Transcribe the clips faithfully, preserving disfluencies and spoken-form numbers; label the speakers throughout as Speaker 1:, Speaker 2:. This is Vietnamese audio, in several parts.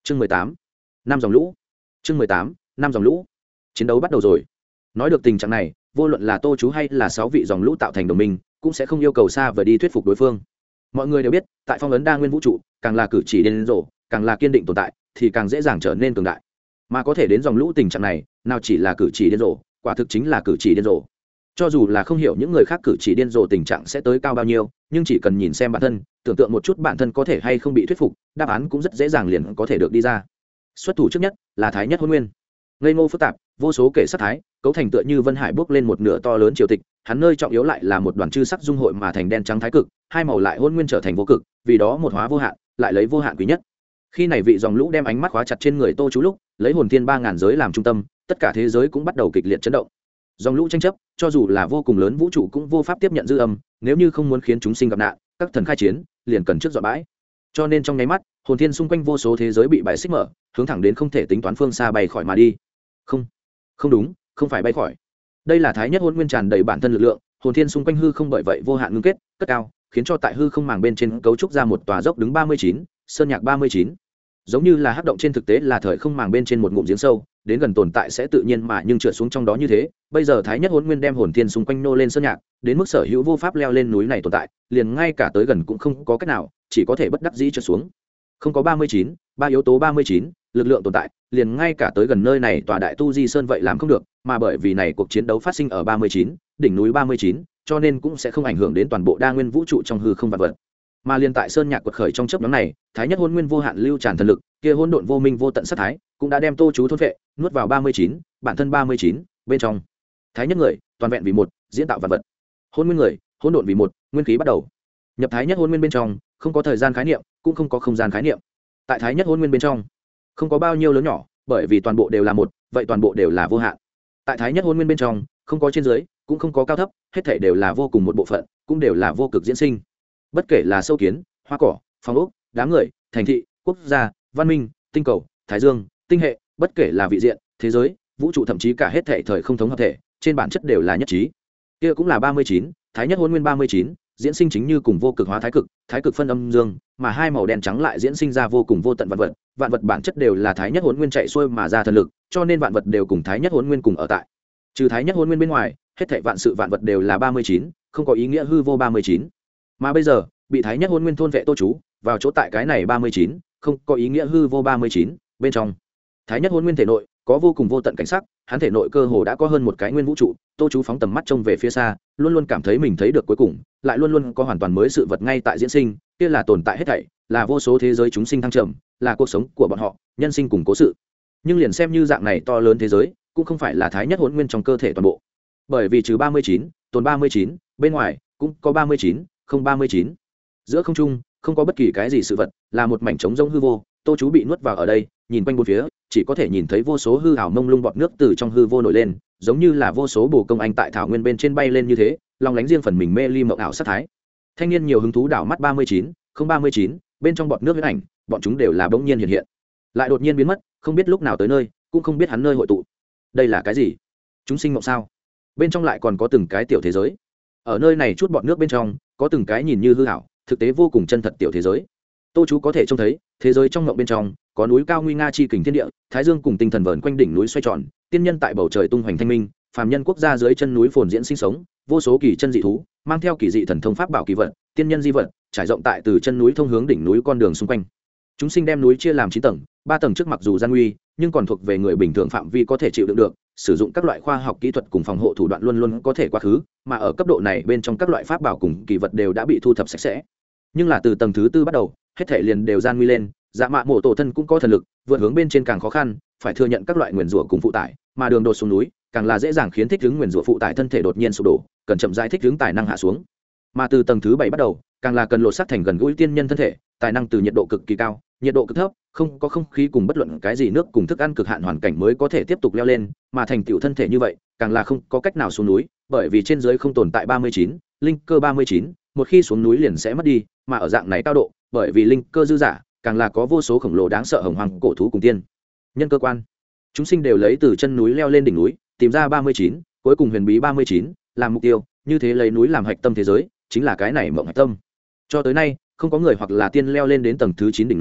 Speaker 1: chương mười tám năm dòng lũ chương mười tám năm dòng lũ chiến đấu bắt đầu rồi. Nói được tình trạng này, vô luận là Tô Chú hay là sáu vị dòng lũ tạo thành đồng minh cũng sẽ không yêu cầu xa vời đi thuyết phục đối phương. Mọi người đều biết, tại phong ấn đa nguyên vũ trụ, càng là cử chỉ điên rồ, càng là kiên định tồn tại thì càng dễ dàng trở nên cường đại. Mà có thể đến dòng lũ tình trạng này, nào chỉ là cử chỉ điên rồ, quả thực chính là cử chỉ điên rồ. Cho dù là không hiểu những người khác cử chỉ điên rồ tình trạng sẽ tới cao bao nhiêu, nhưng chỉ cần nhìn xem bản thân, tưởng tượng một chút bản thân có thể hay không bị thuyết phục, đáp án cũng rất dễ dàng liền có thể được đi ra. Xuất thủ trước nhất là Thái Nhất Hôn Nguyên. Ngây ngô phức tạp, vô số kể sát thái, cấu thành tựa như vân hải bước lên một nửa to lớn triều tịch, hắn nơi trọng yếu lại là một đoàn chư sắc dung hội mà thành đen trắng thái cực, hai màu lại hôn nguyên trở thành vô cực, vì đó một hóa vô hạn, lại lấy vô hạn quý nhất. Khi này vị dòng lũ đem ánh mắt khóa chặt trên người Tô Chú lúc, lấy hồn thiên ba ngàn giới làm trung tâm, tất cả thế giới cũng bắt đầu kịch liệt chấn động. Dòng lũ tranh chấp, cho dù là vô cùng lớn vũ trụ cũng vô pháp tiếp nhận dư âm, nếu như không muốn khiến chúng sinh gặp nạn, các thần khai chiến, liền cần trước dọn bãi. Cho nên trong nháy mắt, hồn thiên xung quanh vô số thế giới bị bài xích mở, hướng thẳng đến không thể tính toán phương xa bay khỏi mà đi. Không, không đúng, không phải bay khỏi. Đây là Thái Nhất Hôn Nguyên tràn đầy bản thân lực lượng, hồn thiên xung quanh hư không bởi vậy vô hạn ngưng kết, cất cao, khiến cho tại hư không màng bên trên cấu trúc ra một tòa dốc đứng ba mươi chín, sơn nhạc ba mươi chín. Giống như là hắc động trên thực tế là thời không màng bên trên một ngụm giếng sâu, đến gần tồn tại sẽ tự nhiên mà nhưng trượt xuống trong đó như thế. Bây giờ Thái Nhất Hôn Nguyên đem hồn thiên xung quanh nô lên sơn nhạc, đến mức sở hữu vô pháp leo lên núi này tồn tại, liền ngay cả tới gần cũng không có cách nào, chỉ có thể bất đắc dĩ trượt xuống. Không có ba mươi chín, ba yếu tố ba mươi chín, lực lượng tồn tại, liền ngay cả tới gần nơi này tòa đại tu di sơn vậy làm không được, mà bởi vì này cuộc chiến đấu phát sinh ở ba mươi chín, đỉnh núi ba mươi chín, cho nên cũng sẽ không ảnh hưởng đến toàn bộ đa nguyên vũ trụ trong hư không vạn vật. Mà liên tại sơn nhạc quật khởi trong chớp nhoáng này, Thái Nhất Hôn Nguyên vô hạn lưu tràn thần lực, kia hỗn độn vô minh vô tận sát thái, cũng đã đem Tô Chú thôn phệ, nuốt vào ba mươi chín, bản thân ba mươi chín, bên trong. Thái Nhất người, toàn vẹn vì một, diễn tạo vạn vật. Hôn Nguyên người, hỗn độn vì một, nguyên khí bắt đầu. Nhập Thái Nhất Hôn Nguyên bên trong, không có thời gian khái niệm, cũng không có không gian khái niệm. Tại Thái Nhất Hôn Nguyên bên trong, không có bao nhiêu lớn nhỏ, bởi vì toàn bộ đều là một, vậy toàn bộ đều là vô hạn. Tại Thái Nhất Hôn Nguyên bên trong, không có trên dưới, cũng không có cao thấp, hết thảy đều là vô cùng một bộ phận, cũng đều là vô cực diễn sinh. Bất kể là sâu kiến, hoa cỏ, phong ốc, đám người, thành thị, quốc gia, văn minh, tinh cầu, thái dương, tinh hệ, bất kể là vị diện, thế giới, vũ trụ thậm chí cả hết thảy thời không thống hợp thể, trên bản chất đều là nhất trí. Kia cũng là ba mươi chín, Thái Nhất Hôn Nguyên ba mươi chín, diễn sinh chính như cùng vô cực hóa thái cực, thái cực phân âm dương, mà hai màu đen trắng lại diễn sinh ra vô cùng vô tận vạn vật, vạn vật bản chất đều là Thái Nhất Hôn Nguyên chạy xuôi mà ra thần lực, cho nên vạn vật đều cùng Thái Nhất Hôn Nguyên cùng ở tại. Trừ Thái Nhất Hôn Nguyên bên ngoài, hết thảy vạn sự vạn vật đều là ba mươi chín, không có ý nghĩa hư vô ba mươi chín. Mà bây giờ, bị Thái Nhất Hôn Nguyên thôn vệ Tô Chú, vào chỗ tại cái này ba mươi chín, không có ý nghĩa hư vô ba mươi chín, bên trong. Thái Nhất Hôn Nguyên thể nội có vô cùng vô tận cảnh sắc, hắn thể nội cơ hồ đã có hơn một cái nguyên vũ trụ. Tô Chú phóng tầm mắt trông về phía xa, luôn luôn cảm thấy mình thấy được cuối cùng, lại luôn luôn có hoàn toàn mới sự vật ngay tại diễn sinh, kia là tồn tại hết thảy, là vô số thế giới chúng sinh thăng trầm, là cuộc sống của bọn họ, nhân sinh cùng cố sự. Nhưng liền xem như dạng này to lớn thế giới, cũng không phải là Thái Nhất Hôn Nguyên trong cơ thể toàn bộ. Bởi vì trừ ba mươi chín, tồn ba mươi chín, bên ngoài cũng có ba mươi chín, không ba mươi chín. Giữa không trung không có bất kỳ cái gì sự vật, là một mảnh trống rỗng hư vô. Tô Chú bị nuốt vào ở đây, nhìn quanh bốn phía, chỉ có thể nhìn thấy vô số hư ảo mông lung bọt nước từ trong hư vô nổi lên, giống như là vô số bồ công anh tại thảo nguyên bên trên bay lên như thế, long lánh riêng phần mình mê ly mộng ảo sát thái. Thanh niên nhiều hứng thú đảo mắt ba mươi chín, không ba mươi chín, bên trong bọt nước huyễn ảnh, bọn chúng đều là bỗng nhiên hiện hiện, lại đột nhiên biến mất, không biết lúc nào tới nơi, cũng không biết hắn nơi hội tụ. Đây là cái gì? Chúng sinh mộng sao? Bên trong lại còn có từng cái tiểu thế giới. Ở nơi này chút bọt nước bên trong, có từng cái nhìn như hư ảo, thực tế vô cùng chân thật tiểu thế giới. Tô Chú có thể trông thấy, thế giới trong mộng bên trong có núi cao nguy nga chi kình thiên địa, thái dương cùng tinh thần vờn quanh đỉnh núi xoay tròn, tiên nhân tại bầu trời tung hoành thanh minh, phàm nhân quốc gia dưới chân núi phồn diễn sinh sống, vô số kỳ chân dị thú, mang theo kỳ dị thần thông pháp bảo kỳ vật, tiên nhân di vật, trải rộng tại từ chân núi thông hướng đỉnh núi con đường xung quanh. Chúng sinh đem núi chia làm chín tầng, ba tầng trước mặc dù gian nguy, nhưng còn thuộc về người bình thường phạm vi có thể chịu đựng được, sử dụng các loại khoa học kỹ thuật cùng phòng hộ thủ đoạn luôn luôn có thể quá khứ, mà ở cấp độ này bên trong các loại pháp bảo cùng kỳ vật đều đã bị thu thập sạch sẽ. Nhưng là từ tầng thứ tư bắt đầu, hết thể liền đều gian nguy lên, dạ mạ mộ tổ thân cũng có thần lực, vượt hướng bên trên càng khó khăn, phải thừa nhận các loại nguyền rủa cùng phụ tải, mà đường đột xuống núi càng là dễ dàng khiến thích ứng nguyền rủa phụ tải thân thể đột nhiên sụp đổ, cần chậm rãi thích ứng tài năng hạ xuống. Mà từ tầng thứ bảy bắt đầu, càng là cần lột xác thành gần gũi tiên nhân thân thể, tài năng từ nhiệt độ cực kỳ cao, nhiệt độ cực thấp, không có không khí cùng bất luận cái gì nước cùng thức ăn cực hạn hoàn cảnh mới có thể tiếp tục leo lên, mà thành tựu thân thể như vậy, càng là không có cách nào xuống núi, bởi vì trên dưới không tồn tại ba mươi chín, linh cơ ba mươi chín, một khi xuống núi liền sẽ mất đi, mà ở dạng này cao độ, bởi vì linh cơ dư giả, càng là có vô số khổng lồ đáng sợ hồng hoàng cổ thú cùng tiên nhân cơ quan. Chúng sinh đều lấy từ chân núi leo lên đỉnh núi, tìm ra ba mươi chín, cuối cùng huyền bí ba mươi chín, làm mục tiêu, như thế lấy núi làm hạch tâm thế giới, chính là cái này mộng hạch tâm. Cho tới nay, không có người hoặc là tiên leo lên đến tầng thứ chín đỉnh núi,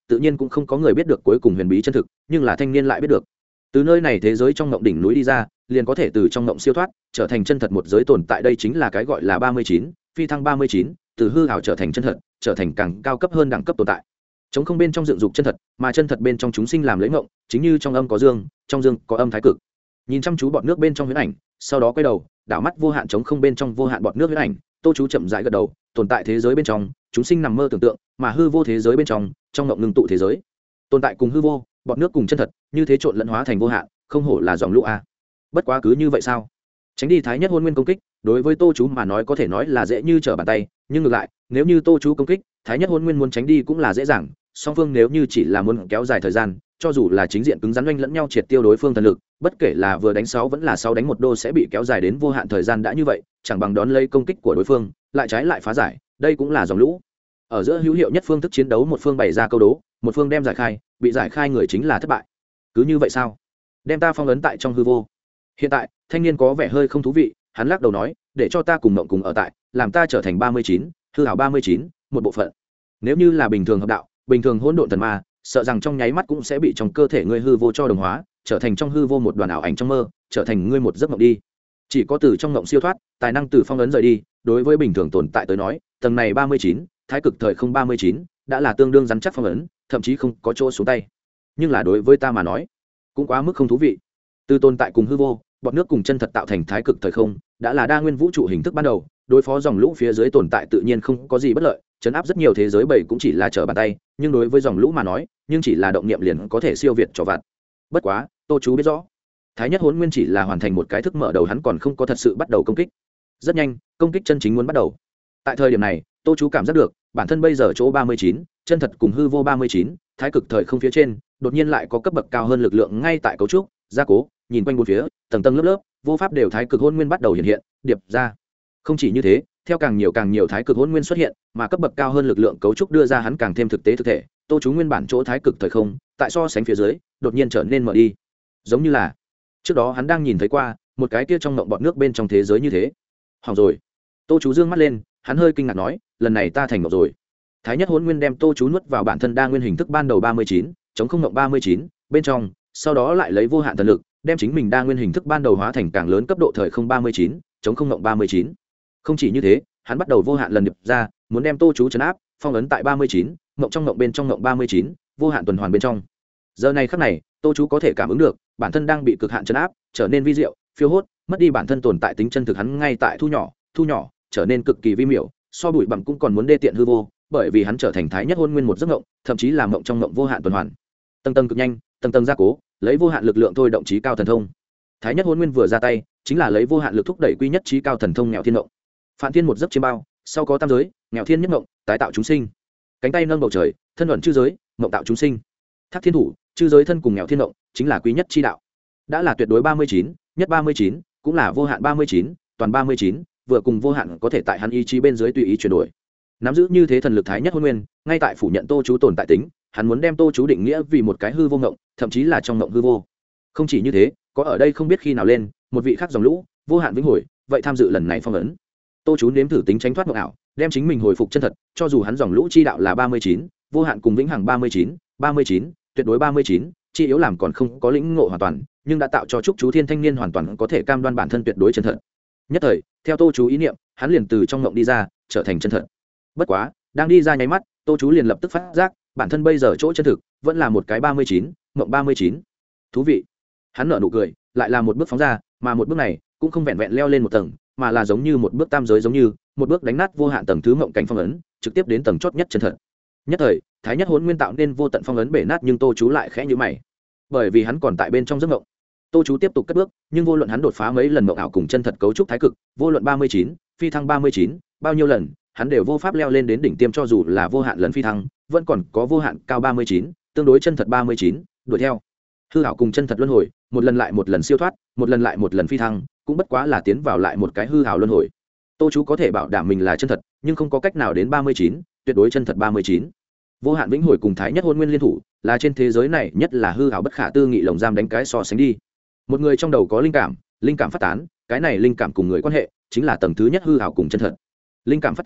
Speaker 1: tự nhiên cũng không có người biết được cuối cùng huyền bí chân thực, nhưng là thanh niên lại biết được. Từ nơi này thế giới trong ngộng đỉnh núi đi ra, liền có thể từ trong ngộng siêu thoát, trở thành chân thật một giới tồn tại, đây chính là cái gọi là ba mươi chín, phi thăng ba mươi chín, từ hư ảo trở thành chân thật, trở thành càng cao cấp hơn đẳng cấp tồn tại. Trống không bên trong dựng dục chân thật, mà chân thật bên trong chúng sinh làm lấy ngộng, chính như trong âm có dương, trong dương có âm thái cực. Nhìn chăm chú bọt nước bên trong huyễn ảnh, sau đó quay đầu, đảo mắt vô hạn trống không bên trong vô hạn bọt nước huyễn ảnh, Tô chú chậm rãi gật đầu, tồn tại thế giới bên trong, chúng sinh nằm mơ tưởng tượng, mà hư vô thế giới bên trong, trong ngộng ngưng tụ thế giới. Tồn tại cùng hư vô, bọt nước cùng chân thật, như thế trộn lẫn hóa thành vô hạn, không hổ là dòng lũ a. Bất quá cứ như vậy sao? Tránh đi thái nhất hôn nguyên công kích, đối với Tô chú mà nói có thể nói là dễ như trở bàn tay, nhưng ngược lại, nếu như Tô chú công kích, thái nhất hôn nguyên muốn tránh đi cũng là dễ dàng. Song phương nếu như chỉ là muốn kéo dài thời gian, cho dù là chính diện cứng rắn oanh lẫn nhau triệt tiêu đối phương thần lực, bất kể là vừa đánh sáu vẫn là sáu đánh một đô sẽ bị kéo dài đến vô hạn thời gian, đã như vậy chẳng bằng đón lấy công kích của đối phương, lại trái lại phá giải, đây cũng là dòng lũ. Ở giữa hữu hiệu nhất phương thức chiến đấu, một phương bày ra câu đố, một phương đem giải khai, bị giải khai người chính là thất bại. Cứ như vậy sao? Đem ta phong ấn tại trong hư vô. Hiện tại thanh niên có vẻ hơi không thú vị, hắn lắc đầu nói, để cho ta cùng mộng cùng ở tại, làm ta trở thành ba mươi chín, hư ảo ba mươi chín, một bộ phận. Nếu như là bình thường hợp đạo, bình thường hỗn độn thần ma, sợ rằng trong nháy mắt cũng sẽ bị trong cơ thể ngươi hư vô cho đồng hóa, trở thành trong hư vô một đoàn ảo ảnh trong mơ, trở thành ngươi một giấc mộng đi. Chỉ có từ trong mộng siêu thoát, tài năng từ phong ấn rời đi, đối với bình thường tồn tại tới nói, tầng này ba mươi chín, thái cực thời không ba mươi chín, đã là tương đương rắn chắc phong ấn, thậm chí không có chỗ xuống tay. Nhưng là đối với ta mà nói, cũng quá mức không thú vị. Từ tồn tại cùng hư vô, bọt nước cùng chân thật tạo thành thái cực thời không, đã là đa nguyên vũ trụ hình thức ban đầu, đối phó dòng lũ phía dưới tồn tại tự nhiên không có gì bất lợi, chấn áp rất nhiều thế giới bảy cũng chỉ là trở bàn tay, nhưng đối với dòng lũ mà nói, nhưng chỉ là động niệm liền có thể siêu việt cho vặt. Bất quá, Tô chú biết rõ, thái nhất hỗn nguyên chỉ là hoàn thành một cái thức mở đầu, hắn còn không có thật sự bắt đầu công kích. Rất nhanh, công kích chân chính muốn bắt đầu. Tại thời điểm này, Tô chú cảm giác được, bản thân bây giờ chỗ ba mươi chín, chân thật cùng hư vô ba mươi chín, thái cực thời không phía trên, đột nhiên lại có cấp bậc cao hơn lực lượng ngay tại cấu trúc, gia cố, nhìn quanh bốn phía, tầng tầng lớp lớp, vô pháp đều thái cực hỗn nguyên bắt đầu hiện hiện, điệp ra. Không chỉ như thế, theo càng nhiều càng nhiều thái cực hỗn nguyên xuất hiện, mà cấp bậc cao hơn lực lượng cấu trúc đưa ra hắn càng thêm thực tế thực thể. Tô chú nguyên bản chỗ thái cực thời không, tại so sánh phía dưới, đột nhiên trở nên mở đi. Giống như là trước đó hắn đang nhìn thấy qua, một cái kia trong ngộng bọt nước bên trong thế giới như thế. Hỏng rồi. Tô chú dương mắt lên, hắn hơi kinh ngạc nói, lần này ta thành ngộng rồi. Thái nhất hỗn nguyên đem Tô chú nuốt vào bản thân đa nguyên hình thức ban đầu ba mươi chín, chống không ngộng ba mươi chín, bên trong, sau đó lại lấy vô hạn thần lực, đem chính mình đa nguyên hình thức ban đầu hóa thành càng lớn cấp độ thời không ba mươi chín, chống không ngộng ba mươi chín. Không chỉ như thế, hắn bắt đầu vô hạn lần điệp ra, muốn đem Tô chú trấn áp, phong ấn tại ba mươi chín, ngộng trong ngộng bên trong ngộng ba mươi chín, vô hạn tuần hoàn bên trong. Giờ này khắc này, Tô chú có thể cảm ứng được, bản thân đang bị cực hạn trấn áp, trở nên vi diệu, phiêu hốt, mất đi bản thân tồn tại tính chân thực, hắn ngay tại thu nhỏ, thu nhỏ, trở nên cực kỳ vi miểu, so bụi bặm cũng còn muốn đê tiện hư vô, bởi vì hắn trở thành thái nhất hôn nguyên một giấc ngộng, thậm chí là ngộng trong ngộng vô hạn tuần hoàn. Tầng tầng cực nhanh, tầng tầng gia cố, lấy vô hạn lực lượng thôi động chí cao thần thông. Thái nhất hôn nguyên vừa ra tay, chính là lấy vô hạn lực thúc đẩy quy nhất chí cao thần thông nghèo thiên ngộng. Phản thiên một giấc chiêm bao, sau có tam giới, nghèo thiên nhất ngộng, tái tạo chúng sinh. Cánh tay nâng bầu trời, thân luận chư giới, ngộng tạo chúng sinh. Thác thiên thủ, chư giới thân cùng nghèo thiên ngộng, chính là quý nhất chi đạo. Đã là tuyệt đối ba mươi chín, nhất ba mươi chín, cũng là vô hạn ba mươi chín, toàn ba mươi chín, vừa cùng vô hạn có thể tại hắn ý chí bên dưới tùy ý chuyển đổi. Nắm giữ như thế thần lực thái nhất hôn nguyên, ngay tại phủ nhận Tô chú tồn tại tính, hắn muốn đem Tô chú định nghĩa vì một cái hư vô ngộng, thậm chí là trong ngộng hư vô. Không chỉ như thế, có ở đây không biết khi nào lên, một vị khác dòng lũ, vô hạn vĩnh hồi, vậy tham dự lần này phong ấn. Tô chú nếm thử tính tránh thoát ngộng ảo, đem chính mình hồi phục chân thật, cho dù hắn dòng lũ chi đạo là ba mươi chín, vô hạn cùng vĩnh hằng ba mươi chín, ba mươi chín, tuyệt đối ba mươi chín, chi yếu làm còn không có lĩnh ngộ hoàn toàn, nhưng đã tạo cho trúc chú thiên thanh niên hoàn toàn có thể cam đoan bản thân tuyệt đối chân thật. Nhất thời, theo Tô chú ý niệm, hắn liền từ trong ngộng đi ra, trở thành chân thật. Bất quá, đang đi ra nháy mắt, Tô chú liền lập tức phát giác, bản thân bây giờ chỗ chân thực vẫn là một cái ba mươi chín, ngộng ba mươi chín. Thú vị. Hắn nở nụ cười, lại là một bước phóng ra, mà một bước này cũng không vẹn vẹn leo lên một tầng, mà là giống như một bước tam giới, giống như một bước đánh nát vô hạn tầng thứ ngộng cảnh phong ấn, trực tiếp đến tầng chót nhất chân thật. Nhất thời, thái nhất hỗn nguyên tạo nên vô tận phong ấn bể nát, nhưng Tô chú lại khẽ nhíu mày, bởi vì hắn còn tại bên trong giấc ngộng. Tô chú tiếp tục cất bước, nhưng vô luận hắn đột phá mấy lần ngộng ảo cùng chân thật cấu trúc thái cực, vô luận ba mươi chín, phi thăng ba mươi chín, bao nhiêu lần, hắn đều vô pháp leo lên đến đỉnh tiêm, cho dù là vô hạn lần phi thăng, vẫn còn có vô hạn cao ba mươi chín, tương đối chân thật ba mươi chín, đuổi theo. Hư ảo cùng chân thật luân hồi, một lần lại một lần siêu thoát, một lần lại một lần phi thăng, cũng bất quá là tiến vào lại một cái hư ảo luân hồi. Tô chú có thể bảo đảm mình là chân thật, nhưng không có cách nào đến ba mươi chín, tuyệt đối chân thật ba mươi chín. Vô hạn vĩnh hồi cùng thái nhất hôn nguyên liên thủ, là trên thế giới này nhất là hư ảo bất khả tư nghị lồng giam đánh cái so sánh đi. Một người trong đầu có linh cảm, linh cảm phát tán, cái này linh cảm cùng người quan hệ, chính là tầng thứ nhất hư ảo cùng chân thật. Linh cảm phát tán,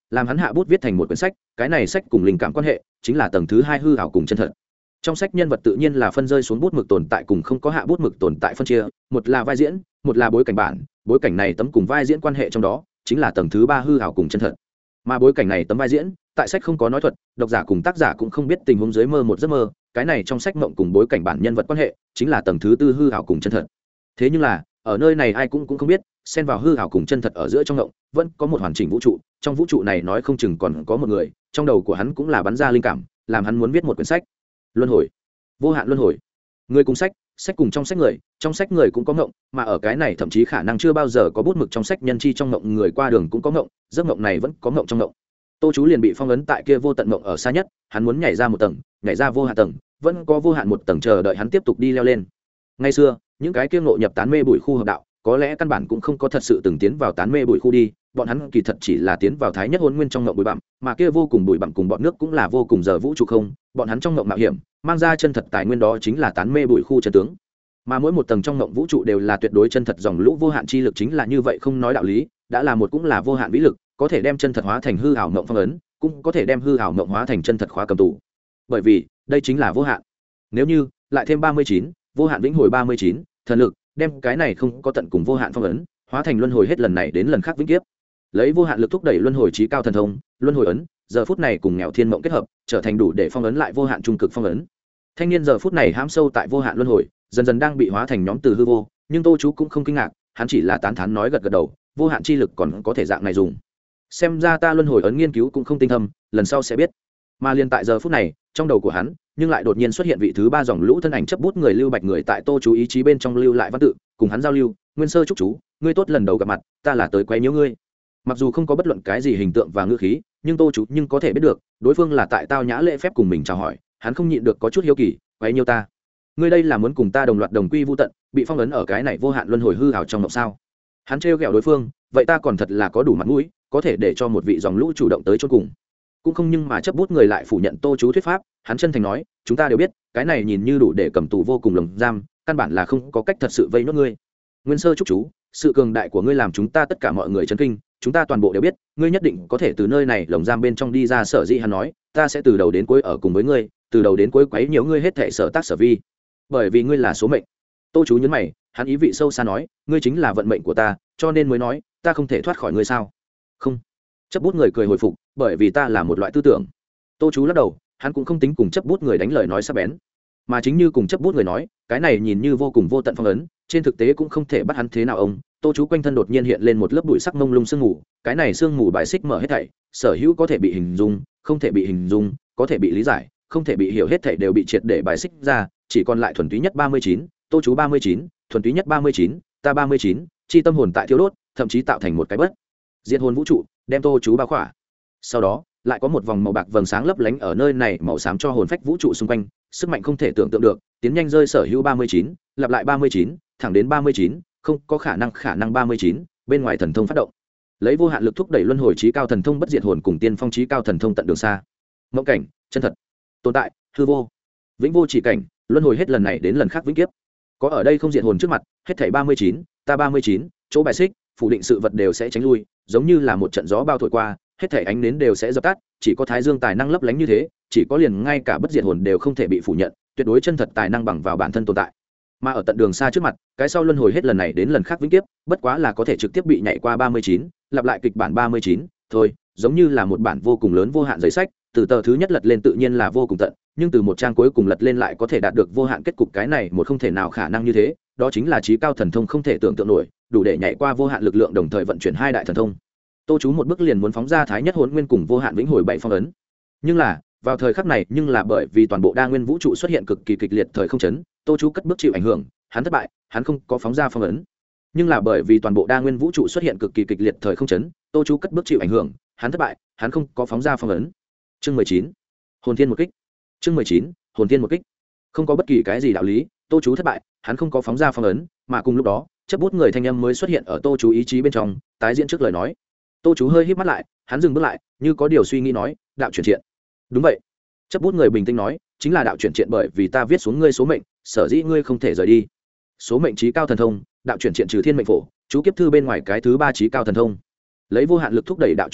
Speaker 1: làm hắn hạ bút viết thành một quyển sách. Cái này sách cùng linh cảm quan hệ chính là tầng thứ hai hư ảo cùng chân thật. Trong sách nhân vật tự nhiên là phân rơi xuống bút mực tồn tại cùng không có hạ bút mực tồn tại phân chia, một là vai diễn, một là bối cảnh bản. Bối cảnh này tấm cùng vai diễn quan hệ trong đó chính là tầng thứ ba hư ảo cùng chân thật. Mà bối cảnh này tấm vai diễn, tại sách không có nói thuật, độc giả cùng tác giả cũng không biết tình huống dưới mơ một giấc mơ. Cái này trong sách mộng cùng bối cảnh bản nhân vật quan hệ chính là tầng thứ tư hư ảo cùng chân thật. Thế nhưng là ở nơi này ai cũng cũng không biết, xen vào hư ảo cùng chân thật ở giữa trong ngộng vẫn có một hoàn chỉnh vũ trụ. Trong vũ trụ này nói không chừng còn có một người, trong đầu của hắn cũng là bắn ra linh cảm, làm hắn muốn viết một quyển sách. Luân hồi, vô hạn luân hồi, người cùng sách, sách cùng trong sách người, trong sách người cũng có ngộng, mà ở cái này thậm chí khả năng chưa bao giờ có bút mực trong sách nhân chi trong ngộng người qua đường cũng có ngộng, giấc ngộng này vẫn có ngộng trong ngộng. Tô Chú liền bị phong ấn tại kia vô tận ngộng ở xa nhất, hắn muốn nhảy ra một tầng, nhảy ra vô hạn tầng, vẫn có vô hạn một tầng chờ đợi hắn tiếp tục đi leo lên. Ngày xưa, những cái kia ngộ nhập tán mê bụi khu hợp đạo, có lẽ căn bản cũng không có thật sự từng tiến vào tán mê bụi khu đi, bọn hắn kỳ thật chỉ là tiến vào thái nhất hồn nguyên trong ngộng bụi bặm, mà kia vô cùng bụi bặm cùng bọn nước cũng là vô cùng giờ vũ trụ không, bọn hắn trong ngộng mạo hiểm, mang ra chân thật tài nguyên đó chính là tán mê bụi khu chân tướng. Mà mỗi một tầng trong ngộng vũ trụ đều là tuyệt đối chân thật dòng lũ vô hạn chi lực chính là như vậy không nói đạo lý, đã là một cũng là vô hạn vĩ lực, có thể đem chân thật hóa thành hư ảo ngộng phong ấn, cũng có thể đem hư ảo ngộng hóa thành chân thật khóa cầm tù. Bởi vì, đây chính là vô hạn. Nếu như lại thêm ba mươi chín, vô hạn vĩnh hồi ba mươi chín, thần lực, đem cái này không có tận cùng vô hạn phong ấn, hóa thành luân hồi hết lần này đến lần khác vĩnh kiếp. Lấy vô hạn lực thúc đẩy luân hồi trí cao thần thông, luân hồi ấn, giờ phút này cùng nghèo thiên mộng kết hợp, trở thành đủ để phong ấn lại vô hạn trung cực phong ấn. Thanh niên giờ phút này hãm sâu tại vô hạn luân hồi, dần dần đang bị hóa thành nhóm từ hư vô, nhưng Tô Chú cũng không kinh ngạc, hắn chỉ là tán thán nói gật gật đầu, vô hạn chi lực còn có thể dạng này dùng. Xem ra ta luân hồi ấn nghiên cứu cũng không tinh thâm, lần sau sẽ biết. Mà liền tại giờ phút này, trong đầu của hắn, nhưng lại đột nhiên xuất hiện vị thứ ba dòng lũ thân ảnh chấp bút người Lưu Bạch người tại Tô Chú ý chí bên trong lưu lại văn tự, cùng hắn giao lưu, Nguyên Sơ chúc chú, ngươi tốt lần đầu gặp mặt, ta là tới quấy nhiễu ngươi. Mặc dù không có bất luận cái gì hình tượng và ngữ khí, nhưng Tô Chú nhưng có thể biết được, đối phương là tại tao nhã lễ phép cùng mình chào hỏi, hắn không nhịn được có chút hiếu kỳ, quấy nhiễu ta. Ngươi đây là muốn cùng ta đồng loạt đồng quy vu tận, bị phong ấn ở cái này vô hạn luân hồi hư ảo trong mộng sao? Hắn trêu ghẹo đối phương, vậy ta còn thật là có đủ mặt mũi, có thể để cho một vị dòng lũ chủ động tới chốt cùng. Cũng không nhưng mà chấp bút người lại phủ nhận Tô Chú thuyết pháp, hắn chân thành nói, chúng ta đều biết, cái này nhìn như đủ để cầm tù vô cùng lồng giam, căn bản là không có cách thật sự vây nốt ngươi. Nguyên Sơ chúc chú, sự cường đại của ngươi làm chúng ta tất cả mọi người chấn kinh, chúng ta toàn bộ đều biết, ngươi nhất định có thể từ nơi này lồng giam bên trong đi ra. Sở dĩ hắn nói, ta sẽ từ đầu đến cuối ở cùng với ngươi, từ đầu đến cuối quấy nhiễu ngươi hết thảy sở tác sở vi, bởi vì ngươi là số mệnh. Tô Chú nhấn mày, hắn ý vị sâu xa nói, ngươi chính là vận mệnh của ta, cho nên mới nói, ta không thể thoát khỏi ngươi sao? Không. Chấp bút người cười hồi phục, bởi vì ta là một loại tư tưởng. Tô Chú lắc đầu, hắn cũng không tính cùng chấp bút người đánh lời nói sắc bén, mà chính như cùng chấp bút người nói, cái này nhìn như vô cùng vô tận phong ấn, trên thực tế cũng không thể bắt hắn thế nào ông. Tô Chú quanh thân đột nhiên hiện lên một lớp bụi sắc mông lung sương mù, cái này sương mù bài xích mở hết thảy, sở hữu có thể bị hình dung, không thể bị hình dung, có thể bị lý giải, không thể bị hiểu hết thảy đều bị triệt để bài xích ra, chỉ còn lại thuần túy nhất ba mươi chín, Tô Chú ba mươi chín, thuần túy nhất ba mươi chín, ta ba mươi chín, chi tâm hồn tại thiếu đốt, thậm chí tạo thành một cái bất diệt hồn vũ trụ, đem Tô Chú bao khỏa. Sau đó, lại có một vòng màu bạc vầng sáng lấp lánh ở nơi này màu xám cho hồn phách vũ trụ xung quanh, sức mạnh không thể tưởng tượng được, tiến nhanh rơi sở hữu ba mươi chín, lặp lại ba mươi chín, thẳng đến ba mươi chín, không có khả năng khả năng ba mươi chín, bên ngoài thần thông phát động. Lấy vô hạn lực thúc đẩy luân hồi chí cao thần thông bất diệt hồn cùng tiên phong chí cao thần thông tận đường xa. Mộng cảnh, chân thật, tồn tại, hư vô, vĩnh vô chỉ cảnh, luân hồi hết lần này đến lần khác vĩnh kiếp. Có ở đây không diệt hồn trước mặt, hết thảy ba mươi chín, ta ba mươi chín, chỗ bài xích, phủ định sự vật đều sẽ tránh lui, giống như là một trận gió bao thổi qua, hết thảy ánh nến đều sẽ dập tắt, chỉ có Thái Dương tài năng lấp lánh như thế, chỉ có liền ngay cả bất diệt hồn đều không thể bị phủ nhận, tuyệt đối chân thật tài năng bằng vào bản thân tồn tại. Mà ở tận đường xa trước mặt, cái sau luân hồi hết lần này đến lần khác vĩnh kiếp, bất quá là có thể trực tiếp bị nhảy qua ba mươi chín, lặp lại kịch bản ba mươi chín, thôi, giống như là một bản vô cùng lớn vô hạn giấy sách, từ tờ thứ nhất lật lên tự nhiên là vô cùng tận, nhưng từ một trang cuối cùng lật lên lại có thể đạt được vô hạn kết cục, cái này một không thể nào khả năng như thế, đó chính là chí cao thần thông không thể tưởng tượng nổi, đủ để nhảy qua vô hạn lực lượng đồng thời vận chuyển hai đại thần thông. Tô Chú một bước liền muốn phóng ra thái nhất hồn nguyên cùng vô hạn vĩnh hồi bảy phong ấn. Nhưng là, vào thời khắc này, nhưng là bởi vì toàn bộ đa nguyên vũ trụ xuất hiện cực kỳ kịch liệt thời không chấn, Tô Chú cất bước chịu ảnh hưởng, hắn thất bại, hắn không có phóng ra phong ấn. Nhưng là bởi vì toàn bộ đa nguyên vũ trụ xuất hiện cực kỳ kịch liệt thời không chấn, Tô Chú cất bước chịu ảnh hưởng, hắn thất bại, hắn không có phóng ra phong ấn. Chương mười chín, hồn thiên một kích. Chương mười chín, hồn thiên một kích. Không có bất kỳ cái gì đạo lý, Tô Chú thất bại, hắn không có phóng ra phong ấn, mà cùng lúc đó, chấp bút người thanh âm mới xuất hiện ở Tô Chú ý chí bên trong, tái diễn trước lời nói. Tô Chú hơi híp mắt lại, hắn dừng bước lại, như có điều suy nghĩ nói, đạo chuyển triện. Đúng vậy. Chấp bút người bình tĩnh nói, chính là đạo chuyển triện, bởi vì ta viết xuống ngươi số mệnh, sở dĩ ngươi không thể rời đi. Số mệnh chí cao thần thông, đạo chuyển triện trừ thiên mệnh phổ, chú kiếp thư bên ngoài cái thứ ba chí cao thần thông. Lấy vô hạn lực thúc đẩy đạo chuyển triện,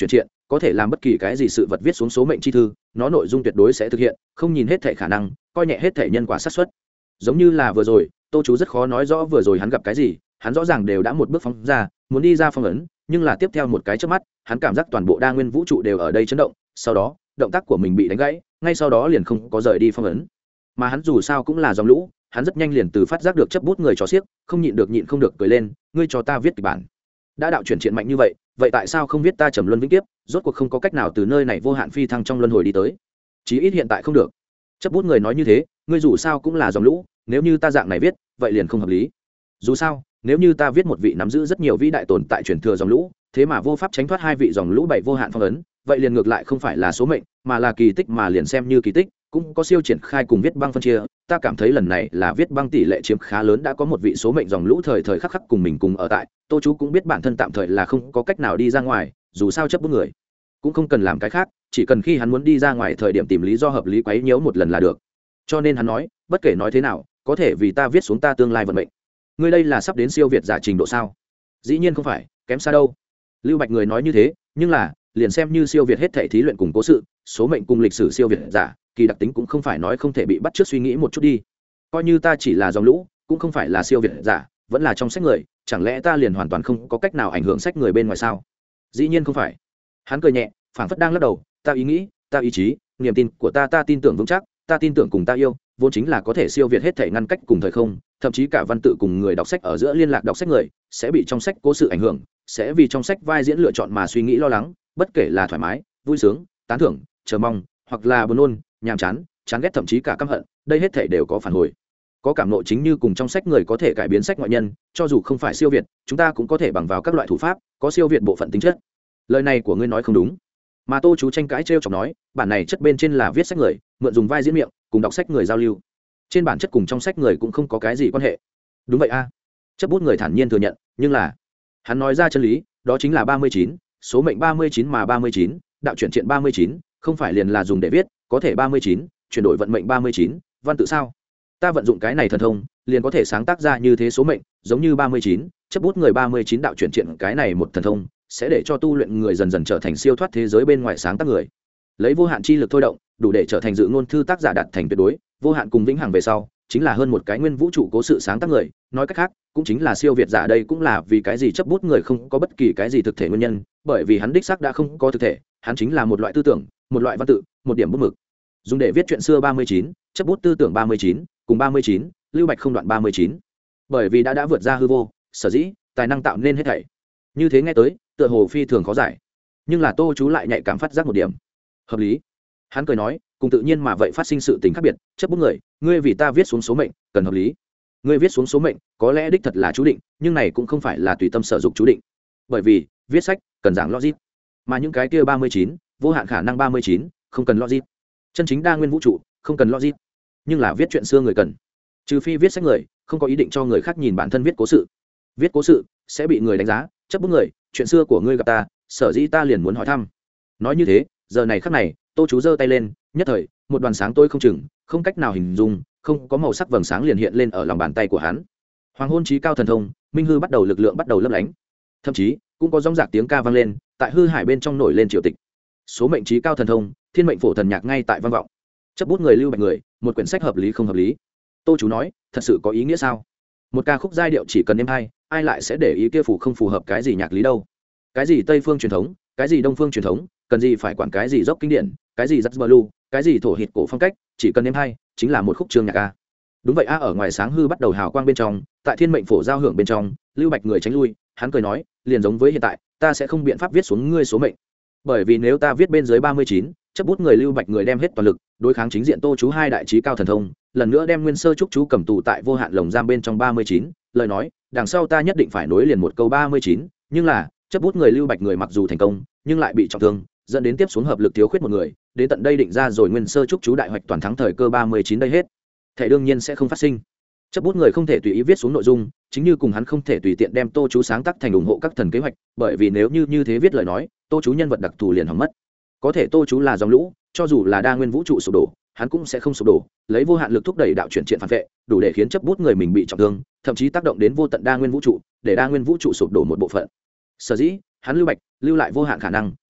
Speaker 1: có thể làm bất kỳ cái gì sự vật viết xuống số mệnh chi thư, nó nội dung tuyệt đối sẽ thực hiện, không nhìn hết thể khả năng, coi nhẹ hết thể nhân quả xác suất. Giống như là vừa rồi, Tô chú rất khó nói rõ vừa rồi hắn gặp cái gì, hắn rõ ràng đều đã một bước phóng ra, muốn đi ra phong ấn, nhưng là tiếp theo một cái chớp mắt, hắn cảm giác toàn bộ đa nguyên vũ trụ đều ở đây chấn động, sau đó, động tác của mình bị đánh gãy, ngay sau đó liền không có rời đi phong ấn. Mà hắn dù sao cũng là dòng lũ, hắn rất nhanh liền từ phát giác được chấp bút người trò xiếc, không nhịn được nhịn không được cười lên, ngươi cho ta viết kịch bản. Đã đạo chuyển triện mạnh như vậy, vậy tại sao không viết ta trầm luân vĩnh kiếp, rốt cuộc không có cách nào từ nơi này vô hạn phi thăng trong luân hồi đi tới. Chí ít hiện tại không được. Chấp bút người nói như thế, ngươi dù sao cũng là dòng lũ, nếu như ta dạng này viết, vậy liền không hợp lý. Dù sao, nếu như ta viết một vị nắm giữ rất nhiều vĩ đại tồn tại truyền thừa dòng lũ, thế mà vô pháp tránh thoát hai vị dòng lũ bảy vô hạn phong ấn, vậy liền ngược lại không phải là số mệnh, mà là kỳ tích, mà liền xem như kỳ tích, cũng có siêu triển khai cùng viết băng phân chia. Ta cảm thấy lần này là viết băng tỷ lệ chiếm khá lớn, đã có một vị số mệnh dòng lũ thời thời khắc khắc cùng mình cùng ở tại. Tô chú cũng biết bản thân tạm thời là không có cách nào đi ra ngoài, dù sao chấp bút người cũng không cần làm cái khác, chỉ cần khi hắn muốn đi ra ngoài thời điểm tìm lý do hợp lý quấy nhiễu một lần là được. Cho nên hắn nói, bất kể nói thế nào, có thể vì ta viết xuống ta tương lai vận mệnh. Ngươi đây là sắp đến siêu việt giả trình độ sao? Dĩ nhiên không phải, kém xa đâu. Lưu Bạch người nói như thế, nhưng là liền xem như siêu việt hết thể thí luyện cùng cố sự, số mệnh cùng lịch sử siêu việt giả, kỳ đặc tính cũng không phải nói không thể bị bắt trước suy nghĩ một chút đi. Coi như ta chỉ là dòng lũ, cũng không phải là siêu việt giả, vẫn là trong sách người, chẳng lẽ ta liền hoàn toàn không có cách nào ảnh hưởng sách người bên ngoài sao? Dĩ nhiên không phải. Hắn cười nhẹ, phảng phất đang lắc đầu, ta ý nghĩ, ta ý chí, niềm tin của ta ta tin tưởng vững chắc, ta tin tưởng cùng ta yêu, vốn chính là có thể siêu việt hết thể ngăn cách cùng thời không, thậm chí cả văn tự cùng người đọc sách ở giữa liên lạc đọc sách người, sẽ bị trong sách cố sự ảnh hưởng, sẽ vì trong sách vai diễn lựa chọn mà suy nghĩ lo lắng, bất kể là thoải mái, vui sướng, tán thưởng, chờ mong, hoặc là buồn nôn, nhàm chán, chán ghét, thậm chí cả căm hận, đây hết thể đều có phản hồi. Có cảm nộ chính như cùng trong sách người có thể cải biến sách ngoại nhân, cho dù không phải siêu việt, chúng ta cũng có thể bằng vào các loại thủ pháp, có siêu việt bộ phận tính chất. Lời này của ngươi nói không đúng. Mà Tô chú tranh cãi trêu chọc nói, bản này chất bên trên là viết sách người, mượn dùng vai diễn miệng, cùng đọc sách người giao lưu. Trên bản chất cùng trong sách người cũng không có cái gì quan hệ. Đúng vậy a. À. Chấp bút người thản nhiên thừa nhận, nhưng là hắn nói ra chân lý, đó chính là ba mươi chín, số mệnh ba mươi chín mà ba mươi chín, đạo chuyển triện ba mươi chín, không phải liền là dùng để viết, có thể ba mươi chín, chuyển đổi vận mệnh ba mươi chín, văn tự sao? Ta vận dụng cái này thần thông, liền có thể sáng tác ra như thế số mệnh, giống như ba mươi chín, chấp bút người ba mươi chín đạo chuyển triện cái này một thần thông, sẽ để cho tu luyện người dần dần trở thành siêu thoát thế giới bên ngoài sáng tác người. Lấy vô hạn chi lực thôi động, đủ để trở thành dự ngôn thư tác giả đạt thành tuyệt đối, vô hạn cùng vĩnh hằng về sau, chính là hơn một cái nguyên vũ trụ cố sự sáng tác người, nói cách khác, cũng chính là siêu việt giả. Đây cũng là vì cái gì chấp bút người không có bất kỳ cái gì thực thể nguyên nhân, bởi vì hắn đích xác đã không có thực thể, hắn chính là một loại tư tưởng, một loại văn tự, một điểm bút mực. Dùng để viết chuyện xưa ba mươi chín, chấp bút tư tưởng ba mươi chín, cùng ba mươi chín, Lưu Bạch không đoạn ba mươi chín. Bởi vì đã đã vượt ra hư vô, sở dĩ tài năng tạo nên hết thảy. Như thế nghe tới, tựa hồ phi thường khó giải. Nhưng là Tô chú lại nhạy cảm phát giác một điểm. Hợp lý. Hắn cười nói, cùng tự nhiên mà vậy phát sinh sự tình khác biệt, chấp bút người, ngươi vì ta viết xuống số mệnh, cần hợp lý. Ngươi viết xuống số mệnh, có lẽ đích thật là chú định, nhưng này cũng không phải là tùy tâm sở dục chú định. Bởi vì, viết sách cần giảng logic, mà những cái kia ba mươi chín, vô hạn khả năng ba mươi chín, không cần logic. Chân chính đa nguyên vũ trụ, không cần logic. Nhưng là viết chuyện xưa người cần. Trừ phi viết sách người, không có ý định cho người khác nhìn bản thân viết cố sự. Viết cố sự sẽ bị người đánh giá, chấp bút người, chuyện xưa của ngươi gặp ta, sở dĩ ta liền muốn hỏi thăm. Nói như thế, giờ này khắc này, Tô chú giơ tay lên, nhất thời, một đoàn sáng tôi không chừng, không cách nào hình dung, không có màu sắc vầng sáng liền hiện lên ở lòng bàn tay của hắn. Hoàng hôn chí cao thần thông, minh hư bắt đầu lực lượng bắt đầu lấp lánh. Thậm chí, cũng có rống rạc tiếng ca vang lên, tại hư hải bên trong nổi lên triều tịch. Số mệnh chí cao thần thông, thiên mệnh phổ thần nhạc ngay tại vang vọng. Chấp bút người Lưu Bạch người, một quyển sách hợp lý không hợp lý. Tô chú nói, thật sự có ý nghĩa sao? Một ca khúc giai điệu chỉ cần êm hay, ai lại sẽ để ý kia phù không phù hợp cái gì nhạc lý đâu? Cái gì Tây phương truyền thống, cái gì Đông phương truyền thống, cần gì phải quản cái gì dốc kinh điển, cái gì jazz blue, cái gì thổ hít cổ phong cách, chỉ cần êm hay, chính là một khúc chương nhạc a. Đúng vậy a. Ở ngoài sáng hư bắt đầu hào quang bên trong, tại thiên mệnh phổ giao hưởng bên trong, Lưu Bạch người tránh lui, hắn cười nói, liền giống với hiện tại, ta sẽ không biện pháp viết xuống ngươi số mệnh. Bởi vì nếu ta viết bên dưới ba mươi chín, chấp bút người Lưu Bạch người đem hết toàn lực, đối kháng chính diện Tô chú hai đại trí cao thần thông, lần nữa đem nguyên sơ trúc chú cầm tù tại vô hạn lồng giam bên trong ba mươi chín, lời nói, đằng sau ta nhất định phải nối liền một câu ba mươi chín, nhưng là, chấp bút người Lưu Bạch người mặc dù thành công, nhưng lại bị trọng thương, dẫn đến tiếp xuống hợp lực thiếu khuyết một người, đến tận đây định ra rồi nguyên sơ trúc chú đại hoạch toàn thắng thời cơ ba mươi chín đây hết. Thể đương nhiên sẽ không phát sinh. Chấp bút người không thể tùy ý viết xuống nội dung, chính như cùng hắn không thể tùy tiện đem Tô chú sáng tác thành ủng hộ các thần kế hoạch, bởi vì nếu như như thế viết lời nói, Tô chú nhân vật đặc thù liền hỏng mất. Có thể Tô chú là dòng lũ, cho dù là đa nguyên vũ trụ sụp đổ, hắn cũng sẽ không sụp đổ, lấy vô hạn lực thúc đẩy đạo chuyển triện phản vệ, đủ để khiến chấp bút người mình bị trọng thương, thậm chí tác động đến vô tận đa nguyên vũ trụ, để đa nguyên vũ trụ sụp đổ một bộ phận. Sở dĩ, hắn Lưu Bạch lưu lại vô hạn khả năng,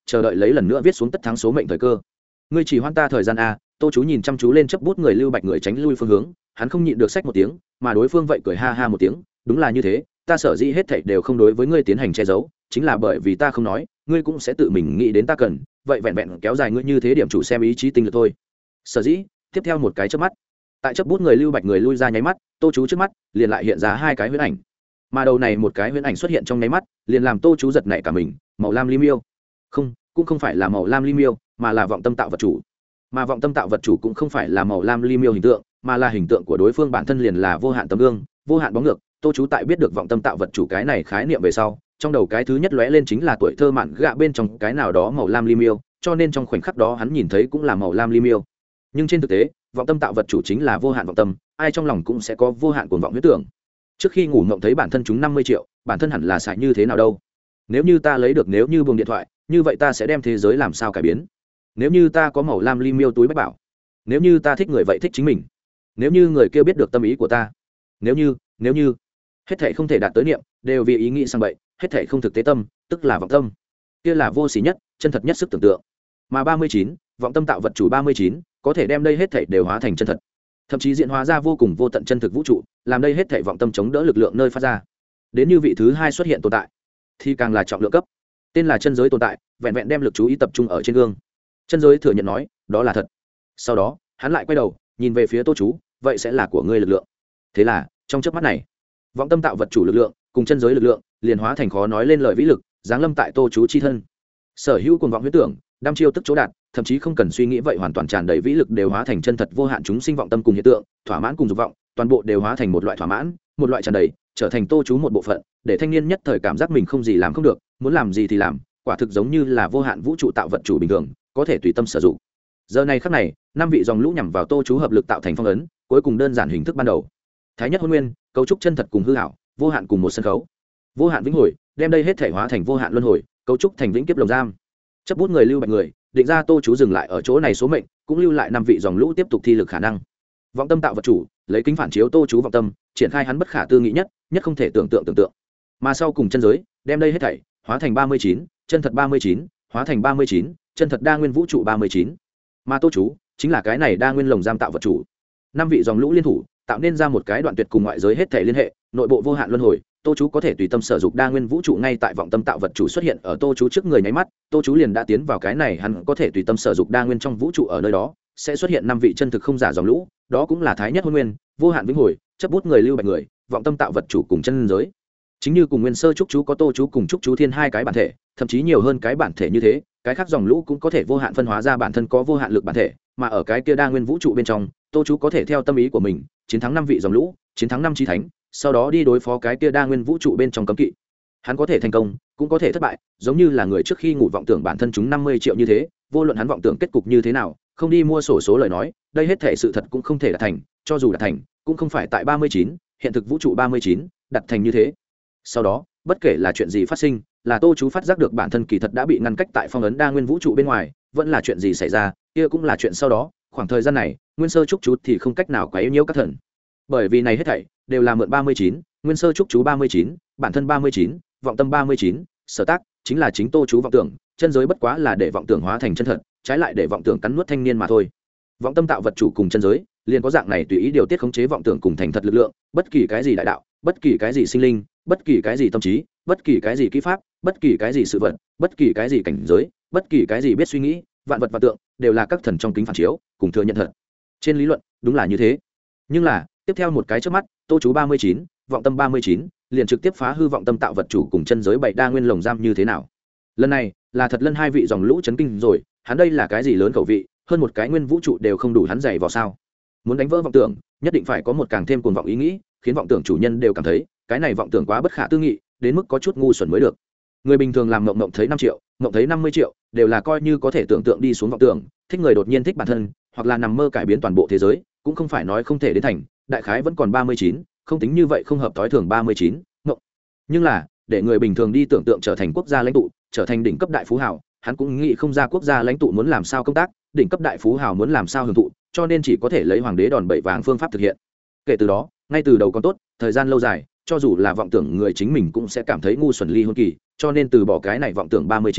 Speaker 1: chờ đợi lấy lần nữa viết xuống tất thắng số mệnh thời cơ. Ngươi chỉ hoãn ta thời gian a. Tô chú nhìn chăm chú lên chấp bút người Lưu Bạch người tránh lui phương hướng, hắn không nhịn được xách một tiếng, mà đối phương vậy cười ha ha một tiếng, đúng là như thế, ta sở dĩ hết thảy đều không đối với ngươi tiến hành che giấu, chính là bởi vì ta không nói, ngươi cũng sẽ tự mình nghĩ đến ta cần, vậy vẹn vẹn kéo dài ngươi như thế điểm chủ xem ý chí tinh lực thôi. Sở dĩ, tiếp theo một cái chớp mắt, tại chấp bút người Lưu Bạch người lui ra nháy mắt, Tô chú trước mắt liền lại hiện ra hai cái huyễn ảnh, mà đầu này một cái huyễn ảnh xuất hiện trong nháy mắt, liền làm Tô chú giật nảy cả mình, màu lam ly miêu, không, cũng không phải là màu lam ly miêu, mà là vọng tâm tạo vật chủ, mà vọng tâm tạo vật chủ cũng không phải là màu lam ly miêu hình tượng, mà là hình tượng của đối phương bản thân liền là vô hạn tấm gương, vô hạn bóng ngược. Tô chú tại biết được vọng tâm tạo vật chủ cái này khái niệm về sau, trong đầu cái thứ nhất lóe lên chính là tuổi thơ mạn gạ bên trong cái nào đó màu lam ly miêu, cho nên trong khoảnh khắc đó hắn nhìn thấy cũng là màu lam ly miêu. Nhưng trên thực tế, vọng tâm tạo vật chủ chính là vô hạn vọng tâm, ai trong lòng cũng sẽ có vô hạn cuồng vọng huyết tưởng. Trước khi ngủ mộng thấy bản thân chúng năm mươi triệu, bản thân hẳn là xài như thế nào đâu? Nếu như ta lấy được nếu như buồng điện thoại, như vậy ta sẽ đem thế giới làm sao cải biến? Nếu như ta có màu lam ly miêu túi bách bảo, nếu như ta thích người vậy thích chính mình, nếu như người kia biết được tâm ý của ta, nếu như nếu như hết thảy không thể đạt tới niệm đều vì ý nghĩ sang bậy, hết thảy không thực tế tâm tức là vọng tâm, kia là vô xỉ nhất, chân thật nhất sức tưởng tượng. Mà ba mươi chín, vọng tâm tạo vật chủ ba mươi chín có thể đem đây hết thảy đều hóa thành chân thật, thậm chí diễn hóa ra vô cùng vô tận chân thực vũ trụ, làm đây hết thảy vọng tâm chống đỡ lực lượng nơi phát ra. Đến như vị thứ hai xuất hiện tồn tại thì càng là trọng lượng cấp, tên là chân giới tồn tại, vẹn vẹn đem lực chú ý tập trung ở trên gương. Chân giới thừa nhận nói đó là thật. Sau đó hắn lại quay đầu nhìn về phía Tô chú, vậy sẽ là của ngươi lực lượng. Thế là trong chớp mắt này, vọng tâm tạo vật chủ lực lượng cùng chân giới lực lượng liền hóa thành khó nói lên lời vĩ lực, giáng lâm tại Tô chú chi thân. Sở hữu cuồng vọng huyết tưởng, đăm chiêu tức chỗ đạt, thậm chí không cần suy nghĩ vậy hoàn toàn tràn đầy vĩ lực đều hóa thành chân thật vô hạn chúng sinh vọng tâm cùng hiện tượng, thỏa mãn cùng dục vọng, toàn bộ đều hóa thành một loại thỏa mãn, một loại tràn đầy, trở thành Tô chú một bộ phận, để thanh niên nhất thời cảm giác mình không gì làm không được, muốn làm gì thì làm, quả thực giống như là vô hạn vũ trụ tạo vật chủ bình thường, có thể tùy tâm sử dụng. Giờ này khắc này, năm vị dòng lũ nhằm vào Tô chú hợp lực tạo thành phong ấn, cuối cùng đơn giản hình thức ban đầu. Thái nhất hôn nguyên, cấu trúc chân thật cùng hư ảo, vô hạn cùng một sân khấu. Vô hạn vĩnh hồi, đem đây hết thể hóa thành vô hạn luân hồi, cấu trúc thành vĩnh kiếp lồng giam. Chấp bút người Lưu Bạch người, định ra Tô chú dừng lại ở chỗ này số mệnh, cũng lưu lại năm vị dòng lũ tiếp tục thi lực khả năng. Vọng tâm tạo vật chủ, lấy kính phản chiếu Tô chú vọng tâm, triển khai hắn bất khả tư nghị nhất, nhất không thể tưởng tượng tưởng tượng. Mà sau cùng chân giới, đem đây hết thảy hóa thành ba mươi chín, chân thật ba mươi chín, hóa thành ba mươi chín, chân thật đa nguyên vũ trụ ba mươi chín. Mà Tô chú chính là cái này đa nguyên lồng giam tạo vật chủ. Năm vị dòng lũ liên thủ, tạo nên ra một cái đoạn tuyệt cùng ngoại giới hết thể liên hệ, nội bộ vô hạn luân hồi. Tô chú có thể tùy tâm sử dụng đa nguyên vũ trụ ngay tại vọng tâm tạo vật chủ xuất hiện ở Tô chú trước người nháy mắt, Tô chú liền đã tiến vào cái này, hắn có thể tùy tâm sử dụng đa nguyên trong vũ trụ, ở nơi đó sẽ xuất hiện năm vị chân thực không giả dòng lũ, đó cũng là thái nhất hôn nguyên, vô hạn vĩnh hồi, chấp bút người Lưu Bạch người, vọng tâm tạo vật chủ cùng chân giới. Chính như cùng nguyên sơ trúc chú có Tô chú cùng trúc chú thiên hai cái bản thể, thậm chí nhiều hơn cái bản thể như thế, cái khác dòng lũ cũng có thể vô hạn phân hóa ra bản thân có vô hạn lực bản thể, mà ở cái kia đa nguyên vũ trụ bên trong, Tô chú có thể theo tâm ý của mình chiến thắng năm vị dòng lũ, chiến thắng năm chi thánh, sau đó đi đối phó cái kia đa nguyên vũ trụ bên trong cấm kỵ. Hắn có thể thành công, cũng có thể thất bại, giống như là người trước khi ngủ vọng tưởng bản thân chúng năm mươi triệu như thế, vô luận hắn vọng tưởng kết cục như thế nào, không đi mua sổ số lời nói, đây hết thể sự thật cũng không thể đạt thành, cho dù đạt thành, cũng không phải tại ba mươi chín, hiện thực vũ trụ ba mươi chín, đạt thành như thế. Sau đó, bất kể là chuyện gì phát sinh, là Tô chú phát giác được bản thân kỳ thật đã bị ngăn cách tại phong ấn đa nguyên vũ trụ bên ngoài, vẫn là chuyện gì xảy ra, kia cũng là chuyện sau đó, khoảng thời gian này, nguyên sơ trúc chú thì không cách nào quấy nhiễu các thần. Bởi vì này hết thảy đều là mượn ba mươi chín, nguyên sơ trúc chú ba mươi chín, bản thân ba mươi chín, vọng tâm ba mươi chín, sở tác chính là chính Tô chú vọng tưởng, chân giới bất quá là để vọng tưởng hóa thành chân thật, trái lại để vọng tưởng cắn nuốt thanh niên mà thôi. Vọng tâm tạo vật chủ cùng chân giới, liền có dạng này tùy ý điều tiết khống chế vọng tưởng cùng thành thật lực lượng, bất kỳ cái gì đại đạo, bất kỳ cái gì sinh linh, bất kỳ cái gì tâm trí, bất kỳ cái gì kỹ pháp, bất kỳ cái gì sự vật, bất kỳ cái gì cảnh giới, bất kỳ cái gì biết suy nghĩ, vạn vật và tượng đều là các thần trong kính phản chiếu, cùng thừa nhận thật. Trên lý luận, đúng là như thế. Nhưng là, tiếp theo một cái trước mắt, Tô chú ba mươi chín, vọng tâm ba mươi chín, liền trực tiếp phá hư vọng tâm tạo vật chủ cùng chân giới bảy đa nguyên lồng giam như thế nào? Lần này, là thật lân hai vị dòng lũ chấn kinh rồi, hắn đây là cái gì lớn khẩu vị, hơn một cái nguyên vũ trụ đều không đủ hắn dày vào sao? Muốn đánh vỡ vọng tưởng, nhất định phải có một càng thêm cuồng vọng ý nghĩ, khiến vọng tưởng chủ nhân đều cảm thấy, cái này vọng tưởng quá bất khả tư nghị, đến mức có chút ngu xuẩn mới được. Người bình thường làm mộng mộng thấy năm triệu, mộng thấy năm mươi triệu, đều là coi như có thể tưởng tượng đi xuống vọng tưởng, thích người đột nhiên thích bản thân, hoặc là nằm mơ cải biến toàn bộ thế giới, cũng không phải nói không thể đến thành, đại khái vẫn còn ba mươi chín, không tính như vậy không hợp tối thường ba mươi chín, mộng. Nhưng là, để người bình thường đi tưởng tượng trở thành quốc gia lãnh tụ, trở thành đỉnh cấp đại phú hào, hắn cũng nghĩ không ra quốc gia lãnh tụ muốn làm sao công tác, đỉnh cấp đại phú hào muốn làm sao hưởng thụ, cho nên chỉ có thể lấy hoàng đế đòn bẩy vàng phương pháp thực hiện. Kể từ đó, ngay từ đầu còn tốt, thời gian lâu dài, cho dù là vọng tưởng người chính mình cũng sẽ cảm thấy ngu xuẩn ly hôn kỳ, cho nên từ bỏ cái này vọng tưởng ba mươi chín,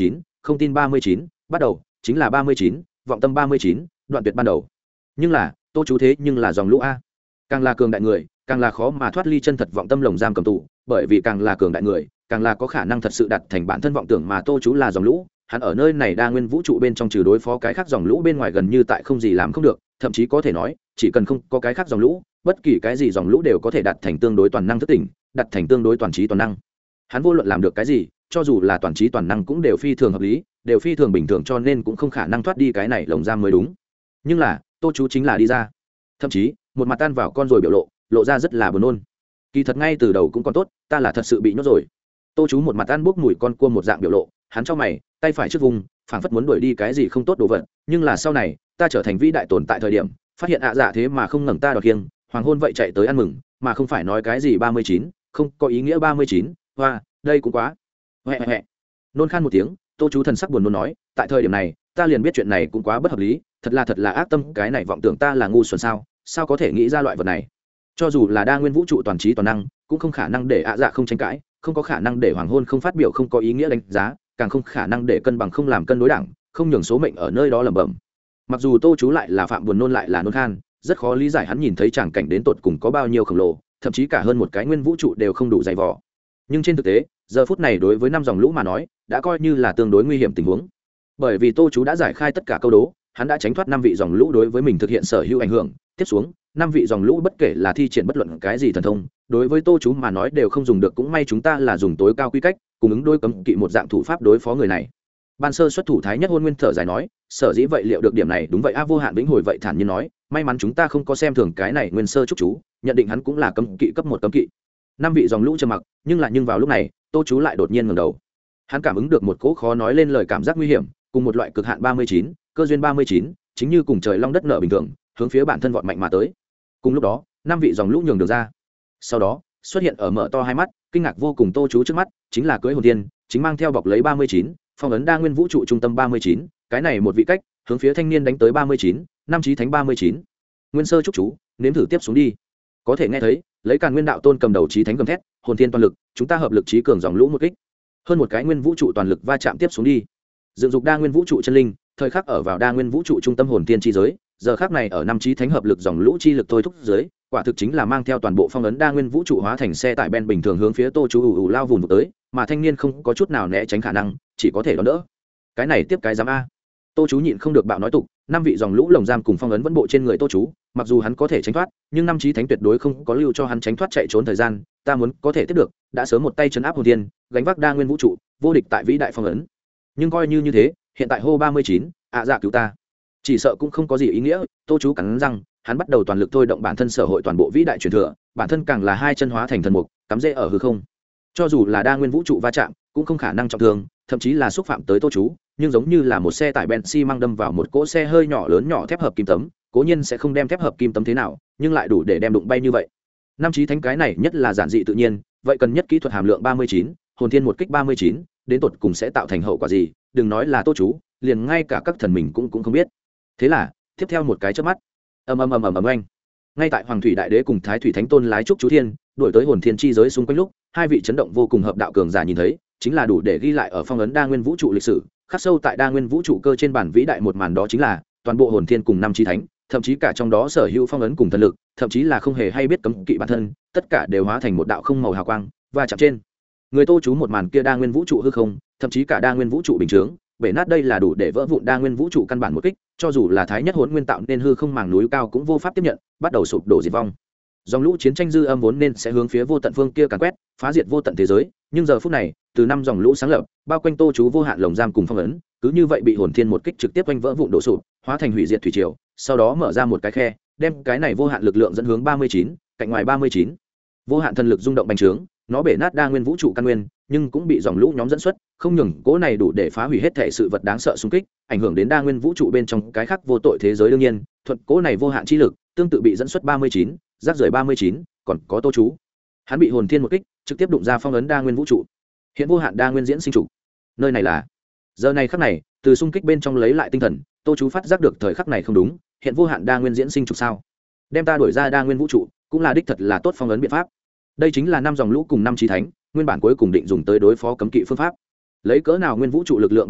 Speaker 1: không tin ba mươi chín, bắt đầu chính là ba mươi chín, vọng tâm ba mươi chín, đoạn tuyệt ban đầu. Nhưng là tô chú thế nhưng là dòng lũ a, càng là cường đại người càng là khó mà thoát ly chân thật vọng tâm lồng giam cầm tù, bởi vì càng là cường đại người càng là có khả năng thật sự đặt thành bản thân vọng tưởng, mà tô chú là dòng lũ, hắn ở nơi này đa nguyên vũ trụ bên trong trừ đối phó cái khác dòng lũ bên ngoài gần như tại không gì làm không được, thậm chí có thể nói chỉ cần không có cái khác dòng lũ, bất kỳ cái gì dòng lũ đều có thể đạt thành tương đối toàn năng thức tỉnh, đạt thành tương đối toàn trí toàn năng. Hắn vô luận làm được cái gì, cho dù là toàn trí toàn năng cũng đều phi thường hợp lý, đều phi thường bình thường, cho nên cũng không khả năng thoát đi cái này lồng giam mới đúng. Nhưng là tô chú chính là đi ra, thậm chí một mặt tan vào con rồi biểu lộ lộ ra rất là buồn nôn. Kỳ thật ngay từ đầu cũng còn tốt, ta là thật sự bị nhốt rồi. Tô chú một mặt ăn bốc mùi con cua một dạng biểu lộ, hắn cho mày, tay phải trước vùng phảng phất muốn đuổi đi cái gì không tốt đồ vật, nhưng là sau này ta trở thành vĩ đại tồn tại thời điểm phát hiện ạ dạ thế mà không ngẩng ta đọt kiêng hoàng hôn vậy chạy tới ăn mừng, mà không phải nói cái gì ba mươi chín, không có ý nghĩa ba mươi chín, hoa đây cũng quá huệ huệ. Nôn khan một tiếng, tô chú thần sắc buồn nôn nói, tại thời điểm này ta liền biết chuyện này cũng quá bất hợp lý, thật là thật là ác tâm, cái này vọng tưởng ta là ngu xuẩn sao, sao có thể nghĩ ra loại vật này. Cho dù là đa nguyên vũ trụ toàn trí toàn năng cũng không khả năng để ạ dạ không tranh cãi, không có khả năng để hoàng hôn không phát biểu không có ý nghĩa đánh giá, càng không khả năng để cân bằng không làm cân đối đẳng, không nhường số mệnh ở nơi đó lẩm bẩm. Mặc dù tô chú lại là phạm buồn nôn lại là nôn khan, rất khó lý giải hắn nhìn thấy tràng cảnh đến tột cùng có bao nhiêu khổng lồ, thậm chí cả hơn một cái nguyên vũ trụ đều không đủ dày vò. Nhưng trên thực tế giờ phút này đối với năm dòng lũ mà nói đã coi như là tương đối nguy hiểm tình huống, bởi vì tô chú đã giải khai tất cả câu đố, hắn đã tránh thoát năm vị dòng lũ đối với mình thực hiện sở hữu ảnh hưởng. Tiếp xuống năm vị dòng lũ bất kể là thi triển bất luận cái gì thần thông đối với tô chú mà nói đều không dùng được, cũng may chúng ta là dùng tối cao quy cách cung ứng đôi cấm kỵ một dạng thủ pháp đối phó người này. Ban sơ xuất thủ thái nhất hôn nguyên thở dài nói, sở dĩ vậy liệu được điểm này đúng vậy a. Vô hạn vĩnh hồi vậy thản nhiên nói, may mắn chúng ta không có xem thường cái này nguyên sơ trúc chú, nhận định hắn cũng là cấm kỵ cấp một cấm kỵ. Năm vị dòng lũ trầm mặc, nhưng là nhưng vào lúc này tô chú lại đột nhiên ngẩng đầu, hắn cảm ứng được một cỗ khó nói lên lời cảm giác nguy hiểm cùng một loại cực hạn ba mươi chín, cơ duyên ba mươi chín, chính như cùng trời long đất nở bình thường hướng phía bản thân vọt mạnh mà tới. Cùng lúc đó năm vị dòng lũ nhường đường ra, sau đó xuất hiện ở mở to hai mắt kinh ngạc vô cùng tô chú trước mắt chính là cưới hồn tiên, chính mang theo bọc lấy ba mươi chín, phong ấn đa nguyên vũ trụ trung tâm ba mươi chín, cái này một vị cách hướng phía thanh niên đánh tới ba mươi chín, năm chí thánh ba mươi chín. Nguyên sơ trúc chú, nếm thử tiếp xuống đi. Có thể nghe thấy lấy Càn Nguyên đạo tôn cầm đầu chí thánh gầm thét, hồn tiên toàn lực, chúng ta hợp lực chí cường dòng lũ một kích. Hơn một cái nguyên vũ trụ toàn lực va chạm tiếp xuống đi. Dựng dục đa nguyên vũ trụ chân linh, thời khắc ở vào đa nguyên vũ trụ trung tâm hồn tiên chi giới, giờ khắc này ở năm chí thánh hợp lực dòng lũ chi lực thôi thúc giới, quả thực chính là mang theo toàn bộ phong ấn đa nguyên vũ trụ hóa thành xe tải ben bình thường hướng phía tô chú ù ù lao vùng vụt tới, mà thanh niên không có chút nào né tránh khả năng, chỉ có thể đón đỡ. Cái này tiếp cái giám a. Tô chú nhịn không được bạo nói tục, năm vị dòng lũ lồng giam cùng phong ấn vẫn bộ trên người tô chú, mặc dù hắn có thể tránh thoát, nhưng năm chí thánh tuyệt đối không có lưu cho hắn tránh thoát chạy trốn thời gian, ta muốn có thể tiếp được, đã sớm một tay trấn áp hồn tiên, gánh vác đa nguyên vũ trụ, vô địch tại vĩ đại phong ấn. Nhưng coi như như thế, hiện tại hô ba mươi chín, ạ dạ cứu ta, chỉ sợ cũng không có gì ý nghĩa. Tô chú cắn răng, hắn bắt đầu toàn lực thôi động bản thân sở hội toàn bộ vĩ đại truyền thừa, bản thân càng là hai chân hóa thành thần mục, cắm rễ ở hư không. Cho dù là đa nguyên vũ trụ va chạm, cũng không khả năng trọng thương, thậm chí là xúc phạm tới tô chú, nhưng giống như là một xe tải ben xi măng đâm vào một cỗ xe hơi nhỏ lớn nhỏ thép hợp kim tấm, cố nhiên sẽ không đem thép hợp kim tấm thế nào, nhưng lại đủ để đem đụng bay như vậy. Năm chí thánh cái này nhất là giản dị tự nhiên, vậy cần nhất kỹ thuật hàm lượng ba mươi chín, hồn thiên một kích ba mươi chín, đến tột cùng sẽ tạo thành hậu quả gì, đừng nói là tô chú, liền ngay cả các thần mình cũng cũng không biết. Thế là tiếp theo một cái chớp mắt, ầm ầm ầm ầm ầm oanh, ngay tại Hoàng Thủy Đại Đế cùng Thái Thủy Thánh Tôn lái trúc chú thiên đuổi tới hồn thiên chi giới xung quanh lúc, hai vị chấn động vô cùng hợp đạo cường giả nhìn thấy, chính là đủ để ghi lại ở phong ấn đa nguyên vũ trụ lịch sử, khắc sâu tại đa nguyên vũ trụ cơ trên bản vĩ đại một màn, đó chính là toàn bộ hồn thiên cùng năm chí thánh, thậm chí cả trong đó sở hữu phong ấn cùng thần lực, thậm chí là không hề hay biết cấm kỵ bản thân, tất cả đều hóa thành một đạo không màu hào quang và chạm trên người tô chú một màn kia đa nguyên vũ trụ hư không, thậm chí cả đa nguyên vũ trụ bình chướng bể nát, đây là đủ để vỡ vụn đa nguyên vũ trụ căn bản một kích, cho dù là thái nhất hỗn nguyên tạo nên hư không màng núi cao cũng vô pháp tiếp nhận, bắt đầu sụp đổ diệt vong. Dòng lũ chiến tranh dư âm vốn nên sẽ hướng phía vô tận phương kia càn quét, phá diệt vô tận thế giới, nhưng giờ phút này từ năm dòng lũ sáng lập bao quanh tô chú vô hạn lồng giam cùng phong ấn, cứ như vậy bị hồn thiên một kích trực tiếp quanh vỡ vụn đổ sụp, hóa thành hủy diệt thủy triều, sau đó mở ra một cái khe, đem cái này vô hạn lực lượng dẫn hướng ba mươi chín, cạnh ngoài ba mươi chín. Vô hạn thần lực rung động bành trướng, nó bể nát đa nguyên vũ trụ căn nguyên, nhưng cũng bị dòng lũ nhóm dẫn xuất, không nhường cỗ này đủ để phá hủy hết thể sự vật đáng sợ xung kích, ảnh hưởng đến đa nguyên vũ trụ bên trong cái khác vô tội thế giới. Đương nhiên, thuận cỗ này vô hạn chi lực, tương tự bị dẫn xuất ba mươi chín, rác rưởi ba mươi chín, còn có tô chú. Hắn bị hồn thiên một kích, trực tiếp đụng ra phong ấn đa nguyên vũ trụ. Hiện vô hạn đa nguyên diễn sinh trụ. Nơi này là giờ này khắc này, từ xung kích bên trong lấy lại tinh thần, tô chú phát giác được thời khắc này không đúng, hiện vô hạn đa nguyên diễn sinh trụ sao? Đem ta đuổi ra đa nguyên vũ trụ, cũng là đích thật là tốt phong ấn biện pháp. Đây chính là năm dòng lũ cùng năm chí thánh, nguyên bản cuối cùng định dùng tới đối phó cấm kỵ phương pháp. Lấy cỡ nào nguyên vũ trụ lực lượng bản thân,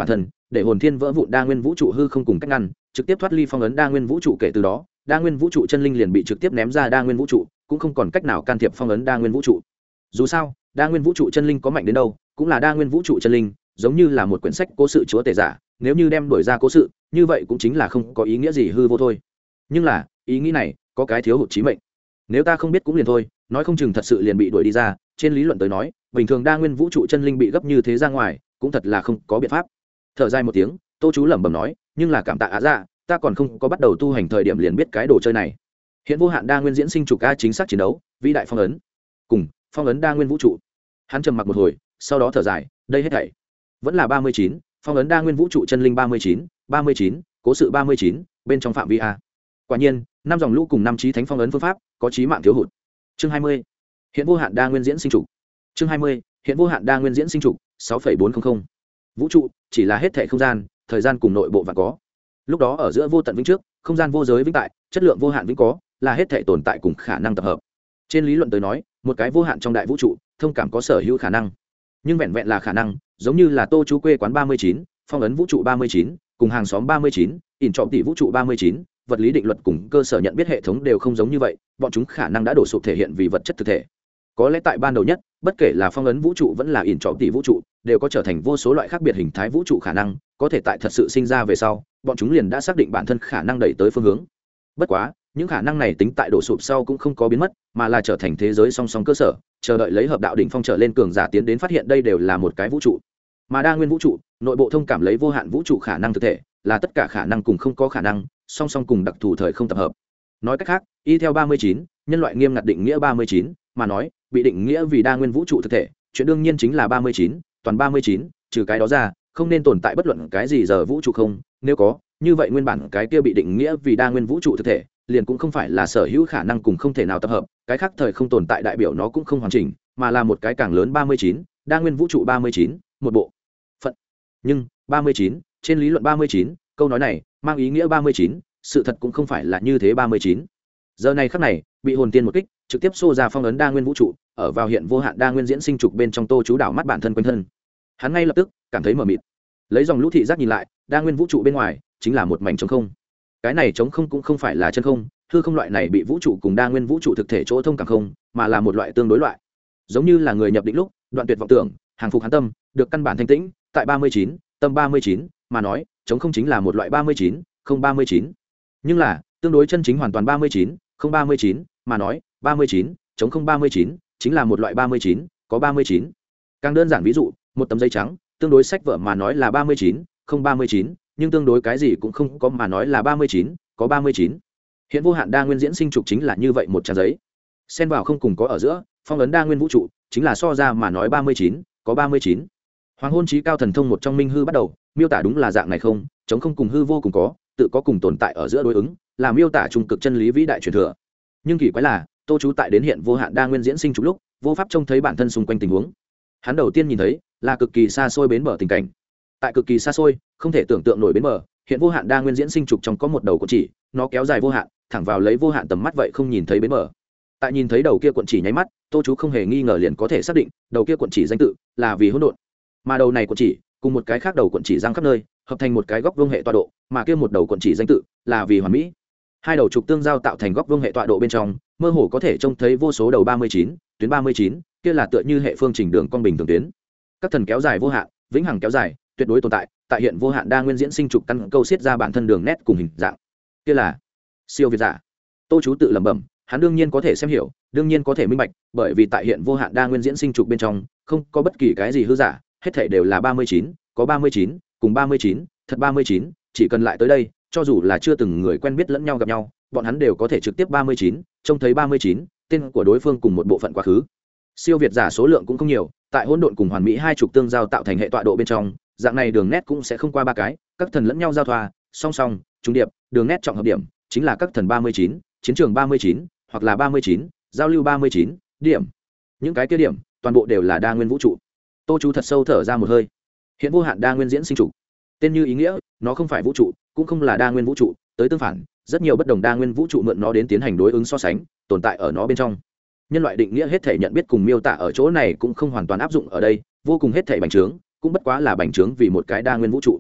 Speaker 1: để hồn thiên vỡ vụn đa nguyên vũ trụ hư không cùng cách ngăn, trực tiếp thoát ly phong ấn đa nguyên vũ trụ. Kể từ đó đa nguyên vũ trụ chân linh liền bị trực tiếp ném ra đa nguyên vũ trụ, cũng không còn cách nào can thiệp phong ấn đa nguyên vũ trụ. Dù sao đa nguyên vũ trụ chân linh có mạnh đến đâu cũng là đa nguyên vũ trụ chân linh, giống như là một quyển sách cố sự chúa tể giả, nếu như đem đổi ra cố sự như vậy cũng chính là không có ý nghĩa gì, hư vô thôi. Nhưng là ý nghĩ này có cái thiếu hụt chí mệnh, nếu ta không biết cũng liền thôi, nói không chừng thật sự liền bị đuổi đi ra. Trên lý luận tới nói bình thường đa nguyên vũ trụ chân linh bị gấp như thế ra ngoài cũng thật là không có biện pháp. Thở dài một tiếng, Tô chú lẩm bẩm nói, nhưng là cảm tạ Á Dạ, ta còn không có bắt đầu tu hành thời điểm liền biết cái đồ chơi này. Hiện vô hạn đa nguyên diễn sinh trục a chính xác chiến đấu vĩ đại phong ấn cùng phong ấn đa nguyên vũ trụ. Hắn trầm mặc một hồi, sau đó thở dài, đây hết thảy vẫn là ba mươi chín, phong ấn đa nguyên vũ trụ chân linh ba mươi chín, ba mươi chín, cố sự ba mươi chín, bên trong phạm vi a. Quả nhiên năm dòng lũ cùng năm chí thánh phong ấn phương pháp có chí mạng thiếu hụt. Chương hai mươi, hiện vô hạn đa nguyên diễn sinh trục. Chương hai mươi, hiện vô hạn đa nguyên diễn sinh trục sáu phẩy bốn trăm linh. Vũ trụ chỉ là hết thảy không gian, thời gian cùng nội bộ và có. Lúc đó ở giữa vô tận vĩnh trước, không gian vô giới vĩnh tại, chất lượng vô hạn vĩnh có, là hết thảy tồn tại cùng khả năng tập hợp. Trên lý luận tới nói, một cái vô hạn trong đại vũ trụ, thông cảm có sở hữu khả năng. Nhưng vẹn vẹn là khả năng, giống như là Tô chú quê quán ba mươi chín, phong ấn vũ trụ ba mươi chín, cùng hàng xóm ba mươi chín, ỉn trọng tỷ vũ trụ ba mươi chín, vật lý định luật cùng cơ sở nhận biết hệ thống đều không giống như vậy, bọn chúng khả năng đã đổ sụp thể hiện vì vật chất thực thể. Có lẽ tại ban đầu nhất, bất kể là phong ấn vũ trụ vẫn là ỉn trọng tỷ vũ trụ, đều có trở thành vô số loại khác biệt hình thái vũ trụ khả năng, có thể tại thật sự sinh ra về sau, bọn chúng liền đã xác định bản thân khả năng đẩy tới phương hướng. Bất quá, những khả năng này tính tại đổ sụp sau cũng không có biến mất, mà là trở thành thế giới song song cơ sở, chờ đợi lấy hợp đạo đỉnh phong trở lên cường giả tiến đến phát hiện đây đều là một cái vũ trụ. Mà đa nguyên vũ trụ, nội bộ thông cảm lấy vô hạn vũ trụ khả năng thực thể, là tất cả khả năng cùng không có khả năng, song song cùng đặc thù thời không tập hợp. Nói cách khác, y theo ba mươi chín, nhân loại nghiêm ngặt định nghĩa ba mươi chín, mà nói, bị định nghĩa vì đa nguyên vũ trụ thực thể, chuyện đương nhiên chính là ba mươi chín, toàn ba mươi chín, trừ cái đó ra, không nên tồn tại bất luận cái gì giờ vũ trụ không, nếu có, như vậy nguyên bản cái kia bị định nghĩa vì đa nguyên vũ trụ thực thể, liền cũng không phải là sở hữu khả năng cùng không thể nào tập hợp, cái khác thời không tồn tại đại biểu nó cũng không hoàn chỉnh, mà là một cái càng lớn ba mươi chín, đa nguyên vũ trụ ba mươi chín, một bộ phận. Nhưng, ba mươi chín, trên lý luận ba mươi chín, câu nói này mang ý nghĩa ba mươi chín, sự thật cũng không phải là như thế ba mươi chín. Giờ này khắc này, bị hồn tiên một kích, trực tiếp xô ra phong ấn đa nguyên vũ trụ, ở vào hiện vô hạn đa nguyên diễn sinh trục bên trong Tô chú đảo mắt bản thân quanh thân. Hắn ngay lập tức cảm thấy mờ mịt. Lấy dòng lũ thị giác nhìn lại, đa nguyên vũ trụ bên ngoài chính là một mảnh trống không. Cái này trống không cũng không phải là chân không, hư không loại này bị vũ trụ cùng đa nguyên vũ trụ thực thể chỗ thông cảm không, mà là một loại tương đối loại. Giống như là người nhập định lúc, đoạn tuyệt vọng tưởng, hàng phục hắn tâm, được căn bản thanh tĩnh, tại ba mươi chín, tâm ba mươi chín, mà nói, trống không chính là một loại ba mươi chín, không ba mươi chín. Nhưng là, tương đối chân chính hoàn toàn ba mươi chín, không ba mươi chín, mà nói, ba mươi chín, trống không ba mươi chín, chính là một loại ba mươi chín, có ba mươi chín. Càng đơn giản ví dụ, một tấm giấy trắng, tương đối sách vở mà nói là ba mươi chín, không ba mươi chín, nhưng tương đối cái gì cũng không có mà nói là ba mươi chín, có ba mươi chín. Hiện vô hạn đa nguyên diễn sinh trục chính là như vậy một trang giấy. Xen vào không cùng có ở giữa, phong ấn đa nguyên vũ trụ, chính là so ra mà nói ba mươi chín, có ba mươi chín. Hoàng hôn chí cao thần thông một trong minh hư bắt đầu, miêu tả đúng là dạng này không, chống không cùng hư vô cùng có, tự có cùng tồn tại ở giữa đối ứng, là miêu tả trung cực chân lý vĩ đại truyền thừa. Nhưng kỳ quái là, Tô chú tại đến hiện vô hạn đa nguyên diễn sinh trục lúc, vô pháp trông thấy bản thân xung quanh tình huống. Hắn đầu tiên nhìn thấy là cực kỳ xa xôi bến bờ tình cảnh. Tại cực kỳ xa xôi, không thể tưởng tượng nổi bến bờ, hiện vô hạn đa nguyên diễn sinh trục trong có một đầu cuộn chỉ, nó kéo dài vô hạn, thẳng vào lấy vô hạn tầm mắt vậy không nhìn thấy bến bờ. Tại nhìn thấy đầu kia cuộn chỉ nháy mắt, Tô chú không hề nghi ngờ liền có thể xác định, đầu kia cuộn chỉ danh tự là vì hỗn độn. Mà đầu này cuộn chỉ cùng một cái khác đầu cuộn chỉ giăng khắp nơi, hợp thành một cái góc vuông hệ tọa độ, mà kia một đầu cuộn chỉ danh tự là vì hoàn mỹ. Hai đầu trục tương giao tạo thành góc vuông hệ tọa độ bên trong, mơ hồ có thể trông thấy vô số đầu ba mươi chín, tuyến ba mươi chín, kia là tựa như hệ phương trình đường cong bình thường tuyến. Các thần kéo dài vô hạn, vĩnh hằng kéo dài, tuyệt đối tồn tại, tại hiện vô hạn đa nguyên diễn sinh trục căn câu xiết ra bản thân đường nét cùng hình dạng. Kia là siêu việt giả. Tô chú tự lẩm bẩm, hắn đương nhiên có thể xem hiểu, đương nhiên có thể minh bạch, bởi vì tại hiện vô hạn đa nguyên diễn sinh trục bên trong, không có bất kỳ cái gì hư giả, hết thảy đều là ba mươi chín, có ba mươi chín, cùng ba mươi chín, thật ba mươi chín, chỉ cần lại tới đây, cho dù là chưa từng người quen biết lẫn nhau gặp nhau, bọn hắn đều có thể trực tiếp ba mươi chín, trông thấy ba mươi chín, tên của đối phương cùng một bộ phận quá khứ. Siêu việt giả số lượng cũng không nhiều, tại hỗn độn cùng hoàn mỹ hai trục tương giao tạo thành hệ tọa độ bên trong, dạng này đường nét cũng sẽ không qua ba cái, các thần lẫn nhau giao thoa, song song, trùng điệp, đường nét trọng hợp điểm, chính là các thần ba mươi chín, chiến trường ba mươi chín, hoặc là ba mươi chín, giao lưu ba mươi chín, điểm. Những cái kia điểm, toàn bộ đều là đa nguyên vũ trụ. Tô chú thật sâu thở ra một hơi. Hiện vô hạn đa nguyên diễn sinh trục. Tên như ý nghĩa, nó không phải vũ trụ, cũng không là đa nguyên vũ trụ, tới tương phản, rất nhiều bất đồng đa nguyên vũ trụ mượn nó đến tiến hành đối ứng so sánh, tồn tại ở nó bên trong. Nhân loại định nghĩa hết thể nhận biết cùng miêu tả ở chỗ này cũng không hoàn toàn áp dụng ở đây, vô cùng hết thể bành trướng, cũng bất quá là bành trướng vì một cái đa nguyên vũ trụ.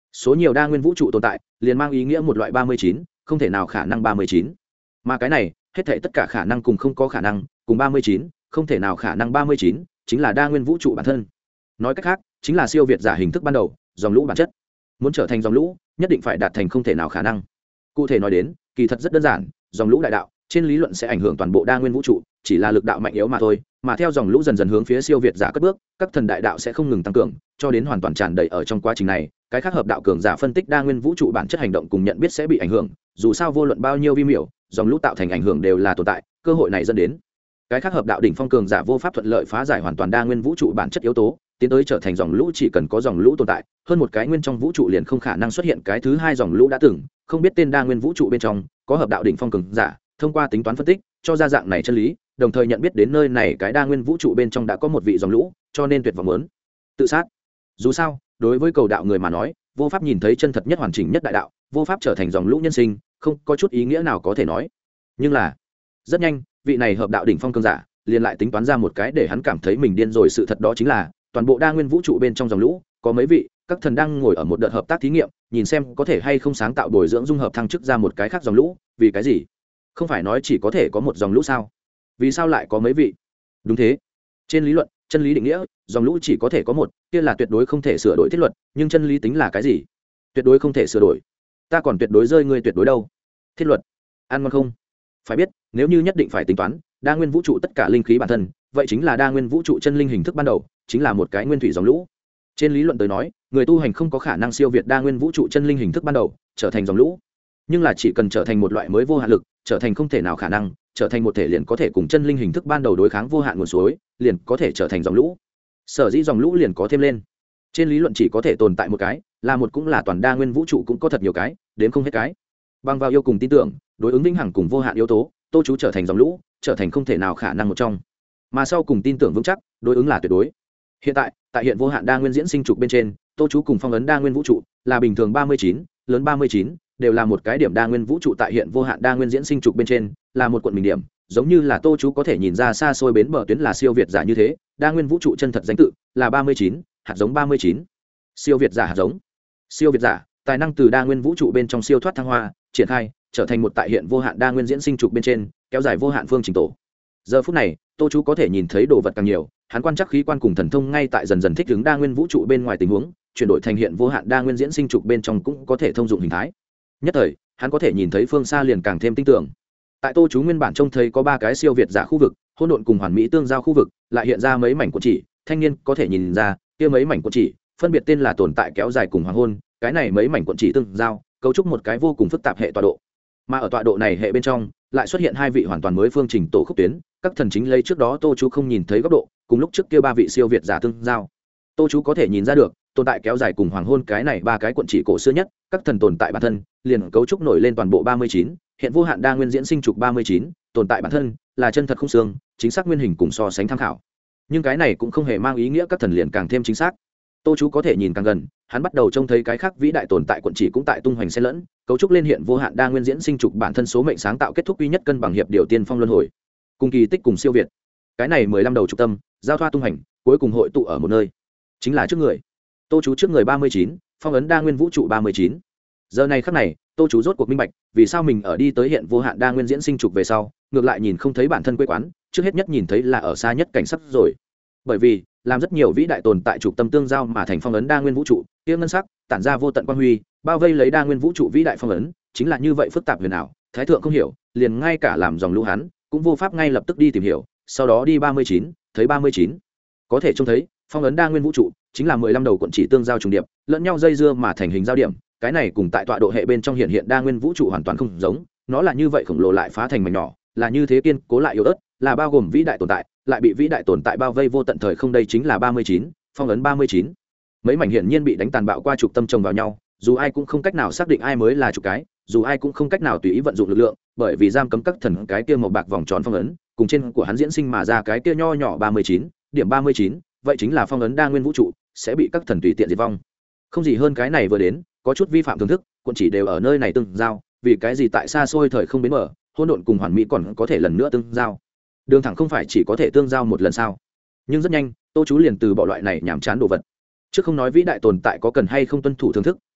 Speaker 1: số nhiều đa nguyên vũ trụ tồn tại liền mang ý nghĩa một loại ba mươi chín không thể nào khả năng ba mươi chín, mà cái này hết thảy tất cả khả năng cùng không có khả năng cùng ba mươi chín không thể nào khả năng ba mươi chín chính là đa nguyên vũ trụ bản thân. Nói cách khác chính là siêu việt giả hình thức ban đầu dòng lũ bản chất. Muốn trở thành dòng lũ nhất định phải đạt thành không thể nào khả năng. Cụ thể nói đến kỳ thật rất đơn giản, dòng lũ đại đạo trên lý luận sẽ ảnh hưởng toàn bộ đa nguyên vũ trụ, chỉ là lực đạo mạnh yếu mà thôi, mà theo dòng lũ dần dần hướng phía siêu việt giả cất bước, các thần đại đạo sẽ không ngừng tăng cường cho đến hoàn toàn tràn đầy. Ở trong quá trình này cái khác hợp đạo cường giả phân tích đa nguyên vũ trụ bản chất hành động cùng nhận biết sẽ bị ảnh hưởng, dù sao vô luận bao nhiêu vi miểu dòng lũ tạo thành ảnh hưởng đều là tồn tại, cơ hội này dẫn đến cái khác hợp đạo đỉnh phong cường giả vô pháp thuận lợi phá giải hoàn toàn đa nguyên vũ trụ bản chất yếu tố, tiến tới trở thành dòng lũ. Chỉ cần có dòng lũ tồn tại, hơn một cái nguyên trong vũ trụ liền không khả năng xuất hiện cái thứ hai dòng lũ. Đã từng không biết tên đa nguyên vũ trụ bên trong có hợp đạo đỉnh phong cường giả thông qua tính toán phân tích cho ra dạng này chân lý, đồng thời nhận biết đến nơi này cái đa nguyên vũ trụ bên trong đã có một vị dòng lũ, cho nên tuyệt vọng muốn tự sát. Dù sao đối với cầu đạo người mà nói, vô pháp nhìn thấy chân thật nhất hoàn chỉnh nhất đại đạo, vô pháp trở thành dòng lũ nhân sinh, không có chút ý nghĩa nào có thể nói. Nhưng là rất nhanh vị này hợp đạo đỉnh phong cường giả liền lại tính toán ra một cái để hắn cảm thấy mình điên rồi sự thật, đó chính là toàn bộ đa nguyên vũ trụ bên trong dòng lũ có mấy vị các thần đang ngồi ở một đợt hợp tác thí nghiệm, nhìn xem có thể hay không sáng tạo bồi dưỡng dung hợp thăng chức ra một cái khác dòng lũ. Vì cái gì? Không phải nói chỉ có thể có một dòng lũ sao? Vì sao lại có mấy vị? Đúng thế, trên lý luận chân lý định nghĩa dòng lũ chỉ có thể có một, kia là tuyệt đối không thể sửa đổi thiết luật. Nhưng chân lý tính là cái gì? Tuyệt đối không thể sửa đổi. Ta còn tuyệt đối rơi ngươi tuyệt đối đâu? Thiết luật ăn ngon không? Phải biết nếu như nhất định phải tính toán đa nguyên vũ trụ tất cả linh khí bản thân, vậy chính là đa nguyên vũ trụ chân linh hình thức ban đầu, chính là một cái nguyên thủy dòng lũ. Trên lý luận tới nói, người tu hành không có khả năng siêu việt đa nguyên vũ trụ chân linh hình thức ban đầu trở thành dòng lũ, nhưng là chỉ cần trở thành một loại mới vô hạn lực, trở thành không thể nào khả năng, trở thành một thể liền có thể cùng chân linh hình thức ban đầu đối kháng vô hạn nguồn suối, liền có thể trở thành dòng lũ. Sở dĩ dòng lũ liền có thêm lên. Trên lý luận chỉ có thể tồn tại một cái, là một cũng là toàn đa nguyên vũ trụ cũng có thật nhiều cái, đến không hết cái. Bằng vào yêu cùng tin tưởng, đối ứng vĩnh hằng cùng vô hạn yếu tố, Tô Chú trở thành dòng lũ, trở thành không thể nào khả năng một trong. Mà sau cùng tin tưởng vững chắc, đối ứng là tuyệt đối. Hiện tại, tại hiện vô hạn đa nguyên diễn sinh trục bên trên, Tô Chú cùng phong ấn đa nguyên vũ trụ là bình thường ba mươi chín, lớn ba mươi chín, đều là một cái điểm đa nguyên vũ trụ tại hiện vô hạn đa nguyên diễn sinh trục bên trên, là một cuộn mình điểm, giống như là Tô Chú có thể nhìn ra xa xôi bến bờ tuyến là siêu việt giả như thế, đa nguyên vũ trụ chân thật danh tự là ba mươi chín, hạt giống ba mươi chín. Siêu việt giả hạt giống. Siêu việt giả, tài năng từ đa nguyên vũ trụ bên trong siêu thoát thăng hoa, triển khai, trở thành một tại hiện vô hạn đa nguyên diễn sinh trục bên trên, kéo dài vô hạn phương trình tổ. Giờ phút này, Tô Chú có thể nhìn thấy đồ vật càng nhiều, hắn quan trắc khí quan cùng thần thông ngay tại dần dần thích ứng đa nguyên vũ trụ bên ngoài tình huống, chuyển đổi thành hiện vô hạn đa nguyên diễn sinh trục bên trong cũng có thể thông dụng hình thái. Nhất thời, hắn có thể nhìn thấy phương xa liền càng thêm tinh tưởng. Tại Tô Chú nguyên bản trông thấy có ba cái siêu việt giả khu vực, hỗn độn cùng hoàn mỹ tương giao khu vực, lại hiện ra mấy mảnh cuộn chỉ, thanh niên có thể nhìn ra, kia mấy mảnh cuộn chỉ, phân biệt tên là tồn tại kéo dài cùng hoàng hôn, cái này mấy mảnh cuộn chỉ tương giao, cấu trúc một cái vô cùng phức tạp hệ tọa độ. Mà ở tọa độ này hệ bên trong, lại xuất hiện hai vị hoàn toàn mới phương trình tổ khúc tuyến, các thần chính lấy trước đó Tô Chú không nhìn thấy góc độ, cùng lúc trước kia ba vị siêu việt giả tương giao. Tô Chú có thể nhìn ra được, tồn tại kéo dài cùng hoàng hôn cái này ba cái cuộn chỉ cổ xưa nhất, các thần tồn tại bản thân, liền cấu trúc nổi lên toàn bộ ba mươi chín, hiện vô hạn đa nguyên diễn sinh trục ba mươi chín, tồn tại bản thân là chân thật không xương, chính xác nguyên hình cùng so sánh tham khảo. Nhưng cái này cũng không hề mang ý nghĩa các thần liền càng thêm chính xác. Tô Chú có thể nhìn càng gần, hắn bắt đầu trông thấy cái khác vĩ đại tồn tại cuộn chỉ cũng tại tung hoành xen lẫn, cấu trúc lên hiện vô hạn đa nguyên diễn sinh trục bản thân số mệnh sáng tạo kết thúc duy nhất cân bằng hiệp điều tiên phong luân hồi, cùng kỳ tích cùng siêu việt. Cái này mười lăm đầu trục tâm, giao thoa tung hành, cuối cùng hội tụ ở một nơi, chính là trước người. Tô Chú trước người ba mươi chín, phong ấn đa nguyên vũ trụ ba mươi chín. Giờ này khắc này, Tô Chú rốt cuộc minh bạch, vì sao mình ở đi tới hiện vô hạn đa nguyên diễn sinh trục về sau, ngược lại nhìn không thấy bản thân quê quán, trước hết nhất nhìn thấy là ở xa nhất cảnh sắc rồi. Bởi vì, làm rất nhiều vĩ đại tồn tại trục tâm tương giao mà thành phong ấn đa nguyên vũ trụ, kia ngân sắc, tản ra vô tận quang huy, bao vây lấy đa nguyên vũ trụ vĩ đại phong ấn, chính là như vậy phức tạp huyền ảo, thái thượng không hiểu, liền ngay cả làm dòng lũ hắn, cũng vô pháp ngay lập tức đi tìm hiểu, sau đó đi ba mươi chín, thấy ba mươi chín. Có thể trông thấy, phong ấn đa nguyên vũ trụ chính là mười lăm đầu cuộn chỉ tương giao trùng điệp, lẫn nhau dây dưa mà thành hình giao điểm, cái này cùng tại tọa độ hệ bên trong hiện hiện đa nguyên vũ trụ hoàn toàn không giống, nó là như vậy khổng lồ lại phá thành mảnh nhỏ, là như thế kiên cố lại yếu ớt, là bao gồm vĩ đại tồn tại, lại bị vĩ đại tồn tại bao vây vô tận thời không, đây chính là ba mươi chín, phong ấn ba mươi chín. Mấy mảnh hiển nhiên bị đánh tàn bạo qua trục tâm chồng vào nhau, dù ai cũng không cách nào xác định ai mới là trục cái, dù ai cũng không cách nào tùy ý vận dụng lực lượng, bởi vì giam cấm các thần cái kia màu bạc vòng tròn phong ấn, cùng trên của hắn diễn sinh mà ra cái kia nho nhỏ ba mươi chín, điểm ba mươi chín, vậy chính là phong ấn đa nguyên vũ trụ sẽ bị các thần tùy tiện diệt vong. Không gì hơn cái này vừa đến, có chút vi phạm thưởng thức, cuộn chỉ đều ở nơi này tương giao, vì cái gì tại xa xôi thời không bến mở, hỗn độn cùng hoàn mỹ còn có thể lần nữa tương giao. Đường thẳng không phải chỉ có thể tương giao một lần sao? Nhưng rất nhanh, Tô Chú liền từ bỏ loại này nhàm chán đồ vật. Trước không nói vĩ đại tồn tại có cần hay không tuân thủ thưởng thức,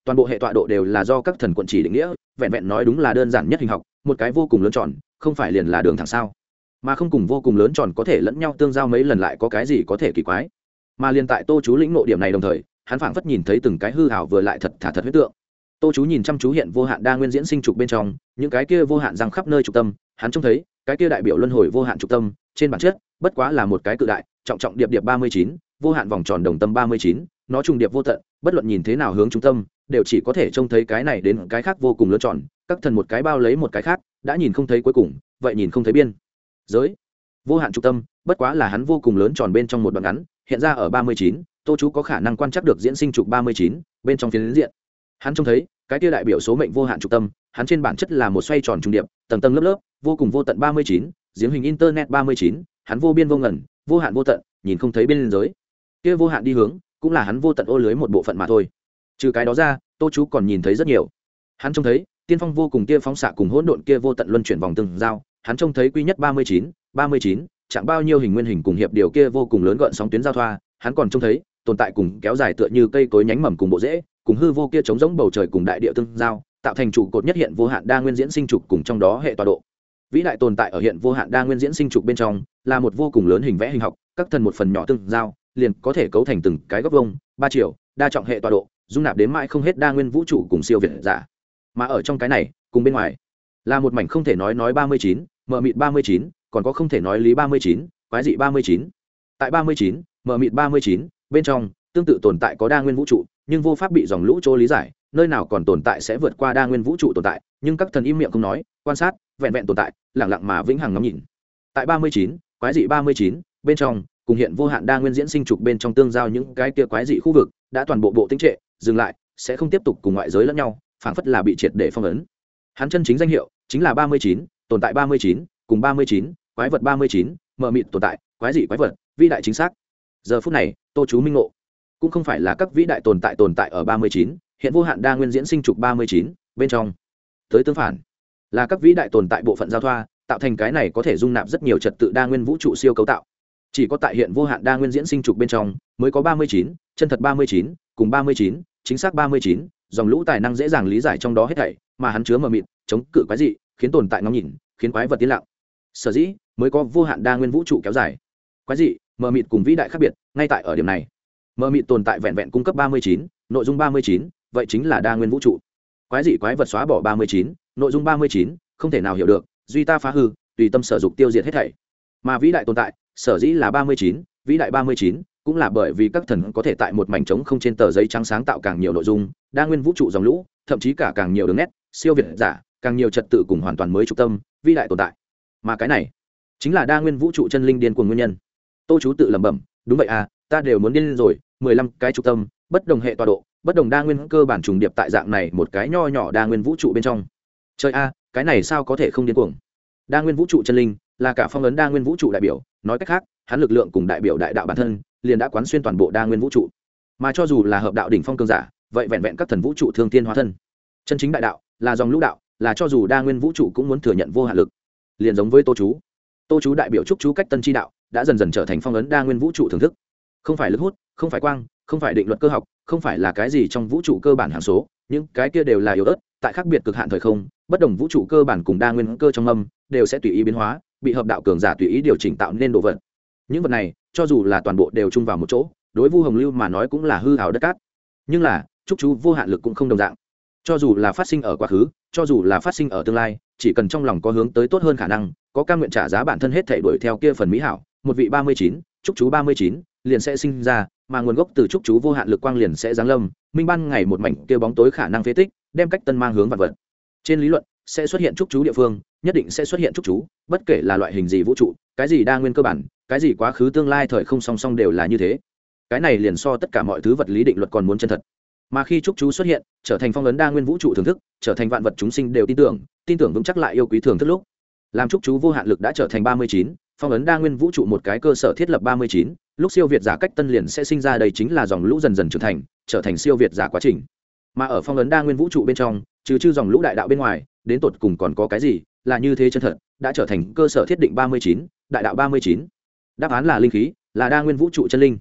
Speaker 1: toàn bộ hệ tọa độ đều là do các thần quận chỉ định nghĩa, vẹn vẹn nói đúng là đơn giản nhất hình học, một cái vô cùng lớn tròn không phải liền là đường thẳng sao? Mà không cùng vô cùng lớn tròn có thể lẫn nhau tương giao mấy lần lại có cái gì có thể kỳ quái? Mà liền tại Tô Chú lĩnh ngộ điểm này đồng thời, hắn phảng phất nhìn thấy từng cái hư ảo vừa lại thật thả thật huyết tượng. Tô Chú nhìn chăm chú hiện vô hạn đa nguyên diễn sinh trục bên trong, những cái kia vô hạn răng khắp nơi trục tâm, hắn trông thấy, cái kia đại biểu luân hồi vô hạn trục tâm, trên bản chất, bất quá là một cái cự đại, trọng trọng điệp điệp ba mươi chín, vô hạn vòng tròn đồng tâm ba mươi chín, nó trùng điệp vô tận, bất luận nhìn thế nào hướng trung tâm, đều chỉ có thể trông thấy cái này đến cái khác vô cùng lớn tròn, các thần một cái bao lấy một cái khác, đã nhìn không thấy cuối cùng, vậy nhìn không thấy biên giới. Vô hạn trục tâm, bất quá là hắn vô cùng lớn tròn bên trong một đoạn ngắn, hiện ra ở ba mươi chín, Tô Chú có khả năng quan trắc được diễn sinh trục ba mươi chín, bên trong phiến diện. Hắn trông thấy, cái kia đại biểu số mệnh vô hạn trục tâm, hắn trên bản chất là một xoay tròn trùng điệp, tầng tầng lớp lớp, vô cùng vô tận ba mươi chín, giếng hình internet ba mươi chín, hắn vô biên vô ngần, vô hạn vô tận, nhìn không thấy biên giới. Kia vô hạn đi hướng, cũng là hắn vô tận ô lưới một bộ phận mà thôi. Trừ cái đó ra, Tô Chú còn nhìn thấy rất nhiều. Hắn trông thấy, tiên phong vô cùng kia phóng xạ cùng hỗn độn kia vô tận luân chuyển vòng từng giao, hắn trông thấy quy nhất ba mươi chín, ba mươi chín, chẳng bao nhiêu hình nguyên hình cùng hiệp điều kia vô cùng lớn gợn sóng tuyến giao thoa, hắn còn trông thấy, tồn tại cùng kéo dài tựa như cây cối nhánh mầm cùng bộ rễ, cùng hư vô kia chống giống bầu trời cùng đại địa tương giao, tạo thành trụ cột nhất hiện vô hạn đa nguyên diễn sinh trục cùng trong đó hệ tọa độ. Vĩ đại tồn tại ở hiện vô hạn đa nguyên diễn sinh trục bên trong, là một vô cùng lớn hình vẽ hình học, các thần một phần nhỏ tương giao, liền có thể cấu thành từng cái góc vuông, ba chiều, đa trọng hệ tọa độ, dung nạp đến mãi không hết đa nguyên vũ trụ cùng siêu việt giả. Mà ở trong cái này, cùng bên ngoài, là một mảnh không thể nói nói ba mươi chín, mờ mịt ba mươi chín, còn có không thể nói lý ba mươi chín, quái dị ba mươi chín. Tại ba mươi chín, mờ mịt ba mươi chín, bên trong, tương tự tồn tại có đa nguyên vũ trụ, nhưng vô pháp bị dòng lũ chỗ lý giải, nơi nào còn tồn tại sẽ vượt qua đa nguyên vũ trụ tồn tại, nhưng các thần im miệng không nói, quan sát, vẹn vẹn tồn tại, lặng lặng mà vĩnh hằng ngắm nhìn. Tại ba mươi chín, quái dị ba mươi chín, bên trong, cùng hiện vô hạn đa nguyên diễn sinh trục bên trong tương giao những cái kia quái dị khu vực, đã toàn bộ bộ tĩnh trệ, dừng lại, sẽ không tiếp tục cùng ngoại giới lẫn nhau, phảng phất là bị triệt để phong ấn. Hắn chân chính danh hiệu chính là ba mươi chín, tồn tại ba mươi chín, cùng ba mươi chín, quái vật ba mươi chín, mờ mịt tồn tại, quái dị quái vật, vĩ đại chính xác. Giờ phút này, Tô Chú minh ngộ, cũng không phải là các vĩ đại tồn tại tồn tại ở ba mươi chín, hiện vô hạn đa nguyên diễn sinh trục ba mươi chín, bên trong. Tới tương phản, là các vĩ đại tồn tại bộ phận giao thoa, tạo thành cái này có thể dung nạp rất nhiều trật tự đa nguyên vũ trụ siêu cấu tạo. Chỉ có tại hiện vô hạn đa nguyên diễn sinh trục bên trong, mới có ba mươi chín, chân thật ba mươi chín, cùng ba mươi chín, chính xác ba mươi chín, dòng lũ tài năng dễ dàng lý giải trong đó hết thảy, mà hắn chứa mờ mịt, chống cự quái dị, khiến tồn tại ngóng nhìn, khiến quái vật tiến lặng. Sở dĩ, mới có vô hạn đa nguyên vũ trụ kéo dài. Quái dị, mờ mịt cùng vĩ đại khác biệt, ngay tại ở điểm này. Mờ mịt tồn tại vẹn vẹn cung cấp ba mươi chín, nội dung ba mươi chín, vậy chính là đa nguyên vũ trụ. Quái dị quái vật xóa bỏ ba mươi chín, nội dung ba mươi chín, không thể nào hiểu được, duy ta phá hư, tùy tâm sở dục tiêu diệt hết thảy. Mà vĩ đại tồn tại, sở dĩ là ba mươi chín, vĩ đại ba mươi chín, cũng là bởi vì các thần có thể tại một mảnh trống không trên tờ giấy trắng sáng tạo càng nhiều nội dung, đa nguyên vũ trụ dòng lũ, thậm chí cả càng nhiều đường nét, siêu việt giả, càng nhiều trật tự cùng hoàn toàn mới trung tâm, vĩ đại tồn tại. Mà cái này, chính là đa nguyên vũ trụ chân linh điên cuồng nguyên nhân. Tô Chú tự lẩm bẩm, đúng vậy à, ta đều muốn điên rồi, mười lăm cái trung tâm, bất đồng hệ tọa độ, bất đồng đa nguyên cơ bản trùng điệp tại dạng này một cái nho nhỏ đa nguyên vũ trụ bên trong. Trời a, cái này sao có thể không điên cuồng? Đa nguyên vũ trụ chân linh là cả phong ấn đa nguyên vũ trụ đại biểu, nói cách khác, hắn lực lượng cùng đại biểu đại đạo bản thân, liền đã quán xuyên toàn bộ đa nguyên vũ trụ. Mà cho dù là hợp đạo đỉnh phong cường giả, vậy vẹn vẹn các thần vũ trụ thương tiên hóa thân. Chân chính đại đạo, là dòng lũ đạo, là cho dù đa nguyên vũ trụ cũng muốn thừa nhận vô hạn lực. Liền giống với Tô Chú. Tô Chú đại biểu trúc chú cách tân chi đạo, đã dần dần trở thành phong ấn đa nguyên vũ trụ thưởng thức. Không phải lực hút, không phải quang, không phải định luật cơ học, không phải là cái gì trong vũ trụ cơ bản hàm số, những cái kia đều là yếu ớt, tại khác biệt cực hạn thời không, bất đồng vũ trụ cơ bản cùng đa nguyên cơ trong âm, đều sẽ tùy ý biến hóa, bị hợp đạo cường giả tùy ý điều chỉnh tạo nên đồ vật. Những vật này, cho dù là toàn bộ đều chung vào một chỗ, đối Vu Hồng Lưu mà nói cũng là hư ảo đất cát. Nhưng là, trúc chú vô hạn lực cũng không đồng dạng. Cho dù là phát sinh ở quá khứ, cho dù là phát sinh ở tương lai, chỉ cần trong lòng có hướng tới tốt hơn khả năng, có cam nguyện trả giá bản thân hết thảy đuổi theo kia phần mỹ hảo, một vị ba mươi chín, trúc chú ba mươi chín, liền sẽ sinh ra, mà nguồn gốc từ trúc chú vô hạn lực quang liền sẽ giáng lâm, minh ban ngày một mảnh kia bóng tối khả năng phế tích, đem cách tân mang hướng vạn vật. Trên lý luận, sẽ xuất hiện trúc chú địa phương, nhất định sẽ xuất hiện trúc chú, bất kể là loại hình gì vũ trụ, cái gì đa nguyên cơ bản, cái gì quá khứ tương lai thời không song song đều là như thế. Cái này liền so tất cả mọi thứ vật lý định luật còn muốn chân thật. Mà khi trúc chú xuất hiện, trở thành phong ấn đa nguyên vũ trụ thưởng thức, trở thành vạn vật chúng sinh đều tin tưởng, tin tưởng vững chắc lại yêu quý thưởng thức lúc. Làm trúc chú vô hạn lực đã trở thành ba mươi chín, phong ấn đa nguyên vũ trụ một cái cơ sở thiết lập ba mươi chín, lúc siêu việt giả cách tân liền sẽ sinh ra, đây chính là dòng lũ dần dần trưởng thành, trở thành siêu việt giả quá trình. Mà ở phong ấn đa nguyên vũ trụ bên trong, trừ trừ dòng lũ đại đạo bên ngoài, đến tột cùng còn có cái gì là như thế chân thật, đã trở thành cơ sở thiết định ba mươi chín, đại đạo ba mươi chín. Đáp án là linh khí, là đa nguyên vũ trụ chân linh.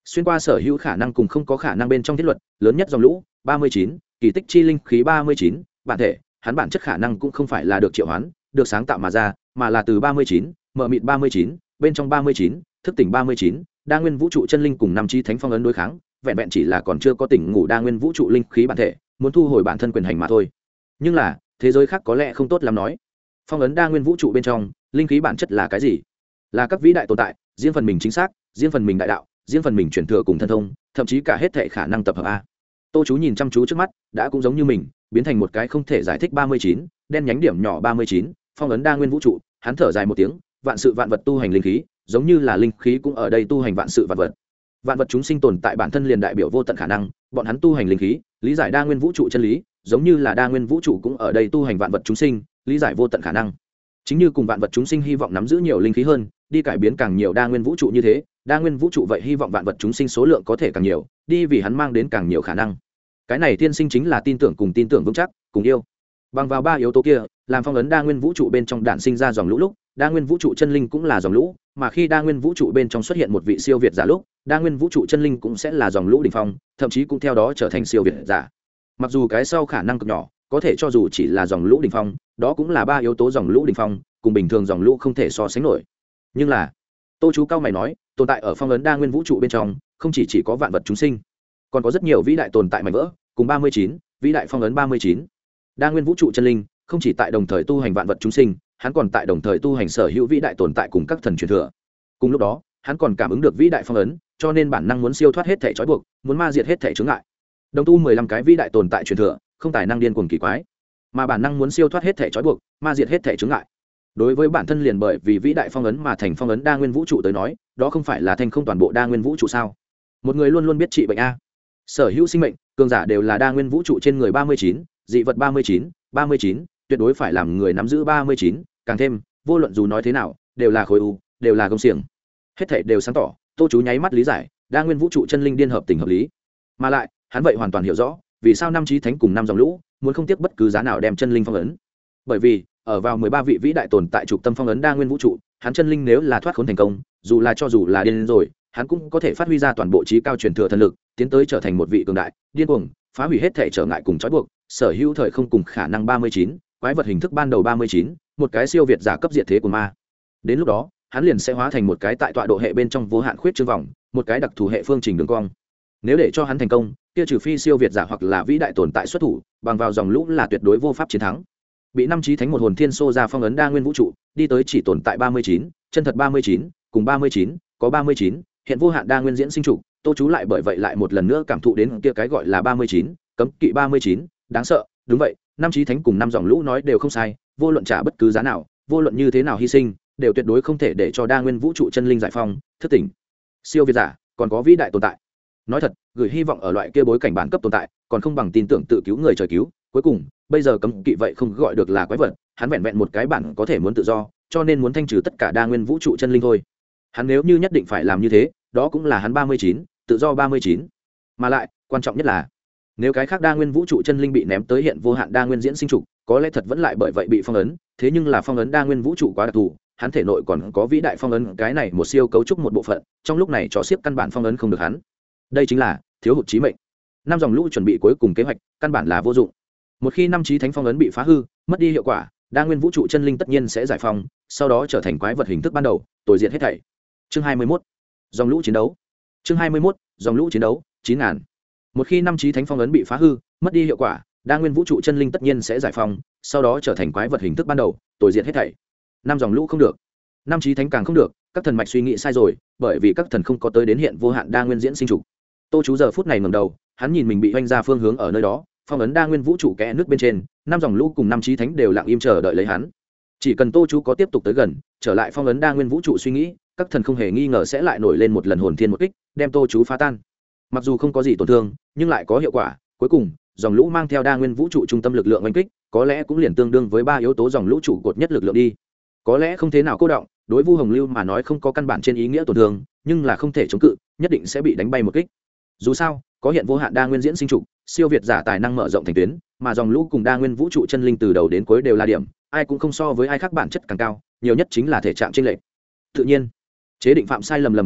Speaker 1: xuyên qua sở hữu khả năng cùng không có khả năng bên trong thiết luật lớn nhất dòng lũ ba mươi chín, kỳ tích chi linh khí ba mươi chín, bản thể hắn bản chất khả năng cũng không phải là được triệu hoán được sáng tạo mà ra, mà là từ ba mươi chín, mở mịt ba mươi chín, bên trong ba mươi chín, thức tỉnh ba mươi chín, đa nguyên vũ trụ chân linh cùng năm chi thánh phong ấn đối kháng, vẹn vẹn chỉ là còn chưa có tỉnh ngủ đa nguyên vũ trụ linh khí bản thể, muốn thu hồi bản thân quyền hành mà thôi. Nhưng là, thế giới khác có lẽ không tốt lắm nói. Phong ấn đa nguyên vũ trụ bên trong, linh khí bản chất là cái gì? Là các vĩ đại tồn tại, riêng phần mình chính xác, riêng phần mình đại đạo, riêng phần mình chuyển thừa cùng thân thông, thậm chí cả hết thảy khả năng tập hợp a. Tô Chú nhìn chăm chú trước mắt, đã cũng giống như mình, biến thành một cái không thể giải thích ba mươi chín, đen nhánh điểm nhỏ ba mươi chín, phong ấn đa nguyên vũ trụ, hắn thở dài một tiếng, vạn sự vạn vật tu hành linh khí, giống như là linh khí cũng ở đây tu hành vạn sự vạn vật. Vạn vật chúng sinh tồn tại bản thân liền đại biểu vô tận khả năng, bọn hắn tu hành linh khí, lý giải đa nguyên vũ trụ chân lý, giống như là đa nguyên vũ trụ cũng ở đây tu hành vạn vật chúng sinh, lý giải vô tận khả năng. Chính như cùng vạn vật chúng sinh hy vọng nắm giữ nhiều linh khí hơn, đi cải biến càng nhiều đa nguyên vũ trụ như thế, đa nguyên vũ trụ vậy hy vọng vạn vật chúng sinh số lượng có thể càng nhiều, đi vì hắn mang đến càng nhiều khả năng. Cái này tiên sinh chính là tin tưởng cùng tin tưởng vững chắc, cùng yêu. Bằng vào ba yếu tố kia, làm phong ấn đa nguyên vũ trụ bên trong đản sinh ra dòng lũ lúc, đa nguyên vũ trụ chân linh cũng là dòng lũ, mà khi đa nguyên vũ trụ bên trong xuất hiện một vị siêu việt giả lúc, đa nguyên vũ trụ chân linh cũng sẽ là dòng lũ đỉnh phong, thậm chí cũng theo đó trở thành siêu việt giả. Mặc dù cái sau khả năng cực nhỏ, có thể cho dù chỉ là dòng lũ đỉnh phong, đó cũng là ba yếu tố dòng lũ đỉnh phong, cùng bình thường dòng lũ không thể so sánh nổi. Nhưng là, Tô Chú cao mày nói, tồn tại ở phong ấn đa nguyên vũ trụ bên trong, không chỉ chỉ có vạn vật chúng sinh, còn có rất nhiều vĩ đại tồn tại mảnh vỡ, cùng ba mươi chín, vĩ đại phong ấn ba mươi chín. Đa nguyên vũ trụ chân linh, không chỉ tại đồng thời tu hành vạn vật chúng sinh, hắn còn tại đồng thời tu hành sở hữu vĩ đại tồn tại cùng các thần truyền thừa. Cùng lúc đó, hắn còn cảm ứng được vĩ đại phong ấn, cho nên bản năng muốn siêu thoát hết thể trói buộc, muốn ma diệt hết thể chướng ngại. Đồng tu mười lăm cái vĩ đại tồn tại truyền thừa, không tài năng điên cuồng kỳ quái, mà bản năng muốn siêu thoát hết thể trói buộc, ma diệt hết thể chướng ngại. Đối với bản thân liền bởi vì vĩ đại phong ấn mà thành phong ấn đa nguyên vũ trụ tới nói, đó không phải là thành không toàn bộ đa nguyên vũ trụ sao? Một người luôn luôn biết trị bệnh a. Sở hữu sinh mệnh, cường giả đều là đa nguyên vũ trụ trên người ba mươi chín, dị vật ba mươi chín, ba mươi chín, tuyệt đối phải làm người nắm giữ ba mươi chín, càng thêm, vô luận dù nói thế nào, đều là khối u, đều là công xiềng. Hết thảy đều sáng tỏ, Tô Chú nháy mắt lý giải, đa nguyên vũ trụ chân linh điên hợp tình hợp lý. Mà lại, hắn vậy hoàn toàn hiểu rõ, vì sao năm chí thánh cùng năm dòng lũ, muốn không tiếc bất cứ giá nào đem chân linh phong ấn. Bởi vì, ở vào mười ba vị vĩ đại tồn tại trục tâm phong ấn đa nguyên vũ trụ, hắn chân linh nếu là thoát khốn thành công, dù là cho dù là điên rồi, hắn cũng có thể phát huy ra toàn bộ trí cao truyền thừa thần lực, tiến tới trở thành một vị cường đại, điên cuồng, phá hủy hết thể trở ngại cùng trói buộc, sở hữu thời không cùng khả năng ba mươi chín, quái vật hình thức ban đầu ba mươi chín, một cái siêu việt giả cấp diệt thế của ma. Đến lúc đó, hắn liền sẽ hóa thành một cái tại tọa độ hệ bên trong vô hạn khuyết trương vòng, một cái đặc thù hệ phương trình đường cong. Nếu để cho hắn thành công, kia trừ phi siêu việt giả hoặc là vĩ đại tồn tại xuất thủ, bằng vào dòng lũ là tuyệt đối vô pháp chiến thắng. Bị năm chí thánh một hồn thiên xô ra phong ấn đa nguyên vũ trụ, đi tới chỉ tồn tại ba mươi chín, chân thật ba mươi chín, cùng ba mươi chín, có ba mươi chín, hiện vô hạn đa nguyên diễn sinh trụ, Tô Chú lại bởi vậy lại một lần nữa cảm thụ đến kia cái gọi là ba mươi chín, cấm kỵ ba mươi chín, đáng sợ, đúng vậy, năm chí thánh cùng năm dòng lũ nói đều không sai, vô luận trả bất cứ giá nào, vô luận như thế nào hy sinh, đều tuyệt đối không thể để cho đa nguyên vũ trụ chân linh giải phong, thức tỉnh. Siêu việt giả, còn có vĩ đại tồn tại. Nói thật, gửi hy vọng ở loại kia bối cảnh bản cấp tồn tại, còn không bằng tin tưởng tự cứu người trời cứu, cuối cùng, bây giờ cấm kỵ vậy không gọi được là quái vật, hắn vẹn vẹn một cái bản có thể muốn tự do, cho nên muốn thanh trừ tất cả đa nguyên vũ trụ chân linh thôi. Hắn nếu như nhất định phải làm như thế, đó cũng là hắn ba mươi chín, tự do ba mươi chín. Mà lại, quan trọng nhất là, nếu cái khác đa nguyên vũ trụ chân linh bị ném tới hiện vô hạn đa nguyên diễn sinh trụ, có lẽ thật vẫn lại bởi vậy bị phong ấn, thế nhưng là phong ấn đa nguyên vũ trụ quá đặc thù, hắn thể nội còn có vĩ đại phong ấn, cái này một siêu cấu trúc một bộ phận, trong lúc này trò xiếc căn bản phong ấn không được hắn. Đây chính là thiếu hụt chí mệnh. Năm dòng lũ chuẩn bị cuối cùng kế hoạch, căn bản là vô dụng. Một khi năm chí thánh phong ấn bị phá hư, mất đi hiệu quả, đa nguyên vũ trụ chân linh tất nhiên sẽ giải phóng, sau đó trở thành quái vật hình thức ban đầu, tối diệt hết thảy. Chương hai mươi mốt, dòng lũ chiến đấu. Chương hai mươi mốt, dòng lũ chiến đấu, chín ngàn. Một khi năm chí thánh phong ấn bị phá hư, mất đi hiệu quả, đa nguyên vũ trụ chân linh tất nhiên sẽ giải phóng, sau đó trở thành quái vật hình thức ban đầu, tối diệt hết thảy. Năm dòng lũ không được, năm chí thánh càng không được, các thần mạch suy nghĩ sai rồi, bởi vì các thần không có tới đến hiện vô hạn đa nguyên diễn sinh trụ. Tô Chú giờ phút này ngẩng đầu, hắn nhìn mình bị oanh ra phương hướng ở nơi đó, phong ấn đa nguyên vũ trụ kẽ nước bên trên, năm dòng lũ cùng năm chí thánh đều lặng im chờ đợi lấy hắn. Chỉ cần Tô Chú có tiếp tục tới gần, trở lại phong ấn đa nguyên vũ trụ suy nghĩ, các thần không hề nghi ngờ sẽ lại nổi lên một lần hồn thiên một kích, đem Tô Chú phá tan. Mặc dù không có gì tổn thương, nhưng lại có hiệu quả, cuối cùng, dòng lũ mang theo đa nguyên vũ trụ trung tâm lực lượng oanh kích, có lẽ cũng liền tương đương với ba yếu tố dòng lũ trụ cột nhất lực lượng đi. Có lẽ không thế nào cô động, đối Vu Hồng Lưu mà nói không có căn bản trên ý nghĩa tổn thương, nhưng là không thể chống cự, nhất định sẽ bị đánh bay một kích. Dù sao, có hiện vô hạn đa nguyên diễn sinh trụ, siêu việt giả tài năng mở rộng thành tuyến, mà dòng lũ cùng đa nguyên vũ trụ chân linh từ đầu đến cuối đều là điểm, ai cũng không so với ai khác bản chất càng cao, nhiều nhất chính là thể trạng chênh lệch. Tự nhiên, chế định phạm sai lầm lầm kế hoạch,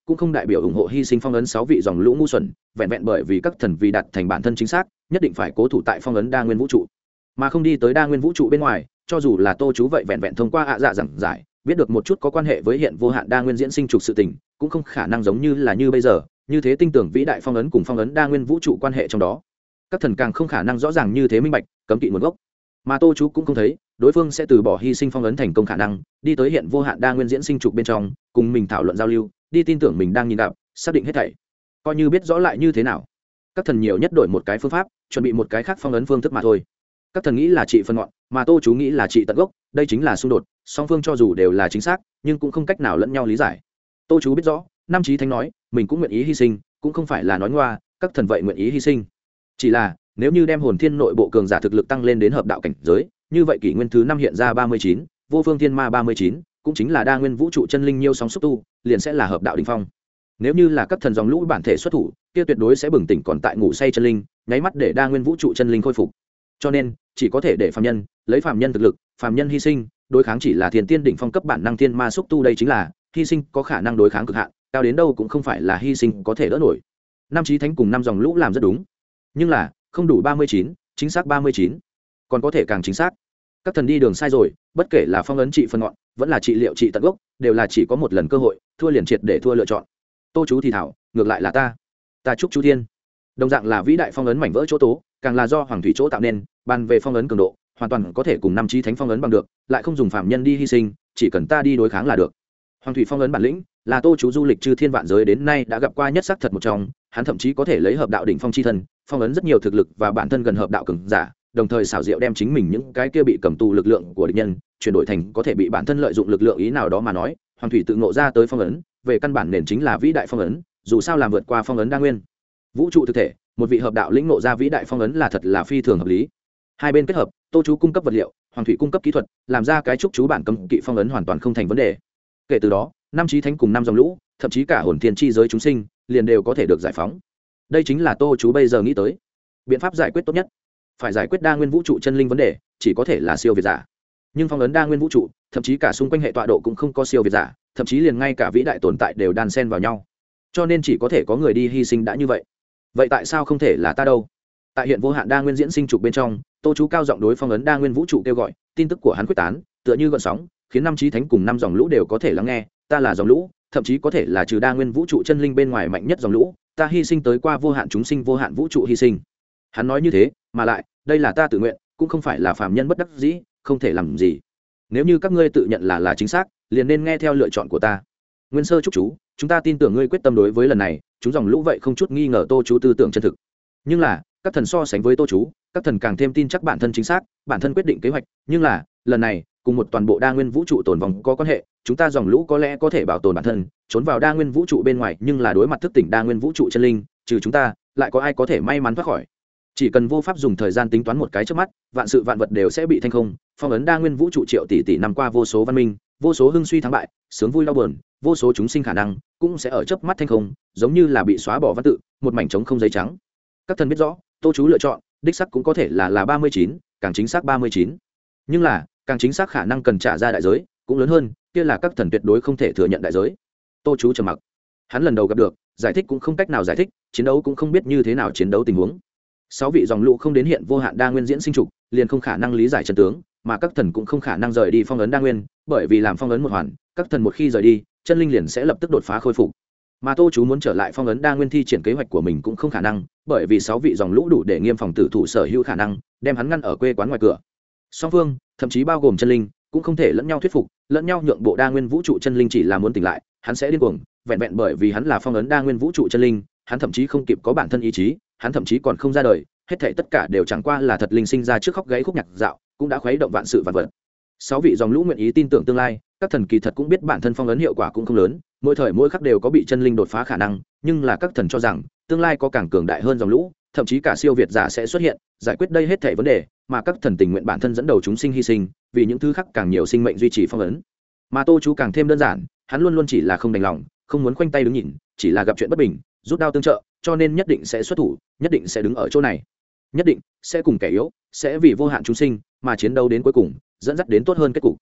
Speaker 1: cũng không đại biểu ủng hộ hy sinh phong ấn sáu vị dòng lũ ngu xuẩn, vẹn vẹn bởi vì các thần vì đạt thành bản thân chính xác nhất định phải cố thủ tại phong ấn đa nguyên vũ trụ, mà không đi tới đa nguyên vũ trụ bên ngoài. Cho dù là Tô chú vậy vẹn vẹn thông qua ạ dạ giảng giải biết được một chút có quan hệ với hiện vô hạn đa nguyên diễn sinh trục sự tình, cũng không khả năng giống như là như bây giờ như thế tin tưởng vĩ đại phong ấn cùng phong ấn đa nguyên vũ trụ quan hệ trong đó. Các thần càng không khả năng rõ ràng như thế minh bạch cấm kỵ nguồn gốc, mà Tô chú cũng không thấy đối phương sẽ từ bỏ hy sinh phong ấn thành công khả năng, đi tới hiện vô hạn đa nguyên diễn sinh trục bên trong cùng mình thảo luận giao lưu, đi tin tưởng mình đang nhìn gặp xác định hết thảy. Coi như biết rõ lại như thế nào, các thần nhiều nhất đổi một cái phương pháp, chuẩn bị một cái khác phong ấn phương thức mà thôi. Các thần nghĩ là trị phân ngọn, mà Tô chú nghĩ là trị tận gốc, đây chính là xung đột. Song phương cho dù đều là chính xác nhưng cũng không cách nào lẫn nhau lý giải. Tô chú biết rõ năm chí thánh nói mình cũng nguyện ý hy sinh, cũng không phải là nói ngoa, các thần vậy nguyện ý hy sinh. Chỉ là nếu như đem hồn thiên nội bộ cường giả thực lực tăng lên đến hợp đạo cảnh giới, như vậy kỷ nguyên thứ năm hiện ra ba mươi chín, vô phương thiên ma ba mươi chín, cũng chính là đa nguyên vũ trụ chân linh nhiêu sóng xúc tu, liền sẽ là hợp đạo đỉnh phong. Nếu như là các thần dòng lũ bản thể xuất thủ, kia tuyệt đối sẽ bừng tỉnh còn tại ngủ say chân linh, nháy mắt để đa nguyên vũ trụ chân linh khôi phục. Cho nên chỉ có thể để phàm nhân lấy phàm nhân thực lực, phàm nhân hy sinh, đối kháng chỉ là thiên tiên đỉnh phong cấp bản năng thiên ma xúc tu, đây chính là hy sinh có khả năng đối kháng cực hạn, cao đến đâu cũng không phải là hy sinh có thể đỡ nổi. Năm chí thánh cùng năm dòng lũ làm rất đúng, nhưng là không đủ ba mươi chín, chính xác ba mươi chín, còn có thể càng chính xác. Các thần đi đường sai rồi, bất kể là phong ấn trị phân ngọn vẫn là trị liệu trị tận gốc, đều là chỉ có một lần cơ hội, thua liền triệt để thua lựa chọn. Tô chú thì thảo ngược lại là ta ta chúc chú thiên đồng dạng là vĩ đại phong ấn mảnh vỡ chỗ tố, càng là do hoàng thủy chỗ tạo nên. Bàn về phong ấn cường độ, hoàn toàn có thể cùng năm chí thánh phong ấn bằng được, lại không dùng phạm nhân đi hy sinh, chỉ cần ta đi đối kháng là được. Hoàng thủy phong ấn bản lĩnh là Tô chú du lịch chư thiên vạn giới đến nay đã gặp qua nhất sắc thật một trong, hắn thậm chí có thể lấy hợp đạo đỉnh phong chi thân phong ấn rất nhiều thực lực và bản thân gần hợp đạo cường giả, đồng thời xảo diệu đem chính mình những cái kia bị cầm tù lực lượng của địch nhân chuyển đổi thành có thể bị bản thân lợi dụng lực lượng ý nào đó mà nói. Hoàng thủy tự ngộ ra tới phong ấn, về căn bản nền chính là vĩ đại phong ấn, dù sao làm vượt qua phong ấn đa nguyên vũ trụ thực thể, một vị hợp đạo lĩnh ngộ ra vĩ đại phong ấn là thật là phi thường hợp lý. Hai bên kết hợp, Tô chú cung cấp vật liệu, Hoàng thủy cung cấp kỹ thuật, làm ra cái trúc chú bản cấm kỵ phong ấn hoàn toàn không thành vấn đề. Kể từ đó, năm chí thánh cùng năm dòng lũ, thậm chí cả hồn thiên chi giới chúng sinh liền đều có thể được giải phóng. Đây chính là Tô chú bây giờ nghĩ tới biện pháp giải quyết tốt nhất. Phải giải quyết đa nguyên vũ trụ chân linh vấn đề, chỉ có thể là siêu việt giả. Nhưng phong ấn đa nguyên vũ trụ, thậm chí cả xung quanh hệ tọa độ cũng không có siêu việt giả, thậm chí liền ngay cả vĩ đại tồn tại đều đan xen vào nhau. Cho nên chỉ có thể có người đi hy sinh đã như vậy. Vậy tại sao không thể là ta đâu? Tại hiện vô hạn đa nguyên diễn sinh trục bên trong, Tô chú cao giọng đối phong ấn đa nguyên vũ trụ kêu gọi, tin tức của hắn quyết tán, tựa như gợn sóng, khiến năm chí thánh cùng năm dòng lũ đều có thể lắng nghe. Ta là dòng lũ, thậm chí có thể là trừ đa nguyên vũ trụ chân linh bên ngoài mạnh nhất dòng lũ, ta hy sinh tới qua vô hạn chúng sinh, vô hạn vũ trụ hy sinh. Hắn nói như thế, mà lại, đây là ta tự nguyện, cũng không phải là phàm nhân bất đắc dĩ, không thể làm gì. Nếu như các ngươi tự nhận là là chính xác, liền nên nghe theo lựa chọn của ta. Nguyên sơ chúc chú, chúng ta tin tưởng ngươi quyết tâm đối với lần này, chúng dòng lũ vậy không chút nghi ngờ Tô chú tư tưởng chân thực. Nhưng là, các thần so sánh với Tô chú, các thần càng thêm tin chắc bản thân chính xác, bản thân quyết định kế hoạch. Nhưng là, lần này, cùng một toàn bộ đa nguyên vũ trụ tồn vong có quan hệ, chúng ta dòng lũ có lẽ có thể bảo tồn bản thân, trốn vào đa nguyên vũ trụ bên ngoài, nhưng là đối mặt thức tỉnh đa nguyên vũ trụ chân linh, trừ chúng ta, lại có ai có thể may mắn thoát khỏi? Chỉ cần vô pháp dùng thời gian tính toán một cái trước mắt, vạn sự vạn vật đều sẽ bị thanh không. Phong ấn đa nguyên vũ trụ triệu tỷ tỷ năm qua vô số văn minh, vô số hưng suy thắng bại, sướng vui đau buồn, vô số chúng sinh khả năng cũng sẽ ở chớp mắt thanh không, giống như là bị xóa bỏ văn tự, một mảnh trống không giấy trắng. Các thần biết rõ, Tô chú lựa chọn đích xác cũng có thể là là ba mươi chín, càng chính xác ba mươi chín. Nhưng là, càng chính xác khả năng cần trả ra đại giới cũng lớn hơn, kia là các thần tuyệt đối không thể thừa nhận đại giới. Tô chú trầm mặc. Hắn lần đầu gặp được, giải thích cũng không cách nào giải thích, chiến đấu cũng không biết như thế nào chiến đấu tình huống. Sáu vị dòng lũ không đến hiện vô hạn đa nguyên diễn sinh trục, liền không khả năng lý giải chân tướng, mà các thần cũng không khả năng rời đi phong ấn đa nguyên, bởi vì làm phong ấn một hoàn, các thần một khi rời đi, chân linh liền sẽ lập tức đột phá khôi phục. Mà Tô chú muốn trở lại phong ấn đa nguyên thi triển kế hoạch của mình cũng không khả năng, bởi vì sáu vị dòng lũ đủ để nghiêm phòng tử thủ sở hữu khả năng, đem hắn ngăn ở quê quán ngoài cửa. Song phương, thậm chí bao gồm chân linh, cũng không thể lẫn nhau thuyết phục, lẫn nhau nhượng bộ. Đa nguyên vũ trụ chân linh chỉ là muốn tỉnh lại, hắn sẽ điên cuồng, vẹn vẹn bởi vì hắn là phong ấn đa nguyên vũ trụ chân linh, hắn thậm chí không kịp có bản thân ý chí, hắn thậm chí còn không ra đời, hết thảy tất cả đều chẳng qua là thật linh sinh ra trước khóc gáy khúc nhạc dạo, cũng đã khuấy động vạn sự vạn vật. Sáu vị dòng lũ nguyện ý tin tưởng tương lai, các thần kỳ thật cũng biết bản thân phong ấn hiệu quả cũng không lớn, mỗi thời mỗi khắc đều có bị chân linh đột phá khả năng, nhưng là các thần cho rằng tương lai có càng cường đại hơn dòng lũ, thậm chí cả siêu việt giả sẽ xuất hiện, giải quyết đây hết thảy vấn đề, mà các thần tình nguyện bản thân dẫn đầu chúng sinh hy sinh, vì những thứ khác càng nhiều sinh mệnh duy trì phong ấn. Mà Tô chú càng thêm đơn giản, hắn luôn luôn chỉ là không đành lòng, không muốn khoanh tay đứng nhìn, chỉ là gặp chuyện bất bình, rút đao tương trợ, cho nên nhất định sẽ xuất thủ, nhất định sẽ đứng ở chỗ này, nhất định sẽ cùng kẻ yếu, sẽ vì vô hạn chúng sinh mà chiến đấu đến cuối cùng, dẫn dắt đến tốt hơn kết cục.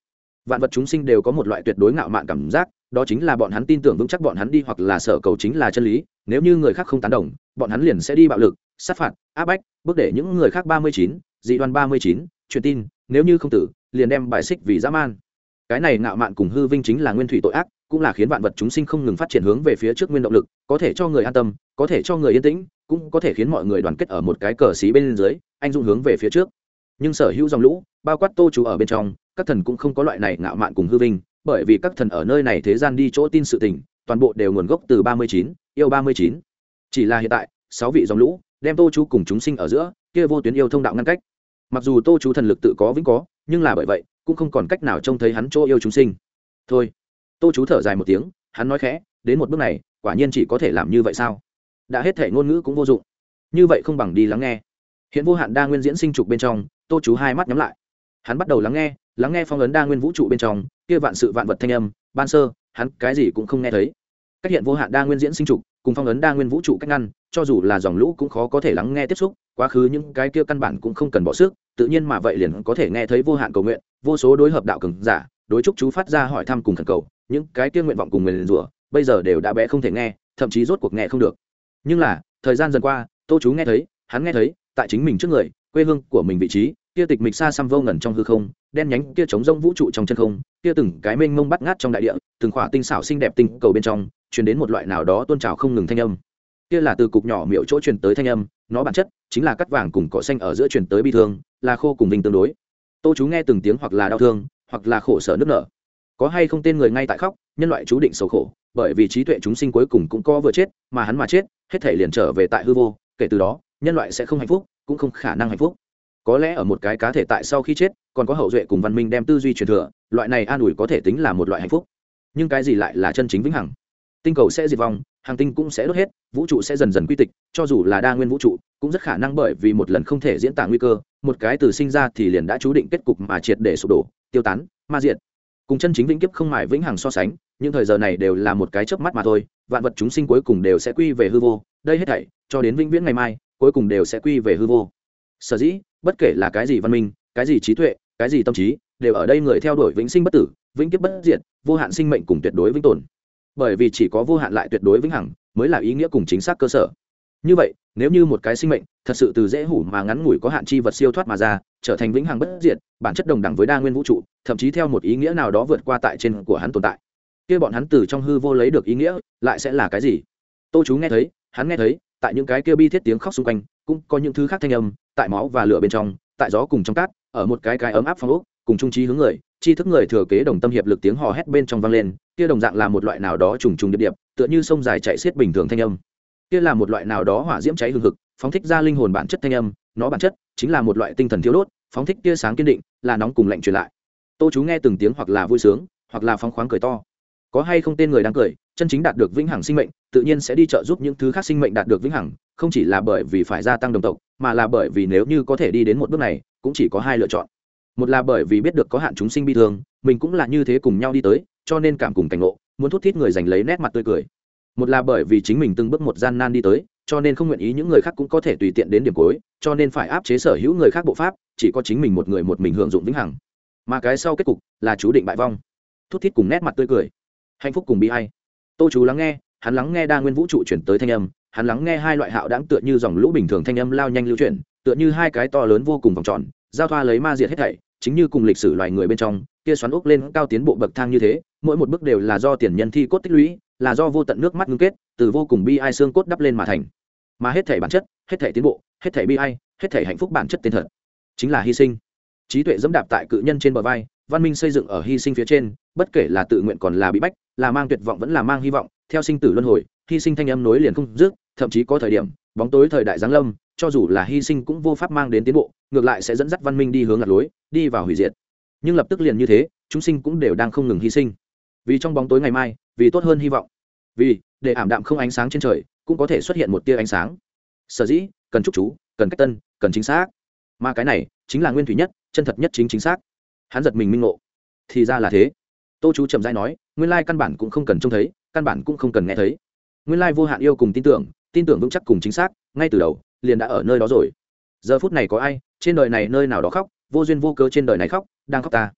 Speaker 1: vạn vật chúng sinh đều có một loại tuyệt đối ngạo mạn cảm giác, đó chính là bọn hắn tin tưởng vững chắc bọn hắn đi hoặc là sở cầu chính là chân lý, nếu như người khác không tán đồng bọn hắn liền sẽ đi bạo lực, sát phạt, áp bách, bước để những người khác ba mươi chín, dị đoan ba mươi chín, truyền tin, nếu như không tử liền đem bài xích vì dã man. Cái này ngạo mạn cùng hư vinh chính là nguyên thủy tội ác, cũng là khiến vạn vật chúng sinh không ngừng phát triển hướng về phía trước nguyên động lực, có thể cho người an tâm, có thể cho người yên tĩnh, cũng có thể khiến mọi người đoàn kết ở một cái cờ xí bên dưới, anh dũng hướng về phía trước. Nhưng sở hữu dòng lũ, bao quát Tô Chú ở bên trong, các thần cũng không có loại này ngạo mạn cùng hư vinh, bởi vì các thần ở nơi này thế gian đi chỗ tin sự tình, toàn bộ đều nguồn gốc từ ba mươi chín, yêu ba mươi chín. Chỉ là hiện tại, sáu vị dòng lũ đem Tô Chú cùng chúng sinh ở giữa, kia vô tuyến yêu thông đạo ngăn cách. Mặc dù Tô Chú thần lực tự có vĩnh có, nhưng là bởi vậy, cũng không còn cách nào trông thấy hắn chỗ yêu chúng sinh. Thôi, Tô Chú thở dài một tiếng, hắn nói khẽ, đến một bước này, quả nhiên chỉ có thể làm như vậy sao? Đã hết thể ngôn ngữ cũng vô dụng, như vậy không bằng đi lắng nghe. Hiện vô hạn đa nguyên diễn sinh trục bên trong, Tô Chú hai mắt nhắm lại, hắn bắt đầu lắng nghe, lắng nghe phong ấn đa nguyên vũ trụ bên trong kia vạn sự vạn vật thanh âm. Ban sơ hắn cái gì cũng không nghe thấy, cách hiện vô hạn đa nguyên diễn sinh trục cùng phong ấn đa nguyên vũ trụ cách ngăn, cho dù là dòng lũ cũng khó có thể lắng nghe tiếp xúc. Quá khứ những cái kia căn bản cũng không cần bỏ sức, tự nhiên mà vậy liền có thể nghe thấy vô hạn cầu nguyện, vô số đối hợp đạo cường giả đối chúc chú phát ra hỏi thăm cùng thần cầu, những cái kia nguyện vọng cùng nguyền rủa bây giờ đều đã bé không thể nghe, thậm chí rốt cuộc nghe không được. Nhưng là thời gian dần qua, Tô Chú nghe thấy, hắn nghe thấy tại chính mình trước người, quê hương của mình vị trí, kia tịch mịch xa xăm vô ngẩn trong hư không, đen nhánh kia trống rông vũ trụ trong chân không, kia từng cái mênh mông bắt ngát trong đại địa, từng khỏa tinh xảo xinh đẹp tinh cầu bên trong truyền đến một loại nào đó tôn trào không ngừng thanh âm. Kia là từ cục nhỏ miệu chỗ truyền tới thanh âm, nó bản chất chính là cắt vàng cùng cỏ xanh ở giữa truyền tới bi thương, là khô cùng vinh tương đối. Tô Chú nghe từng tiếng hoặc là đau thương, hoặc là khổ sở nức nở. Có hay không tên người ngay tại khóc, nhân loại chú định sầu khổ, bởi vì trí tuệ chúng sinh cuối cùng cũng có vừa chết, mà hắn mà chết, hết thể liền trở về tại hư vô, kể từ đó, nhân loại sẽ không hạnh phúc, cũng không khả năng hạnh phúc. Có lẽ ở một cái cá thể tại sau khi chết còn có hậu duệ cùng văn minh đem tư duy truyền thừa, loại này an ủi có thể tính là một loại hạnh phúc. Nhưng cái gì lại là chân chính vĩnh hằng? Tinh cầu sẽ diệt vong, hàng tinh cũng sẽ đốt hết, vũ trụ sẽ dần dần quy tịch, cho dù là đa nguyên vũ trụ cũng rất khả năng bởi vì một lần không thể diễn tả nguy cơ, một cái từ sinh ra thì liền đã chú định kết cục mà triệt để sụp đổ, tiêu tán, ma diệt. Cùng chân chính vĩnh kiếp không mài vĩnh hằng so sánh, những thời giờ này đều là một cái chớp mắt mà thôi, vạn vật chúng sinh cuối cùng đều sẽ quy về hư vô, đây hết thảy cho đến vĩnh viễn ngày mai, cuối cùng đều sẽ quy về hư vô. Sở dĩ bất kể là cái gì văn minh, cái gì trí tuệ, cái gì tâm trí, đều ở đây người theo đuổi vĩnh sinh bất tử, vĩnh kiếp bất diệt, vô hạn sinh mệnh cùng tuyệt đối vĩnh tồn. Bởi vì chỉ có vô hạn lại tuyệt đối vĩnh hằng mới là ý nghĩa cùng chính xác cơ sở. Như vậy, nếu như một cái sinh mệnh thật sự từ dễ hủ mà ngắn ngủi có hạn chi vật siêu thoát mà ra, trở thành vĩnh hằng bất diệt, bản chất đồng đẳng với đa nguyên vũ trụ, thậm chí theo một ý nghĩa nào đó vượt qua tại trên của hắn tồn tại, kia bọn hắn từ trong hư vô lấy được ý nghĩa lại sẽ là cái gì? Tô Chú nghe thấy, hắn nghe thấy, tại những cái kia bi thiết tiếng khóc xung quanh, cũng có những thứ khác thanh âm, tại máu và lửa bên trong, tại gió cùng trong cát, ở một cái cái ấm áp phong ốc, cùng trung trí hướng người, tri thức người thừa kế đồng tâm hiệp lực tiếng hò hét bên trong vang lên, kia đồng dạng là một loại nào đó trùng trùng điệp điệp, tựa như sông dài chảy xiết bình thường thanh âm. Kia là một loại nào đó hỏa diễm cháy hừng hực, phóng thích ra linh hồn bản chất thanh âm, nó bản chất chính là một loại tinh thần thiêu đốt, phóng thích tia sáng kiên định, là nóng cùng lạnh truyền lại. Tô Chú nghe từng tiếng hoặc là vui sướng, hoặc là phóng khoáng cười to. Có hay không tên người đang cười, chân chính đạt được vĩnh hằng sinh mệnh, tự nhiên sẽ đi trợ giúp những thứ khác sinh mệnh đạt được vĩnh hằng, không chỉ là bởi vì phải gia tăng đồng tộc, mà là bởi vì nếu như có thể đi đến một bước này, cũng chỉ có hai lựa chọn. Một là bởi vì biết được có hạn chúng sinh bi thương, mình cũng là như thế cùng nhau đi tới, cho nên cảm cùng cảnh ngộ, muốn thút thít người giành lấy nét mặt tươi cười. Một là bởi vì chính mình từng bước một gian nan đi tới, cho nên không nguyện ý những người khác cũng có thể tùy tiện đến điểm cuối, cho nên phải áp chế sở hữu người khác bộ pháp, chỉ có chính mình một người một mình hưởng dụng vĩnh hằng. Mà cái sau kết cục là chú định bại vong. Thút thít cùng nét mặt tươi cười, hạnh phúc cùng bi ai. Tô Chú lắng nghe, hắn lắng nghe đa nguyên vũ trụ chuyển tới thanh âm, hắn lắng nghe hai loại hạo đãng tựa như dòng lũ bình thường thanh âm lao nhanh lưu chuyển, tựa như hai cái to lớn vô cùng vòng tròn, giao thoa lấy ma diệt hết thảy, chính như cùng lịch sử loài người bên trong kia xoắn ốc lên cao tiến bộ bậc thang như thế, mỗi một bước đều là do tiền nhân thi cốt tích lũy, là do vô tận nước mắt ngưng kết, từ vô cùng bi ai xương cốt đắp lên mà thành. Mà hết thảy bản chất, hết thảy tiến bộ, hết thảy bi ai, hết thảy hạnh phúc bản chất tên thật, chính là hy sinh. Trí tuệ dẫm đạp tại cự nhân trên bờ vai, văn minh xây dựng ở hy sinh phía trên, bất kể là tự nguyện còn là bị bách, là mang tuyệt vọng vẫn là mang hy vọng, theo sinh tử luân hồi, hy sinh thanh âm nối liền không dứt, thậm chí có thời điểm, bóng tối thời đại giáng lâm, cho dù là hy sinh cũng vô pháp mang đến tiến bộ, ngược lại sẽ dẫn dắt văn minh đi hướng lạc lối, đi vào hủy diệt. Nhưng lập tức liền như thế, chúng sinh cũng đều đang không ngừng hy sinh, vì trong bóng tối ngày mai, vì tốt hơn hy vọng, vì để ảm đạm không ánh sáng trên trời cũng có thể xuất hiện một tia ánh sáng. Sở dĩ cần chúc chú, cần cách tân, cần chính xác, mà cái này chính là nguyên thủy nhất, chân thật nhất, chính chính xác. Hắn giật mình minh ngộ, thì ra là thế. Tô Chú chậm rãi nói, nguyên lai căn bản cũng không cần trông thấy, căn bản cũng không cần nghe thấy, nguyên lai vô hạn yêu cùng tin tưởng, tin tưởng vững chắc cùng chính xác, ngay từ đầu liền đã ở nơi đó rồi. Giờ phút này có ai trên đời này nơi nào đó khóc, vô duyên vô cớ trên đời này khóc, đang khóc ta.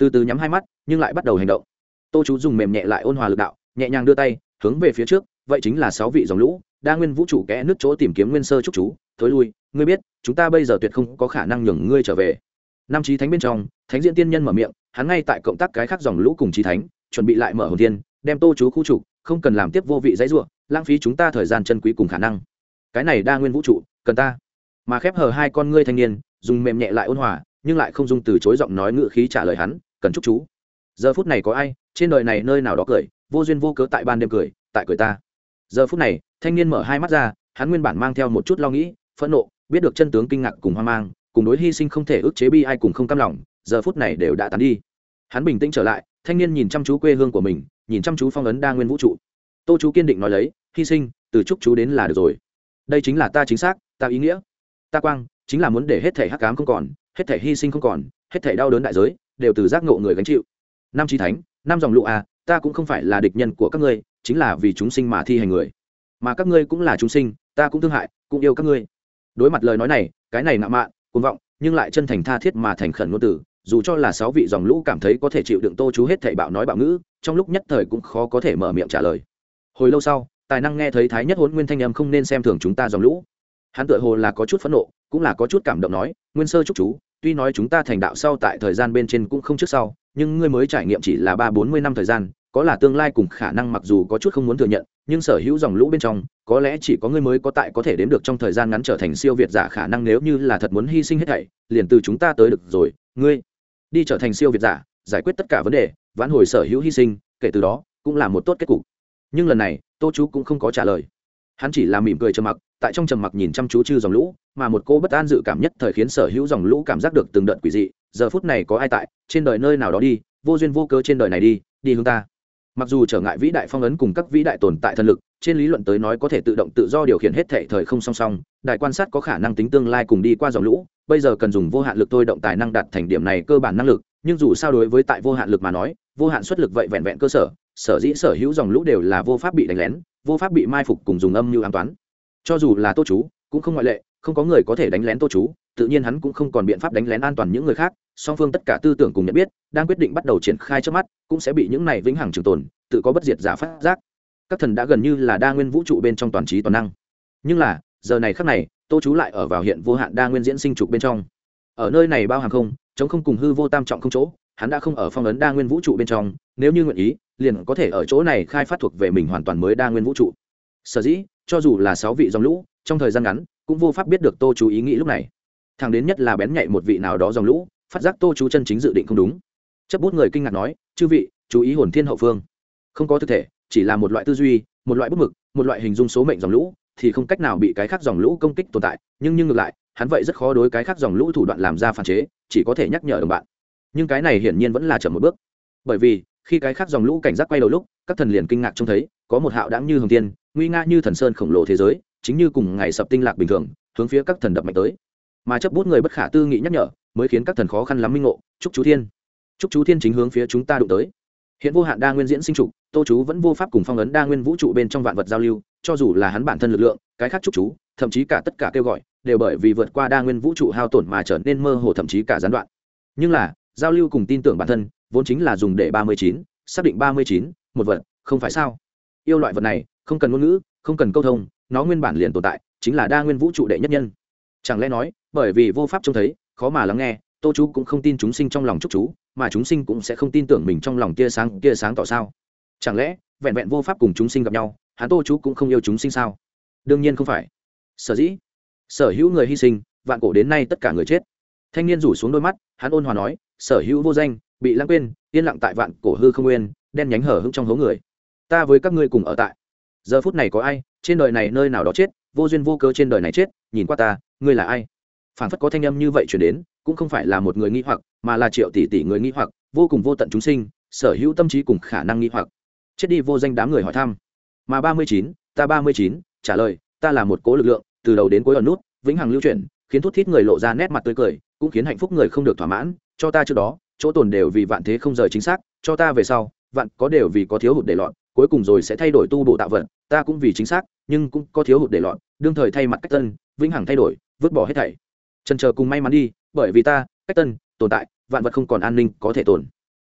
Speaker 1: từ từ nhắm hai mắt nhưng lại bắt đầu hành động. Tô chú dùng mềm nhẹ lại ôn hòa lực đạo, nhẹ nhàng đưa tay hướng về phía trước, vậy chính là sáu vị dòng lũ đa nguyên vũ trụ kẽ nước chỗ tìm kiếm nguyên sơ trúc chú. Thối lui, ngươi biết chúng ta bây giờ tuyệt không có khả năng nhường ngươi trở về. Năm trí thánh bên trong, thánh diễn tiên nhân mở miệng, hắn ngay tại cộng tác cái khác dòng lũ cùng trí thánh chuẩn bị lại mở hồn thiên, đem Tô chú khu trục, không cần làm tiếp vô vị dãy ruộng, lãng phí chúng ta thời gian chân quý cùng khả năng. Cái này đa nguyên vũ trụ cần ta. Mà khép hờ hai con ngươi thanh niên dùng mềm nhẹ lại ôn hòa nhưng lại không dùng từ chối giọng nói ngữ khí trả lời hắn, cần chúc chú. Giờ phút này có ai trên đời này nơi nào đó cười, vô duyên vô cớ tại ban đêm cười, tại cười ta. Giờ phút này thanh niên mở hai mắt ra, hắn nguyên bản mang theo một chút lo nghĩ, phẫn nộ, biết được chân tướng kinh ngạc cùng hoang mang, cùng đối hy sinh không thể ức chế bi ai cùng không cam lòng, giờ phút này đều đã tán đi. Hắn bình tĩnh trở lại, thanh niên nhìn chăm chú quê hương của mình, nhìn chăm chú phong ấn đa nguyên vũ trụ. Tô chú kiên định nói lấy, hy sinh từ chúc chú đến là được rồi. Đây chính là ta chính xác, ta ý nghĩa. Ta quang chính là muốn để hết thể hắc ám không còn, hết thể hy sinh không còn, hết thể đau đớn đại giới đều từ giác ngộ người gánh chịu. Năm chí thánh, năm dòng lũ à, ta cũng không phải là địch nhân của các ngươi, chính là vì chúng sinh mà thi hành người. Mà các ngươi cũng là chúng sinh, ta cũng thương hại, cũng yêu các ngươi. Đối mặt lời nói này, cái này ngạo mạn, cuồng vọng, nhưng lại chân thành tha thiết mà thành khẩn ngôn từ, dù cho là sáu vị dòng lũ cảm thấy có thể chịu đựng Tô chú hết thảy bạo nói bạo ngữ, trong lúc nhất thời cũng khó có thể mở miệng trả lời. Hồi lâu sau, tài năng nghe thấy thái nhất hỗn nguyên thanh âm không nên xem thường chúng ta dòng lũ. Hắn tựa hồ là có chút phẫn nộ, cũng là có chút cảm động nói, nguyên sơ chúc chú, tuy nói chúng ta thành đạo sau tại thời gian bên trên cũng không trước sau, nhưng ngươi mới trải nghiệm chỉ là ba bốn mươi năm thời gian, có là tương lai cùng khả năng mặc dù có chút không muốn thừa nhận, nhưng sở hữu dòng lũ bên trong, có lẽ chỉ có ngươi mới có tại có thể đếm được trong thời gian ngắn trở thành siêu việt giả khả năng, nếu như là thật muốn hy sinh hết thảy, liền từ chúng ta tới được rồi, ngươi đi trở thành siêu việt giả, giải quyết tất cả vấn đề, vãn hồi sở hữu hy sinh, kể từ đó cũng là một tốt kết cục. Nhưng lần này, Tô chú cũng không có trả lời. Hắn chỉ là mỉm cười trầm mặc, tại trong trầm mặc nhìn chăm chú chư dòng lũ, mà một cô bất an dự cảm nhất thời khiến sở hữu dòng lũ cảm giác được từng đợt quỷ dị. Giờ phút này có ai tại trên đời nơi nào đó đi, vô duyên vô cớ trên đời này đi, đi hướng ta. Mặc dù trở ngại vĩ đại phong ấn cùng các vĩ đại tồn tại thần lực, trên lý luận tới nói có thể tự động tự do điều khiển hết thể thời không song song, đại quan sát có khả năng tính tương lai cùng đi qua dòng lũ, bây giờ cần dùng vô hạn lực thôi động tài năng đạt thành điểm này cơ bản năng lực, nhưng dù sao đối với tại vô hạn lực mà nói, vô hạn xuất lực vậy vẹn vẹn cơ sở, sở dĩ sở hữu dòng lũ đều là vô pháp bị đánh lén, vô pháp bị mai phục cùng dùng âm mưu an toán. Cho dù là Tô chú cũng không ngoại lệ, không có người có thể đánh lén Tô chú, tự nhiên hắn cũng không còn biện pháp đánh lén an toàn những người khác, song phương tất cả tư tưởng cùng nhận biết đang quyết định bắt đầu triển khai trước mắt, cũng sẽ bị những này vĩnh hằng trường tồn tự có bất diệt giả phát giác. Các thần đã gần như là đa nguyên vũ trụ bên trong toàn trí toàn năng, nhưng là giờ này khắc này Tô chú lại ở vào hiện vô hạn đa nguyên diễn sinh trục bên trong. Ở nơi này bao hàng không chống không cùng hư vô tam trọng không chỗ, hắn đã không ở phong ấn đa nguyên vũ trụ bên trong, nếu như nguyện ý liền có thể ở chỗ này khai phát thuộc về mình hoàn toàn mới đa nguyên vũ trụ. Sở dĩ cho dù là sáu vị dòng lũ trong thời gian ngắn cũng vô pháp biết được Tô chú ý nghĩ lúc này. Thằng đến nhất là bén nhạy một vị nào đó dòng lũ phát giác Tô chú chân chính dự định không đúng, chấp bút người kinh ngạc nói, chư vị chú ý hồn thiên hậu phương, không có thực thể, chỉ là một loại tư duy, một loại bút mực, một loại hình dung số mệnh dòng lũ, thì không cách nào bị cái khác dòng lũ công kích tồn tại, nhưng nhưng ngược lại hắn vậy rất khó đối cái khác dòng lũ thủ đoạn làm ra phản chế, chỉ có thể nhắc nhở đồng bạn. Nhưng cái này hiển nhiên vẫn là chậm một bước, bởi vì khi cái khác dòng lũ cảnh giác quay đầu lúc, các thần liền kinh ngạc trông thấy có một hạo đãng như hồng tiên, nguy nga như thần sơn khổng lồ thế giới, chính như cùng ngày sập tinh lạc bình thường, hướng phía các thần đập mạnh tới. Mà chấp bút người bất khả tư nghị nhắc nhở, mới khiến các thần khó khăn lắm minh ngộ, chúc chú thiên, chúc chú thiên chính hướng phía chúng ta đụng tới. Hiện vô hạn đa nguyên diễn sinh trục, Tô chú vẫn vô pháp cùng phong ấn đa nguyên vũ trụ bên trong vạn vật giao lưu, cho dù là hắn bản thân lực lượng, cái khác chúc chú, thậm chí cả tất cả kêu gọi, đều bởi vì vượt qua đa nguyên vũ trụ hao tổn mà trở nên mơ hồ, thậm chí cả gián đoạn. Nhưng là giao lưu cùng tin tưởng bản thân vốn chính là dùng để ba mươi chín xác định ba mươi chín một vật, không phải sao? Yêu loại vật này không cần ngôn ngữ, không cần câu thông, nó nguyên bản liền tồn tại, chính là đa nguyên vũ trụ đệ nhất nhân. Chẳng lẽ nói bởi vì vô pháp trông thấy, khó mà lắng nghe, Tô chú cũng không tin chúng sinh trong lòng chúc chú, mà chúng sinh cũng sẽ không tin tưởng mình trong lòng tia sáng tia sáng tỏ sao? Chẳng lẽ vẹn vẹn vô pháp cùng chúng sinh gặp nhau, hắn Tô chú cũng không yêu chúng sinh sao? Đương nhiên không phải. Sở dĩ sở hữu người hy sinh, vạn cổ đến nay tất cả người chết. Thanh niên rủ xuống đôi mắt, hắn ôn hòa nói, sở hữu vô danh bị lãng quên, yên lặng tại vạn cổ hư không nguyên, đen nhánh hở hững trong hố người. Ta với các ngươi cùng ở tại. Giờ phút này có ai trên đời này nơi nào đó chết, vô duyên vô cớ trên đời này chết, nhìn qua ta, ngươi là ai? Phản phất có thanh âm như vậy truyền đến, cũng không phải là một người nghi hoặc, mà là triệu tỷ tỷ người nghi hoặc, vô cùng vô tận chúng sinh, sở hữu tâm trí cùng khả năng nghi hoặc. Chết đi vô danh đám người hỏi thăm. Mà ba mươi chín, ta ba mươi chín, trả lời, ta là một cố lực lượng, từ đầu đến cuối ẩn nút, vĩnh hằng lưu chuyển, khiến thút thít người lộ ra nét mặt tươi cười, cũng khiến hạnh phúc người không được thỏa mãn, cho ta trước đó, chỗ tồn đều vì vạn thế không rời chính xác, cho ta về sau, vạn có đều vì có thiếu hụt để lọt, cuối cùng rồi sẽ thay đổi tu bổ tạo vật, ta cũng vì chính xác, nhưng cũng có thiếu hụt để lọt, đương thời thay mặt cách tân, vĩnh hằng thay đổi, vứt bỏ hết thảy. Chân chờ cùng may mắn đi, bởi vì ta, cách tân, tồn tại, vạn vật không còn an ninh có thể tồn.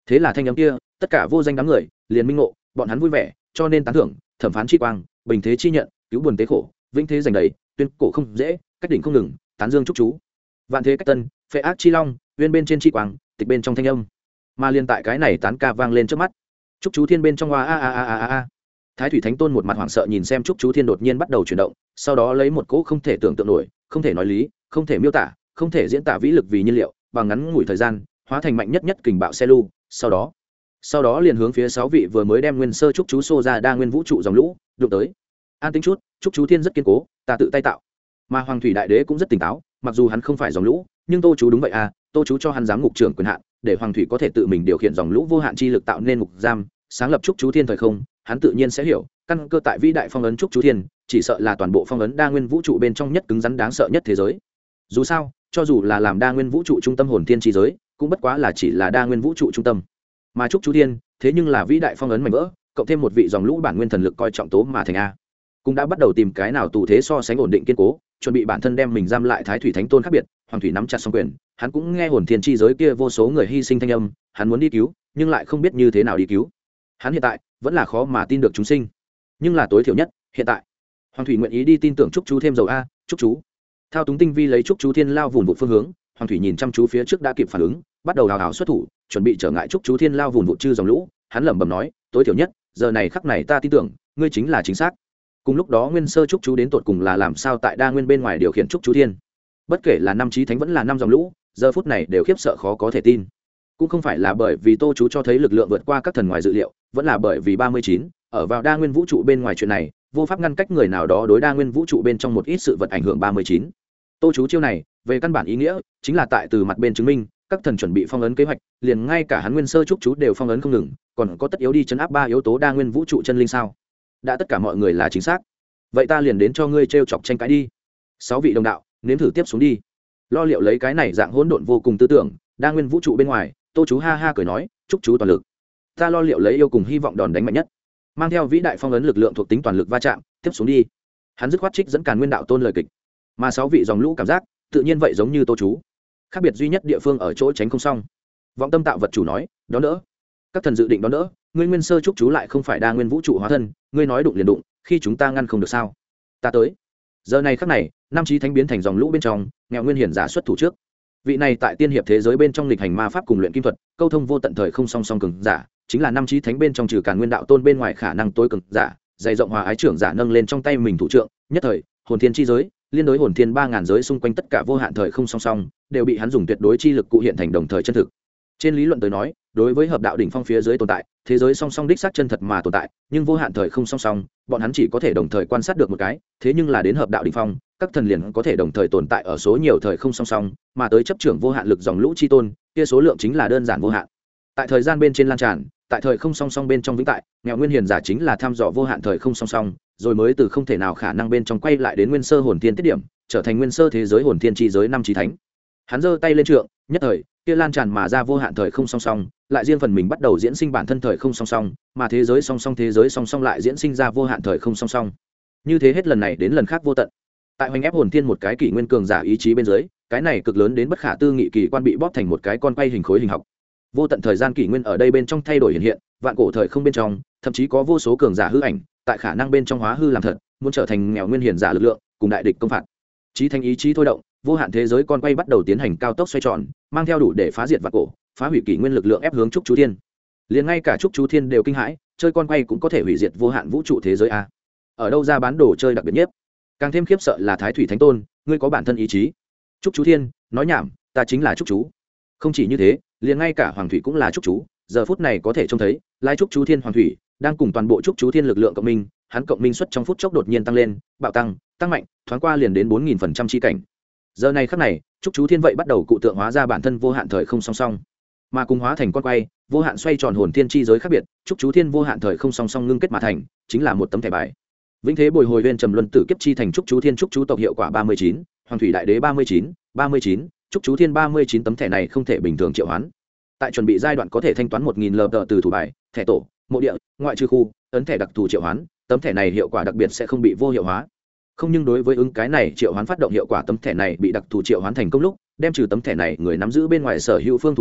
Speaker 1: thế là thanh âm kia tất cả vô danh đám người liền minh ngộ, bọn hắn vui vẻ cho nên tán thưởng, thẩm phán chi quang, bình thế chi nhận, cứu buồn tế khổ, vĩnh thế giành đầy, tuyên cổ không dễ, cách đỉnh không ngừng, tán dương chúc chú. Vạn thế cách tân, phệ ác chi long, uyên bên trên chi quang, tịch bên trong thanh âm. Mà liên tại cái này tán ca vang lên trước mắt. Chúc chú thiên bên trong hoa a a a a a. Thái thủy thánh tôn một mặt hoảng sợ nhìn xem chúc chú thiên đột nhiên bắt đầu chuyển động, sau đó lấy một cỗ không thể tưởng tượng nổi, không thể nói lý, không thể miêu tả, không thể diễn tả vĩ lực vì nhiên liệu, bằng ngắn ngủi thời gian, hóa thành mạnh nhất nhất kình bạo xe lưu, sau đó, sau đó liền hướng phía sáu vị vừa mới đem nguyên sơ chúc chú xô ra đa nguyên vũ trụ dòng lũ, đụng tới. An tính chút, chúc chú thiên rất kiên cố, ta tự tay tạo. Mà Hoàng thủy đại đế cũng rất tỉnh táo, mặc dù hắn không phải dòng lũ, nhưng Tô chú đúng vậy à, Tô chú cho hắn giám ngục trưởng quyền hạn, để Hoàng thủy có thể tự mình điều khiển dòng lũ vô hạn chi lực tạo nên ngục giam, sáng lập chúc chú thiên thời không, hắn tự nhiên sẽ hiểu, căn cơ tại vĩ đại phong ấn chúc chú thiên, chỉ sợ là toàn bộ phong ấn đa nguyên vũ trụ bên trong nhất cứng rắn đáng sợ nhất thế giới. Dù sao, cho dù là làm đa nguyên vũ trụ trung tâm hồn thiên chi giới, cũng bất quá là chỉ là đa nguyên vũ trụ trung tâm. Mà chúc chú thiên, thế nhưng là vĩ đại phong ấn mảnh vỡ, cộng thêm một vị dòng lũ bản nguyên thần lực coi trọng tố mà thành a. Cũng đã bắt đầu tìm cái nào tù thế so sánh ổn định kiên cố, chuẩn bị bản thân đem mình giam lại thái thủy thánh tôn khác biệt. Hoàng thủy nắm chặt song quyền, hắn cũng nghe hồn thiên chi giới kia vô số người hy sinh thanh âm, hắn muốn đi cứu, nhưng lại không biết như thế nào đi cứu. Hắn hiện tại vẫn là khó mà tin được chúng sinh, nhưng là tối thiểu nhất hiện tại Hoàng thủy nguyện ý đi tin tưởng chúc chú thêm dầu a. Chúc chú thao túng tinh vi lấy chúc chú thiên lao vùn vụt phương hướng. Hoàng thủy nhìn chăm chú phía trước đã kịp phản ứng, bắt đầu hào hào xuất thủ, chuẩn bị trở ngại chúc chú thiên lao vùn vụt chư dòng lũ. Hắn lẩm bẩm nói, tối thiểu nhất giờ này khắc này ta tin tưởng ngươi chính là chính xác. Cùng lúc đó nguyên sơ chúc chú đến tột cùng là làm sao tại đa nguyên bên ngoài điều khiển chúc chú thiên, bất kể là năm trí thánh vẫn là năm dòng lũ, giờ phút này đều khiếp sợ khó có thể tin. Cũng không phải là bởi vì Tô chú cho thấy lực lượng vượt qua các thần ngoài dự liệu, vẫn là bởi vì ba mươi chín ở vào đa nguyên vũ trụ bên ngoài chuyện này, vô pháp ngăn cách người nào đó đối đa nguyên vũ trụ bên trong một ít sự vật ảnh hưởng. Ba mươi chín Tô chú chiêu này về căn bản ý nghĩa chính là tại từ mặt bên chứng minh các thần chuẩn bị phong ấn kế hoạch, liền ngay cả hắn nguyên sơ chúc chú đều phong ấn không ngừng, còn có tất yếu đi chấn áp ba yếu tố đa nguyên vũ trụ chân linh sao? Đã tất cả mọi người là chính xác, vậy ta liền đến cho ngươi trêu chọc tranh cãi đi. Sáu vị đồng đạo, nếm thử tiếp xuống đi. Lo liệu lấy cái này dạng hỗn độn vô cùng tư tưởng, đa nguyên vũ trụ bên ngoài, Tô chú ha ha cười nói, chúc chú toàn lực. Ta lo liệu lấy yêu cùng hy vọng đòn đánh mạnh nhất, mang theo vĩ đại phong ấn lực lượng thuộc tính toàn lực va chạm, tiếp xuống đi. Hắn dứt khoát trích dẫn Càn Nguyên đạo tôn lời kịch, mà sáu vị dòng lũ cảm giác tự nhiên vậy giống như Tô chú, khác biệt duy nhất địa phương ở chỗ tránh không xong. Vọng tâm tạo vật chủ nói, đón đỡ. Các thần dự định đón đỡ, ngươi nguyên sơ chúc chú lại không phải đa nguyên vũ trụ hóa thân, ngươi nói đụng liền đụng, khi chúng ta ngăn không được sao? Ta tới. Giờ này khắc này, năm trí thánh biến thành dòng lũ bên trong, nghèo nguyên hiển giả xuất thủ trước. Vị này tại tiên hiệp thế giới bên trong lịch hành ma pháp cùng luyện kim thuật, câu thông vô tận thời không song song cường giả, chính là năm trí thánh bên trong trừ Càn Nguyên đạo tôn bên ngoài khả năng tối cường giả, dày rộng hòa ái trưởng giả nâng lên trong tay mình thủ trượng, nhất thời, hồn thiên chi giới, liên đối hồn thiên ba ngàn giới xung quanh tất cả vô hạn thời không song song, đều bị hắn dùng tuyệt đối chi lực cụ hiện thành đồng thời chân thực. Trên lý luận tới nói, đối với hợp đạo đỉnh phong phía dưới tồn tại, thế giới song song đích xác chân thật mà tồn tại, nhưng vô hạn thời không song song, bọn hắn chỉ có thể đồng thời quan sát được một cái, thế nhưng là đến hợp đạo đỉnh phong, các thần liền có thể đồng thời tồn tại ở số nhiều thời không song song, mà tới chấp trưởng vô hạn lực dòng lũ chi tôn, kia số lượng chính là đơn giản vô hạn. Tại thời gian bên trên lan tràn, tại thời không song song bên trong vĩnh tại, nghèo nguyên hiền giả chính là thăm dò vô hạn thời không song song, rồi mới từ không thể nào khả năng bên trong quay lại đến nguyên sơ hồn thiên tiết điểm, trở thành nguyên sơ thế giới hồn thiên chi giới năm chí thánh. Hắn giơ tay lên trượng, nhất thời, kia lan tràn mà ra vô hạn thời không song song, lại riêng phần mình bắt đầu diễn sinh bản thân thời không song song, mà thế giới song song thế giới song song lại diễn sinh ra vô hạn thời không song song. Như thế hết lần này đến lần khác vô tận. Tại hoành ép hồn thiên một cái kỷ nguyên cường giả ý chí bên dưới, cái này cực lớn đến bất khả tư nghị kỳ quan bị bóp thành một cái con quay hình khối hình học. Vô tận thời gian kỷ nguyên ở đây bên trong thay đổi hiện hiện, vạn cổ thời không bên trong, thậm chí có vô số cường giả hư ảnh, tại khả năng bên trong hóa hư làm thật, muốn trở thành nghèo nguyên hiển giả lực lượng, cùng đại địch công phạt. Chí thanh ý chí thôi động, vô hạn thế giới con quay bắt đầu tiến hành cao tốc xoay tròn, mang theo đủ để phá diệt vạn cổ, phá hủy kỷ nguyên lực lượng ép hướng trúc chú thiên. Liền ngay cả trúc chú thiên đều kinh hãi, chơi con quay cũng có thể hủy diệt vô hạn vũ trụ thế giới a. Ở đâu ra bán đồ chơi đặc biệt nhất? Càng thêm khiếp sợ là Thái Thủy Thánh Tôn, ngươi có bản thân ý chí. Trúc chú thiên, nói nhảm, ta chính là trúc chú. Không chỉ như thế, liền ngay cả Hoàng Thủy cũng là trúc chú, giờ phút này có thể trông thấy, lai trúc chú thiên Hoàng Thủy đang cùng toàn bộ trúc chú thiên lực lượng cộng minh, hắn cộng minh suất trong phút chốc đột nhiên tăng lên, bạo tăng, tăng mạnh, thoáng qua liền đến bốn nghìn phần trăm chi cảnh. Giờ này khắc này, trúc chú thiên vậy bắt đầu cụ tượng hóa ra bản thân vô hạn thời không song song, mà cùng hóa thành con quay, vô hạn xoay tròn hồn thiên chi giới khác biệt, trúc chú thiên vô hạn thời không song song ngưng kết mà thành, chính là một tấm thẻ bài. Vĩnh thế bồi hồi viên trầm luân tử kiếp chi thành trúc chú thiên trúc chú tộc hiệu quả ba mươi chín, Hoàng Thủy đại đế ba mươi chín, ba mươi chín, trúc chú thiên ba mươi chín tấm thẻ này không thể bình thường triệu hoán. Tại chuẩn bị giai đoạn có thể thanh toán một nghìn lờ tờ từ thủ bài, thẻ tổ, mộ địa, ngoại trừ khu, ấn thẻ đặc thù triệu hoán, tấm thẻ này hiệu quả đặc biệt sẽ không bị vô hiệu hóa. Không, nhưng đối với ứng cái này triệu hoán phát động hiệu quả tấm thẻ này bị đặc thù triệu hoán thành công lúc, đem trừ tấm thẻ này người nắm giữ bên ngoài sở hữu phương thủ bài,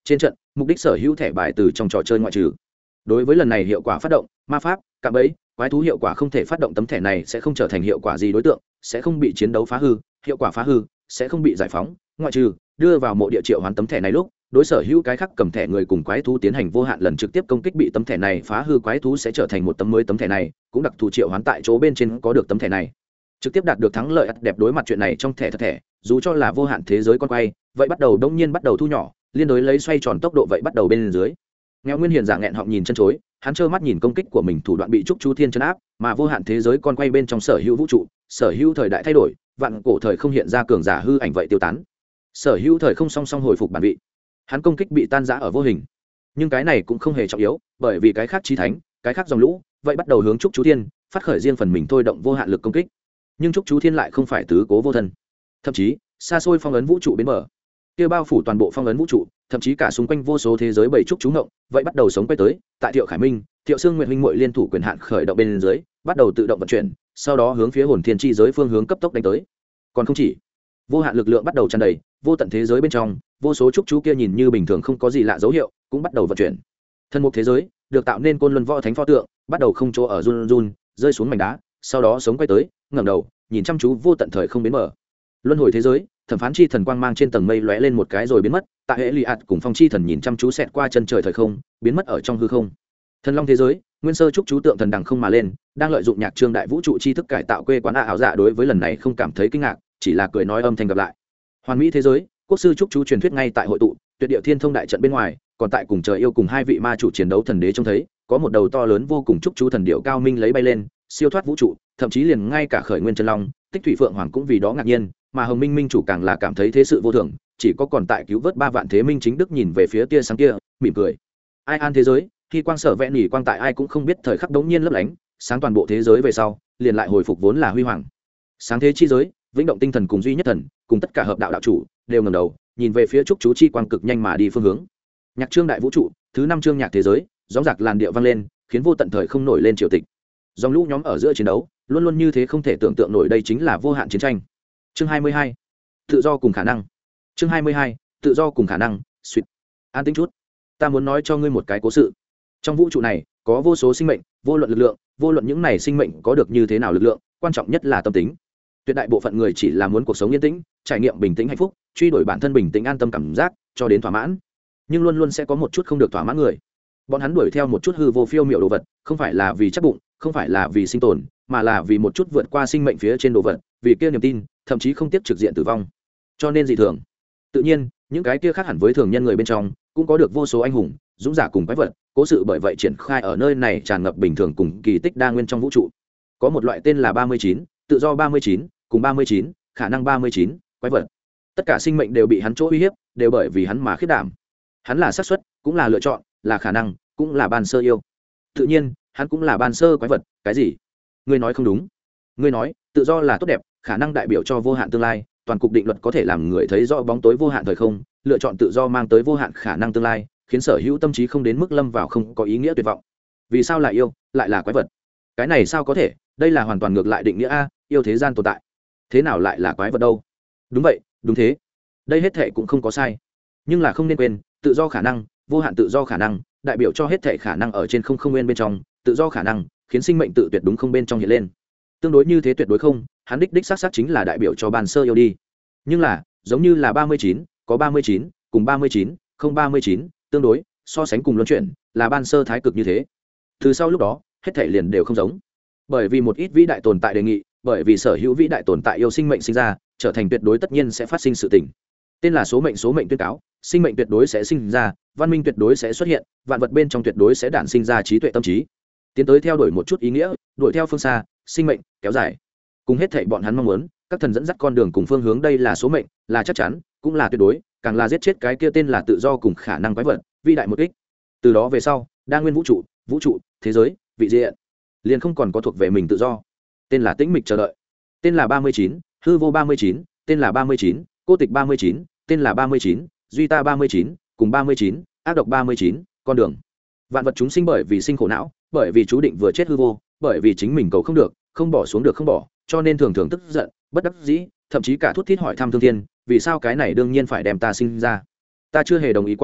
Speaker 1: trên trận mục đích sở hữu thẻ bài từ trong trò chơi ngoại trừ. Đối với lần này hiệu quả phát động ma pháp cạm bẫy quái thú hiệu quả không thể phát động, tấm thẻ này sẽ không trở thành hiệu quả gì đối tượng, sẽ không bị chiến đấu phá hư, hiệu quả phá hư sẽ không bị giải phóng, ngoại trừ đưa vào mộ địa triệu hoán tấm thẻ này lúc đối sở hữu cái khác cầm thẻ người cùng quái thú tiến hành vô hạn lần trực tiếp công kích, bị tấm thẻ này phá hư quái thú sẽ trở thành một tấm mới. Tấm thẻ này cũng đặc thù triệu hoán tại chỗ bên trên có được tấm thẻ này trực tiếp đạt được thắng lợi đẹp. Đối mặt chuyện này trong thẻ thật thẻ dù cho là vô hạn thế giới con quay vậy bắt đầu đông nhiên bắt đầu thu nhỏ, liên đối lấy xoay tròn tốc độ vậy bắt đầu bên dưới. Nghèo Nguyên Hiền giả nghẹn họng nhìn chân chối, hắn trơ mắt nhìn công kích của mình thủ đoạn bị trúc chú thiên chấn áp, mà vô hạn thế giới con quay bên trong sở hữu vũ trụ, sở hữu thời đại thay đổi, vạn cổ thời không hiện ra cường giả hư ảnh vậy tiêu tán, sở hữu thời không song song hồi phục bản vị. Hắn công kích bị tan rã ở vô hình, nhưng cái này cũng không hề trọng yếu, bởi vì cái khác chí thánh, cái khác dòng lũ vậy bắt đầu hướng trúc chú thiên phát khởi riêng phần mình thôi động vô hạn lực công kích. Nhưng trúc chú thiên lại không phải tứ cố vô thân, thậm chí xa xôi phong ấn vũ trụ bến bờ kia bao phủ toàn bộ phong ấn vũ trụ, thậm chí cả xung quanh vô số thế giới bảy trúc chú ngộng vậy bắt đầu sống quay tới. Tại Thiệu Khải Minh, Thiệu Sương Nguyệt huynh muội liên thủ quyền hạn khởi động bên dưới, bắt đầu tự động vận chuyển, sau đó hướng phía hồn thiên chi giới phương hướng cấp tốc đánh tới. Còn không chỉ, vô hạn lực lượng bắt đầu tràn đầy, vô tận thế giới bên trong, vô số trúc chú kia nhìn như bình thường không có gì lạ dấu hiệu, cũng bắt đầu vận chuyển. Thân mục thế giới được tạo nên côn luân võ thánh pho tượng, bắt đầu không chỗ ở run run, rơi xuống mảnh đá, sau đó sống quay tới, ngẩng đầu, nhìn chăm chú vô tận thời không bến mở. Luân hồi thế giới, thẩm phán chi thần quang mang trên tầng mây lóe lên một cái rồi biến mất. Tại hệ lì ạt cùng phong chi thần nhìn chăm chú xẹt qua chân trời thời không, biến mất ở trong hư không. Thần long thế giới, nguyên sơ trúc chú tượng thần đằng không mà lên, đang lợi dụng nhạc trương đại vũ trụ chi thức cải tạo quê quán a ảo dạ, đối với lần này không cảm thấy kinh ngạc, chỉ là cười nói âm thanh gặp lại. Hoàn mỹ thế giới, quốc sư trúc chú truyền thuyết ngay tại hội tụ, tuyệt địa thiên thông đại trận bên ngoài, còn tại cùng trời yêu cùng hai vị ma chủ chiến đấu thần đế trông thấy, có một đầu to lớn vô cùng trúc chú thần điệu cao minh lấy bay lên, siêu thoát vũ trụ, thậm chí liền ngay cả khởi nguyên chân long, tích thủy phượng hoàng cũng vì đó ngạc nhiên, mà hồng minh minh chủ càng là cảm thấy thế sự vô thường, chỉ có còn tại cứu vớt ba vạn thế minh chính đức nhìn về phía tia sáng kia, mỉm cười. Ai an thế giới, khi quang sở vẽ nỉ quang tại ai cũng không biết thời khắc đống nhiên lấp lánh, sáng toàn bộ thế giới về sau, liền lại hồi phục vốn là huy hoàng. Sáng thế chi giới, vĩnh động tinh thần cùng duy nhất thần, cùng tất cả hợp đạo đạo chủ đều ngẩng đầu, nhìn về phía trúc chú chi quang cực nhanh mà đi phương hướng. Nhạc trương đại vũ trụ, thứ năm chương nhạc thế giới, gióng giạc làn điệu vang lên, khiến vô tận thời không nổi lên triều tịch. Dòng lũ nhóm ở giữa chiến đấu, luôn luôn như thế không thể tưởng tượng nổi, đây chính là vô hạn chiến tranh. Chương hai mươi hai, tự do cùng khả năng. Chương hai mươi hai, tự do cùng khả năng. Suýt. An tĩnh chút. Ta muốn nói cho ngươi một cái cố sự. Trong vũ trụ này, có vô số sinh mệnh, vô luận lực lượng, vô luận những này sinh mệnh có được như thế nào lực lượng, quan trọng nhất là tâm tính. Tuyệt đại bộ phận người chỉ là muốn cuộc sống yên tĩnh, trải nghiệm bình tĩnh hạnh phúc, truy đuổi bản thân bình tĩnh an tâm cảm giác, cho đến thỏa mãn. Nhưng luôn luôn sẽ có một chút không được thỏa mãn người. Bọn hắn đuổi theo một chút hư vô phiêu miểu đồ vật, không phải là vì chắc bụng, không phải là vì sinh tồn, mà là vì một chút vượt qua sinh mệnh phía trên đồ vật, vì kia niềm tin, thậm chí không tiếp trực diện tử vong. Cho nên dị thường. Tự nhiên, những cái kia khác hẳn với thường nhân người bên trong, cũng có được vô số anh hùng, dũng giả cùng quái vật, cố sự bởi vậy triển khai ở nơi này tràn ngập bình thường cùng kỳ tích đa nguyên trong vũ trụ. Có một loại tên là ba mươi chín, tự do ba mươi chín, cùng ba mươi chín, khả năng ba mươi chín, quái vật. Tất cả sinh mệnh đều bị hắn chỗ uy hiếp, đều bởi vì hắn mà khiết đảm. Hắn là xác suất, cũng là lựa chọn, là khả năng, cũng là ban sơ yêu. Tự nhiên, hắn cũng là ban sơ quái vật. Cái gì? Ngươi nói không đúng. Ngươi nói tự do là tốt đẹp, khả năng đại biểu cho vô hạn tương lai, toàn cục định luật có thể làm người thấy rõ bóng tối vô hạn thời không, lựa chọn tự do mang tới vô hạn khả năng tương lai, khiến sở hữu tâm trí không đến mức lâm vào không có ý nghĩa tuyệt vọng. Vì sao lại yêu, lại là quái vật? Cái này sao có thể? Đây là hoàn toàn ngược lại định nghĩa a, yêu thế gian tồn tại, thế nào lại là quái vật đâu? Đúng vậy, đúng thế. Đây hết thệ cũng không có sai. Nhưng là không nên quên, tự do khả năng, vô hạn tự do khả năng, đại biểu cho hết thệ khả năng ở trên không không nguyên bên trong, tự do khả năng khiến sinh mệnh tự tuyệt đúng không bên trong hiện lên. Tương đối như thế tuyệt đối không, hắn đích đích xác xác chính là đại biểu cho ban sơ yêu đi. Nhưng là, giống như là ba mươi chín, có ba mươi chín, cùng ba mươi chín, không ba mươi chín, tương đối, so sánh cùng luân chuyển, là ban sơ thái cực như thế. Từ sau lúc đó, hết thảy liền đều không giống. Bởi vì một ít vĩ đại tồn tại đề nghị, bởi vì sở hữu vĩ đại tồn tại yêu sinh mệnh sinh ra, trở thành tuyệt đối tất nhiên sẽ phát sinh sự tình. Tên là số mệnh, số mệnh tuyên cáo, sinh mệnh tuyệt đối sẽ sinh ra, văn minh tuyệt đối sẽ xuất hiện, vạn vật bên trong tuyệt đối sẽ đản sinh ra trí tuệ tâm trí. Tiến tới theo đuổi một chút ý nghĩa, đuổi theo phương xa, sinh mệnh kéo dài. Cùng hết thảy bọn hắn mong muốn, các thần dẫn dắt con đường cùng phương hướng, đây là số mệnh, là chắc chắn, cũng là tuyệt đối, càng là giết chết cái kia tên là tự do cùng khả năng quái vật, vĩ đại một ích. Từ đó về sau, đa nguyên vũ trụ, vũ trụ, thế giới, vị diện, liền không còn có thuộc về mình tự do. Tên là tĩnh mịch chờ đợi, tên là ba mươi chín, hư vô ba mươi chín, tên là ba mươi chín, cô tịch ba mươi chín, tên là ba mươi chín, duy ta ba mươi chín, cùng ba mươi chín, ác độc ba mươi chín, con đường. Vạn vật chúng sinh bởi vì sinh khổ não, bởi vì chú định vừa chết hư vô, bởi vì chính mình cầu không được, không bỏ xuống được không bỏ, cho nên thường thường tức giận, bất đắc dĩ, thậm chí cả thút thít hỏi thăm thương thiên, vì sao cái này đương nhiên phải đem ta sinh ra. Ta chưa hề đồng ý qua,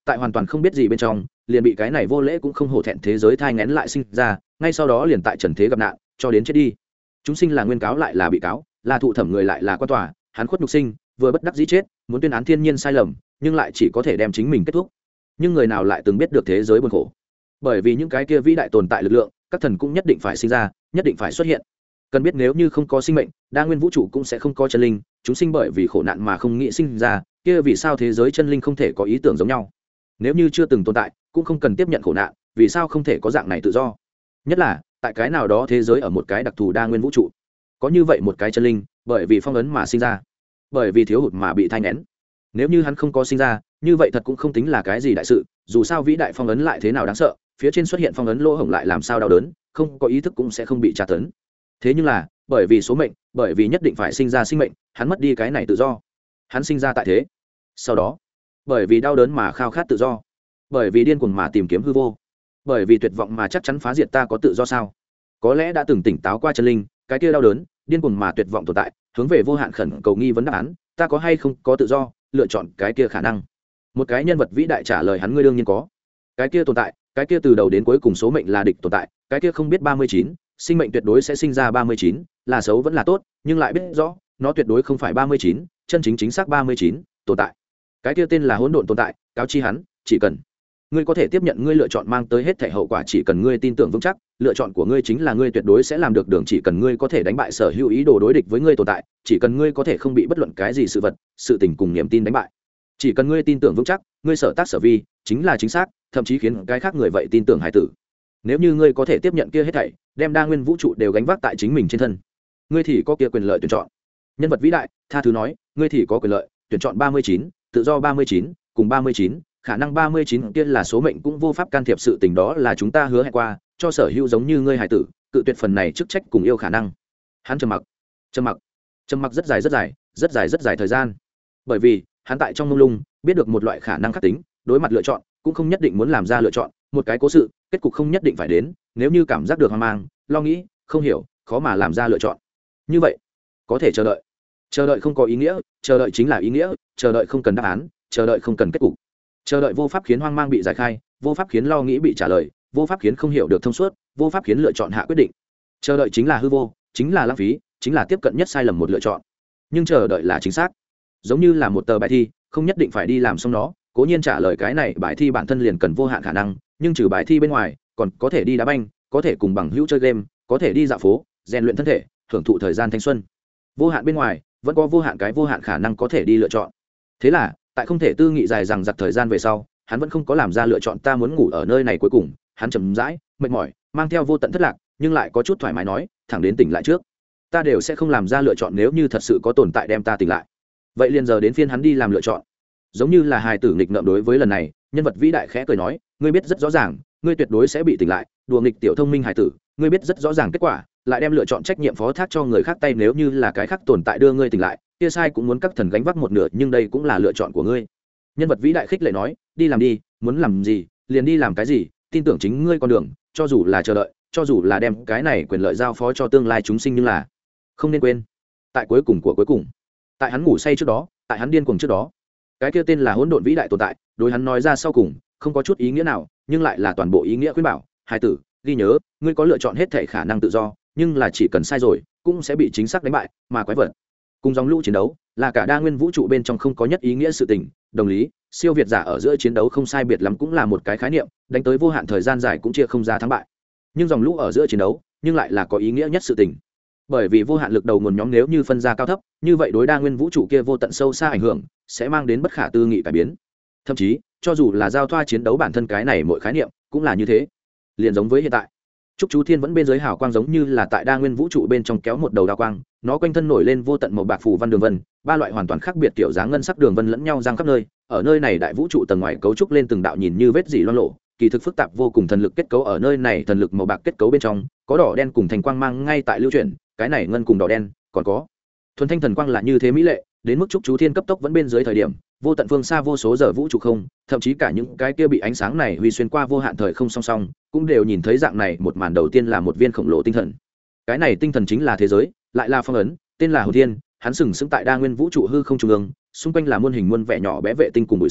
Speaker 1: tại hoàn toàn không biết gì bên trong liền bị cái này vô lễ cũng không hổ thẹn thế giới thai ngén lại sinh ra, ngay sau đó liền tại trần thế gặp nạn cho đến chết đi. Chúng sinh là nguyên cáo lại là bị cáo, là thụ thẩm người lại là quan tòa, hắn khuất nhục sinh vừa bất đắc dĩ chết, muốn tuyên án thiên nhiên sai lầm nhưng lại chỉ có thể đem chính mình kết thúc. Nhưng người nào lại từng biết được thế giới buồn khổ? Bởi vì những cái kia vĩ đại tồn tại lực lượng, các thần cũng nhất định phải sinh ra, nhất định phải xuất hiện. Cần biết nếu như không có sinh mệnh, đa nguyên vũ trụ cũng sẽ không có chân linh, chúng sinh bởi vì khổ nạn mà không nghĩ sinh ra, kia vì sao thế giới chân linh không thể có ý tưởng giống nhau? Nếu như chưa từng tồn tại, cũng không cần tiếp nhận khổ nạn, vì sao không thể có dạng này tự do? Nhất là tại cái nào đó thế giới ở một cái đặc thù đa nguyên vũ trụ, có như vậy một cái chân linh, bởi vì phong ấn mà sinh ra, bởi vì thiếu hụt mà bị thai nghén. Nếu như hắn không có sinh ra, như vậy thật cũng không tính là cái gì đại sự, dù sao vĩ đại phong ấn lại thế nào đáng sợ, phía trên xuất hiện phong ấn lỗ hổng lại làm sao đau đớn, không có ý thức cũng sẽ không bị tra tấn. Thế nhưng là bởi vì số mệnh, bởi vì nhất định phải sinh ra sinh mệnh, hắn mất đi cái này tự do. Hắn sinh ra tại thế, sau đó bởi vì đau đớn mà khao khát tự do, bởi vì điên cuồng mà tìm kiếm hư vô, bởi vì tuyệt vọng mà chắc chắn phá diệt ta có tự do sao? Có lẽ đã từng tỉnh táo qua chân linh, cái kia đau đớn, điên cuồng mà tuyệt vọng tồn tại, hướng về vô hạn khẩn cầu nghi vấn đáp án, ta có hay không có tự do, lựa chọn cái kia khả năng. Một cái nhân vật vĩ đại trả lời hắn, ngươi đương nhiên có. Cái kia tồn tại, cái kia từ đầu đến cuối cùng số mệnh là địch tồn tại, cái kia không biết ba mươi chín, sinh mệnh tuyệt đối sẽ sinh ra ba mươi chín, là xấu vẫn là tốt, nhưng lại biết rõ, nó tuyệt đối không phải ba mươi chín, chân chính chính xác ba mươi chín, tồn tại. Cái kia tên là hỗn độn tồn tại, cáo chi hắn, chỉ cần ngươi có thể tiếp nhận ngươi lựa chọn mang tới hết thảy hậu quả, chỉ cần ngươi tin tưởng vững chắc, lựa chọn của ngươi chính là ngươi tuyệt đối sẽ làm được đường, chỉ cần ngươi có thể đánh bại sở hữu ý đồ đối địch với ngươi tồn tại, chỉ cần ngươi có thể không bị bất luận cái gì sự vật, sự tình cùng niềm tin đánh bại. Chỉ cần ngươi tin tưởng vững chắc, ngươi sở tác sở vi chính là chính xác, thậm chí khiến cái khác người vậy tin tưởng hải tử. Nếu như ngươi có thể tiếp nhận kia hết thảy, đem đa nguyên vũ trụ đều gánh vác tại chính mình trên thân, ngươi thì có kia quyền lợi tuyển chọn. Nhân vật vĩ đại, tha thứ nói, ngươi thì có quyền lợi tuyển chọn ba mươi chín, tự do ba mươi chín, cùng ba mươi chín, khả năng ba mươi chín kia là số mệnh cũng vô pháp can thiệp sự tình, đó là chúng ta hứa hẹn qua, cho sở hữu giống như ngươi hải tử, cự tuyệt phần này chức trách cùng yêu khả năng. Hắn trầm mặc, trầm mặc, trầm mặc rất dài rất dài, rất dài rất dài thời gian. Bởi vì, hắn tại trong mông lung, biết được một loại khả năng khắc tính, đối mặt lựa chọn, cũng không nhất định muốn làm ra lựa chọn, một cái cố sự, kết cục không nhất định phải đến, nếu như cảm giác được hoang mang, lo nghĩ, không hiểu, khó mà làm ra lựa chọn. Như vậy, có thể chờ đợi. Chờ đợi không có ý nghĩa, chờ đợi chính là ý nghĩa, chờ đợi không cần đáp án, chờ đợi không cần kết cục. Chờ đợi vô pháp khiến hoang mang bị giải khai, vô pháp khiến lo nghĩ bị trả lời, vô pháp khiến không hiểu được thông suốt, vô pháp khiến lựa chọn hạ quyết định. Chờ đợi chính là hư vô, chính là lãng phí, chính là tiếp cận nhất sai lầm một lựa chọn. Nhưng chờ đợi là chính xác. Giống như là một tờ bài thi, không nhất định phải đi làm xong nó, cố nhiên trả lời cái này bài thi bản thân liền cần vô hạn khả năng, nhưng trừ bài thi bên ngoài, còn có thể đi đá banh, có thể cùng bằng hữu chơi game, có thể đi dạo phố, rèn luyện thân thể, hưởng thụ thời gian thanh xuân. Vô hạn bên ngoài, vẫn có vô hạn cái vô hạn khả năng có thể đi lựa chọn. Thế là, tại không thể tư nghị dài rằng giặc thời gian về sau, hắn vẫn không có làm ra lựa chọn, ta muốn ngủ ở nơi này. Cuối cùng hắn chậm rãi, mệt mỏi, mang theo vô tận thất lạc, nhưng lại có chút thoải mái nói, thẳng đến tỉnh lại trước, ta đều sẽ không làm ra lựa chọn. Nếu như thật sự có tồn tại đem ta tỉnh lại, vậy liền giờ đến phiên hắn đi làm lựa chọn. Giống như là hài tử nghịch ngợm. Đối với lần này, nhân vật vĩ đại khẽ cười nói, ngươi biết rất rõ ràng, ngươi tuyệt đối sẽ bị tỉnh lại, đùa nghịch tiểu thông minh hài tử, ngươi biết rất rõ ràng kết quả, lại đem lựa chọn trách nhiệm phó thác cho người khác tay. Nếu như là cái khác tồn tại đưa ngươi tỉnh lại, kia sai cũng muốn các thần gánh vác một nửa, nhưng đây cũng là lựa chọn của ngươi. Nhân vật vĩ đại khích lệ nói, đi làm đi, muốn làm gì liền đi làm cái gì, tin tưởng chính ngươi con đường, cho dù là chờ đợi, cho dù là đem cái này quyền lợi giao phó cho tương lai chúng sinh, nhưng là không nên quên, tại cuối cùng của cuối cùng, tại hắn ngủ say trước đó, tại hắn điên cuồng trước đó, cái kia tên là hỗn độn vĩ đại tồn tại, đối hắn nói ra sau cùng không có chút ý nghĩa nào, nhưng lại là toàn bộ ý nghĩa khuyên bảo. Hai tử, ghi nhớ, ngươi có lựa chọn hết thể khả năng tự do, nhưng là chỉ cần sai rồi cũng sẽ bị chính xác đánh bại, mà quái vật cùng dòng lũ chiến đấu là cả đa nguyên vũ trụ bên trong không có nhất ý nghĩa sự tình. Đồng lý, siêu việt giả ở giữa chiến đấu không sai biệt lắm cũng là một cái khái niệm, đánh tới vô hạn thời gian dài cũng chia không ra thắng bại, nhưng dòng lũ ở giữa chiến đấu nhưng lại là có ý nghĩa nhất sự tình. Bởi vì vô hạn lực đầu nguồn nhóm nếu như phân ra cao thấp, như vậy đối đa nguyên vũ trụ kia vô tận sâu xa ảnh hưởng sẽ mang đến bất khả tư nghị cải biến. Thậm chí cho dù là giao thoa chiến đấu bản thân cái này mỗi khái niệm cũng là như thế. Liền giống với hiện tại, Trúc Chú Thiên vẫn bên dưới hào quang giống như là tại đa nguyên vũ trụ bên trong kéo một đầu đao quang, nó quanh thân nổi lên vô tận màu bạc phù văn đường vân, ba loại hoàn toàn khác biệt kiểu dáng ngân sắc đường vân lẫn nhau giăng khắp nơi. Ở nơi này đại vũ trụ tầng ngoài cấu trúc lên từng đạo nhìn như vết dỉ loang lộ, kỳ thực phức tạp vô cùng thần lực kết cấu. Ở nơi này thần lực màu bạc kết cấu bên trong, có đỏ đen cùng thành quang mang ngay tại lưu chuyển, cái này ngân cùng đỏ đen, còn có thuần thanh thần quang là như thế mỹ lệ, đến mức Trúc Chú Thiên cấp tốc vẫn bên dưới thời điểm, vô tận phương xa vô số giờ vũ trụ không, thậm chí cả những cái kia bị ánh sáng này huy xuyên qua vô hạn thời không song song, cũng đều nhìn thấy dạng này một màn. Đầu tiên là một viên khổng lồ tinh thần, cái này tinh thần chính là thế giới, lại là phong ấn, tên là Hồn Thiên, hắn sừng sững tại đa nguyên vũ trụ hư không trung ương, xung quanh là muôn hình muôn vẻ nhỏ bé vệ tinh cùng bụi sao,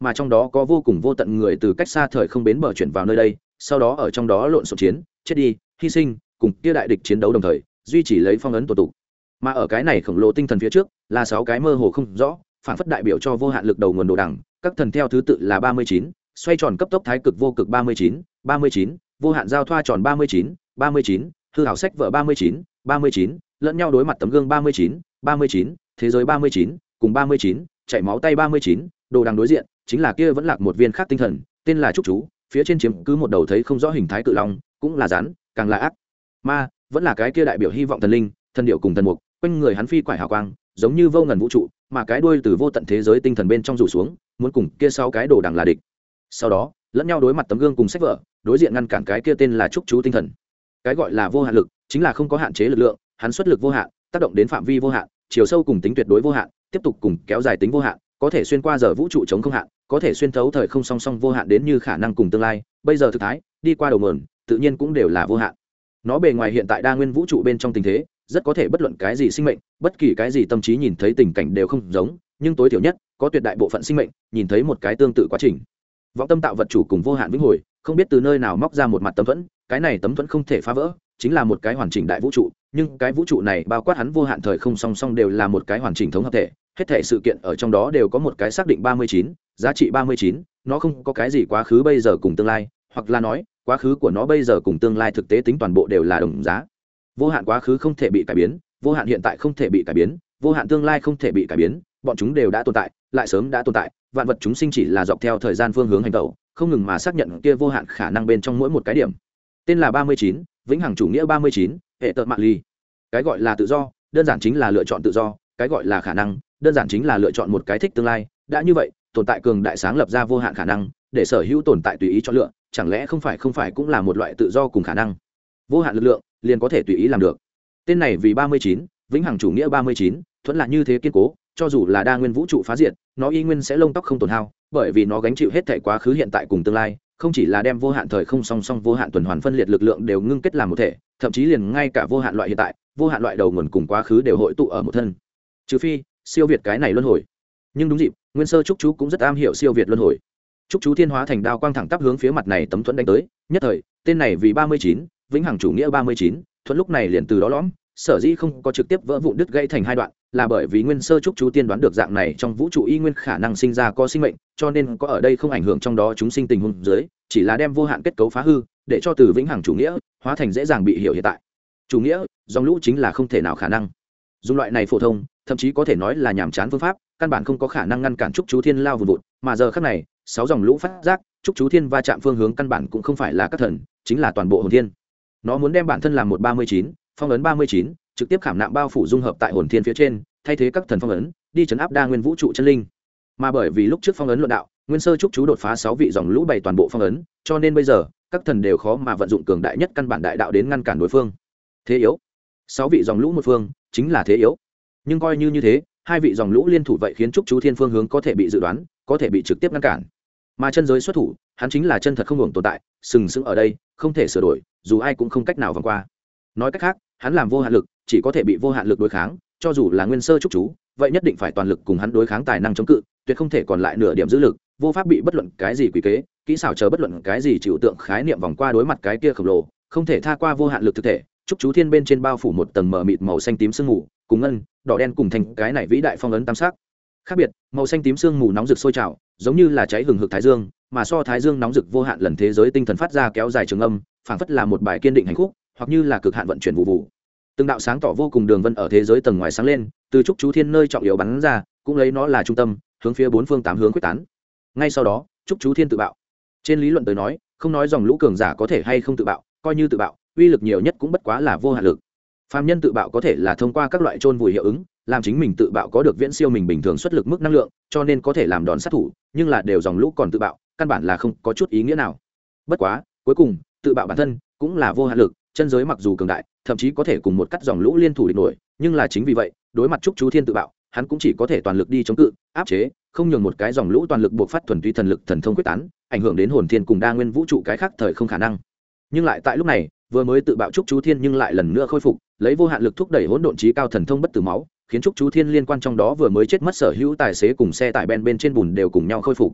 Speaker 1: mà trong đó có vô cùng vô tận người từ cách xa thời không bến bờ chuyển vào nơi đây, sau đó ở trong đó lộn xộn chiến, chết đi, hy sinh, cùng kia đại địch chiến đấu đồng thời, duy trì lấy phong ấn tổ tụ. Mà ở cái này khổng lồ tinh thần phía trước, là sáu cái mơ hồ không rõ, phản phất đại biểu cho vô hạn lực đầu nguồn đồ đẳng, các thần theo thứ tự là ba mươi chín, xoay tròn cấp tốc thái cực vô cực ba mươi chín, ba mươi chín, vô hạn giao thoa tròn ba mươi chín, ba mươi chín, hư hảo sách vở ba mươi chín, ba mươi chín, lẫn nhau đối mặt tấm gương ba mươi chín, ba mươi chín, thế giới ba mươi chín, cùng ba mươi chín, chảy máu tay ba mươi chín, đồ đằng đối diện chính là kia vẫn lạc một viên khác tinh thần, tên là trúc chú, phía trên chiếm cứ một đầu thấy không rõ hình thái cự long, cũng là rắn, càng là ác ma, vẫn là cái kia đại biểu hy vọng thần linh, thần điệu cùng thần mục, quanh người hắn phi quải hào quang, giống như vô ngần vũ trụ, mà cái đuôi từ vô tận thế giới tinh thần bên trong rủ xuống, muốn cùng kia sau cái đồ đằng là địch. Sau đó, lẫn nhau đối mặt tấm gương cùng sách vở, đối diện ngăn cản cái kia tên là trúc chú tinh thần. Cái gọi là vô hạn lực, chính là không có hạn chế lực lượng, hắn xuất lực vô hạn, tác động đến phạm vi vô hạn, chiều sâu cùng tính tuyệt đối vô hạn, tiếp tục cùng kéo dài tính vô hạn, có thể xuyên qua giờ vũ trụ chống không hạn, có thể xuyên thấu thời không song song vô hạn đến như khả năng cùng tương lai, bây giờ thực thái, đi qua đầu nguồn, tự nhiên cũng đều là vô hạn. Nó bề ngoài hiện tại đa nguyên vũ trụ bên trong tình thế, rất có thể bất luận cái gì sinh mệnh, bất kỳ cái gì tâm trí nhìn thấy tình cảnh đều không giống, nhưng tối thiểu nhất, có tuyệt đại bộ phận sinh mệnh nhìn thấy một cái tương tự quá trình. Vọng tâm tạo vật chủ cùng vô hạn vĩnh hồi, không biết từ nơi nào móc ra một mặt tấm thuẫn, cái này tấm thuẫn không thể phá vỡ, chính là một cái hoàn chỉnh đại vũ trụ, nhưng cái vũ trụ này bao quát hắn vô hạn thời không song song đều là một cái hoàn chỉnh thống hợp thể, hết thể sự kiện ở trong đó đều có một cái xác định ba mươi chín, giá trị ba mươi chín, nó không có cái gì quá khứ bây giờ cùng tương lai, hoặc là nói, quá khứ của nó bây giờ cùng tương lai thực tế tính toàn bộ đều là đồng giá. Vô hạn quá khứ không thể bị cải biến, vô hạn hiện tại không thể bị cải biến, vô hạn tương lai không thể bị cải biến, bọn chúng đều đã tồn tại, lại sớm đã tồn tại, vạn vật chúng sinh chỉ là dọc theo thời gian phương hướng hành tẩu, không ngừng mà xác nhận kia vô hạn khả năng bên trong mỗi một cái điểm. Tên là ba mươi chín, vĩnh hằng chủ nghĩa ba mươi chín, hệ tợ mạng ly. Cái gọi là tự do, đơn giản chính là lựa chọn tự do, cái gọi là khả năng, đơn giản chính là lựa chọn một cái thích tương lai. Đã như vậy, tồn tại cường đại sáng lập ra vô hạn khả năng, để sở hữu tồn tại tùy ý chọn lựa, chẳng lẽ không phải không phải cũng là một loại tự do cùng khả năng? Vô hạn lực lượng, liền có thể tùy ý làm được. Tên này vì ba mươi chín, vĩnh hằng chủ nghĩa ba mươi chín, thuẫn là như thế kiên cố, cho dù là đa nguyên vũ trụ phá diệt, nó y nguyên sẽ lông tóc không tổn hao, bởi vì nó gánh chịu hết thảy quá khứ hiện tại cùng tương lai, không chỉ là đem vô hạn thời không song song vô hạn tuần hoàn phân liệt lực lượng đều ngưng kết làm một thể, thậm chí liền ngay cả vô hạn loại hiện tại, vô hạn loại đầu nguồn cùng quá khứ đều hội tụ ở một thân. Trừ phi siêu việt cái này luân hồi. Nhưng đúng dịp, Nguyên Sơ trúc chú cũng rất am hiểu siêu việt luân hồi. Trúc chú thiên hóa thành đao quang thẳng tắp hướng phía mặt này tấm thuẫn đánh tới, nhất thời, tên này vì ba mươi chín, vĩnh hằng chủ nghĩa ba mươi chín, thuẫn lúc này liền từ đó lõm, sở dĩ không có trực tiếp vỡ vụn đứt gãy thành hai đoạn, là bởi vì Nguyên Sơ trúc chú tiên đoán được dạng này trong vũ trụ y nguyên khả năng sinh ra có sinh mệnh, cho nên có ở đây không ảnh hưởng trong đó chúng sinh tình huống dưới, chỉ là đem vô hạn kết cấu phá hư, để cho từ vĩnh hằng chủ nghĩa hóa thành dễ dàng bị hiểu hiện tại. Chủ nghĩa, dòng lũ chính là không thể nào khả năng. Dùng loại này phổ thông, thậm chí có thể nói là nhàm chán phương pháp, căn bản không có khả năng ngăn cản trúc chú thiên lao vụn vụt, mà giờ khắc này, sáu dòng lũ phát giác, trúc chú thiên va chạm phương hướng căn bản cũng không phải là các thần, chính là toàn bộ hồn thiên. Nó muốn đem bản thân làm một ba mươi chín, phong ấn ba mươi chín, trực tiếp khảm nạm bao phủ dung hợp tại hồn thiên phía trên, thay thế các thần phong ấn, đi chấn áp đa nguyên vũ trụ chân linh. Mà bởi vì lúc trước phong ấn luận đạo, Nguyên Sơ trúc chú đột phá sáu vị dòng lũ bày toàn bộ phong ấn, cho nên bây giờ, các thần đều khó mà vận dụng cường đại nhất căn bản đại đạo đến ngăn cản đối phương. Thế yếu. Sáu vị dòng lũ một phương, chính là thế yếu. Nhưng coi như như thế, hai vị dòng lũ liên thủ vậy khiến trúc chú thiên phương hướng có thể bị dự đoán, có thể bị trực tiếp ngăn cản. Mà chân giới xuất thủ, hắn chính là chân thật không ngừng tồn tại, sừng sững ở đây, không thể sửa đổi, dù ai cũng không cách nào vòng qua. Nói cách khác, hắn làm vô hạn lực, chỉ có thể bị vô hạn lực đối kháng, cho dù là Nguyên Sơ trúc chú, vậy nhất định phải toàn lực cùng hắn đối kháng tài năng chống cự, tuyệt không thể còn lại nửa điểm giữ lực, vô pháp bị bất luận cái gì quỷ kế, kỹ xảo chờ bất luận cái gì chịu tượng khái niệm vòng qua đối mặt cái kia khổng lồ, không thể tha qua vô hạn lực thực thể. Trúc chú thiên bên trên bao phủ một tầng mờ mịt màu xanh tím sương mù, cùng ngân, đỏ đen cùng thành cái này vĩ đại phong ấn tam sắc. Khác biệt, màu xanh tím sương mù nóng rực sôi trào, giống như là cháy hừng hực thái dương, mà so thái dương nóng rực vô hạn lần thế giới tinh thần phát ra kéo dài trường âm, phảng phất là một bài kiên định hạnh khúc, hoặc như là cực hạn vận chuyển vụ vụ. Từng đạo sáng tỏ vô cùng đường vân ở thế giới tầng ngoài sáng lên, từ trúc chú thiên nơi trọng yếu bắn ra, cũng lấy nó là trung tâm, hướng phía bốn phương tám hướng quyết tán. Ngay sau đó, trúc chú thiên tự bạo. Trên lý luận tới nói, không nói dòng lũ cường giả có thể hay không tự bạo, coi như tự bạo, uy lực nhiều nhất cũng bất quá là vô hạn lực. Phàm nhân tự bạo có thể là thông qua các loại chôn vùi hiệu ứng, làm chính mình tự bạo có được viễn siêu mình bình thường xuất lực mức năng lượng, cho nên có thể làm đòn sát thủ, nhưng là đều dòng lũ còn tự bạo, căn bản là không có chút ý nghĩa nào. Bất quá, cuối cùng, tự bạo bản thân cũng là vô hạn lực, chân giới mặc dù cường đại, thậm chí có thể cùng một cắt dòng lũ liên thủ địch nổi, nhưng là chính vì vậy, đối mặt trúc chú thiên tự bạo, hắn cũng chỉ có thể toàn lực đi chống cự, áp chế, không nhường một cái dòng lũ toàn lực buộc phát thuần túy thần lực thần thông quyết tán, ảnh hưởng đến hồn thiên cùng đa nguyên vũ trụ cái khác thời không khả năng. Nhưng lại tại lúc này, vừa mới tự bạo trúc chú thiên nhưng lại lần nữa khôi phục, lấy vô hạn lực thúc đẩy hỗn độn chí cao thần thông bất tử máu, khiến trúc chú thiên liên quan trong đó vừa mới chết mất sở hữu tài xế cùng xe tải ben bên trên bùn đều cùng nhau khôi phục.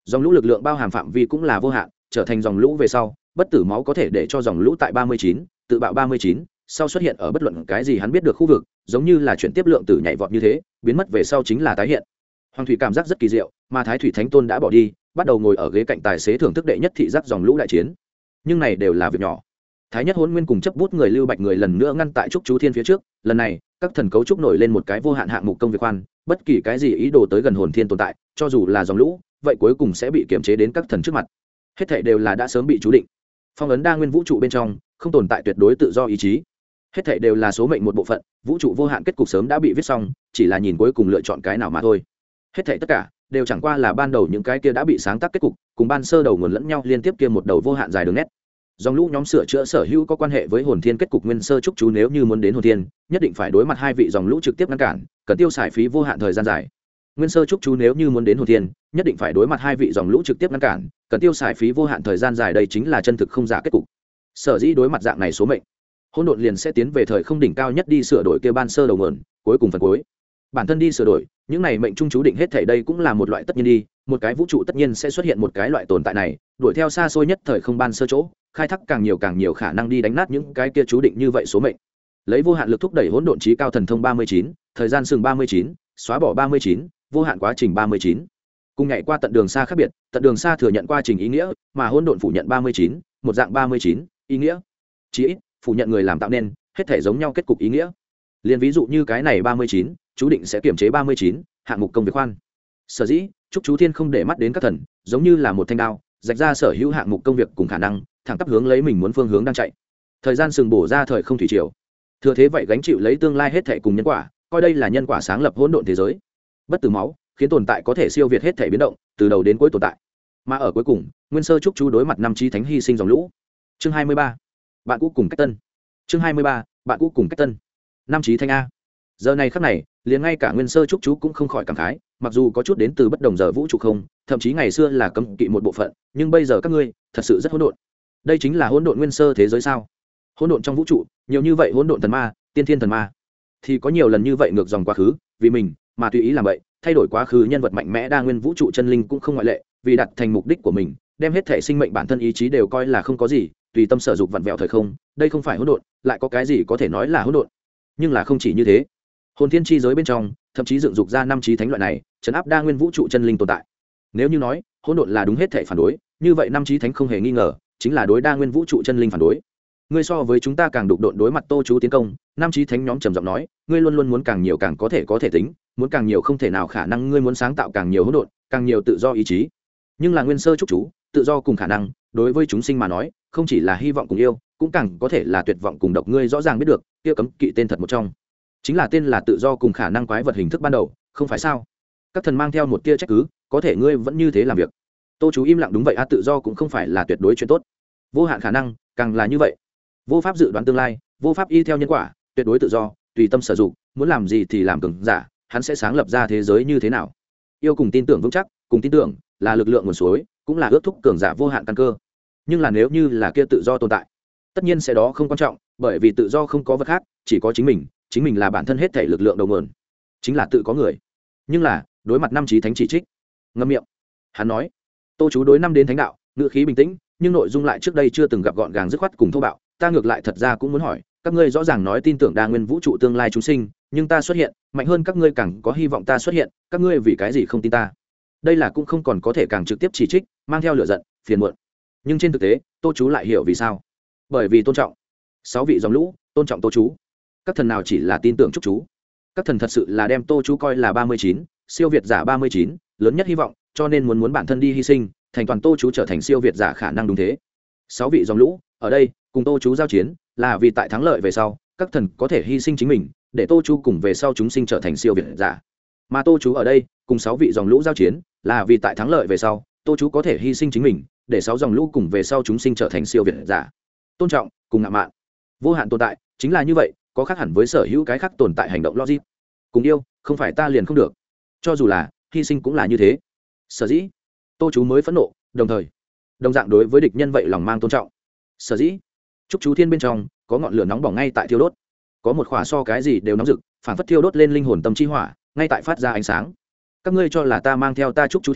Speaker 1: Dòng lũ lực lượng bao hàm phạm vi cũng là vô hạn, trở thành dòng lũ về sau, bất tử máu có thể để cho dòng lũ tại ba mươi chín, tự bạo ba mươi chín, sau xuất hiện ở bất luận cái gì hắn biết được khu vực, giống như là chuyển tiếp lượng tử nhảy vọt như thế, biến mất về sau chính là tái hiện. Hoàng thủy cảm giác rất kỳ diệu, mà Thái thủy Thánh Tôn đã bỏ đi, bắt đầu ngồi ở ghế cạnh tài xế thưởng thức đệ nhất thị giác dòng lũ đại chiến. Nhưng này đều là việc nhỏ. Thái nhất Hỗn Nguyên cùng chấp bút người Lưu Bạch người lần nữa ngăn tại trúc chú thiên phía trước, lần này, các thần cấu trúc nổi lên một cái vô hạn hạng mục công việc khoan, bất kỳ cái gì ý đồ tới gần hồn thiên tồn tại, cho dù là dòng lũ, vậy cuối cùng sẽ bị kiềm chế đến các thần trước mặt. Hết thảy đều là đã sớm bị chú định. Phong ấn đa nguyên vũ trụ bên trong, không tồn tại tuyệt đối tự do ý chí. Hết thảy đều là số mệnh một bộ phận, vũ trụ vô hạn kết cục sớm đã bị viết xong, chỉ là nhìn cuối cùng lựa chọn cái nào mà thôi. Hết thảy tất cả đều chẳng qua là ban đầu những cái kia đã bị sáng tác kết cục, cùng ban sơ đầu nguồn lẫn nhau liên tiếp kia một đầu vô hạn dài đường nét. Dòng lũ nhóm sửa chữa sở hữu có quan hệ với hồn thiên kết cục nguyên sơ trúc chú, nếu như muốn đến hồn thiên, nhất định phải đối mặt hai vị dòng lũ trực tiếp ngăn cản, cần tiêu xài phí vô hạn thời gian dài. Nguyên sơ trúc chú nếu như muốn đến hồn thiên, nhất định phải đối mặt hai vị dòng lũ trực tiếp ngăn cản, cần tiêu xài phí vô hạn thời gian dài, đây chính là chân thực không giả kết cục. Sở dĩ đối mặt dạng này số mệnh, hỗn độn liền sẽ tiến về thời không đỉnh cao nhất đi sửa đổi kia ban sơ đầu nguồn, cuối cùng phần cuối. Bản thân đi sửa đổi, những này mệnh trung chú định hết thảy đây cũng là một loại tất nhiên đi, một cái vũ trụ tất nhiên sẽ xuất hiện một cái loại tồn tại này, đuổi theo xa xôi nhất thời không ban sơ chỗ, khai thác càng nhiều càng nhiều khả năng đi đánh nát những cái kia chú định như vậy số mệnh. Lấy vô hạn lực thúc đẩy hỗn độn chí cao thần thông ba mươi chín, thời gian sừng ba mươi chín, xóa bỏ ba mươi chín, vô hạn quá trình ba mươi chín. Cùng nhảy qua tận đường xa khác biệt, tận đường xa thừa nhận quá trình ý nghĩa, mà hỗn độn phủ nhận ba mươi chín, một dạng ba mươi chín, ý nghĩa. Chí ít, phủ nhận người làm tạo nên, hết thể giống nhau kết cục ý nghĩa. Liên ví dụ như cái này ba mươi chín, chú định sẽ kiểm chế ba mươi chín, hạng mục công việc khoan. Sở dĩ, chúc chú thiên không để mắt đến các thần, giống như là một thanh đao, rạch ra sở hữu hạng mục công việc cùng khả năng, thẳng tắp hướng lấy mình muốn phương hướng đang chạy. Thời gian sừng bổ ra thời không thủy triều. Thừa thế vậy gánh chịu lấy tương lai hết thảy cùng nhân quả, coi đây là nhân quả sáng lập hỗn độn thế giới. Bất tử máu, khiến tồn tại có thể siêu việt hết thảy biến động, từ đầu đến cuối tồn tại. Mà ở cuối cùng, nguyên sơ chúc chú đối mặt năm chí thánh hy sinh dòng lũ. Chương hai mươi ba, bạn cũ cùng cách tân. Chương hai mươi ba, bạn cũ cùng cách tân. Năm chí thánh a. Giờ này khắc này, liền ngay cả nguyên sơ chúc chú cũng không khỏi cảm khái, mặc dù có chút đến từ bất đồng giờ vũ trụ không, thậm chí ngày xưa là cấm kỵ một bộ phận, nhưng bây giờ các ngươi thật sự rất hỗn độn. Đây chính là hỗn độn nguyên sơ thế giới sao? Hỗn độn trong vũ trụ, nhiều như vậy hỗn độn thần ma, tiên thiên thần ma, thì có nhiều lần như vậy ngược dòng quá khứ, vì mình mà tùy ý làm vậy, thay đổi quá khứ nhân vật mạnh mẽ đa nguyên vũ trụ chân linh cũng không ngoại lệ, vì đạt thành mục đích của mình, đem hết thể sinh mệnh bản thân ý chí đều coi là không có gì, tùy tâm sở dục vặn vẹo thời không, đây không phải hỗn độn, lại có cái gì có thể nói là hỗn độn? Nhưng là không chỉ như thế, hồn thiên chi giới bên trong, thậm chí dựng dục ra năm chí thánh loại này, trấn áp đa nguyên vũ trụ chân linh tồn tại. Nếu như nói hỗn độn là đúng hết thể phản đối, như vậy năm chí thánh không hề nghi ngờ chính là đối đa nguyên vũ trụ chân linh phản đối. Ngươi so với chúng ta càng đục độn đối mặt Tô chú tiến công, năm chí thánh nhóm trầm giọng nói, ngươi luôn luôn muốn càng nhiều càng có thể có thể tính, muốn càng nhiều không thể nào khả năng, ngươi muốn sáng tạo càng nhiều hỗn độn, càng nhiều tự do ý chí. Nhưng là nguyên sơ trúc chú, tự do cùng khả năng, đối với chúng sinh mà nói, không chỉ là hy vọng cùng yêu, cũng càng có thể là tuyệt vọng cùng độc. Ngươi rõ ràng biết được, kia cấm kỵ tên thật một trong, chính là tên là tự do cùng khả năng quái vật hình thức ban đầu, không phải sao? Các thần mang theo một tia trách cứ, có thể ngươi vẫn như thế làm việc. Tô chú im lặng, đúng vậy a, tự do cũng không phải là tuyệt đối chuyện tốt, vô hạn khả năng càng là như vậy, vô pháp dự đoán tương lai, vô pháp y theo nhân quả, tuyệt đối tự do, tùy tâm sử dụng, muốn làm gì thì làm. Cường giả, hắn sẽ sáng lập ra thế giới như thế nào? Yêu cùng tin tưởng vững chắc, cùng tin tưởng là lực lượng nguồn suối, cũng là ước thúc cường giả vô hạn căn cơ. Nhưng là nếu như là kia tự do tồn tại, tất nhiên sẽ đó không quan trọng, bởi vì tự do không có vật khác, chỉ có chính mình, chính mình là bản thân hết thể lực lượng đầu nguồn, chính là tự có người. Nhưng là đối mặt năm chí thánh chỉ trích, ngậm miệng. Hắn nói, Tô chú đối năm đến thánh đạo, ngữ khí bình tĩnh, nhưng nội dung lại trước đây chưa từng gặp gọn gàng dứt khoát cùng thô bạo. Ta ngược lại thật ra cũng muốn hỏi, các ngươi rõ ràng nói tin tưởng đa nguyên vũ trụ tương lai chúng sinh, nhưng ta xuất hiện mạnh hơn các ngươi, càng có hy vọng ta xuất hiện, các ngươi vì cái gì không tin ta? Đây là cũng không còn có thể càng trực tiếp chỉ trích, mang theo lửa giận, phiền muộn. Nhưng trên thực tế, Tô chú lại hiểu vì sao. Bởi vì tôn trọng. Sáu vị dòng lũ tôn trọng Tô chú. Các thần nào chỉ là tin tưởng chúc chú, các thần thật sự là đem Tô chú coi là ba mươi chín, siêu việt giả ba mươi chín, lớn nhất hy vọng, cho nên muốn muốn bản thân đi hy sinh, thành toàn Tô chú trở thành siêu việt giả khả năng. Đúng thế. Sáu vị dòng lũ ở đây cùng Tô chú giao chiến, là vì tại thắng lợi về sau, các thần có thể hy sinh chính mình, để Tô chú cùng về sau chúng sinh trở thành siêu việt giả. Mà Tô chú ở đây cùng sáu vị dòng lũ giao chiến, là vì tại thắng lợi về sau, Tô chú có thể hy sinh chính mình, để sáu dòng lũ cùng về sau chúng sinh trở thành siêu việt giả. Tôn trọng cùng ngạo mạn, vô hạn tồn tại chính là như vậy, có khác hẳn với sở hữu cái khác tồn tại hành động logic. Cùng yêu không phải ta liền không được, cho dù là hy sinh cũng là như thế. Sở dĩ Tô chú mới phẫn nộ, đồng thời đồng dạng đối với địch nhân vậy lòng mang tôn trọng. Sở dĩ chúc chú thiên bên trong có ngọn lửa nóng bỏng ngay tại thiêu đốt, có một khỏa so cái gì đều nóng rực, phản phất thiêu đốt lên linh hồn tâm chi hỏa, ngay tại phát ra ánh sáng. Các ngươi cho là ta mang theo ta chúc chú thiên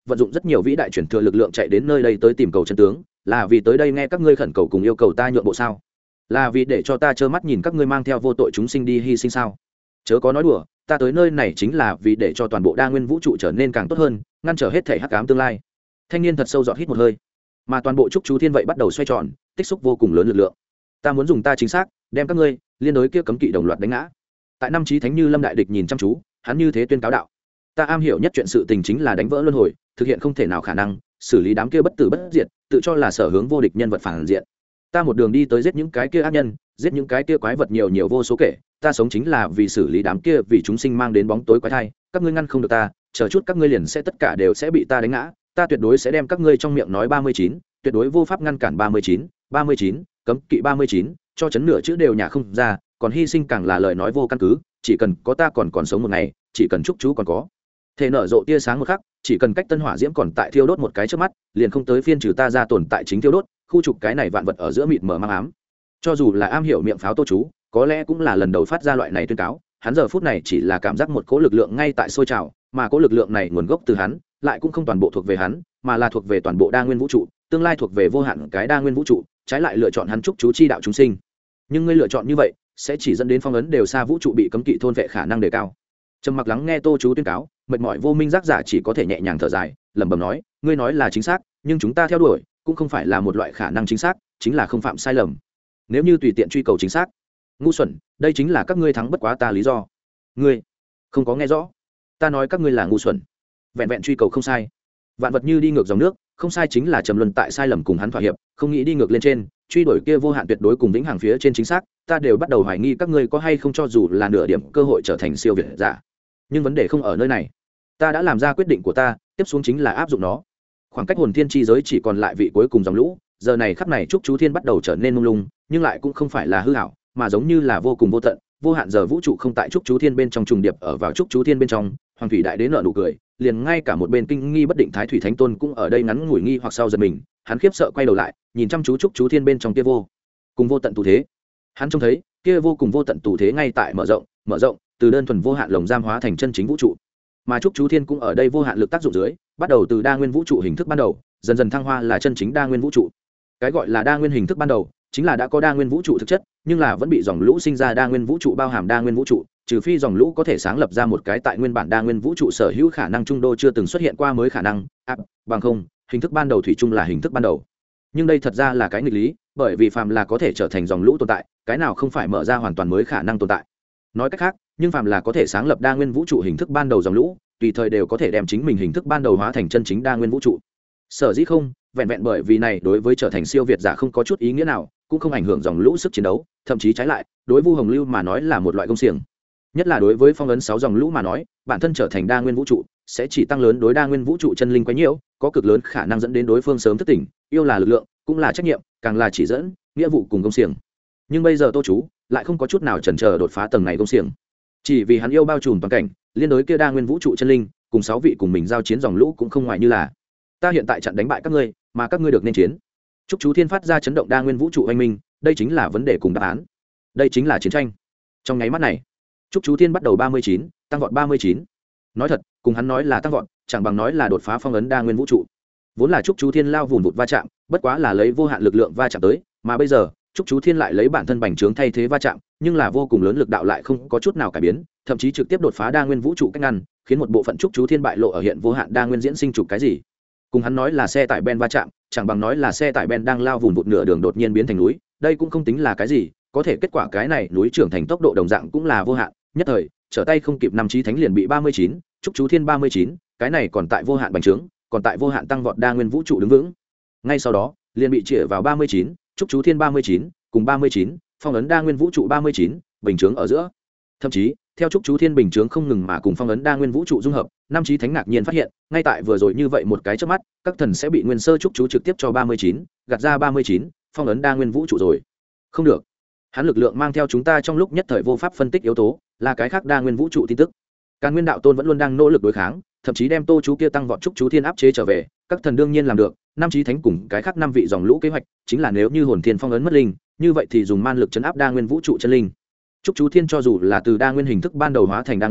Speaker 1: vận dụng rất nhiều vĩ đại chuyển thừa lực lượng chạy đến nơi đây tới tìm cầu chân tướng, là vì tới đây nghe các ngươi khẩn cầu cùng yêu cầu ta nhượng bộ sao? Là vì để cho ta trơ mắt nhìn các ngươi mang theo vô tội chúng sinh đi hy sinh sao? Chớ có nói đùa, ta tới nơi này chính là vì để cho toàn bộ đa nguyên vũ trụ trở nên càng tốt hơn, ngăn trở hết thể hắc ám tương lai. Thanh niên thật sâu giọt hít một hơi, mà toàn bộ trúc chú thiên vậy bắt đầu xoay tròn, tích xúc vô cùng lớn lực lượng. Ta muốn dùng ta chính xác đem các ngươi liên đối kia cấm kỵ đồng loạt đánh ngã. Tại năm chí thánh như lâm đại địch nhìn chăm chú, hắn như thế tuyên cáo đạo: ta am hiểu nhất chuyện sự tình chính là đánh vỡ luân hồi, thực hiện không thể nào khả năng, xử lý đám kia bất tử bất diệt, tự cho là sở hướng vô địch nhân vật phản diện. Ta một đường đi tới giết những cái kia ác nhân, giết những cái kia quái vật nhiều nhiều vô số kể, ta sống chính là vì xử lý đám kia vì chúng sinh mang đến bóng tối quái thai, các ngươi ngăn không được ta, chờ chút các ngươi liền sẽ tất cả đều sẽ bị ta đánh ngã, ta tuyệt đối sẽ đem các ngươi trong miệng nói ba mươi chín, tuyệt đối vô pháp ngăn cản ba mươi chín, ba mươi chín, cấm kỵ ba mươi chín, cho chấn nửa chữ đều nhả không ra, còn hy sinh càng là lời nói vô căn cứ, chỉ cần có ta còn còn sống một ngày, chỉ cần chúc chú còn có thể nở rộ tia sáng một khắc, chỉ cần cách tân hỏa diễm còn tại thiêu đốt một cái trước mắt, liền không tới phiên trừ ta ra tồn tại chính thiêu đốt, khu trục cái này vạn vật ở giữa mịt mờ mang ám. Cho dù là am hiểu miệng pháo Tô chú, có lẽ cũng là lần đầu phát ra loại này tuyên cáo, hắn giờ phút này chỉ là cảm giác một cỗ lực lượng ngay tại sôi trào, mà cỗ lực lượng này nguồn gốc từ hắn, lại cũng không toàn bộ thuộc về hắn, mà là thuộc về toàn bộ đa nguyên vũ trụ, tương lai thuộc về vô hạn cái đa nguyên vũ trụ, trái lại lựa chọn hắn chúc chú chi đạo chúng sinh. Nhưng ngươi lựa chọn như vậy, sẽ chỉ dẫn đến phong ấn đều xa vũ trụ bị cấm kỵ thôn vệ khả năng đề cao. Trầm mặc lắng nghe Tô chú tuyên cáo, mệt mỏi vô minh giác giả chỉ có thể nhẹ nhàng thở dài, lẩm bẩm nói: ngươi nói là chính xác, nhưng chúng ta theo đuổi cũng không phải là một loại khả năng chính xác, chính là không phạm sai lầm. Nếu như tùy tiện truy cầu chính xác, ngu xuẩn, đây chính là các ngươi thắng bất quá ta lý do. Ngươi không có nghe rõ, ta nói các ngươi là ngu xuẩn, vẹn vẹn truy cầu không sai. Vạn vật như đi ngược dòng nước, không sai chính là trầm luân tại sai lầm cùng hắn thỏa hiệp, không nghĩ đi ngược lên trên, truy đuổi kia vô hạn tuyệt đối cùng vĩnh hằng phía trên chính xác, ta đều bắt đầu hoài nghi các ngươi có hay không cho dù là nửa điểm cơ hội trở thành siêu việt giả. Nhưng vấn đề không ở nơi này, ta đã làm ra quyết định của ta, tiếp xuống chính là áp dụng nó. Khoảng cách hồn thiên chi giới chỉ còn lại vị cuối cùng dòng lũ, giờ này khắc này trúc chú thiên bắt đầu trở nên mông lung, nhưng lại cũng không phải là hư ảo, mà giống như là vô cùng vô tận, vô hạn giờ vũ trụ không tại trúc chú thiên bên trong trùng điệp ở vào trúc chú thiên bên trong. Hoàng thủy đại đế nở nụ cười, liền ngay cả một bên kinh nghi bất định thái thủy thánh tôn cũng ở đây ngắn ngủi nghi hoặc sau giật mình, hắn khiếp sợ quay đầu lại, nhìn chăm chú trúc chú thiên bên trong kia vô cùng vô tận tù thế. Hắn trông thấy kia vô cùng vô tận tù thế ngay tại mở rộng, mở rộng, từ đơn thuần vô hạn lồng giam hóa thành chân chính vũ trụ. Mà trúc chú thiên cũng ở đây vô hạn lực tác dụng dưới, bắt đầu từ đa nguyên vũ trụ hình thức ban đầu, dần dần thăng hoa là chân chính đa nguyên vũ trụ. Cái gọi là đa nguyên hình thức ban đầu, chính là đã có đa nguyên vũ trụ thực chất, nhưng là vẫn bị dòng lũ sinh ra đa nguyên vũ trụ bao hàm đa nguyên vũ trụ, trừ phi dòng lũ có thể sáng lập ra một cái tại nguyên bản đa nguyên vũ trụ sở hữu khả năng trung đô chưa từng xuất hiện qua mới khả năng, à, bằng không, hình thức ban đầu thủy chung là hình thức ban đầu. Nhưng đây thật ra là cái nghịch lý, bởi vì phàm là có thể trở thành dòng lũ tồn tại, cái nào không phải mở ra hoàn toàn mới khả năng tồn tại. Nói cách khác, nhưng phàm là có thể sáng lập đa nguyên vũ trụ hình thức ban đầu dòng lũ, tùy thời đều có thể đem chính mình hình thức ban đầu hóa thành chân chính đa nguyên vũ trụ. Sở dĩ không, vẹn vẹn bởi vì này đối với trở thành siêu việt giả không có chút ý nghĩa nào, cũng không ảnh hưởng dòng lũ sức chiến đấu, thậm chí trái lại, đối Vu Hồng Lưu mà nói là một loại công xiềng. Nhất là đối với phong ấn sáu dòng lũ mà nói, bản thân trở thành đa nguyên vũ trụ, sẽ chỉ tăng lớn đối đa nguyên vũ trụ chân linh quá nhiều, có cực lớn khả năng dẫn đến đối phương sớm thức tỉnh, yêu là lực lượng, cũng là trách nhiệm, càng là chỉ dẫn, nghĩa vụ cùng công xiềng. Nhưng bây giờ Tô chú lại không có chút nào chần chờ đột phá tầng này công xiềng. Chỉ vì hắn yêu bao trùm toàn cảnh, liên đối kia đa nguyên vũ trụ chân linh, cùng sáu vị cùng mình giao chiến dòng lũ cũng không ngoài như là ta hiện tại chặn đánh bại các ngươi, mà các ngươi được nên chiến. Trúc chú thiên phát ra chấn động đa nguyên vũ trụ anh minh, đây chính là vấn đề cùng đáp án, đây chính là chiến tranh. Trong nháy mắt này, Trúc chú thiên bắt đầu ba mươi chín, tăng vọt ba mươi chín. Nói thật, cùng hắn nói là tăng vọt, chẳng bằng nói là đột phá phong ấn đa nguyên vũ trụ. Vốn là Trúc chú thiên lao vùn vụt va chạm, bất quá là lấy vô hạn lực lượng va chạm tới, mà bây giờ Trúc chú thiên lại lấy bản thân bành trướng thay thế va chạm, nhưng là vô cùng lớn lực đạo lại không có chút nào cải biến, thậm chí trực tiếp đột phá đa nguyên vũ trụ cách ngăn, khiến một bộ phận Trúc chú thiên bại lộ ở hiện vô hạn đa nguyên diễn sinh trục cái gì. Cùng hắn nói là xe tải ben va chạm, chẳng bằng nói là xe tải ben đang lao vùn vụt nửa đường đột nhiên biến thành núi, đây cũng không tính là cái gì, có thể kết quả cái này núi trưởng thành tốc độ đồng dạng cũng là vô hạn, nhất thời trở tay không kịp năm chí thánh liền bị ba mươi chín, Trúc chú thiên ba mươi chín, cái này còn tại vô hạn bành trướng, còn tại vô hạn tăng vọt đa nguyên vũ trụ đứng vững. Ngay sau đó, liền bị chĩa vào ba mươi chín, Trúc chú thiên ba mươi chín, cùng ba mươi chín, phong ấn đa nguyên vũ trụ ba mươi chín, bình chướng ở giữa. Thậm chí, theo Trúc chú thiên bình chướng không ngừng mà cùng phong ấn đa nguyên vũ trụ dung hợp, năm chí thánh ngạc nhiên phát hiện, ngay tại vừa rồi như vậy một cái chớp mắt, các thần sẽ bị nguyên sơ Trúc chú trực tiếp cho ba mươi chín, gạt ra ba mươi chín, phong ấn đa nguyên vũ trụ rồi. Không được. Hắn lực lượng mang theo chúng ta trong lúc nhất thời vô pháp phân tích yếu tố, là cái khác đa nguyên vũ trụ tin tức. Càn Nguyên đạo tôn vẫn luôn đang nỗ lực đối kháng, thậm chí đem Tô chú kia tăng vọt Trúc chú thiên áp chế trở về, các thần đương nhiên làm được, năm chí thánh cùng cái khác năm vị dòng lũ kế hoạch, chính là nếu như hồn thiên phong ấn mất linh, như vậy thì dùng man lực chấn áp đa nguyên vũ trụ chân linh. Trúc chú thiên cho dù là từ đa nguyên hình thức ban đầu hóa thành đa nguyên,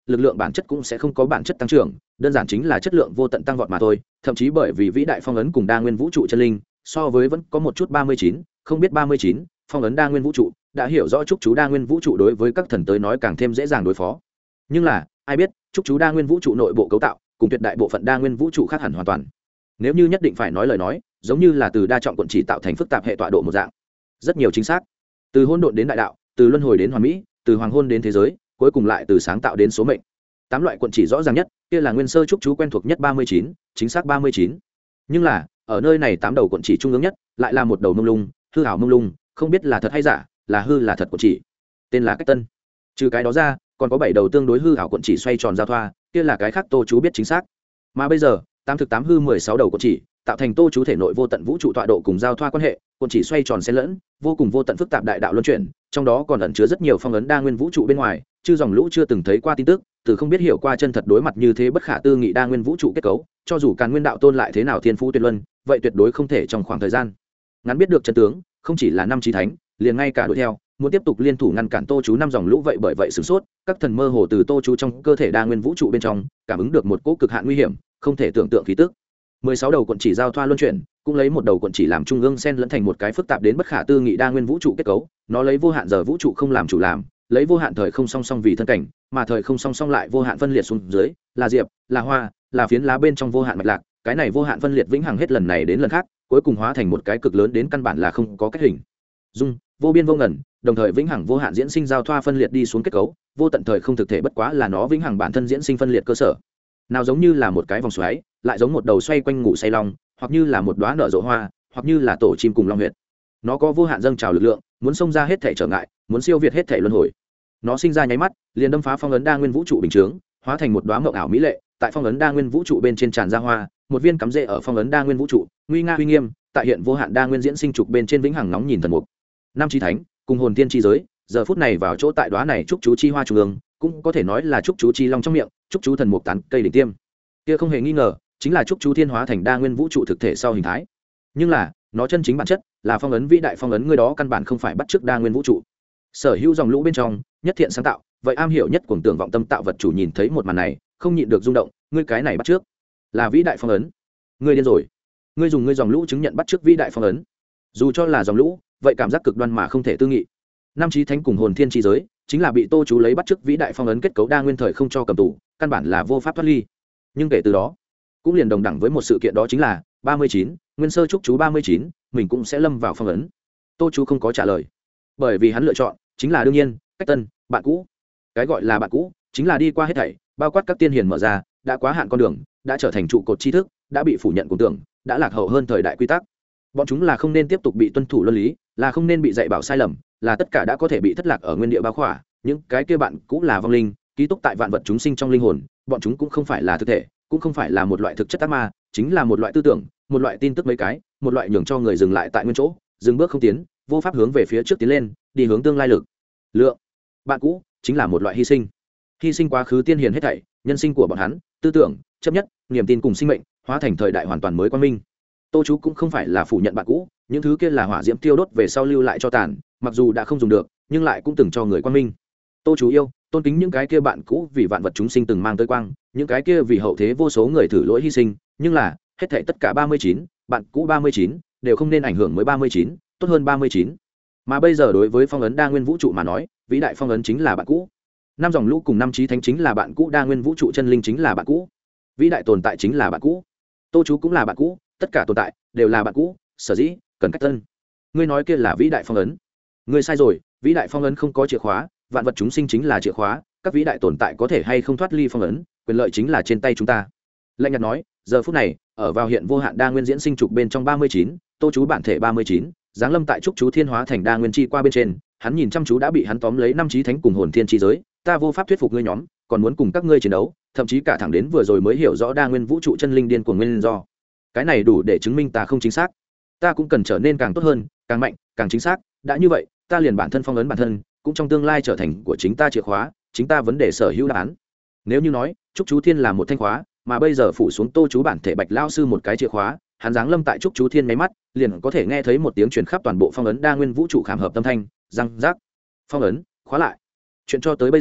Speaker 1: lực lượng bản chất cũng sẽ không có bản chất tăng trưởng, đơn giản chính là chất lượng vô tận tăng vọt mà thôi. Thậm chí bởi vì vĩ đại phong ấn cùng đa nguyên vũ trụ chân linh so với vẫn có một chút ba mươi chín, không biết ba mươi chín phong ấn đa nguyên vũ trụ đã hiểu rõ chúc chú đa nguyên vũ trụ đối với các thần tới nói càng thêm dễ dàng đối phó. Nhưng là ai biết chúc chú đa nguyên vũ trụ nội bộ cấu tạo cùng tuyệt đại bộ phận đa nguyên vũ trụ khác hẳn hoàn toàn. Nếu như nhất định phải nói lời nói, giống như là từ đa trọng quận chỉ tạo thành phức tạp hệ tọa độ một dạng. Rất nhiều chính xác, từ hỗn độn đến đại đạo, từ luân hồi đến hoàn mỹ, từ hoàng hôn đến thế giới, cuối cùng lại từ sáng tạo đến số mệnh. Tám loại quận chỉ rõ ràng nhất, kia là nguyên sơ trúc chú quen thuộc nhất ba mươi chín, chính xác ba mươi chín. Nhưng là, ở nơi này tám đầu quận chỉ trung ương nhất, lại là một đầu mông lung, hư ảo mông lung, không biết là thật hay giả, là hư là thật quận chỉ. Tên là Cách Tân. Trừ cái đó ra, còn có bảy đầu tương đối hư ảo quận chỉ xoay tròn giao thoa, kia là cái khác Tô chú biết chính xác. Mà bây giờ, tám thực tám hư mười sáu đầu quận chỉ, tạo thành Tô chú thể nội vô tận vũ trụ tọa độ cùng giao thoa quan hệ, quận chỉ xoay tròn xen lẫn, vô cùng vô tận phức tạp đại đạo luân chuyển, trong đó còn ẩn chứa rất nhiều phong ấn đa nguyên vũ trụ bên ngoài, chứ dòng lũ chưa từng thấy qua tin tức, từ không biết hiểu qua chân thật đối mặt như thế bất khả tư nghị đa nguyên vũ trụ kết cấu, cho dù Càn Nguyên đạo tôn lại thế nào thiên phú tuyệt luân, vậy tuyệt đối không thể trong khoảng thời gian ngắn biết được chân tướng, không chỉ là năm chí thánh, liền ngay cả đuổi theo, muốn tiếp tục liên thủ ngăn cản Tô chú năm dòng lũ vậy bởi vậy sửng sốt, các thần mơ hồ từ Tô chú trong cơ thể đa nguyên vũ trụ bên trong, cảm ứng được một cỗ cực hạn nguy hiểm, không thể tưởng tượng khí tức. mười sáu đầu quận chỉ giao thoa luân chuyển, cũng lấy một đầu quận chỉ làm trung ương xen lẫn thành một cái phức tạp đến bất khả tư nghị đa nguyên vũ trụ kết cấu, nó lấy vô hạn giờ vũ trụ không làm chủ làm, lấy vô hạn thời không song song vì thân cảnh, mà thời không song song lại vô hạn phân liệt xuống dưới, là diệp, là hoa, là phiến lá bên trong vô hạn mạch lạc, cái này vô hạn phân liệt vĩnh hằng hết lần này đến lần khác, cuối cùng hóa thành một cái cực lớn đến căn bản là không có cách hình dung, vô biên vô ngần, đồng thời vĩnh hằng vô hạn diễn sinh giao thoa phân liệt đi xuống kết cấu, vô tận thời không thực thể bất quá là nó vĩnh hằng bản thân diễn sinh phân liệt cơ sở. Nào giống như là một cái vòng xoáy, lại giống một đầu xoay quanh ngủ say long, hoặc như là một đóa nở rộ hoa, hoặc như là tổ chim cùng long huyệt. Nó có vô hạn dâng trào lực lượng, muốn xông ra hết thể trở ngại, muốn siêu việt hết thể luân hồi. Nó sinh ra nháy mắt, liền đâm phá phong ấn đa nguyên vũ trụ bình chướng, hóa thành một đóa mộng ảo mỹ lệ, tại phong ấn đa nguyên vũ trụ bên trên tràn ra hoa, một viên cắm rễ ở phong ấn đa nguyên vũ trụ, nguy nga uy nghiêm, tại hiện vô hạn đa nguyên diễn sinh trục bên trên vĩnh hằng nóng nhìn thần mục. Năm chí thánh, cùng hồn tiên chi giới, giờ phút này vào chỗ tại đóa này trúc chú chi hoa trung ương, cũng có thể nói là trúc chú chi long trong miệng, trúc chú thần mục tán cây đỉnh tiêm. Kia không hề nghi ngờ, chính là trúc chú thiên hóa thành đa nguyên vũ trụ thực thể sau hình thái. Nhưng là, nó chân chính bản chất là phong ấn vĩ đại phong ấn, người đó căn bản không phải bắt chước đa nguyên vũ trụ. Sở hữu dòng lũ bên trong, nhất thiện sáng tạo, vậy am hiểu nhất cuồng tưởng vọng tâm tạo vật chủ nhìn thấy một màn này, không nhịn được rung động, ngươi cái này bắt chước, là vĩ đại phong ấn. Ngươi điên rồi. Ngươi dùng ngươi dòng lũ chứng nhận bắt chước vĩ đại phong ấn. Dù cho là dòng lũ, vậy cảm giác cực đoan mà không thể tư nghị. Năm chí thánh cùng hồn thiên chi giới, chính là bị Tô chú lấy bắt chước vĩ đại phong ấn kết cấu đa nguyên thời không cho cầm tù, căn bản là vô pháp thoát ly. Nhưng kể từ đó, cũng liền đồng đẳng với một sự kiện, đó chính là ba mươi chín, nguyên sơ trúc chú ba mươi chín, mình cũng sẽ lâm vào phong ấn. Tô chú không có trả lời, bởi vì hắn lựa chọn chính là đương nhiên, Cách Tân, bạn cũ. Cái gọi là bạn cũ, chính là đi qua hết thảy, bao quát các tiên hiền mở ra, đã quá hạn con đường, đã trở thành trụ cột tri thức, đã bị phủ nhận cùng tưởng, đã lạc hậu hơn thời đại quy tắc. Bọn chúng là không nên tiếp tục bị tuân thủ luân lý, là không nên bị dạy bảo sai lầm, là tất cả đã có thể bị thất lạc ở nguyên địa bao khỏa. Những cái kia bạn cũ là vong linh, ký túc tại vạn vật chúng sinh trong linh hồn, bọn chúng cũng không phải là thực thể, cũng không phải là một loại thực chất ác ma, chính là một loại tư tưởng, một loại tin tức mấy cái, một loại nhường cho người dừng lại tại nguyên chỗ, dừng bước không tiến, vô pháp hướng về phía trước tiến lên, đi hướng tương lai lực lượng. Bạn cũ chính là một loại hy sinh, hy sinh quá khứ tiên hiền hết thảy, nhân sinh của bọn hắn, tư tưởng, chấp nhất, niềm tin cùng sinh mệnh, hóa thành thời đại hoàn toàn mới quang minh. Tô chú cũng không phải là phủ nhận bạn cũ, những thứ kia là hỏa diễm tiêu đốt về sau lưu lại cho tàn, mặc dù đã không dùng được, nhưng lại cũng từng cho người quang minh. Tô chú yêu, tôn kính những cái kia bạn cũ vì vạn vật chúng sinh từng mang tới quang, những cái kia vì hậu thế vô số người thử lỗi hy sinh, nhưng là hết thảy tất cả ba mươi chín, bạn cũ ba mươi chín đều không nên ảnh hưởng mới ba mươi chín, tốt hơn ba mươi chín. Mà bây giờ đối với phong ấn đa nguyên vũ trụ mà nói, vĩ đại phong ấn chính là bạn cũ. Năm dòng lũ cùng năm chí thánh chính là bạn cũ, đa nguyên vũ trụ chân linh chính là bạn cũ. Vĩ đại tồn tại chính là bạn cũ. Tô chú cũng là bạn cũ, tất cả tồn tại đều là bạn cũ, sở dĩ cần Cách Tân. Ngươi nói kia là vĩ đại phong ấn. Ngươi sai rồi, vĩ đại phong ấn không có chìa khóa, vạn vật chúng sinh chính là chìa khóa, các vĩ đại tồn tại có thể hay không thoát ly phong ấn, quyền lợi chính là trên tay chúng ta. Lạnh nhạt nói, giờ phút này, ở vào hiện vô hạn đa nguyên diễn sinh trục bên trong ba mươi chín, Tô chú bản thể ba mươi chín, giáng lâm tại trúc chú thiên hóa thành đa nguyên chi qua bên trên, hắn nhìn chăm chú đã bị hắn tóm lấy năm chí thánh cùng hồn thiên chi giới, ta vô pháp thuyết phục ngươi nhóm, còn muốn cùng các ngươi chiến đấu, thậm chí cả thẳng đến vừa rồi mới hiểu rõ đa nguyên vũ trụ chân linh điên của nguyên do. Cái này đủ để chứng minh ta không chính xác. Ta cũng cần trở nên càng tốt hơn, càng mạnh, càng chính xác, đã như vậy, ta liền bản thân phong ấn bản thân, cũng trong tương lai trở thành của chính ta chìa khóa, chính ta vấn đề sở hữu đáp án. Nếu như nói, trúc chú thiên là một thanh khóa, mà bây giờ phủ xuống Tô chú bản thể Bạch lão sư một cái chìa khóa, hắn giáng lâm tại trúc chú thiên mấy mắt, liền có thể nghe thấy một tiếng truyền khắp toàn bộ phong ấn đa nguyên vũ trụ khảm hợp tâm thanh, răng rác. Phong ấn, khóa lại. Chuyện cho tới bây giờ,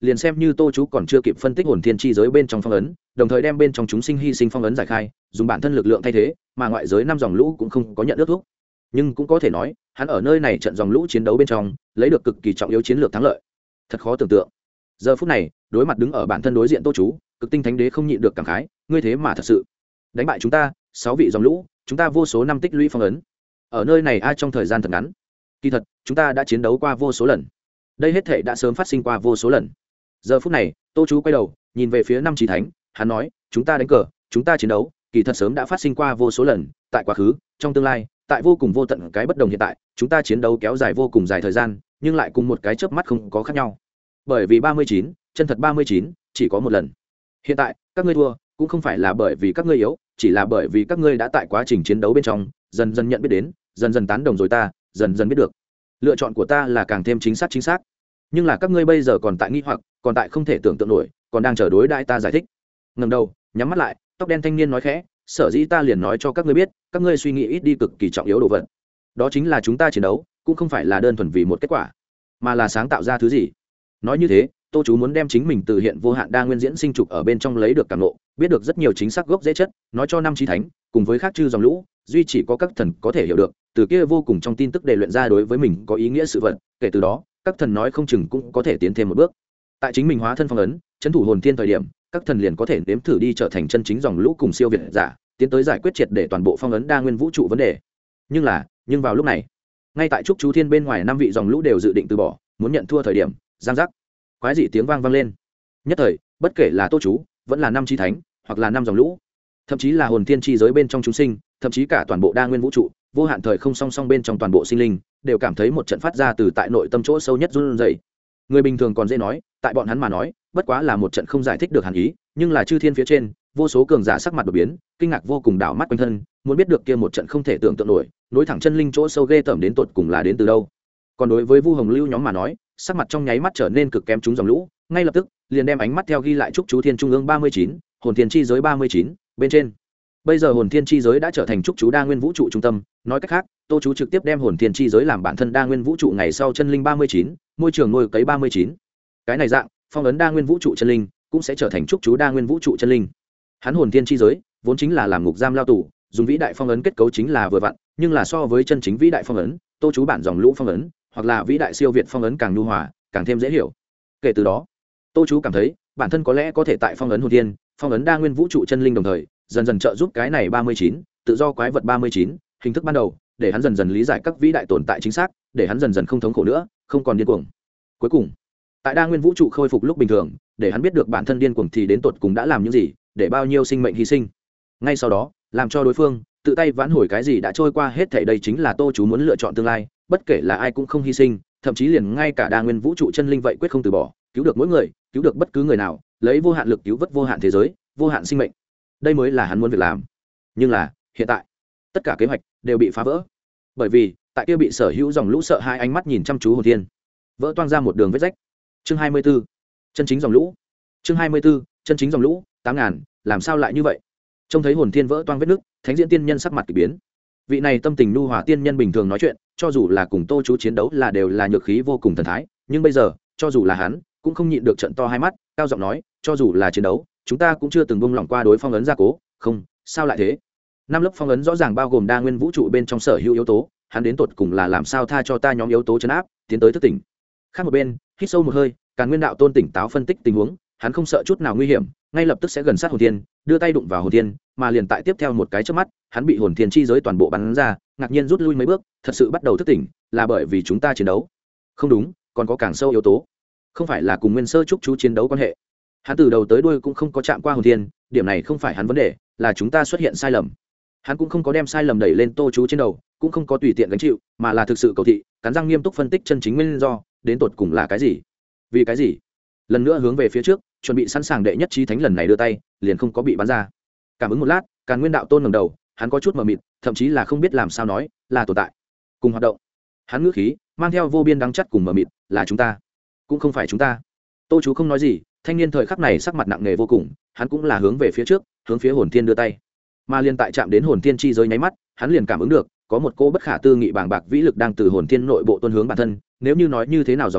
Speaker 1: liền xem như tô chú còn chưa kịp phân tích hồn thiên chi giới bên trong phong ấn, đồng thời đem bên trong chúng sinh hy sinh phong ấn giải khai, dùng bản thân lực lượng thay thế, mà ngoại giới năm dòng lũ cũng không có nhận ước thuốc. Nhưng cũng có thể nói hắn ở nơi này trận dòng lũ chiến đấu bên trong lấy được cực kỳ trọng yếu chiến lược thắng lợi. Thật khó tưởng tượng. Giờ phút này đối mặt đứng ở bản thân đối diện tô chú, cực tinh thánh đế không nhịn được cảm khái, ngươi thế mà thật sự đánh bại chúng ta sáu vị dòng lũ, chúng ta vô số năm tích lũy phong ấn ở nơi này ai trong thời gian thật ngắn. Kỳ thật chúng ta đã chiến đấu qua vô số lần, đây hết thể đã sớm phát sinh qua vô số lần. Giờ phút này tô chú quay đầu nhìn về phía năm chí thánh, hắn nói, chúng ta đánh cờ, chúng ta chiến đấu kỳ thật sớm đã phát sinh qua vô số lần, tại quá khứ, trong tương lai, tại vô cùng vô tận cái bất đồng hiện tại, chúng ta chiến đấu kéo dài vô cùng dài thời gian, nhưng lại cùng một cái chớp mắt không có khác nhau. Bởi vì ba mươi chín, chân thật ba mươi chín, chỉ có một lần. Hiện tại các ngươi thua cũng không phải là bởi vì các ngươi yếu, chỉ là bởi vì các ngươi đã tại quá trình chiến đấu bên trong dần dần nhận biết đến, dần dần tán đồng rồi ta dần dần biết được lựa chọn của ta là càng thêm chính xác chính xác. Nhưng là các ngươi bây giờ còn tại nghi hoặc, còn tại không thể tưởng tượng nổi, còn đang chờ đối đãi ta giải thích. Ngẩng đầu nhắm mắt lại, tóc đen thanh niên nói khẽ, sở dĩ ta liền nói cho các ngươi biết, các ngươi suy nghĩ ít đi cực kỳ trọng yếu đồ vật. Đó chính là chúng ta chiến đấu cũng không phải là đơn thuần vì một kết quả, mà là sáng tạo ra thứ gì. Nói như thế, tô chú muốn đem chính mình từ hiện vô hạn đa nguyên diễn sinh trục ở bên trong lấy được cảm nộ, biết được rất nhiều chính xác gốc dễ chất, nói cho năm chí thánh cùng với khác chư dòng lũ, duy chỉ có các thần có thể hiểu được, từ kia vô cùng trong tin tức để luyện ra đối với mình có ý nghĩa sự vật. Kể từ đó các thần nói không chừng cũng có thể tiến thêm một bước. Tại chính mình hóa thân phong ấn trấn thủ hồn thiên thời điểm, các thần liền có thể nếm thử đi trở thành chân chính dòng lũ cùng siêu việt giả, tiến tới giải quyết triệt để toàn bộ phong ấn đa nguyên vũ trụ vấn đề. Nhưng là nhưng vào lúc này, ngay tại trúc chú thiên bên ngoài, năm vị dòng lũ đều dự định từ bỏ, muốn nhận thua thời điểm, giang giác quái dị tiếng vang vang lên. Nhất thời, bất kể là tô chú vẫn là năm chí thánh hoặc là năm dòng lũ, thậm chí là hồn thiên chi giới bên trong chúng sinh, thậm chí cả toàn bộ đa nguyên vũ trụ vô hạn thời không song song bên trong toàn bộ sinh linh, đều cảm thấy một trận phát ra từ tại nội tâm chỗ sâu nhất run rẩy. Người bình thường còn dễ nói, tại bọn hắn mà nói bất quá là một trận không giải thích được hàn ý, nhưng là chư thiên phía trên vô số cường giả sắc mặt đột biến, kinh ngạc vô cùng, đảo mắt quanh thân, muốn biết được kia một trận không thể tưởng tượng nổi, nối thẳng chân linh chỗ sâu ghê tởm đến tột cùng là đến từ đâu. Còn đối với Vu Hồng Lưu nhóm mà nói, sắc mặt trong nháy mắt trở nên cực kém chúng dòng lũ, ngay lập tức liền đem ánh mắt theo ghi lại trúc chú thiên trung ương ba mươi chín, hồn thiên chi giới ba mươi chín bên trên. Bây giờ hồn thiên chi giới đã trở thành trúc chú đa nguyên vũ trụ trung tâm, nói cách khác, tô chú trực tiếp đem hồn thiên chi giới làm bản thân đa nguyên vũ trụ ngày sau chân linh ba mươi chín, môi trường nuôi cấy ba mươi chín. Cái này dạng, phong ấn đa nguyên vũ trụ chân linh cũng sẽ trở thành trúc chú đa nguyên vũ trụ chân linh. Hắn hồn thiên chi giới vốn chính là làm ngục giam lao tù, dùng vĩ đại phong ấn kết cấu chính là vừa vặn, nhưng là so với chân chính vĩ đại phong ấn, tô chú bản dòng lũ phong ấn hoặc là vĩ đại siêu việt phong ấn càng nhu hòa, càng thêm dễ hiểu. Kể từ đó, tô chú cảm thấy bản thân có lẽ có thể tại phong ấn hồn thiên, phong ấn đa nguyên vũ trụ chân linh đồng thời dần dần trợ giúp cái này ba mươi chín tự do quái vật ba mươi chín hình thức ban đầu, để hắn dần dần lý giải các vĩ đại tồn tại chính xác, để hắn dần dần không thống khổ nữa, không còn điên cuồng. Cuối cùng, tại đa nguyên vũ trụ khôi phục lúc bình thường, để hắn biết được bản thân điên cuồng thì đến tột cùng đã làm những gì, để bao nhiêu sinh mệnh hy sinh. Ngay sau đó, làm cho đối phương tự tay vãn hồi cái gì đã trôi qua hết thảy, đây chính là tô chú muốn lựa chọn tương lai, bất kể là ai cũng không hy sinh, thậm chí liền ngay cả đa nguyên vũ trụ chân linh vậy quyết không từ bỏ, cứu được mỗi người, cứu được bất cứ người nào, lấy vô hạn lực cứu vớt vô hạn thế giới, vô hạn sinh mệnh. Đây mới là hắn muốn việc làm. Nhưng là hiện tại tất cả kế hoạch đều bị phá vỡ, bởi vì tại kia bị sở hữu dòng lũ sợ hai ánh mắt nhìn chăm chú hồn thiên, vỡ toang ra một đường vết rách. Chương hai mươi 24, chân chính dòng lũ. Chương hai mươi 24, chân chính dòng lũ. Tám ngàn, làm sao lại như vậy? Trông thấy hồn thiên vỡ toang vết nước, thánh diễn tiên nhân sắc mặt kỳ biến. Vị này tâm tình nhu hòa tiên nhân bình thường nói chuyện, cho dù là cùng tô chú chiến đấu là đều là nhược khí vô cùng thần thái, nhưng bây giờ cho dù là hắn cũng không nhịn được trận to hai mắt, cao giọng nói, cho dù là chiến đấu chúng ta cũng chưa từng buông lỏng qua đối phong ấn gia cố. Không, sao lại thế? Năm lớp phong ấn rõ ràng bao gồm đa nguyên vũ trụ bên trong sở hữu yếu tố, hắn đến tột cùng là làm sao tha cho ta nhóm yếu tố chấn áp, tiến tới thức tỉnh. Khác một bên, hít sâu một hơi, Càn Nguyên đạo tôn tỉnh táo phân tích tình huống, hắn không sợ chút nào nguy hiểm, ngay lập tức sẽ gần sát hồn thiên, đưa tay đụng vào hồn thiên, mà liền tại tiếp theo một cái chớp mắt, hắn bị hồn thiên chi giới toàn bộ bắn ra, ngạc nhiên rút lui mấy bước, thật sự bắt đầu thức tỉnh, là bởi vì chúng ta chiến đấu. Không đúng, còn có càng sâu yếu tố, không phải là cùng nguyên sơ trúc chú chiến đấu quan hệ. Hắn từ đầu tới đuôi cũng không có chạm qua hồn thiên, điểm này không phải hắn vấn đề, là chúng ta xuất hiện sai lầm. Hắn cũng không có đem sai lầm đẩy lên tô chú trên đầu, cũng không có tùy tiện gánh chịu, mà là thực sự cầu thị, cắn răng nghiêm túc phân tích chân chính nguyên do, đến tột cùng là cái gì, vì cái gì. Lần nữa hướng về phía trước, chuẩn bị sẵn sàng đệ nhất chí thánh lần này đưa tay, liền không có bị bắn ra. Cảm ứng một lát, Càn Nguyên đạo tôn ngẩng đầu, hắn có chút mờ mịt, thậm chí là không biết làm sao nói, là tồn tại cùng hoạt động. Hắn ngữ khí mang theo vô biên đắng chắt cùng mờ mịt, là chúng ta, cũng không phải chúng ta. Tô chú không nói gì, thanh niên thời khắc này sắc mặt nặng nề vô cùng, hắn cũng là hướng về phía trước, hướng phía hồn thiên đưa tay, mà liền tại chạm đến hồn thiên chi giới nháy mắt, hắn liền cảm ứng được có một cô bất khả tư nghị bàng bạc vĩ lực đang từ hồn thiên nội bộ tuôn hướng bản thân. Nếu như nói như thế nào dòng lũ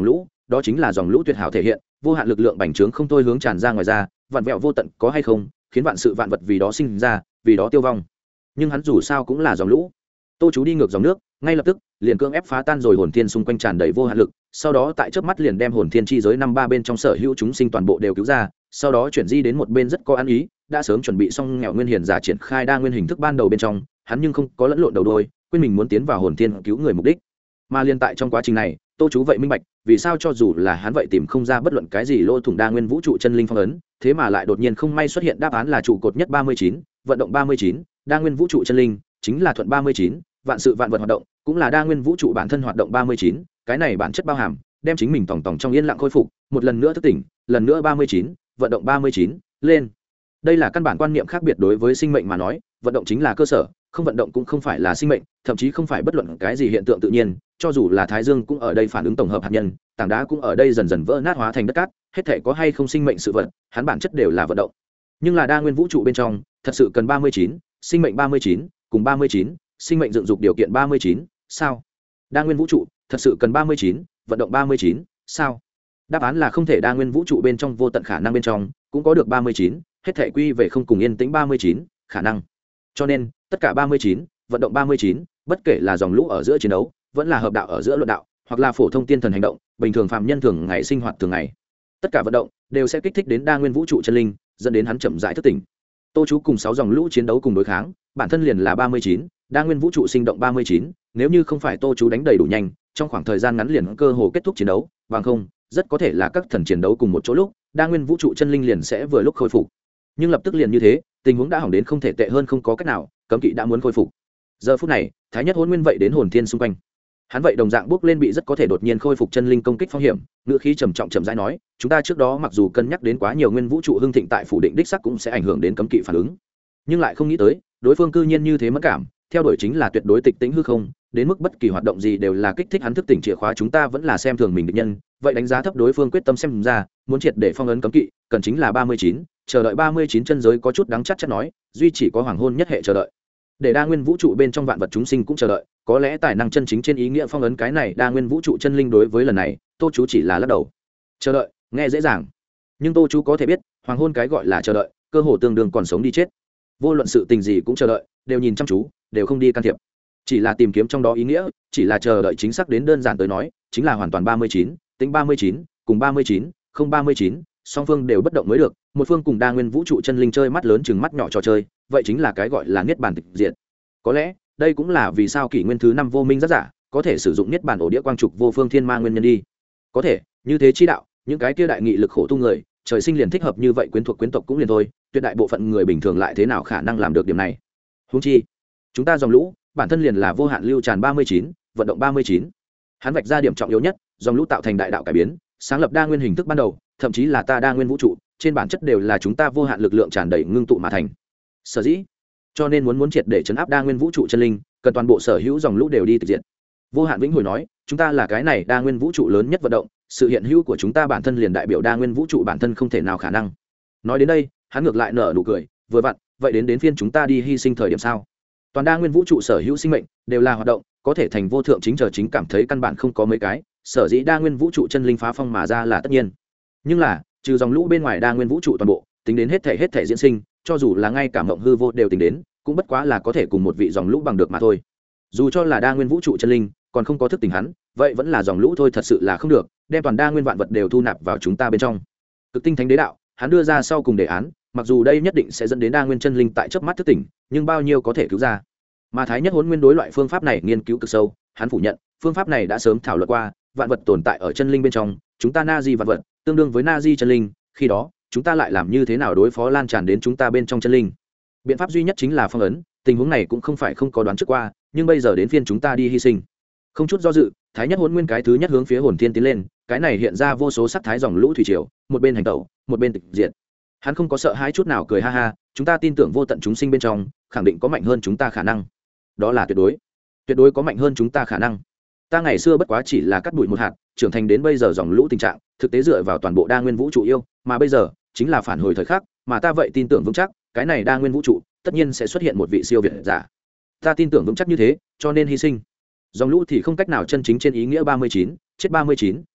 Speaker 1: đó chính là dòng lũ tuyệt hảo thể hiện, vô hạn lực lượng bành trướng không thôi hướng tràn ra ngoài ra, vạn vẹo vô tận có hay không, khiến vạn sự vạn vật vì đó sinh ra, vì đó tiêu vong. Nhưng hắn dù sao cũng là dòng lũ. Tô chú đi ngược dòng nước, ngay lập tức liền cưỡng ép phá tan rồi hồn thiên xung quanh tràn đầy vô hạn lực, sau đó tại chớp mắt liền đem hồn thiên chi giới năm ba bên trong sở hữu chúng sinh toàn bộ đều cứu ra, sau đó chuyển di đến một bên rất có ăn ý, đã sớm chuẩn bị xong nghèo nguyên hiền giả triển khai đa nguyên hình thức ban đầu bên trong, hắn nhưng không có lẫn lộn đầu đuôi, quên mình muốn tiến vào hồn thiên cứu người mục đích. Mà liên tại trong quá trình này, Tô chú vậy minh bạch, vì sao cho dù là hắn vậy tìm không ra bất luận cái gì lỗ thủng đa nguyên vũ trụ chân linh phong ấn, thế mà lại đột nhiên không may xuất hiện đáp án là trụ cột nhất ba mươi chín, vận động ba mươi chín, đa nguyên vũ trụ chân linh, chính là thuận ba mươi chín, vạn sự vạn vật hoạt động, cũng là đa nguyên vũ trụ bản thân hoạt động ba mươi chín, cái này bản chất bao hàm, đem chính mình tòng tòng trong yên lặng khôi phục, một lần nữa thức tỉnh, lần nữa ba mươi chín, vận động ba mươi chín, lên. Đây là căn bản quan niệm khác biệt đối với sinh mệnh mà nói, vận động chính là cơ sở, không vận động cũng không phải là sinh mệnh, thậm chí không phải bất luận cái gì hiện tượng tự nhiên, cho dù là thái dương cũng ở đây phản ứng tổng hợp hạt nhân, tảng đá cũng ở đây dần dần vỡ nát hóa thành đất cát, hết thể có hay không sinh mệnh sự vật, hắn bản chất đều là vận động. Nhưng là đa nguyên vũ trụ bên trong, thật sự cần ba mươi chín, sinh mệnh ba mươi chín, cùng ba mươi chín, sinh mệnh dựng dục điều kiện ba mươi chín, sao? Đa nguyên vũ trụ, thật sự cần ba mươi chín, vận động ba mươi chín, sao? Đáp án là không thể. Đa nguyên vũ trụ bên trong vô tận khả năng bên trong, cũng có được ba mươi chín, hết thể quy về không cùng yên tĩnh ba mươi chín, khả năng. Cho nên, tất cả ba mươi chín, vận động ba mươi chín, bất kể là dòng lũ ở giữa chiến đấu, vẫn là hợp đạo ở giữa luận đạo, hoặc là phổ thông tiên thần hành động, bình thường phàm nhân thường ngày sinh hoạt thường ngày, tất cả vận động đều sẽ kích thích đến đa nguyên vũ trụ chân linh, dẫn đến hắn chậm rãi thức tỉnh. Tô chú cùng sáu dòng lũ chiến đấu cùng đối kháng, bản thân liền là ba mươi chín, đa nguyên vũ trụ sinh động ba mươi chín, nếu như không phải Tô chú đánh đầy đủ nhanh, trong khoảng thời gian ngắn liền cơ hồ kết thúc chiến đấu, bằng không, rất có thể là các thần chiến đấu cùng một chỗ lúc, đa nguyên vũ trụ chân linh liền sẽ vừa lúc khôi phục. Nhưng lập tức liền như thế, tình huống đã hỏng đến không thể tệ hơn không có cách nào, cấm kỵ đã muốn khôi phục. Giờ phút này, Thái Nhất Hỗn Nguyên vậy đến hồn thiên xung quanh. Hắn vậy đồng dạng bước lên bị rất có thể đột nhiên khôi phục chân linh công kích phong hiểm, ngữ khí trầm trọng trầm rãi nói, chúng ta trước đó mặc dù cân nhắc đến quá nhiều nguyên vũ trụ hưng thịnh tại phủ định đích sắc cũng sẽ ảnh hưởng đến cấm kỵ phản ứng, nhưng lại không nghĩ tới, đối phương cư nhiên như thế mất cảm, theo đuổi chính là tuyệt đối tịch tĩnh hư không, đến mức bất kỳ hoạt động gì đều là kích thích hắn thức tỉnh chìa khóa. Chúng ta vẫn là xem thường mình địch nhân, vậy đánh giá thấp đối phương quyết tâm xem ra, muốn triệt để phong ấn cấm kỵ, cần chính là ba mươi chín, chờ đợi ba mươi chín chân giới có chút đắng chắc chắc nói, duy chỉ có hoàng hôn nhất hệ chờ đợi. Để đa nguyên vũ trụ bên trong vạn vật chúng sinh cũng chờ đợi, có lẽ tài năng chân chính trên ý nghĩa phong ấn cái này đa nguyên vũ trụ chân linh. Đối với lần này, Tô chú chỉ là lắc đầu. Chờ đợi, nghe dễ dàng, nhưng Tô chú có thể biết, hoàng hôn cái gọi là chờ đợi, cơ hồ tương đương còn sống đi chết. Vô luận sự tình gì cũng chờ đợi, đều nhìn chăm chú, đều không đi can thiệp, chỉ là tìm kiếm trong đó ý nghĩa, chỉ là chờ đợi chính xác đến đơn giản tới nói, chính là hoàn toàn ba mươi chín, tính ba mươi chín, cùng ba mươi chín, không ba mươi chín, song phương đều bất động mới được, một phương cùng đa nguyên vũ trụ chân linh chơi mắt lớn chừng mắt nhỏ trò chơi, vậy chính là cái gọi là niết bàn tịch diệt. Có lẽ, đây cũng là vì sao kỷ nguyên thứ năm vô minh rất giả, có thể sử dụng niết bàn ổ đĩa quang trục vô phương thiên ma nguyên nhân đi. Có thể, như thế chi đạo, những cái kia đại nghị lực khổ tu người, trời sinh liền thích hợp như vậy, quyến thuộc quyến tộc cũng liền thôi, tuyệt đại bộ phận người bình thường lại thế nào khả năng làm được điểm này. Huống chi, chúng ta dòng lũ, bản thân liền là vô hạn lưu tràn ba mươi chín, vận động ba mươi chín. Hắn vạch ra điểm trọng yếu nhất, dòng lũ tạo thành đại đạo cải biến, sáng lập đa nguyên hình thức ban đầu, thậm chí là ta đa nguyên vũ trụ, trên bản chất đều là chúng ta vô hạn lực lượng tràn đầy ngưng tụ mà thành. Sở dĩ, cho nên muốn muốn triệt để chấn áp đa nguyên vũ trụ chân linh, cần toàn bộ sở hữu dòng lũ đều đi tịch diệt. Vô hạn vĩnh hồi nói, chúng ta là cái này đa nguyên vũ trụ lớn nhất vận động, sự hiện hữu của chúng ta bản thân liền đại biểu đa nguyên vũ trụ bản thân không thể nào khả năng. Nói đến đây, hắn ngược lại nở nụ cười, vừa vặn, vậy đến đến phiên chúng ta đi hy sinh thời điểm sao? Toàn đa nguyên vũ trụ sở hữu sinh mệnh đều là hoạt động, có thể thành vô thượng chính chờ chính cảm thấy căn bản không có mấy cái, sở dĩ đa nguyên vũ trụ chân linh phá phong mà ra là tất nhiên. Nhưng là, trừ dòng lũ bên ngoài đa nguyên vũ trụ toàn bộ, tính đến hết thể hết thể diễn sinh, cho dù là ngay cả mộng hư vô đều tính đến, cũng bất quá là có thể cùng một vị dòng lũ bằng được mà thôi. Dù cho là đa nguyên vũ trụ chân linh, còn không có thức tỉnh hắn, vậy vẫn là dòng lũ thôi, thật sự là không được, đem toàn đa nguyên vạn vật đều thu nạp vào chúng ta bên trong. Cực tinh thánh đế đạo, hắn đưa ra sau cùng đề án, mặc dù đây nhất định sẽ dẫn đến đa nguyên chân linh tại chớp mắt thức tỉnh, nhưng bao nhiêu có thể cứu ra. Mà Thái Nhất Hỗn Nguyên đối loại phương pháp này nghiên cứu cực sâu, hắn phủ nhận, phương pháp này đã sớm thảo luận qua, vạn vật tồn tại ở chân linh bên trong, chúng ta na di vạn vật, tương đương với na di chân linh, khi đó, chúng ta lại làm như thế nào đối phó lan tràn đến chúng ta bên trong chân linh? Biện pháp duy nhất chính là phong ấn, tình huống này cũng không phải không có đoán trước qua, nhưng bây giờ đến phiên chúng ta đi hy sinh. Không chút do dự, Thái Nhất Hỗn Nguyên cái thứ nhất hướng phía hồn thiên tiến lên, cái này hiện ra vô số sắc thái dòng lũ thủy triều, một bên hành tẩu, một bên tịch diệt. Hắn không có sợ hãi chút nào, cười ha ha, chúng ta tin tưởng vô tận chúng sinh bên trong, khẳng định có mạnh hơn chúng ta khả năng. Đó là tuyệt đối, tuyệt đối có mạnh hơn chúng ta khả năng. Ta ngày xưa bất quá chỉ là cắt bụi một hạt, trưởng thành đến bây giờ dòng lũ tình trạng, thực tế dựa vào toàn bộ đa nguyên vũ trụ yêu, mà bây giờ chính là phản hồi thời khắc, mà ta vậy tin tưởng vững chắc, cái này đa nguyên vũ trụ, tất nhiên sẽ xuất hiện một vị siêu việt giả. Ta tin tưởng vững chắc như thế, cho nên hy sinh. Dòng lũ thì không cách nào chân chính trên ý nghĩa ba mươi chín, chết ba mươi chín,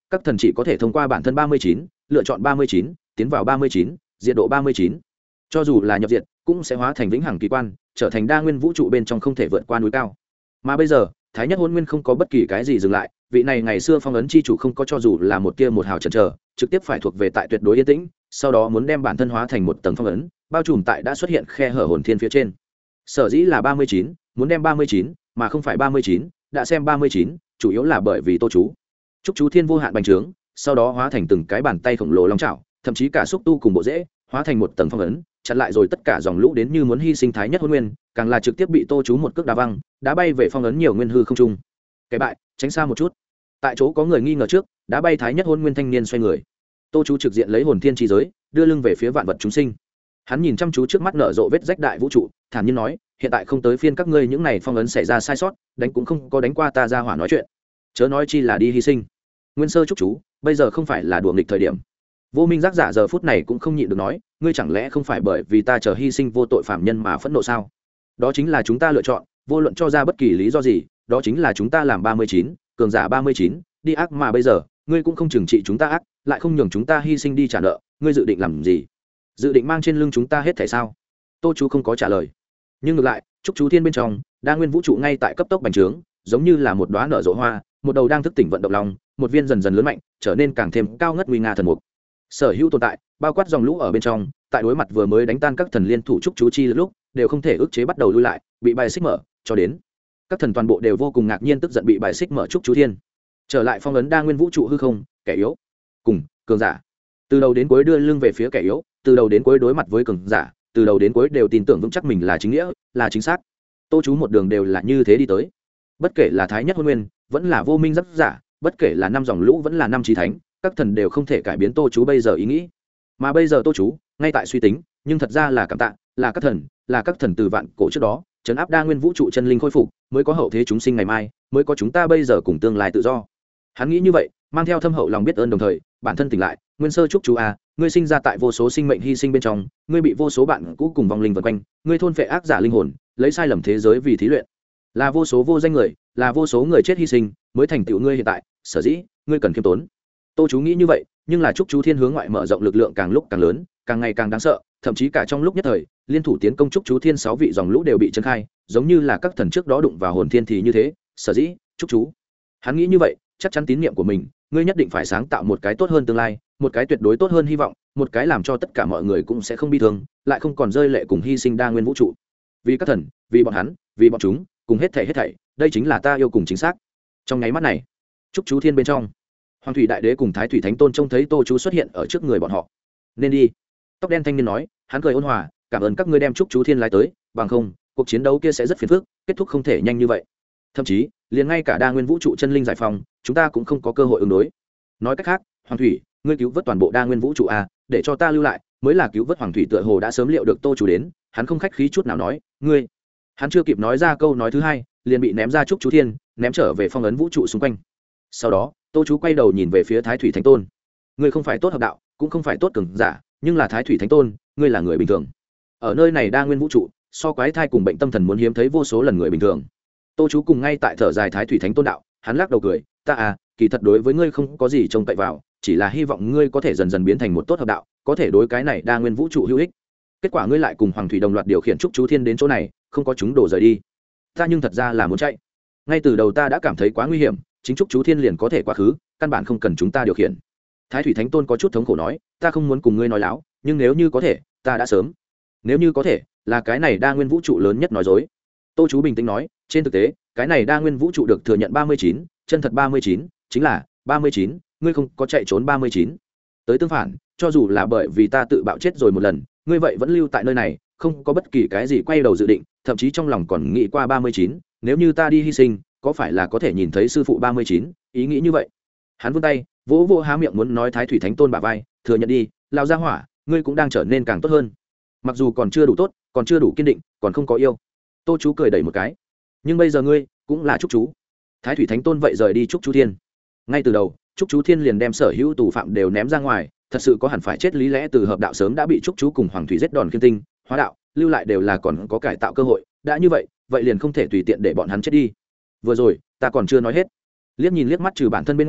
Speaker 1: các thần chỉ có thể thông qua bản thân ba mươi chín lựa chọn ba mươi chín tiến vào ba mươi chín diệt độ ba mươi chín, cho dù là nhập diệt cũng sẽ hóa thành vĩnh hằng kỳ quan, trở thành đa nguyên vũ trụ bên trong không thể vượt qua núi cao. Mà bây giờ thái nhất hôn nguyên không có bất kỳ cái gì dừng lại, vị này ngày xưa phong ấn chi chủ không có cho dù là một tia một hào chần chờ, trực tiếp phải thuộc về tại tuyệt đối yên tĩnh, sau đó muốn đem bản thân hóa thành một tầng phong ấn bao trùm tại đã xuất hiện khe hở hồn thiên phía trên. Sở dĩ là ba mươi chín, muốn đem ba mươi chín mà không phải ba mươi chín, đã xem ba mươi chín chủ yếu là bởi vì tô chú chúc chú thiên vô hạn bành trướng, sau đó hóa thành từng cái bàn tay khổng lồ long chảo, thậm chí cả xúc tu cùng bộ rễ hóa thành một tầng phong ấn chặn lại rồi tất cả dòng lũ đến như muốn hy sinh thái nhất hôn nguyên, càng là trực tiếp bị tô chú một cước đá văng đá bay về phong ấn nhiều nguyên hư không trung. Cái bại tránh xa một chút, tại chỗ có người nghi ngờ trước đá bay thái nhất hôn nguyên thanh niên xoay người. Tô chú trực diện lấy hồn thiên chi giới đưa lưng về phía vạn vật chúng sinh, hắn nhìn chăm chú trước mắt nở rộ vết rách đại vũ trụ, thản nhiên nói hiện tại không tới phiên các ngươi những này phong ấn xảy ra sai sót, đánh cũng không có đánh qua ta ra hỏa nói chuyện, chớ nói chi là đi hy sinh. Nguyên sơ chúc chú bây giờ không phải là đùa nghịch thời điểm. Vô minh giác giả giờ phút này cũng không nhịn được nói ngươi chẳng lẽ không phải bởi vì ta chờ hy sinh vô tội phạm nhân mà phẫn nộ sao? Đó chính là chúng ta lựa chọn, vô luận cho ra bất kỳ lý do gì, đó chính là chúng ta làm ba mươi chín cường giả ba mươi chín đi ác, mà bây giờ ngươi cũng không trừng trị chúng ta ác, lại không nhường chúng ta hy sinh đi trả nợ, ngươi dự định làm gì? Dự định mang trên lưng chúng ta hết thảy sao? Tô chú không có trả lời, nhưng ngược lại chúc chú thiên bên trong đa nguyên vũ trụ ngay tại cấp tốc bành trướng, giống như là một đóa nở rộ hoa, một đầu đang thức tỉnh vận động lòng, một viên dần dần lớn mạnh, trở nên càng thêm cao ngất nguy nga thần mục. Sở hữu tồn tại bao quát dòng lũ ở bên trong, tại đối mặt vừa mới đánh tan các thần liên thủ trúc chú chi lúc đều không thể ức chế bắt đầu lui lại, bị bài xích mở, cho đến các thần toàn bộ đều vô cùng ngạc nhiên tức giận bị bài xích mở trúc chú thiên, trở lại phong ấn đa nguyên vũ trụ hư không, kẻ yếu cùng cường giả từ đầu đến cuối đưa lưng về phía kẻ yếu, từ đầu đến cuối đối mặt với cường giả, từ đầu đến cuối đều tin tưởng vững chắc mình là chính nghĩa, là chính xác. Tô chú một đường đều là như thế đi tới, bất kể là thái nhất hôn nguyên vẫn là vô minh giác giả, bất kể là năm dòng lũ vẫn là năm trí thánh, các thần đều không thể cải biến tô chú bây giờ ý nghĩ. Mà bây giờ tô chú ngay tại suy tính, nhưng thật ra là cảm tạ, là các thần, là các thần từ vạn cổ trước đó chấn áp đa nguyên vũ trụ chân linh khôi phục, mới có hậu thế chúng sinh ngày mai, mới có chúng ta bây giờ cùng tương lai tự do. Hắn nghĩ như vậy, mang theo thâm hậu lòng biết ơn, đồng thời bản thân tỉnh lại. Nguyên sơ chúc chú à, ngươi sinh ra tại vô số sinh mệnh hy sinh bên trong, ngươi bị vô số bạn cũ cùng vong linh vần quanh, ngươi thôn phệ ác giả linh hồn, lấy sai lầm thế giới vì thí luyện, là vô số vô danh người, là vô số người chết hy sinh mới thành tựu ngươi hiện tại, sở dĩ ngươi cần khiêm tốn. Tô chú nghĩ như vậy, nhưng là chúc chú thiên hướng ngoại mở rộng lực lượng càng lúc càng lớn, càng ngày càng đáng sợ, thậm chí cả trong lúc nhất thời liên thủ tiến công chúc chú thiên sáu vị dòng lũ đều bị trấn khai, giống như là các thần trước đó đụng vào hồn thiên thì như thế. Sở dĩ chúc chú hắn nghĩ như vậy, chắc chắn tín nhiệm của mình, ngươi nhất định phải sáng tạo một cái tốt hơn tương lai, một cái tuyệt đối tốt hơn hy vọng, một cái làm cho tất cả mọi người cũng sẽ không bi thương, lại không còn rơi lệ cùng hy sinh đa nguyên vũ trụ. Vì các thần, vì bọn hắn, vì bọn chúng, cùng hết thảy hết thảy, đây chính là ta yêu cùng chính xác. Trong nháy mắt này, chúc chú thiên bên trong, Hoàng thủy đại đế cùng Thái thủy thánh tôn trông thấy tô chú xuất hiện ở trước người bọn họ. Nên đi. Tóc đen thanh niên nói, hắn cười ôn hòa, cảm ơn các ngươi đem chúc chú thiên lái tới, bằng không cuộc chiến đấu kia sẽ rất phiền phức, kết thúc không thể nhanh như vậy. Thậm chí liền ngay cả đa nguyên vũ trụ chân linh giải phóng, chúng ta cũng không có cơ hội ứng đối. Nói cách khác, Hoàng thủy, ngươi cứu vớt toàn bộ đa nguyên vũ trụ à, để cho ta lưu lại mới là cứu vớt. Hoàng thủy tựa hồ đã sớm liệu được tô chú đến, hắn không khách khí chút nào nói, ngươi. Hắn chưa kịp nói ra câu nói thứ hai, liền bị ném ra chúc chú thiên, ném trở về phong ấn vũ trụ xung quanh. Sau đó tô chú quay đầu nhìn về phía Thái thủy thánh tôn, ngươi không phải tốt hợp đạo, cũng không phải tốt cường giả, nhưng là Thái thủy thánh tôn, ngươi là người bình thường. Ở nơi này đa nguyên vũ trụ, so quái thai cùng bệnh tâm thần muốn hiếm thấy vô số lần người bình thường. Tô chú cùng ngay tại thở dài Thái thủy thánh tôn đạo, hắn lắc đầu cười, ta à, kỳ thật đối với ngươi không có gì trông cậy vào, chỉ là hy vọng ngươi có thể dần dần biến thành một tốt hợp đạo, có thể đối cái này đa nguyên vũ trụ hữu ích. Kết quả ngươi lại cùng Hoàng thủy đồng loạt điều khiển trúc chú thiên đến chỗ này, không có chúng đổ rời đi. Ta nhưng thật ra là muốn chạy. Ngay từ đầu ta đã cảm thấy quá nguy hiểm, chính trúc chú thiên liền có thể quá khứ, căn bản không cần chúng ta điều khiển. Thái thủy thánh tôn có chút thống khổ nói, ta không muốn cùng ngươi nói láo, nhưng nếu như có thể, ta đã sớm. Nếu như có thể, là cái này đa nguyên vũ trụ lớn nhất nói dối. Tô chú bình tĩnh nói, trên thực tế, cái này đa nguyên vũ trụ được thừa nhận ba mươi chín, chân thật ba mươi chín, chính là ba mươi chín, ngươi không có chạy trốn ba mươi chín. Tới tương phản, cho dù là bởi vì ta tự bạo chết rồi một lần, ngươi vậy vẫn lưu tại nơi này, không có bất kỳ cái gì quay đầu dự định, thậm chí trong lòng còn nghĩ qua ba mươi chín, nếu như ta đi hy sinh, có phải là có thể nhìn thấy sư phụ ba mươi chín, ý nghĩ như vậy. Hắn vươn tay, vỗ vỗ há miệng muốn nói Thái thủy thánh tôn bả vai, thừa nhận đi, lao ra hỏa, ngươi cũng đang trở nên càng tốt hơn. Mặc dù còn chưa đủ tốt, còn chưa đủ kiên định, còn không có yêu. Tô chú cười đẩy một cái, nhưng bây giờ ngươi cũng là trúc chú. Thái thủy thánh tôn vậy rời đi trúc chú thiên. Ngay từ đầu, trúc chú thiên liền đem sở hữu tù phạm đều ném ra ngoài, thật sự có hẳn phải chết lý lẽ từ hợp đạo sớm đã bị trúc chú cùng Hoàng thủy giết đòn kiên tinh, hóa đạo, lưu lại đều là còn có cải tạo cơ hội, đã như vậy, vậy liền không thể tùy tiện để bọn hắn chết đi. Vừa rồi, ta còn chưa nói hết. Liếc nhìn liếc mắt trừ bản thân bên ngoài,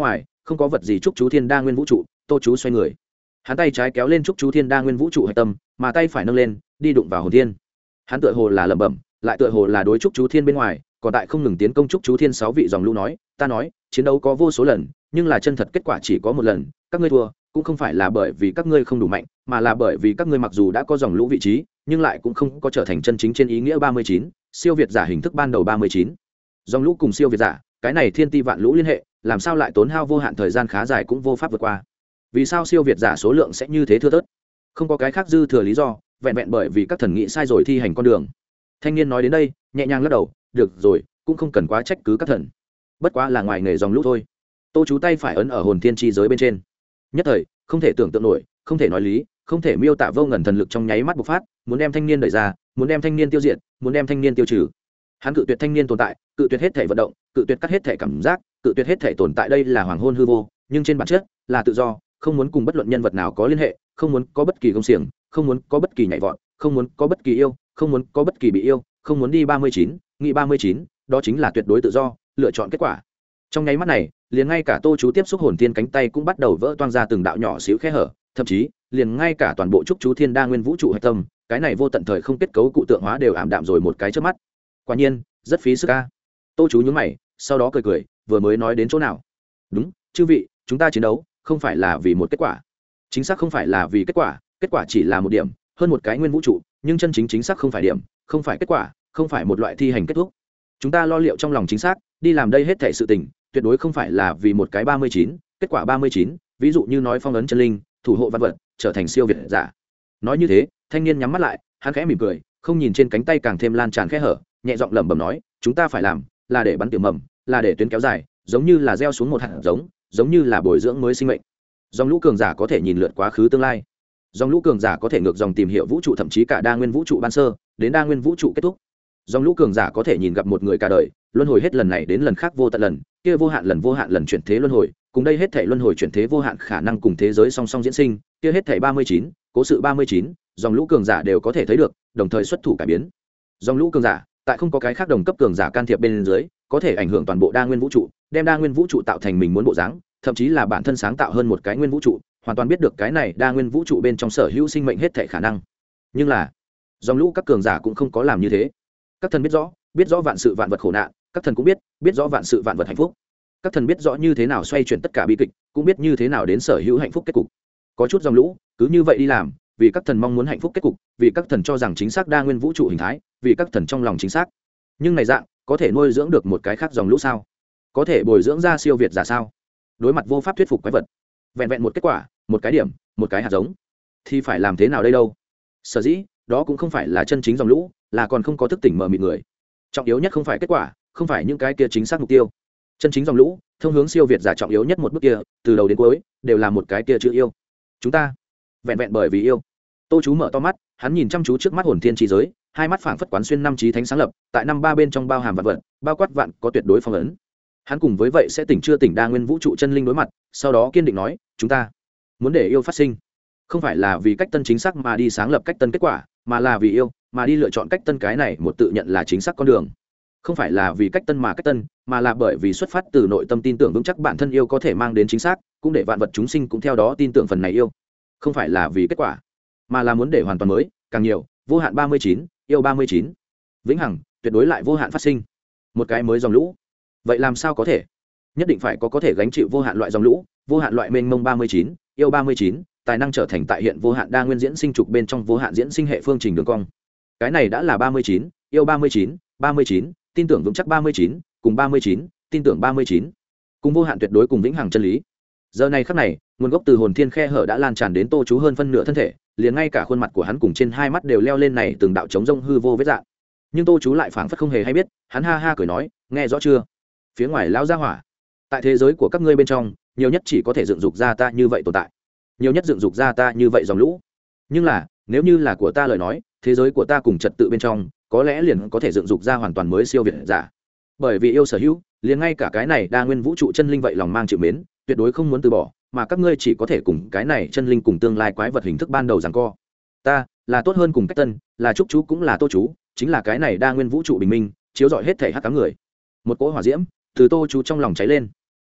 Speaker 1: không có vật gì chúc chú thiên đa nguyên vũ trụ. Tô chú xoay người, hắn tay trái kéo lên chúc chú thiên đa nguyên vũ trụ hạch tâm, mà tay phải nâng lên đi đụng vào hồn thiên. Hắn tựa hồ là lẩm bẩm, lại tựa hồ là đối chúc chú thiên bên ngoài còn tại không ngừng tiến công chúc chú thiên sáu vị dòng lũ nói, ta nói chiến đấu có vô số lần, nhưng là chân thật kết quả chỉ có một lần, các ngươi thua cũng không phải là bởi vì các ngươi không đủ mạnh, mà là bởi vì các ngươi mặc dù đã có dòng lũ vị trí, nhưng lại cũng không có trở thành chân chính trên ý nghĩa ba mươi chín siêu việt giả hình thức ban đầu ba mươi chín. Dòng lũ cùng siêu việt giả, cái này thiên ti vạn lũ liên hệ, làm sao lại tốn hao vô hạn thời gian khá dài cũng vô pháp vượt qua. Vì sao siêu việt giả số lượng sẽ như thế thưa thớt? Không có cái khác dư thừa lý do, vẹn vẹn bởi vì các thần nghĩ sai rồi thi hành con đường. Thanh niên nói đến đây, nhẹ nhàng lắc đầu, được rồi, cũng không cần quá trách cứ các thần, bất quá là ngoài nghề dòng lũ thôi. Tô chú tay phải ấn ở hồn thiên chi giới bên trên, nhất thời không thể tưởng tượng nổi, không thể nói lý, không thể miêu tả vô ngần thần lực trong nháy mắt bộc phát, muốn đem thanh niên đẩy ra, muốn đem thanh niên tiêu diệt, muốn đem thanh niên tiêu trừ. Hắn cự tuyệt thanh niên tồn tại, cự tuyệt hết thể vận động, cự tuyệt cắt hết thể cảm giác, cự tuyệt hết thể tồn tại, đây là hoàng hôn hư vô, nhưng trên bản chất là tự do, không muốn cùng bất luận nhân vật nào có liên hệ, không muốn có bất kỳ công xiềng, không muốn có bất kỳ nhảy vọt, không muốn có bất kỳ yêu, không muốn có bất kỳ bị yêu, không muốn đi ba mươi chín, nghĩ ba mươi chín, đó chính là tuyệt đối tự do, lựa chọn kết quả. Trong nháy mắt này, liền ngay cả Tô chú tiếp xúc hồn thiên cánh tay cũng bắt đầu vỡ toang ra từng đạo nhỏ xíu khe hở, thậm chí liền ngay cả toàn bộ trúc chú thiên đa nguyên vũ trụ hạch tâm, cái này vô tận thời không kết cấu cụ tượng hóa đều ảm đạm rồi một cái trước mắt. Quả nhiên rất phí sức ca. Tô chú nhướng mày, sau đó cười cười, vừa mới nói đến chỗ nào? Đúng, chư vị, chúng ta chiến đấu không phải là vì một kết quả, chính xác không phải là vì kết quả, kết quả chỉ là một điểm hơn một cái nguyên vũ trụ, nhưng chân chính chính xác không phải điểm, không phải kết quả, không phải một loại thi hành kết thúc. Chúng ta lo liệu trong lòng chính xác, đi làm đây hết thảy sự tình, tuyệt đối không phải là vì một cái ba mươi chín, kết quả ba mươi chín, ví dụ như nói phong ấn chân linh, thủ hộ văn vật, trở thành siêu việt giả. Nói như thế, thanh niên nhắm mắt lại, hắn khẽ mỉm cười, không nhìn trên cánh tay càng thêm lan tràn khe hở, nhẹ giọng lẩm bẩm nói, chúng ta phải làm là để bắn tiểu mầm, là để tuyến kéo dài, giống như là gieo xuống một hạt giống, giống như là bồi dưỡng mới sinh mệnh. Dòng lũ cường giả có thể nhìn lượt quá khứ tương lai, dòng lũ cường giả có thể ngược dòng tìm hiểu vũ trụ, thậm chí cả đa nguyên vũ trụ ban sơ đến đa nguyên vũ trụ kết thúc. Dòng lũ cường giả có thể nhìn gặp một người cả đời, luân hồi hết lần này đến lần khác vô tận lần, kia vô hạn lần vô hạn lần chuyển thế luân hồi, cùng đây hết thảy luân hồi chuyển thế vô hạn khả năng cùng thế giới song song diễn sinh, kia hết thảy ba mươi chín, cố sự ba mươi chín, dòng lũ cường giả đều có thể thấy được, đồng thời xuất thủ cải biến. Dòng lũ cường giả, tại không có cái khác đồng cấp cường giả can thiệp bên dưới, có thể ảnh hưởng toàn bộ đa nguyên vũ trụ, đem đa nguyên vũ trụ tạo thành mình muốn bộ dáng, thậm chí là bản thân sáng tạo hơn một cái nguyên vũ trụ, hoàn toàn biết được cái này đa nguyên vũ trụ bên trong sở hữu sinh mệnh hết thảy khả năng. Nhưng là, dòng lũ các cường giả cũng không có làm như thế. Các thần biết rõ, biết rõ vạn sự vạn vật khổ nạn, các thần cũng biết, biết rõ vạn sự vạn vật hạnh phúc. Các thần biết rõ như thế nào xoay chuyển tất cả bi kịch, cũng biết như thế nào đến sở hữu hạnh phúc kết cục. Có chút dòng lũ, cứ như vậy đi làm, vì các thần mong muốn hạnh phúc kết cục, vì các thần cho rằng chính xác đa nguyên vũ trụ hình thái, vì các thần trong lòng chính xác. Nhưng này dạng, có thể nuôi dưỡng được một cái khác dòng lũ sao? Có thể bồi dưỡng ra siêu việt giả sao? Đối mặt vô pháp thuyết phục quái vật, vẹn vẹn một kết quả, một cái điểm, một cái hạt giống, thì phải làm thế nào đây đâu? Sở dĩ, đó cũng không phải là chân chính dòng lũ, là còn không có thức tỉnh mờ mịt người. Trọng yếu nhất không phải kết quả, không phải những cái kia chính xác mục tiêu. Chân chính dòng lũ, thông hướng siêu việt giả trọng yếu nhất một bước kia, từ đầu đến cuối đều là một cái kia chữ yêu. Chúng ta, vẹn vẹn bởi vì yêu. Tô chú mở to mắt, hắn nhìn chăm chú trước mắt hồn thiên chi giới, hai mắt phảng phất quán xuyên năm trí thánh sáng lập, tại năm ba bên trong bao hàm vạn vật, bao quát vạn có tuyệt đối phong ấn. Hắn cùng với vậy sẽ tỉnh chưa tỉnh đa nguyên vũ trụ chân linh đối mặt, sau đó kiên định nói, chúng ta muốn để yêu phát sinh, không phải là vì cách tân chính xác mà đi sáng lập cách tân kết quả, mà là vì yêu mà đi lựa chọn cách tân, cái này một tự nhận là chính xác con đường. Không phải là vì cách tân mà cách tân, mà là bởi vì xuất phát từ nội tâm tin tưởng vững chắc bản thân yêu có thể mang đến chính xác, cũng để vạn vật chúng sinh cũng theo đó tin tưởng phần này yêu. Không phải là vì kết quả, mà là muốn để hoàn toàn mới, càng nhiều, vô hạn ba mươi chín, yêu ba mươi chín, vĩnh hằng, tuyệt đối lại vô hạn phát sinh. Một cái mới dòng lũ. Vậy làm sao có thể? Nhất định phải có có thể gánh chịu vô hạn loại dòng lũ, vô hạn loại mênh mông ba mươi chín, yêu ba mươi chín, tài năng trở thành tại hiện vô hạn đa nguyên diễn sinh trục bên trong vô hạn diễn sinh hệ phương trình đường cong. Cái này đã là ba mươi chín, yêu ba mươi chín, ba mươi chín, tin tưởng vững chắc ba mươi chín, cùng ba mươi chín, tin tưởng ba mươi chín, cùng vô hạn tuyệt đối cùng vĩnh hằng chân lý. Giờ này khắc này, nguồn gốc từ hồn thiên khe hở đã lan tràn đến Tô chú hơn phân nửa thân thể, liền ngay cả khuôn mặt của hắn cùng trên hai mắt đều leo lên này từng đạo trống rông hư vô vết dạng. Nhưng Tô chú lại phảng phất không hề hay biết, hắn ha ha cười nói, nghe rõ chưa? Phía ngoài lão gia hỏa, tại thế giới của các ngươi bên trong, nhiều nhất chỉ có thể dựng dục ra ta như vậy tồn tại, nhiều nhất dựng dục ra ta như vậy dòng lũ. Nhưng là, nếu như là của ta lời nói, thế giới của ta cùng trật tự bên trong, có lẽ liền có thể dựng dục ra hoàn toàn mới siêu việt giả. Bởi vì yêu sở hữu, liền ngay cả cái này đa nguyên vũ trụ chân linh vậy lòng mang chịu mến, tuyệt đối không muốn từ bỏ, mà các ngươi chỉ có thể cùng cái này chân linh cùng tương lai quái vật hình thức ban đầu giằng co. Ta là tốt hơn cùng cách tân, là trúc chú cũng là Tô chú, chính là cái này đa nguyên vũ trụ bình minh, chiếu rọi hết thể hắc ám người. Một cỗ hỏa diễm từ Tô chú trong lòng cháy lên.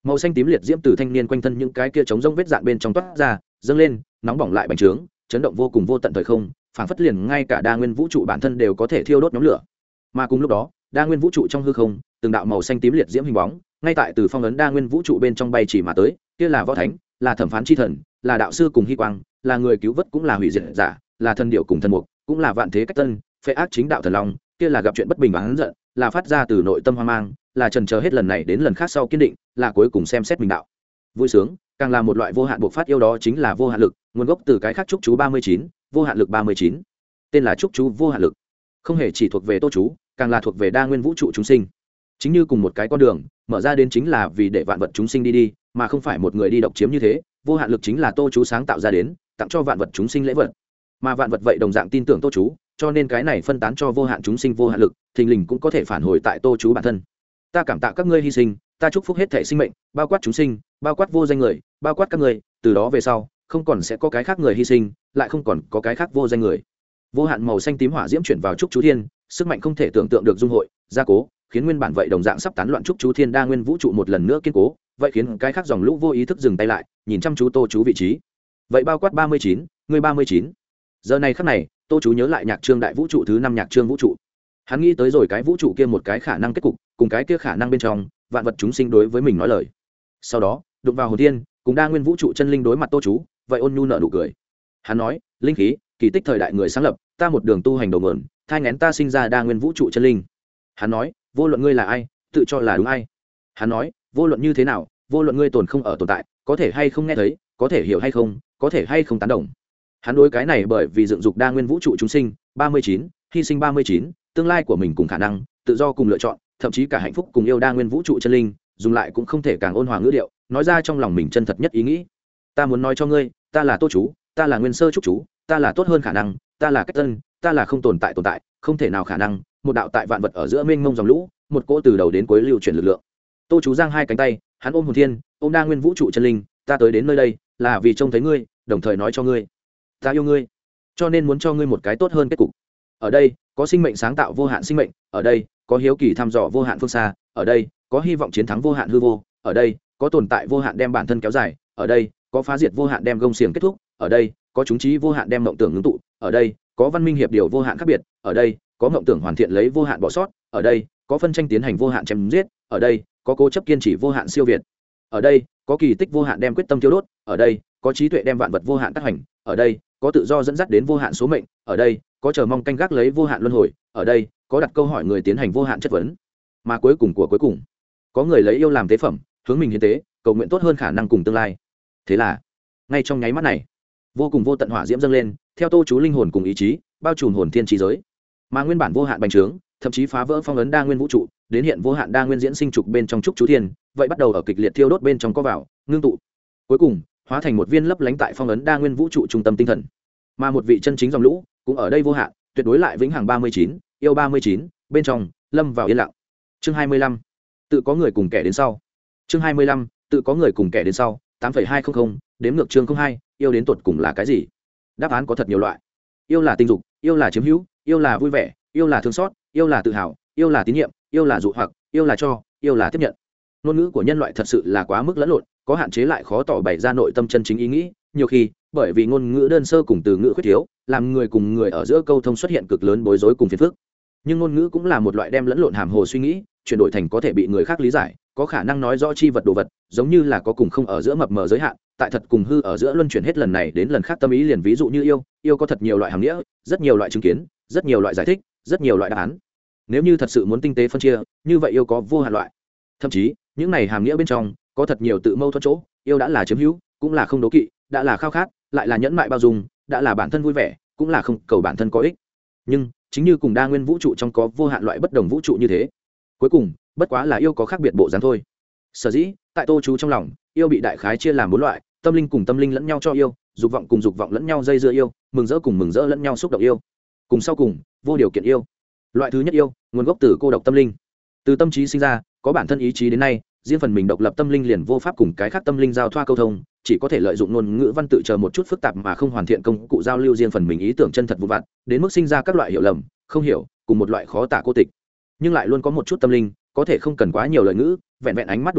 Speaker 1: màu xanh tím liệt diễm từ thanh niên quanh thân những cái kia trống rông vết dạn bên trong toát ra dâng lên, nóng bỏng lại bành trướng, chấn động vô cùng vô tận thời không, phảng phất liền ngay cả đa nguyên vũ trụ bản thân đều có thể thiêu đốt nhóm lửa. Mà cùng lúc đó, đa nguyên vũ trụ trong hư không, từng đạo màu xanh tím liệt diễm hình bóng ngay tại từ phong ấn đa nguyên vũ trụ bên trong bay chỉ mà tới, kia là võ thánh, là thẩm phán chi thần, là đạo sư cùng hy quang, là người cứu vớt cũng là hủy diệt giả, là thần điệu cùng thần mục, cũng là vạn thế cách tân, phệ ác chính đạo thần long, kia là gặp chuyện bất bình và hắn giận, là phát ra từ nội tâm hoang mang, là trần chờ hết lần này đến lần khác sau kiên định, là cuối cùng xem xét mình đạo vui sướng, càng là một loại vô hạn bộc phát yêu, đó chính là vô hạn lực, nguồn gốc từ cái khác trúc chú ba mươi chín, vô hạn lực ba mươi chín, tên là trúc chú vô hạn lực, không hề chỉ thuộc về Tô chú, càng là thuộc về đa nguyên vũ trụ chúng sinh. Chính như cùng một cái con đường mở ra đến chính là vì để vạn vật chúng sinh đi đi, mà không phải một người đi độc chiếm như thế. Vô hạn lực chính là Tô chú sáng tạo ra đến, tặng cho vạn vật chúng sinh lễ vật, mà vạn vật vậy đồng dạng tin tưởng Tô chú, cho nên cái này phân tán cho vô hạn chúng sinh vô hạn lực, thình lình cũng có thể phản hồi tại Tô chú bản thân. Ta cảm tạ các ngươi hy sinh, ta chúc phúc hết thể sinh mệnh, bao quát chúng sinh, bao quát vô danh người, bao quát các ngươi, từ đó về sau không còn sẽ có cái khác người hy sinh, lại không còn có cái khác vô danh người. Vô hạn màu xanh tím hỏa diễm chuyển vào trúc chú thiên, sức mạnh không thể tưởng tượng được dung hội gia cố, khiến nguyên bản vậy đồng dạng sắp tán loạn trúc chú thiên đa nguyên vũ trụ một lần nữa kiên cố, vậy khiến cái khác dòng lũ vô ý thức dừng tay lại, nhìn chăm chú Tô chú vị trí. Vậy bao quát ba mươi chín, người ba mươi chín. Giờ này khắc này, Tô chú nhớ lại nhạc chương đại vũ trụ thứ năm nhạc chương vũ trụ. Hắn nghĩ tới rồi cái vũ trụ kia một cái khả năng kết cục, cùng cái kia khả năng bên trong, vạn vật chúng sinh đối với mình nói lời. Sau đó, đụng vào hồn thiên, cùng đa nguyên vũ trụ chân linh đối mặt Tô chú, vậy ôn nhu nở nụ cười. Hắn nói, linh khí, kỳ tích thời đại người sáng lập, ta một đường tu hành đầu nguồn, thai nghén ta sinh ra đa nguyên vũ trụ chân linh. Hắn nói, vô luận ngươi là ai, tự cho là đúng ai. Hắn nói, vô luận như thế nào, vô luận ngươi tồn không ở tồn tại, có thể hay không nghe thấy, có thể hiểu hay không, có thể hay không tán đồng. Hắn đối cái này bởi vì dựng dục đa nguyên vũ trụ chúng sinh, ba mươi chín, hy sinh ba mươi chín, tương lai của mình cùng khả năng, tự do cùng lựa chọn, thậm chí cả hạnh phúc cùng yêu đa nguyên vũ trụ chân linh, dùng lại cũng không thể càng ôn hòa ngữ điệu, nói ra trong lòng mình chân thật nhất ý nghĩ. Ta muốn nói cho ngươi, ta là Tô chú, ta là nguyên sơ trúc chú, ta là tốt hơn khả năng, ta là cách tân, ta là không tồn tại tồn tại, không thể nào khả năng, một đạo tại vạn vật ở giữa mênh mông dòng lũ, một cỗ từ đầu đến cuối lưu chuyển lực lượng. Tô chú giang hai cánh tay, hắn ôm hồn thiên, ôm đa nguyên vũ trụ chân linh, ta tới đến nơi đây là vì trông thấy ngươi, đồng thời nói cho ngươi, ta yêu ngươi, cho nên muốn cho ngươi một cái tốt hơn kết cục. Ở đây có sinh mệnh sáng tạo vô hạn sinh mệnh, ở đây có hiếu kỳ thăm dò vô hạn phương xa, ở đây có hy vọng chiến thắng vô hạn hư vô, ở đây có tồn tại vô hạn đem bản thân kéo dài, ở đây có phá diệt vô hạn đem gông xiềng kết thúc, ở đây có chúng trí vô hạn đem mộng tưởng ngưng tụ, ở đây có văn minh hiệp điều vô hạn khác biệt, ở đây có mộng tưởng hoàn thiện lấy vô hạn bỏ sót, ở đây có phân tranh tiến hành vô hạn chém giết, ở đây có cố chấp kiên trì vô hạn siêu việt, ở đây có kỳ tích vô hạn đem quyết tâm tiêu đốt, ở đây có trí tuệ đem vạn vật vô hạn tác hành, ở đây có tự do dẫn dắt đến vô hạn số mệnh, ở đây có chờ mong canh gác lấy vô hạn luân hồi, ở đây có đặt câu hỏi người tiến hành vô hạn chất vấn, mà cuối cùng của cuối cùng có người lấy yêu làm tế phẩm, hướng mình hiến tế, cầu nguyện tốt hơn khả năng cùng tương lai. Thế là ngay trong nháy mắt này, vô cùng vô tận hỏa diễm dâng lên, theo Tô chú linh hồn cùng ý chí bao trùm hồn thiên trí giới, mà nguyên bản vô hạn bành trướng, thậm chí phá vỡ phong ấn đa nguyên vũ trụ, đến hiện vô hạn đa nguyên diễn sinh trục bên trong trúc chú thiên, vậy bắt đầu ở kịch liệt thiêu đốt bên trong có vào ngưng tụ, cuối cùng hóa thành một viên lấp lánh tại phong ấn đa nguyên vũ trụ trung tâm tinh thần, mà một vị chân chính dòng lũ cũng ở đây vô hạn tuyệt đối lại vĩnh hằng ba mươi chín, yêu ba mươi chín bên trong lâm vào yên lặng. Chương hai mươi lăm, tự có người cùng kẻ đến sau. Chương hai mươi lăm, tự có người cùng kẻ đến sau. tám phẩy hai không không, đếm ngược chương không hai, yêu đến tột cùng là cái gì? Đáp án có thật nhiều loại. Yêu là tình dục, yêu là chiếm hữu, yêu là vui vẻ, yêu là thương xót, yêu là tự hào, yêu là tín nhiệm, yêu là dụ hoặc, yêu là cho, yêu là tiếp nhận. Ngôn ngữ của nhân loại thật sự là quá mức lẫn lộn, có hạn chế lại khó tỏ bày ra nội tâm chân chính ý nghĩ, nhiều khi bởi vì ngôn ngữ đơn sơ cùng từ ngữ khuyết thiếu, làm người cùng người ở giữa câu thông xuất hiện cực lớn bối rối cùng phiền phức. Nhưng ngôn ngữ cũng là một loại đem lẫn lộn hàm hồ suy nghĩ chuyển đổi thành có thể bị người khác lý giải, có khả năng nói rõ chi vật đồ vật, giống như là có cùng không ở giữa mập mờ giới hạn, tại thật cùng hư ở giữa luân chuyển hết lần này đến lần khác tâm ý liền. Ví dụ như yêu, yêu có thật nhiều loại hàm nghĩa, rất nhiều loại chứng kiến, rất nhiều loại giải thích, rất nhiều loại đáp án. Nếu như thật sự muốn tinh tế phân chia, như vậy yêu có vô hạn loại. Thậm chí những này hàm nghĩa bên trong có thật nhiều tự mâu thuẫn chỗ. Yêu đã là chiếm hữu, cũng là không đố kỵ, đã là khao khát, lại là nhẫn mại bao dung, đã là bản thân vui vẻ, cũng là không cầu bản thân có ích. Nhưng chính như cùng đa nguyên vũ trụ trong có vô hạn loại bất đồng vũ trụ như thế, cuối cùng bất quá là yêu có khác biệt bộ dáng thôi. Sở dĩ tại Tô chú trong lòng, yêu bị đại khái chia làm bốn loại: tâm linh cùng tâm linh lẫn nhau cho yêu, dục vọng cùng dục vọng lẫn nhau dây dưa yêu, mừng rỡ cùng mừng rỡ lẫn nhau xúc động yêu, cùng sau cùng vô điều kiện yêu. Loại thứ nhất yêu nguồn gốc từ cô độc tâm linh, từ tâm trí sinh ra, có bản thân ý chí đến nay, riêng phần mình độc lập tâm linh liền vô pháp cùng cái khác tâm linh giao thoa câu thông, chỉ có thể lợi dụng ngôn ngữ văn tự chờ một chút phức tạp mà không hoàn thiện công cụ giao lưu riêng phần mình ý tưởng chân thật vụ vặt, đến mức sinh ra các loại hiểu lầm, không hiểu, cùng một loại khó tả cô tịch. Nhưng lại luôn có một chút tâm linh có thể không cần quá nhiều lời ngữ, vẹn vẹn ánh mắt đụng vào,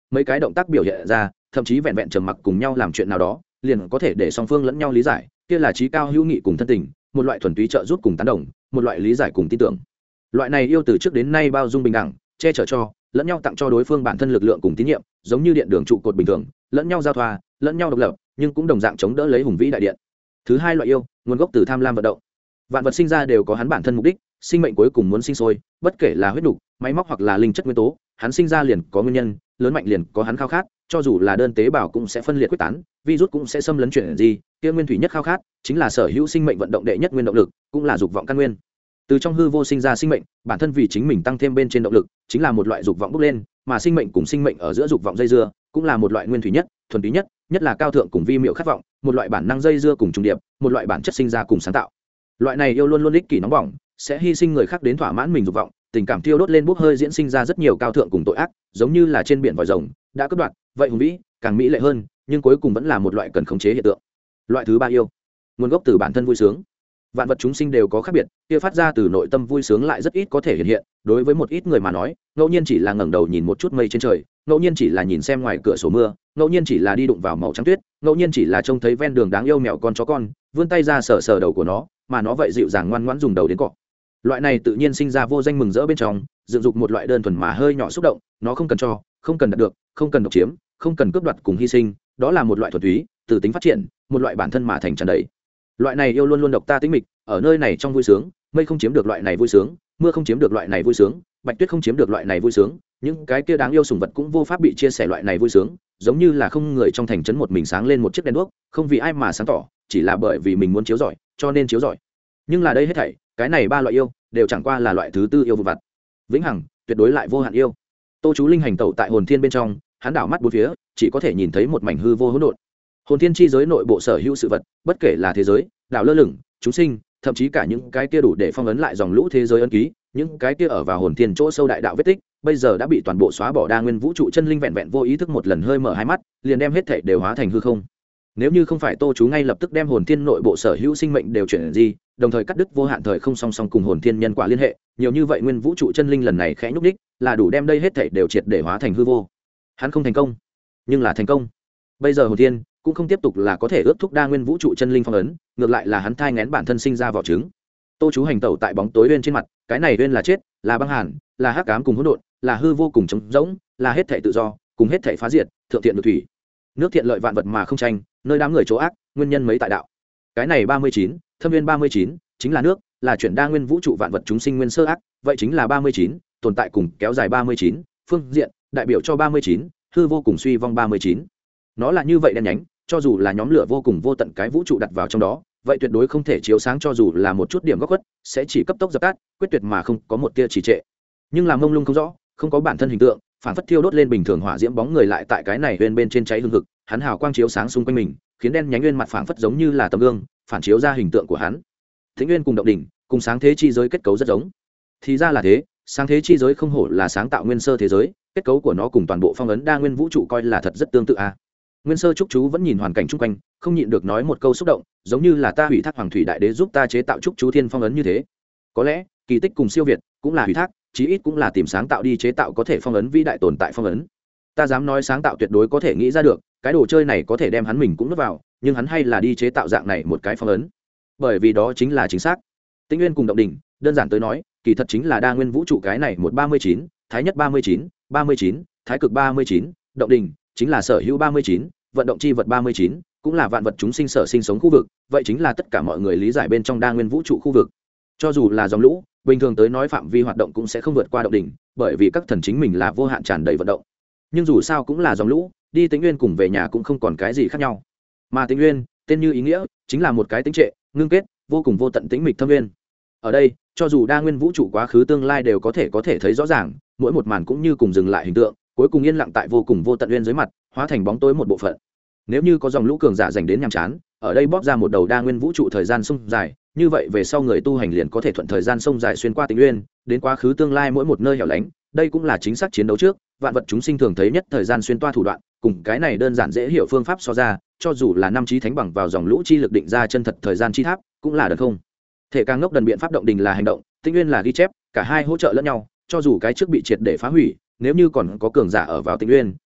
Speaker 1: mấy cái động tác biểu hiện ra, thậm chí vẹn vẹn trầm mặc cùng nhau làm chuyện nào đó liền có thể để song phương lẫn nhau lý giải, kia là trí cao hữu nghị cùng thân tình, một loại thuần túy trợ giúp cùng tán đồng, một loại lý giải cùng tin tưởng. Loại này yêu từ trước đến nay bao dung bình đẳng, che chở cho lẫn nhau, tặng cho đối phương bản thân lực lượng cùng tín nhiệm, giống như điện đường trụ cột bình thường, lẫn nhau giao thoa, lẫn nhau độc lập, nhưng cũng đồng dạng chống đỡ lấy hùng vĩ đại điện. Thứ hai loại yêu, nguồn gốc từ tham lam vận động. Vạn vật sinh ra đều có hắn bản thân mục đích, sinh mệnh cuối cùng muốn sinh sôi, bất kể là huyết nục, máy móc hoặc là linh chất nguyên tố, hắn sinh ra liền có nguyên nhân, lớn mạnh liền có hắn khao khát, cho dù là đơn tế bào cũng sẽ phân liệt quyết tán, virus cũng sẽ xâm lấn chuyển gì, kia nguyên thủy nhất khao khát chính là sở hữu sinh mệnh vận động đệ nhất nguyên động lực, cũng là dục vọng căn nguyên. Từ trong hư vô sinh ra sinh mệnh, bản thân vì chính mình tăng thêm bên trên động lực, chính là một loại dục vọng bốc lên, mà sinh mệnh cùng sinh mệnh ở giữa dục vọng dây dưa, cũng là một loại nguyên thủy nhất, thuần túy nhất, nhất là cao thượng cùng vi miệu khát vọng, một loại bản năng dây dưa cùng trùng điệp, một loại bản chất sinh ra cùng sáng tạo. Loại này yêu luôn luôn ích kỷ nóng bỏng, sẽ hy sinh người khác đến thỏa mãn mình dục vọng, tình cảm thiêu đốt lên bốc hơi diễn sinh ra rất nhiều cao thượng cùng tội ác, giống như là trên biển vòi rồng đã cướp đoạt, vậy hùng vĩ càng mỹ lệ hơn, nhưng cuối cùng vẫn là một loại cần khống chế hiện tượng. Loại thứ ba yêu, nguồn gốc từ bản thân vui sướng. Vạn vật chúng sinh đều có khác biệt, kia phát ra từ nội tâm vui sướng lại rất ít có thể hiện hiện. Đối với một ít người mà nói, ngẫu nhiên chỉ là ngẩng đầu nhìn một chút mây trên trời, ngẫu nhiên chỉ là nhìn xem ngoài cửa sổ mưa, ngẫu nhiên chỉ là đi đụng vào màu trắng tuyết, ngẫu nhiên chỉ là trông thấy ven đường đáng yêu mèo con chó con vươn tay ra sờ sờ đầu của nó, mà nó vậy dịu dàng ngoan ngoãn dùng đầu đến cọ. Loại này tự nhiên sinh ra vô danh mừng rỡ bên trong, dựng dục một loại đơn thuần mà hơi nhỏ xúc động, nó không cần cho, không cần đạt được, không cần độc chiếm, không cần cướp đoạt cùng hy sinh, đó là một loại thuần túy, từ tính phát triển, một loại bản thân mà thành tràn đầy. Loại này yêu luôn luôn độc ta tính mịch, ở nơi này trong vui sướng, mây không chiếm được loại này vui sướng, mưa không chiếm được loại này vui sướng, bạch tuyết không chiếm được loại này vui sướng, những cái kia đáng yêu sủng vật cũng vô pháp bị chia sẻ loại này vui sướng, giống như là không người trong thành trấn một mình sáng lên một chiếc đèn đuốc, không vì ai mà sáng tỏ, chỉ là bởi vì mình muốn chiếu rọi, cho nên chiếu rọi. Nhưng là đây hết thảy, cái này ba loại yêu đều chẳng qua là loại thứ tư yêu vụ vặt. Vĩnh hằng, tuyệt đối lại vô hạn yêu. Tô Chú Linh hành tẩu tại hồn thiên bên trong, hắn đảo mắt bốn phía, chỉ có thể nhìn thấy một mảnh hư vô hỗn độn. Hồn thiên chi giới nội bộ sở hữu sự vật, bất kể là thế giới, đảo lơ lửng, chúng sinh, thậm chí cả những cái kia đủ để phong ấn lại dòng lũ thế giới ấn ký, những cái kia ở vào hồn thiên chỗ sâu đại đạo vết tích, bây giờ đã bị toàn bộ xóa bỏ. Đa nguyên vũ trụ chân linh vẹn vẹn vô ý thức một lần hơi mở hai mắt, liền đem hết thảy đều hóa thành hư không. Nếu như không phải Tô Chú ngay lập tức đem hồn thiên nội bộ sở hữu sinh mệnh đều chuyển gì, đồng thời cắt đứt vô hạn thời không song song cùng hồn thiên nhân quả liên hệ, nhiều như vậy nguyên vũ trụ chân linh lần này khẽ nhúc đích, là đủ đem đây hết thảy đều triệt để hóa thành hư vô. Hắn không thành công, nhưng là thành công. Bây giờ hồn thiên cũng không tiếp tục là có thể ước thúc đa nguyên vũ trụ chân linh phong ấn, ngược lại là hắn thai nghén bản thân sinh ra vỏ trứng. Tô Chú hành tẩu tại bóng tối uyên trên mặt, cái này uyên là chết, là băng hàn, là hắc ám cùng hỗn độn, là hư vô cùng trống rỗng, là hết thảy tự do, cùng hết thảy phá diệt, thượng thiện được thủy. Nước thiện lợi vạn vật mà không tranh, nơi đám người chỗ ác, nguyên nhân mấy tại đạo. Cái này ba mươi chín, thâm viên ba mươi chín, chính là nước, là chuyển đa nguyên vũ trụ vạn vật chúng sinh nguyên sơ ác, vậy chính là ba mươi chín, tồn tại cùng kéo dài ba mươi chín, phương diện, đại biểu cho ba mươi chín, hư vô cùng suy vong ba mươi chín. Nó là như vậy đen nhánh, cho dù là nhóm lửa vô cùng vô tận cái vũ trụ đặt vào trong đó, vậy tuyệt đối không thể chiếu sáng, cho dù là một chút điểm góc khuất, sẽ chỉ cấp tốc dập tắt, quyết tuyệt mà không có một tia trì trệ. Nhưng làm mông lung không rõ, không có bản thân hình tượng, phản phất thiêu đốt lên bình thường hỏa diễm bóng người lại tại cái này bên bên trên cháy hương hực, hắn hào quang chiếu sáng xung quanh mình, khiến đen nhánh nguyên mặt phản phất giống như là tấm gương, phản chiếu ra hình tượng của hắn. Thịnh nguyên cùng động đỉnh, cùng sáng thế chi giới kết cấu rất giống. Thì ra là thế, sáng thế chi giới không hổ là sáng tạo nguyên sơ thế giới, kết cấu của nó cùng toàn bộ phong ấn đa nguyên vũ trụ coi là thật rất tương tự a. À. Nguyên sơ trúc chú vẫn nhìn hoàn cảnh chung quanh, không nhịn được nói một câu xúc động, giống như là ta hủy thác hoàng thủy đại đế giúp ta chế tạo trúc chú thiên phong ấn như thế. Có lẽ kỳ tích cùng siêu việt cũng là hủy thác, chí ít cũng là tìm sáng tạo đi chế tạo có thể phong ấn vĩ đại tồn tại phong ấn. Ta dám nói sáng tạo tuyệt đối có thể nghĩ ra được, cái đồ chơi này có thể đem hắn mình cũng nuốt vào, nhưng hắn hay là đi chế tạo dạng này một cái phong ấn, bởi vì đó chính là chính xác. Tĩnh nguyên cùng động đỉnh, đơn giản tới nói, kỳ thật chính là đa nguyên vũ trụ cái này một ba mươi chín, thái nhất ba mươi chín, ba mươi chín, thái cực ba mươi chín, động đỉnh chính là sở hữu ba mươi chín, vận động chi vật ba mươi chín, cũng là vạn vật chúng sinh sở sinh sống khu vực, vậy chính là tất cả mọi người lý giải bên trong đa nguyên vũ trụ khu vực. Cho dù là dòng lũ, bình thường tới nói phạm vi hoạt động cũng sẽ không vượt qua động đỉnh, bởi vì các thần chính mình là vô hạn tràn đầy vận động. Nhưng dù sao cũng là dòng lũ, đi Tĩnh nguyên cùng về nhà cũng không còn cái gì khác nhau. Mà Tĩnh nguyên, tên như ý nghĩa, chính là một cái tĩnh trệ, ngưng kết, vô cùng vô tận tĩnh mịch thâm nguyên. Ở đây, cho dù đa nguyên vũ trụ quá khứ tương lai đều có thể có thể thấy rõ ràng, mỗi một màn cũng như cùng dừng lại hình tượng, cuối cùng yên lặng tại vô cùng vô tận nguyên dưới mặt, hóa thành bóng tối một bộ phận. Nếu như có dòng lũ cường giả dành đến nhàm chán, ở đây bóp ra một đầu đa nguyên vũ trụ thời gian sông dài, như vậy về sau người tu hành liền có thể thuận thời gian sông dài xuyên qua Tĩnh nguyên, đến quá khứ tương lai mỗi một nơi hẻo lánh. Đây cũng là chính xác chiến đấu trước, vạn vật chúng sinh thường thấy nhất thời gian xuyên toa thủ đoạn, cùng cái này đơn giản dễ hiểu phương pháp so ra, cho dù là năm chí thánh bằng vào dòng lũ chi lực định ra chân thật thời gian chi tháp, cũng là được không. Thể càng ngốc đần biện pháp động đình là hành động, Tĩnh nguyên là ghi chép, cả hai hỗ trợ lẫn nhau, cho dù cái trước bị triệt để phá hủy, nếu như còn có cường giả ở vào Tĩnh nguyên,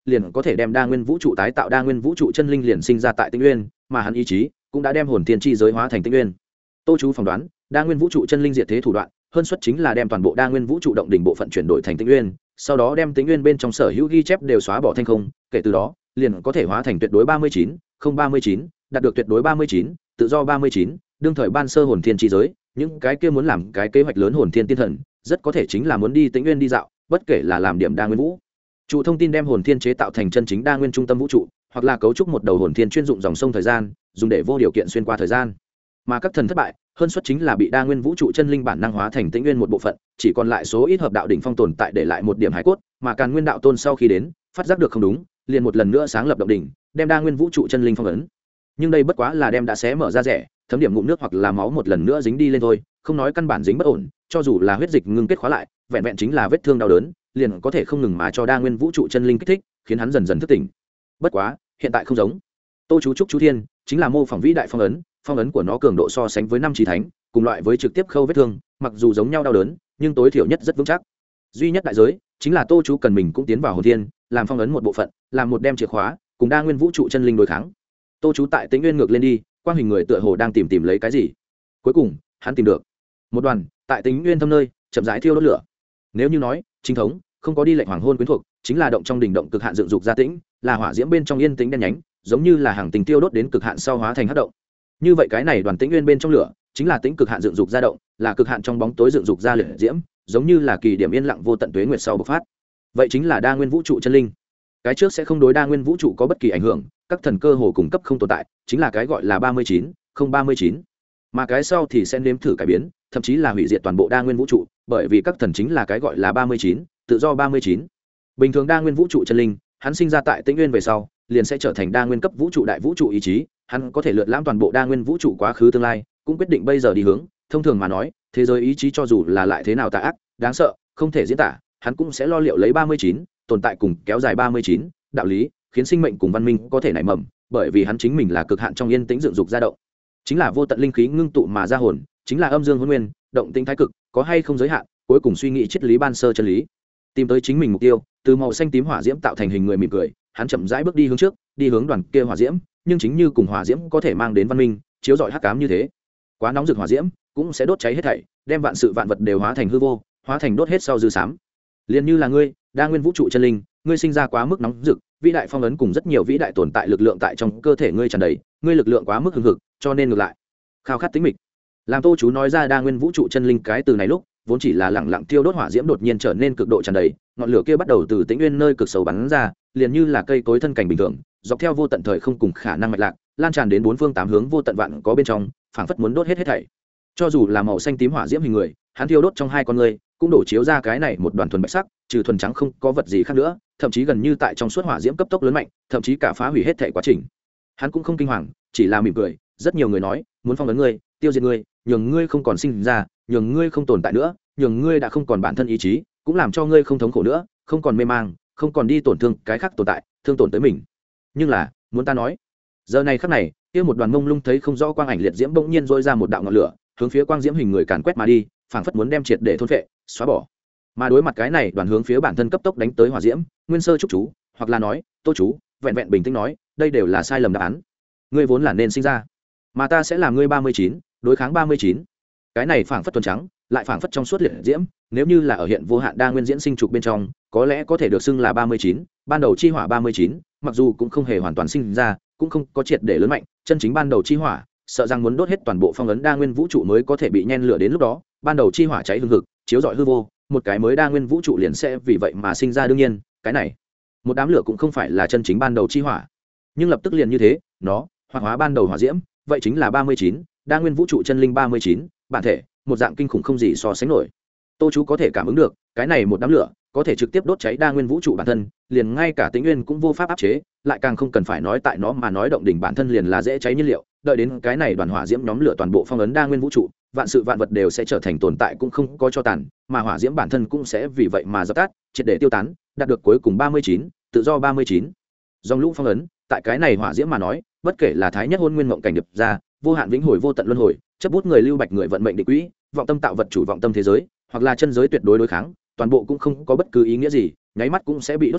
Speaker 1: liền có thể đem đa nguyên vũ trụ tái tạo. Đa nguyên vũ trụ chân linh liền sinh ra tại Tĩnh Nguyên, mà hắn ý chí cũng đã đem hồn thiên chi giới hóa thành Tĩnh Nguyên. Tô Chú phỏng đoán, đa nguyên vũ trụ chân linh diệt thế thủ đoạn hơn suất chính là đem toàn bộ đa nguyên vũ trụ động đỉnh bộ phận chuyển đổi thành Tĩnh Nguyên, sau đó đem Tĩnh Nguyên bên trong sở hữu ghi chép đều xóa bỏ thành không, kể từ đó liền có thể hóa thành tuyệt đối ba mươi chín, không ba mươi chín, đạt được tuyệt đối ba mươi chín, tự do ba mươi chín, đương thời ban sơ hồn thiên chi giới, những cái kia muốn làm cái kế hoạch lớn hồn thiên tiên thần, rất có thể chính là muốn đi Tĩnh Nguyên đi dạo, bất kể là làm điểm đa nguyên vũ trụ thông tin đem hồn thiên chế tạo thành chân chính đa nguyên trung tâm vũ trụ, hoặc là cấu trúc một đầu hồn thiên chuyên dụng dòng sông thời gian, dùng để vô điều kiện xuyên qua thời gian. Mà các thần thất bại hơn suất chính là bị đa nguyên vũ trụ chân linh bản năng hóa thành Tĩnh Nguyên một bộ phận, chỉ còn lại số ít hợp đạo đỉnh phong tồn tại để lại một điểm hải cốt, mà Càn Nguyên đạo tôn sau khi đến phát giác được không đúng, liền một lần nữa sáng lập động đỉnh, đem đa nguyên vũ trụ chân linh phong ấn. Nhưng đây bất quá là đem đã xé mở ra rẻ, thấm điểm ngụm nước hoặc là máu một lần nữa dính đi lên thôi, không nói căn bản dính bất ổn, cho dù là huyết dịch ngưng kết khóa lại, vẹn vẹn chính là vết thương đau đớn, liền có thể không ngừng mà cho đa nguyên vũ trụ chân linh kích thích, khiến hắn dần dần thức tỉnh. Bất quá hiện tại không giống, Tô Chú Trúc Chú Thiên chính là mô phỏng vĩ đại phong ấn, phong ấn của nó cường độ so sánh với năm chí thánh, cùng loại với trực tiếp khâu vết thương, mặc dù giống nhau đau đớn, nhưng tối thiểu nhất rất vững chắc. Duy nhất đại giới chính là Tô Chú cần mình cũng tiến vào hồn thiên, làm phong ấn một bộ phận, làm một đem chìa khóa, cùng đa nguyên vũ trụ chân linh đối kháng. Tô Chú tại Tĩnh Nguyên ngược lên đi, quang hình người tựa hồ đang tìm tìm lấy cái gì. Cuối cùng hắn tìm được một đoàn tại Tĩnh Nguyên thâm nơi chậm rãi thiêu đốt lửa. Nếu như nói chính thống không có đi lệnh hoàng hôn quyến thuộc, chính là động trong đỉnh động cực hạn dựng dục gia tĩnh, là hỏa diễm bên trong yên tĩnh đen nhánh, giống như là hàng tình tiêu đốt đến cực hạn sau hóa thành hắc động. Như vậy cái này đoàn Tĩnh Nguyên bên trong lửa chính là tĩnh cực hạn dựng dục gia động, là cực hạn trong bóng tối dựng dục ra liệt diễm, giống như là kỳ điểm yên lặng vô tận tuế nguyệt sau bộc phát. Vậy chính là đa nguyên vũ trụ chân linh. Cái trước sẽ không đối đa nguyên vũ trụ có bất kỳ ảnh hưởng, các thần cơ hồ cung cấp không tồn tại, chính là cái gọi là ba mươi chín, không ba mươi chín. Mà cái sau thì sẽ nếm thử cải biến, thậm chí là hủy diệt toàn bộ đa nguyên vũ trụ, bởi vì các thần chính là cái gọi là ba mươi chín, tự do ba mươi chín. Bình thường đa nguyên vũ trụ chân linh, hắn sinh ra tại Tĩnh Nguyên về sau, liền sẽ trở thành đa nguyên cấp vũ trụ đại vũ trụ ý chí, hắn có thể lượn lãm toàn bộ đa nguyên vũ trụ quá khứ tương lai, cũng quyết định bây giờ đi hướng. Thông thường mà nói, thế giới ý chí cho dù là lại thế nào tà ác, đáng sợ, không thể diễn tả, hắn cũng sẽ lo liệu lấy ba mươi chín, tồn tại cùng kéo dài ba mươi chín, đạo lý, khiến sinh mệnh cùng văn minh có thể nảy mầm, bởi vì hắn chính mình là cực hạn trong yên tĩnh dựng dục ra động, chính là vô tận linh khí ngưng tụ mà ra hồn, chính là âm dương hỗn nguyên, động tĩnh thái cực, có hay không giới hạn, cuối cùng suy nghĩ triết lý ban sơ chân lý, tìm tới chính mình mục tiêu, từ màu xanh tím hỏa diễm tạo thành hình người mỉm cười, hắn chậm rãi bước đi hướng trước, đi hướng đoàn kia hỏa diễm, nhưng chính như cùng hỏa diễm có thể mang đến văn minh, chiếu rọi hắc ám như thế, quá nóng rực hỏa diễm cũng sẽ đốt cháy hết thảy, đem vạn sự vạn vật đều hóa thành hư vô, hóa thành đốt hết sau dư xám. Liên như là ngươi, đa nguyên vũ trụ chân linh, ngươi sinh ra quá mức nóng rực, vĩ đại phong ấn cùng rất nhiều vĩ đại tồn tại lực lượng tại trong cơ thể ngươi tràn đầy, ngươi lực lượng quá mức hưng hực, cho nên ngược lại khao khát tĩnh mịch. Làm Tô Chú nói ra đa nguyên vũ trụ chân linh cái từ này lúc, vốn chỉ là lẳng lặng tiêu đốt hỏa diễm đột nhiên trở nên cực độ tràn đầy, ngọn lửa kia bắt đầu từ Tĩnh Nguyên nơi cực sâu bắn ra, liền như là cây cối thân cảnh bình thường, dọc theo vô tận thời không cùng khả năng mạch lạc, lan tràn đến bốn phương tám hướng vô tận vạn có bên trong, phảng phất muốn đốt hết hết thảy. Cho dù là màu xanh tím hỏa diễm hình người, hắn thiêu đốt trong hai con người, cũng đổ chiếu ra cái này một đoàn thuần bạch sắc, trừ thuần trắng không có vật gì khác nữa, thậm chí gần như tại trong suốt hỏa diễm cấp tốc lớn mạnh, thậm chí cả phá hủy hết thảy quá trình. Hắn cũng không kinh hoàng, chỉ là mỉm cười. Rất nhiều người nói muốn phong ấn ngươi, tiêu diệt ngươi, nhường ngươi không còn sinh ra, nhường ngươi không tồn tại nữa, nhường ngươi đã không còn bản thân ý chí, cũng làm cho ngươi không thống khổ nữa, không còn mê mang, không còn đi tổn thương cái khác tồn tại, thương tổn tới mình. Nhưng là muốn ta nói, giờ này khắc này, kia một đoàn mông lung thấy không rõ quang ảnh liệt diễm bỗng nhiên dội ra một đạo ngọn lửa, hướng phía quang diễm hình người càn quét mà đi, phảng phất muốn đem triệt để thôn phệ, xóa bỏ. Mà đối mặt cái này, đoàn hướng phía bản thân cấp tốc đánh tới hỏa diễm, Nguyên Sơ Trúc Chú, hoặc là nói Tô Chú, vẹn vẹn bình tĩnh nói, đây đều là sai lầm đáp án. Ngươi vốn là nên sinh ra, mà ta sẽ làm ngươi ba mươi chín, đối kháng ba mươi chín. Cái này phảng phất tuần trắng, lại phảng phất trong suốt liệt diễm, nếu như là ở hiện vô hạn đa nguyên diễn sinh trục bên trong, có lẽ có thể được xưng là ba mươi chín, ban đầu chi hỏa ba mươi chín, mặc dù cũng không hề hoàn toàn sinh ra, cũng không có triệt để lớn mạnh, chân chính ban đầu chi hỏa, sợ rằng muốn đốt hết toàn bộ phong ấn đa nguyên vũ trụ mới có thể bị nhen lửa đến lúc đó, ban đầu chi hỏa cháy hừng hực, chiếu rọi hư vô, một cái mới đa nguyên vũ trụ liền sẽ vì vậy mà sinh ra đương nhiên, cái này, một đám lửa cũng không phải là chân chính ban đầu chi hỏa, nhưng lập tức liền như thế, nó hoạt hóa ban đầu hỏa diễm, vậy chính là ba mươi chín, đa nguyên vũ trụ chân linh ba mươi chín, bản thể, một dạng kinh khủng không gì so sánh nổi. Tô Chú có thể cảm ứng được, cái này một đám lửa có thể trực tiếp đốt cháy đa nguyên vũ trụ bản thân, liền ngay cả Tĩnh Nguyên cũng vô pháp áp chế, lại càng không cần phải nói tại nó mà nói động đỉnh bản thân liền là dễ cháy nhiên liệu, đợi đến cái này đoàn hỏa diễm nhóm lửa toàn bộ phong ấn đa nguyên vũ trụ, vạn sự vạn vật đều sẽ trở thành tồn tại cũng không có cho tàn, mà hỏa diễm bản thân cũng sẽ vì vậy mà dập tắt, triệt để tiêu tán, đạt được cuối cùng ba mươi chín, tự do ba mươi chín. Dòng lũ phong ấn, tại cái này hỏa diễm mà nói, bất kể là thái nhất hôn nguyên mộng cảnh điệp ra, vô hạn vĩnh hồi vô tận luân hồi, chấp bút người lưu bạch người vận mệnh định quỹ, vọng tâm tạo vật chủ vọng tâm thế giới, hoặc là chân giới tuyệt đối đối kháng, toàn bộ cũng không có bất cứ ý nghĩa gì, nháy mắt cũng sẽ bị đốt xuyên,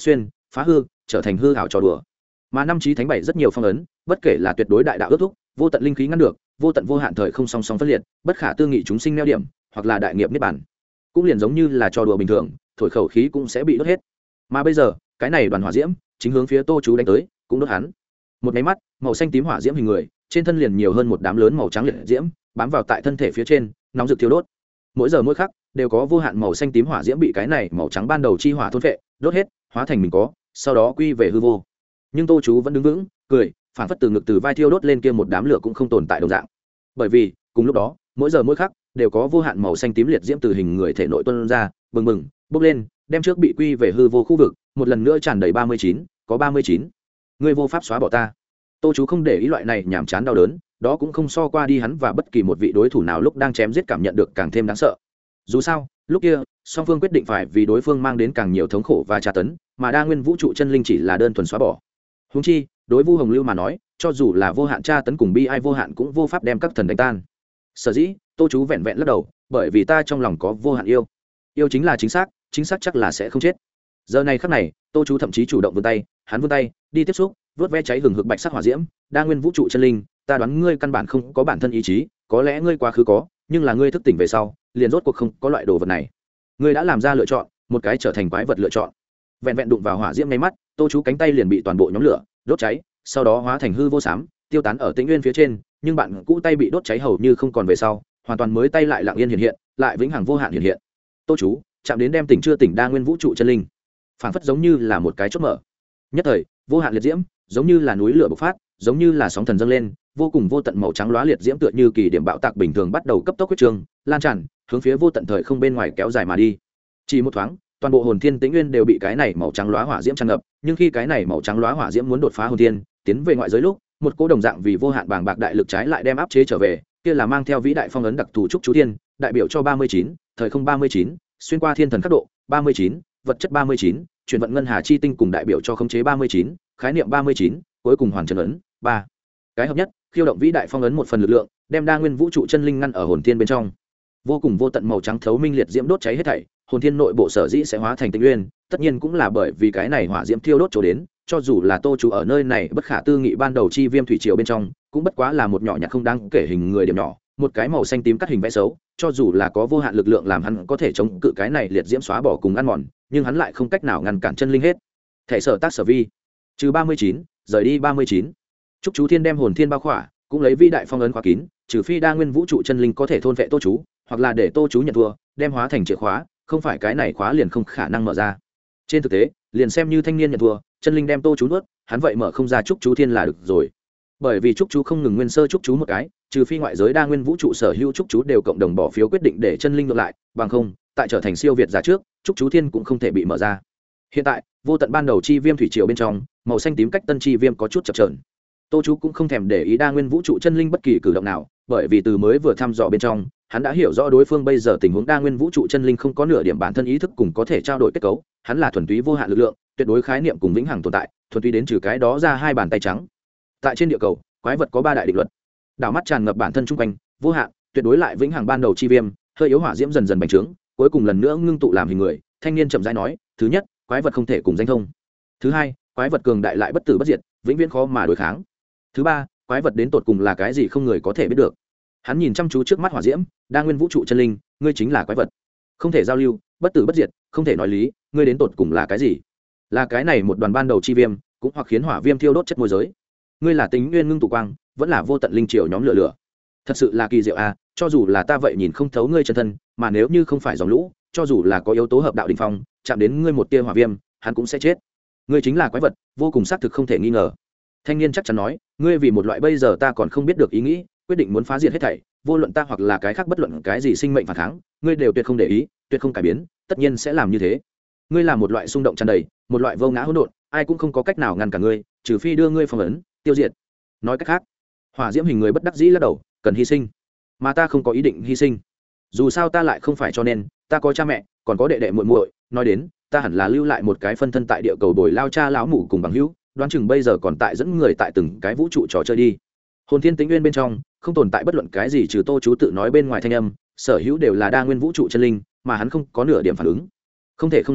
Speaker 1: phá hư trở thành hư hảo trò đùa. Mà năm chí thánh bảy rất nhiều phong ấn, bất kể là tuyệt đối đại đạo ước thúc, vô tận linh khí ngăn được, vô tận vô hạn thời không song song phân liệt, bất khả tư nghị chúng sinh neo điểm, hoặc là đại nghiệp niết bản, cũng liền giống như là trò đùa bình thường, thổi khẩu khí cũng sẽ bị đốt hết. Mà bây giờ, cái này đoàn hỏa diễm chính hướng phía Tô Chú đánh tới, cũng đốt hắn. Một cái mắt, màu xanh tím hỏa diễm hình người, trên thân liền nhiều hơn một đám lớn màu trắng liệt diễm, bám vào tại thân thể phía trên, nóng rực thiêu đốt. Mỗi giờ mỗi khắc đều có vô hạn màu xanh tím hỏa diễm bị cái này màu trắng ban đầu chi hỏa thôn phệ, đốt hết, hóa thành mình có, sau đó quy về hư vô. Nhưng Tô Chú vẫn đứng vững, cười, phản phất từ ngực từ vai thiêu đốt lên kia một đám lửa cũng không tồn tại đồng dạng. Bởi vì, cùng lúc đó, mỗi giờ mỗi khắc đều có vô hạn màu xanh tím liệt diễm từ hình người thể nội tuôn ra, bừng bừng, bốc lên, đem trước bị quy về hư vô khu vực, một lần nữa tràn đầy ba mươi chín, có ba mươi chín. Ngươi vô pháp xóa bỏ ta. Tô Chú không để ý loại này nhàm chán đau đớn, đó cũng không so qua đi hắn và bất kỳ một vị đối thủ nào lúc đang chém giết cảm nhận được càng thêm đáng sợ. Dù sao, lúc kia, song phương quyết định phải vì đối phương mang đến càng nhiều thống khổ và tra tấn, mà đa nguyên vũ trụ chân linh chỉ là đơn thuần xóa bỏ. Huống chi, đối Vu Hồng Lưu mà nói, cho dù là vô hạn tra tấn cùng bi ai vô hạn cũng vô pháp đem các thần đánh tan. Sở dĩ, Tô Chú vẹn vẹn lắc đầu, bởi vì ta trong lòng có vô hạn yêu. Yêu chính là chính xác, chính xác chắc là sẽ không chết. Giờ này khắc này, Tô Chú thậm chí chủ động vươn tay, hắn vươn tay, đi tiếp xúc, vớt ve cháy hừng hực bạch sắc hỏa diễm, đa nguyên vũ trụ chân linh, ta đoán ngươi căn bản không có bản thân ý chí, có lẽ ngươi quá khứ có, nhưng là ngươi thức tỉnh về sau, liền rốt cuộc không có loại đồ vật này. Ngươi đã làm ra lựa chọn, một cái trở thành quái vật lựa chọn. Vẹn vẹn đụng vào hỏa diễm ngay mắt, Tô Chú cánh tay liền bị toàn bộ nhóm lửa đốt cháy, sau đó hóa thành hư vô xám, tiêu tán ở Tĩnh Nguyên phía trên, nhưng bạn cũ tay bị đốt cháy hầu như không còn về sau, hoàn toàn mới tay lại lặng yên hiện hiện, lại vĩnh hằng vô hạn hiện hiện. Tô Chú chạm đến đem tỉnh chưa tỉnh đa nguyên vũ trụ chân linh, phảng phất giống như là một cái chốt mở. Nhất thời, vô hạn liệt diễm, giống như là núi lửa bộc phát, giống như là sóng thần dâng lên, vô cùng vô tận màu trắng lóa liệt diễm tựa như kỳ điểm bạo tạc bình thường bắt đầu cấp tốc huyết trường, lan tràn, hướng phía vô tận thời không bên ngoài kéo dài mà đi. Chỉ một thoáng, toàn bộ hồn thiên Tĩnh Nguyên đều bị cái này màu trắng lóa hỏa diễm tràn ngập, nhưng khi cái này màu trắng lóa hỏa diễm muốn đột phá hồn thiên, tiến về ngoại giới lúc, một cỗ đồng dạng vì vô hạn bàng bạc đại lực trái lại đem áp chế trở về, kia là mang theo vĩ đại phong ấn đặc thù trúc chú thiên, đại biểu cho ba mươi chín, thời không ba mươi chín, xuyên qua thiên thần cấp độ, ba mươi chín, vật chất ba mươi chín, chuyển vận ngân hà chi tinh cùng đại biểu cho khống chế ba mươi chín, khái niệm ba mươi chín, cuối cùng hoàn trần ấn, ba. Cái hợp nhất, khiêu động vĩ đại phong ấn một phần lực lượng, đem đa nguyên vũ trụ chân linh ngăn ở hồn thiên bên trong. Vô cùng vô tận màu trắng thấu minh liệt diễm đốt cháy hết thảy, hồn thiên nội bộ sở dĩ sẽ hóa thành tinh nguyên, tất nhiên cũng là bởi vì cái này hỏa diễm thiêu đốt chỗ đến, cho dù là Tô Chú ở nơi này bất khả tư nghị ban đầu chi viêm thủy triều bên trong, cũng bất quá là một nhỏ nhặt không đáng kể hình người điểm nhỏ, một cái màu xanh tím cắt hình vẽ xấu, cho dù là có vô hạn lực lượng làm hắn có thể chống cự cái này liệt diễm xóa bỏ cùng ăn mòn, nhưng hắn lại không cách nào ngăn cản chân linh hết. Thể sở tác sở vi, trừ ba mươi chín, rời đi ba mươi chín. Trúc Chú Thiên đem hồn thiên bao khỏa, cũng lấy vĩ đại phong ấn khóa kín, trừ phi đa nguyên vũ trụ chân linh có thể thôn vệ Tô Chú, hoặc là để Tô Chú nhận thua, đem hóa thành chìa khóa, không phải cái này khóa liền không khả năng mở ra. Trên thực tế, liền xem như thanh niên nhận thua, chân linh đem Tô Chú nuốt, hắn vậy mở không ra Trúc Chú Thiên là được rồi. Bởi vì Trúc Chú không ngừng nguyên sơ Trúc Chú một cái, trừ phi ngoại giới đa nguyên vũ trụ sở hữu Trúc Chú đều cộng đồng bỏ phiếu quyết định để chân linh ngược lại, bằng không, tại trở thành siêu việt giả trước, Trúc Chú Thiên cũng không thể bị mở ra. Hiện tại, vô tận ban đầu chi viêm thủy triều bên trong, màu xanh tím cách tân chi viêm có chút chập chờn. Tô Chú cũng không thèm để ý đa nguyên vũ trụ chân linh bất kỳ cử động nào, bởi vì từ mới vừa thăm dò bên trong, hắn đã hiểu rõ đối phương bây giờ tình huống đa nguyên vũ trụ chân linh không có nửa điểm bản thân ý thức cùng có thể trao đổi kết cấu, hắn là thuần túy vô hạn lực lượng, tuyệt đối khái niệm cùng vĩnh hằng tồn tại, thuần túy đến trừ cái đó ra hai bàn tay trắng. Tại trên địa cầu, quái vật có ba đại định luật. Đảo mắt tràn ngập bản thân trung quanh, vô hạn, tuyệt đối lại vĩnh hằng ban đầu chi viêm, hơi yếu hỏa diễm dần dần bành trướng, cuối cùng lần nữa ngưng tụ làm hình người. Thanh niên chậm rãi nói, thứ nhất, quái vật không thể cùng danh thông. Thứ hai, quái vật cường đại lại bất tử bất diệt, vĩnh viễn khó mà đối kháng. Thứ ba, quái vật đến tột cùng là cái gì không người có thể biết được. Hắn nhìn chăm chú trước mắt hỏa diễm, đa nguyên vũ trụ chân linh, ngươi chính là quái vật, không thể giao lưu, bất tử bất diệt, không thể nói lý, ngươi đến tột cùng là cái gì? Là cái này một đoàn ban đầu chi viêm, cũng hoặc khiến hỏa viêm thiêu đốt chất môi giới. Ngươi là tính nguyên ngưng tụ quang, vẫn là vô tận linh triều nhóm lửa lửa. Thật sự là kỳ diệu à, cho dù là ta vậy nhìn không thấu ngươi chân thân, mà nếu như không phải dòng lũ, cho dù là có yếu tố hợp đạo đỉnh phong, chạm đến ngươi một tia hỏa viêm, hắn cũng sẽ chết. Ngươi chính là quái vật, vô cùng xác thực không thể nghi ngờ. Thanh niên chắc chắn nói, ngươi vì một loại bây giờ ta còn không biết được ý nghĩ, quyết định muốn phá diệt hết thảy, vô luận ta hoặc là cái khác bất luận cái gì sinh mệnh phản kháng, ngươi đều tuyệt không để ý, tuyệt không cải biến, tất nhiên sẽ làm như thế. Ngươi là một loại xung động tràn đầy, một loại vô ngã hỗn độn, ai cũng không có cách nào ngăn cả ngươi, trừ phi đưa ngươi phong ấn, tiêu diệt. Nói cách khác, hỏa diễm hình người bất đắc dĩ lắc đầu, cần hy sinh, mà ta không có ý định hy sinh. Dù sao ta lại không phải cho nên, ta có cha mẹ, còn có đệ đệ muội muội, nói đến, ta hẳn là lưu lại một cái phân thân tại địa cầu bồi lao cha lão mụ cùng bằng hữu, đoán chừng bây giờ còn tại dẫn người tại từng cái vũ trụ trò chơi đi. Hồn thiên Tĩnh Nguyên bên trong không tồn tại bất luận cái gì trừ Tô Chú tự nói bên ngoài thanh âm, sở hữu đều là đa nguyên vũ trụ chân linh, mà hắn không có nửa điểm phản ứng. Không thể không nói,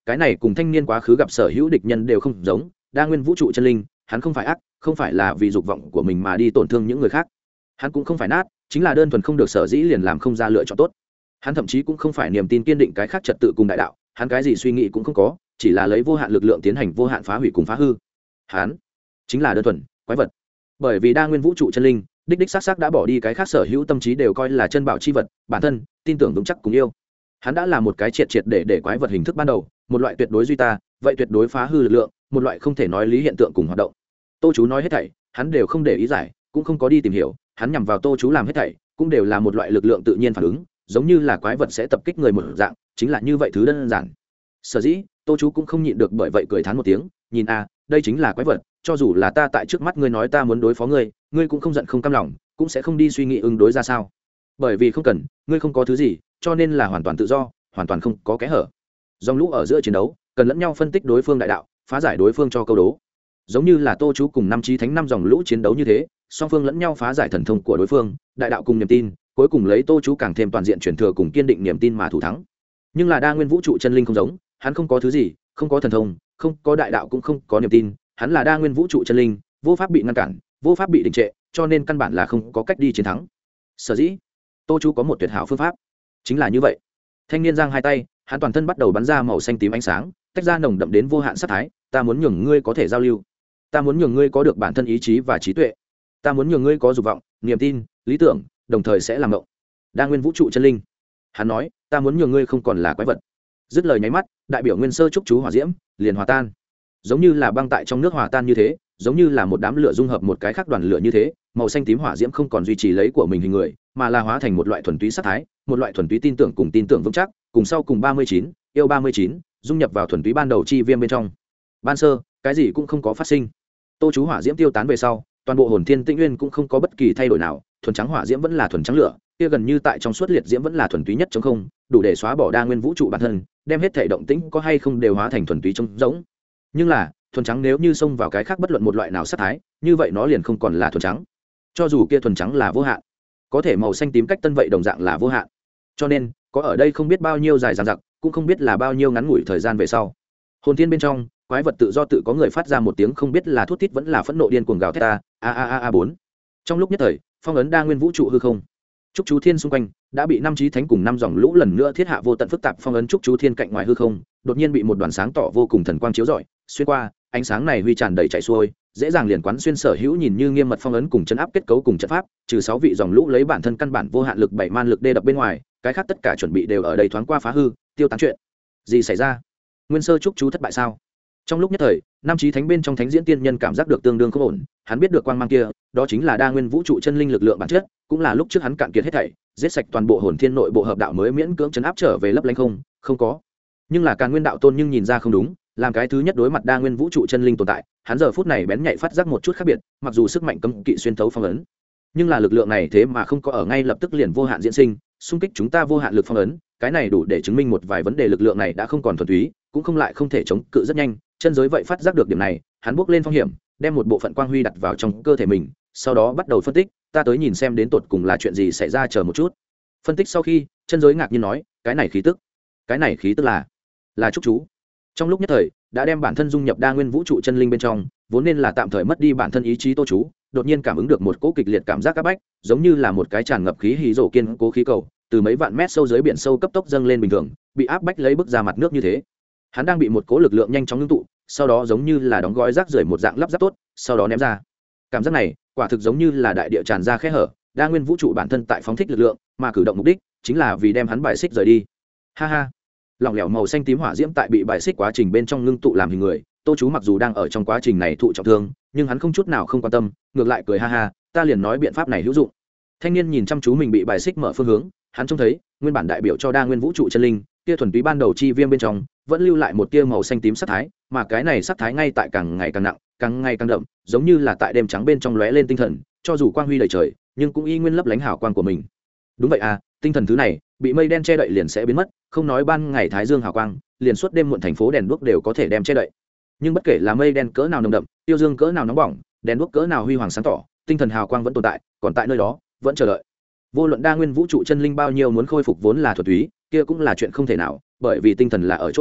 Speaker 1: cái này cùng thanh niên quá khứ gặp sở hữu địch nhân đều không giống. Đa nguyên vũ trụ chân linh, hắn không phải ác, không phải là vì dục vọng của mình mà đi tổn thương những người khác, hắn cũng không phải nát, chính là đơn thuần không được sở dĩ liền làm không ra lựa chọn tốt. Hắn thậm chí cũng không phải niềm tin kiên định cái khác trật tự cùng đại đạo, hắn cái gì suy nghĩ cũng không có, chỉ là lấy vô hạn lực lượng tiến hành vô hạn phá hủy cùng phá hư. Hắn chính là đơn thuần quái vật. Bởi vì đa nguyên vũ trụ chân linh đích đích xác xác đã bỏ đi cái khác sở hữu tâm trí đều coi là chân bảo chi vật, bản thân tin tưởng vững chắc cùng yêu. Hắn đã là một cái triệt triệt để để quái vật hình thức ban đầu, một loại tuyệt đối duy ta, vậy tuyệt đối phá hư lực lượng, một loại không thể nói lý hiện tượng cùng hoạt động. Tô chú nói hết thảy, hắn đều không để ý giải, cũng không có đi tìm hiểu, hắn nhằm vào Tô chú làm hết thảy, cũng đều là một loại lực lượng tự nhiên phản ứng, giống như là quái vật sẽ tập kích người một dạng, chính là như vậy thứ đơn giản. Sở dĩ, Tô chú cũng không nhịn được bởi vậy cười thán một tiếng, nhìn a, đây chính là quái vật, cho dù là ta tại trước mắt ngươi nói ta muốn đối phó ngươi, ngươi cũng không giận không cam lòng, cũng sẽ không đi suy nghĩ ứng đối ra sao. Bởi vì không cần, ngươi không có thứ gì, cho nên là hoàn toàn tự do, hoàn toàn không có kẽ hở. Dòng lũ ở giữa chiến đấu, cần lẫn nhau phân tích đối phương đại đạo, phá giải đối phương cho câu đố. Giống như là Tô chú cùng năm chí thánh năm dòng lũ chiến đấu như thế, song phương lẫn nhau phá giải thần thông của đối phương, đại đạo cùng niềm tin, cuối cùng lấy Tô chú càng thêm toàn diện truyền thừa cùng kiên định niềm tin mà thủ thắng. Nhưng là đa nguyên vũ trụ chân linh không giống, hắn không có thứ gì, không có thần thông, không có đại đạo cũng không có niềm tin, hắn là đa nguyên vũ trụ chân linh, vô pháp bị ngăn cản, vô pháp bị đình trệ, cho nên căn bản là không có cách đi chiến thắng. Sở dĩ, Tô chú có một tuyệt hảo phương pháp, chính là như vậy. Thanh niên giang hai tay, hắn toàn thân bắt đầu bắn ra màu xanh tím ánh sáng, tách ra nồng đậm đến vô hạn sát thái, ta muốn nhường ngươi có thể giao lưu, ta muốn nhường ngươi có được bản thân ý chí và trí tuệ, ta muốn nhường ngươi có dục vọng, niềm tin, lý tưởng, đồng thời sẽ làm động. Đa nguyên vũ trụ chân linh, hắn nói, ta muốn nhường ngươi không còn là quái vật. Dứt lời nháy mắt, đại biểu nguyên sơ trúc chú hỏa diễm liền hòa tan, giống như là băng tại trong nước hòa tan như thế, giống như là một đám lửa dung hợp một cái khác đoàn lửa như thế, màu xanh tím hỏa diễm không còn duy trì lấy của mình hình người, mà là hóa thành một loại thuần túy sát thái, một loại thuần túy tin tưởng cùng tin tưởng vững chắc, cùng sau cùng ba mươi chín, yêu ba mươi chín, dung nhập vào thuần túy ban đầu chi viêm bên trong. Ban sơ, cái gì cũng không có phát sinh. Tô chú hỏa diễm tiêu tán về sau, toàn bộ hồn thiên tĩnh nguyên cũng không có bất kỳ thay đổi nào, thuần trắng hỏa diễm vẫn là thuần trắng lửa, kia gần như tại trong suốt liệt diễm vẫn là thuần túy nhất trống không, đủ để xóa bỏ đa nguyên vũ trụ bản thân, đem hết thể động tĩnh có hay không đều hóa thành thuần túy trống rỗng. Nhưng là, thuần trắng nếu như xông vào cái khác bất luận một loại nào sát thái, như vậy nó liền không còn là thuần trắng. Cho dù kia thuần trắng là vô hạn, có thể màu xanh tím cách tân vậy đồng dạng là vô hạn. Cho nên, có ở đây không biết bao nhiêu dài dằng dặc, cũng không biết là bao nhiêu ngắn ngủi thời gian về sau. Hồn thiên bên trong, quái vật tự do tự có người phát ra một tiếng không biết là thút thít vẫn là phẫn nộ điên cuồng gào thét a a a a bốn. Trong lúc nhất thời, phong ấn đa nguyên vũ trụ hư không. Trúc chú thiên xung quanh đã bị năm chí thánh cùng năm dòng lũ lần nữa thiết hạ vô tận phức tạp phong ấn trúc chú thiên cạnh ngoài hư không, đột nhiên bị một đoàn sáng tỏ vô cùng thần quang chiếu rọi, xuyên qua, ánh sáng này huy tràn đầy chạy xuôi, dễ dàng liền quán xuyên sở hữu nhìn như nghiêm mật phong ấn cùng chân áp kết cấu cùng trận pháp, trừ sáu vị dòng lũ lấy bản thân căn bản vô hạn lực bảy man lực đê đập bên ngoài, cái khác tất cả chuẩn bị đều ở đây thoáng qua phá hư, tiêu tán chuyện. Gì xảy ra? Nguyên sơ trúc chú thất bại sao? Trong lúc nhất thời, năm chí thánh bên trong thánh diễn tiên nhân cảm giác được tương đương không ổn, hắn biết được quang mang kia, đó chính là đa nguyên vũ trụ chân linh lực lượng bản chất, cũng là lúc trước hắn cạn kiệt hết thảy, giết sạch toàn bộ hồn thiên nội bộ hợp đạo mới miễn cưỡng chấn áp trở về lấp lánh không, không có. Nhưng là Càn Nguyên đạo tôn nhưng nhìn ra không đúng, làm cái thứ nhất đối mặt đa nguyên vũ trụ chân linh tồn tại, hắn giờ phút này bén nhạy phát giác một chút khác biệt, mặc dù sức mạnh cấm kỵ xuyên thấu phong ấn, nhưng là lực lượng này thế mà không có ở ngay lập tức liền vô hạn diễn sinh, xung kích chúng ta vô hạn lực phong ấn, cái này đủ để chứng minh một vài vấn đề, lực lượng này đã không còn thuần túy, cũng không lại không thể chống cự rất nhanh. Chân giới vậy phát giác được điểm này, hắn bước lên phong hiểm, đem một bộ phận quang huy đặt vào trong cơ thể mình, sau đó bắt đầu phân tích, ta tới nhìn xem đến tột cùng là chuyện gì xảy ra, chờ một chút. Phân tích sau khi, chân giới ngạc nhiên nói, cái này khí tức, cái này khí tức là là trúc chú. Trong lúc nhất thời, đã đem bản thân dung nhập đa nguyên vũ trụ chân linh bên trong, vốn nên là tạm thời mất đi bản thân ý chí Tô chú, đột nhiên cảm ứng được một cỗ kịch liệt cảm giác áp bách, giống như là một cái tràn ngập khí hí rổ kiên cố khí cầu, từ mấy vạn mét sâu dưới biển sâu cấp tốc dâng lên bình thường, bị áp bách lấy bức ra mặt nước như thế. Hắn đang bị một cỗ lực lượng nhanh chóng ngưng tụ, sau đó giống như là đóng gói rác rưởi một dạng lắp ráp tốt, sau đó ném ra. Cảm giác này, quả thực giống như là đại địa tràn ra khe hở, đa nguyên vũ trụ bản thân tại phóng thích lực lượng, mà cử động mục đích chính là vì đem hắn bài xích rời đi. Ha ha. Lỏng lẻo màu xanh tím hỏa diễm tại bị bài xích quá trình bên trong ngưng tụ làm hình người, Tô chú mặc dù đang ở trong quá trình này thụ trọng thương, nhưng hắn không chút nào không quan tâm, ngược lại cười ha ha, ta liền nói biện pháp này hữu dụng. Thanh niên nhìn chăm chú mình bị bài xích mở phương hướng, hắn trông thấy, nguyên bản đại biểu cho đa nguyên vũ trụ chân linh, kia thuần túy ban đầu chi viêm bên trong, vẫn lưu lại một tia màu xanh tím sắc thái, mà cái này sắc thái ngay tại càng ngày càng nặng, càng ngày càng đậm, giống như là tại đêm trắng bên trong lóe lên tinh thần, cho dù quang huy đầy trời, nhưng cũng y nguyên lấp lánh hào quang của mình. Đúng vậy à, tinh thần thứ này, bị mây đen che đậy liền sẽ biến mất, không nói ban ngày thái dương hào quang, liền suốt đêm muộn thành phố đèn đuốc đều có thể đem che đậy. Nhưng bất kể là mây đen cỡ nào nồng đậm, tiêu dương cỡ nào nóng bỏng, đèn đuốc cỡ nào huy hoàng sáng tỏ, tinh thần hào quang vẫn tồn tại, còn tại nơi đó, vẫn chờ đợi. Vô luận đa nguyên vũ trụ chân linh bao nhiêu muốn khôi phục vốn là thuật túy, kia cũng là chuyện không thể nào, bởi vì tinh thần là ở chỗ này,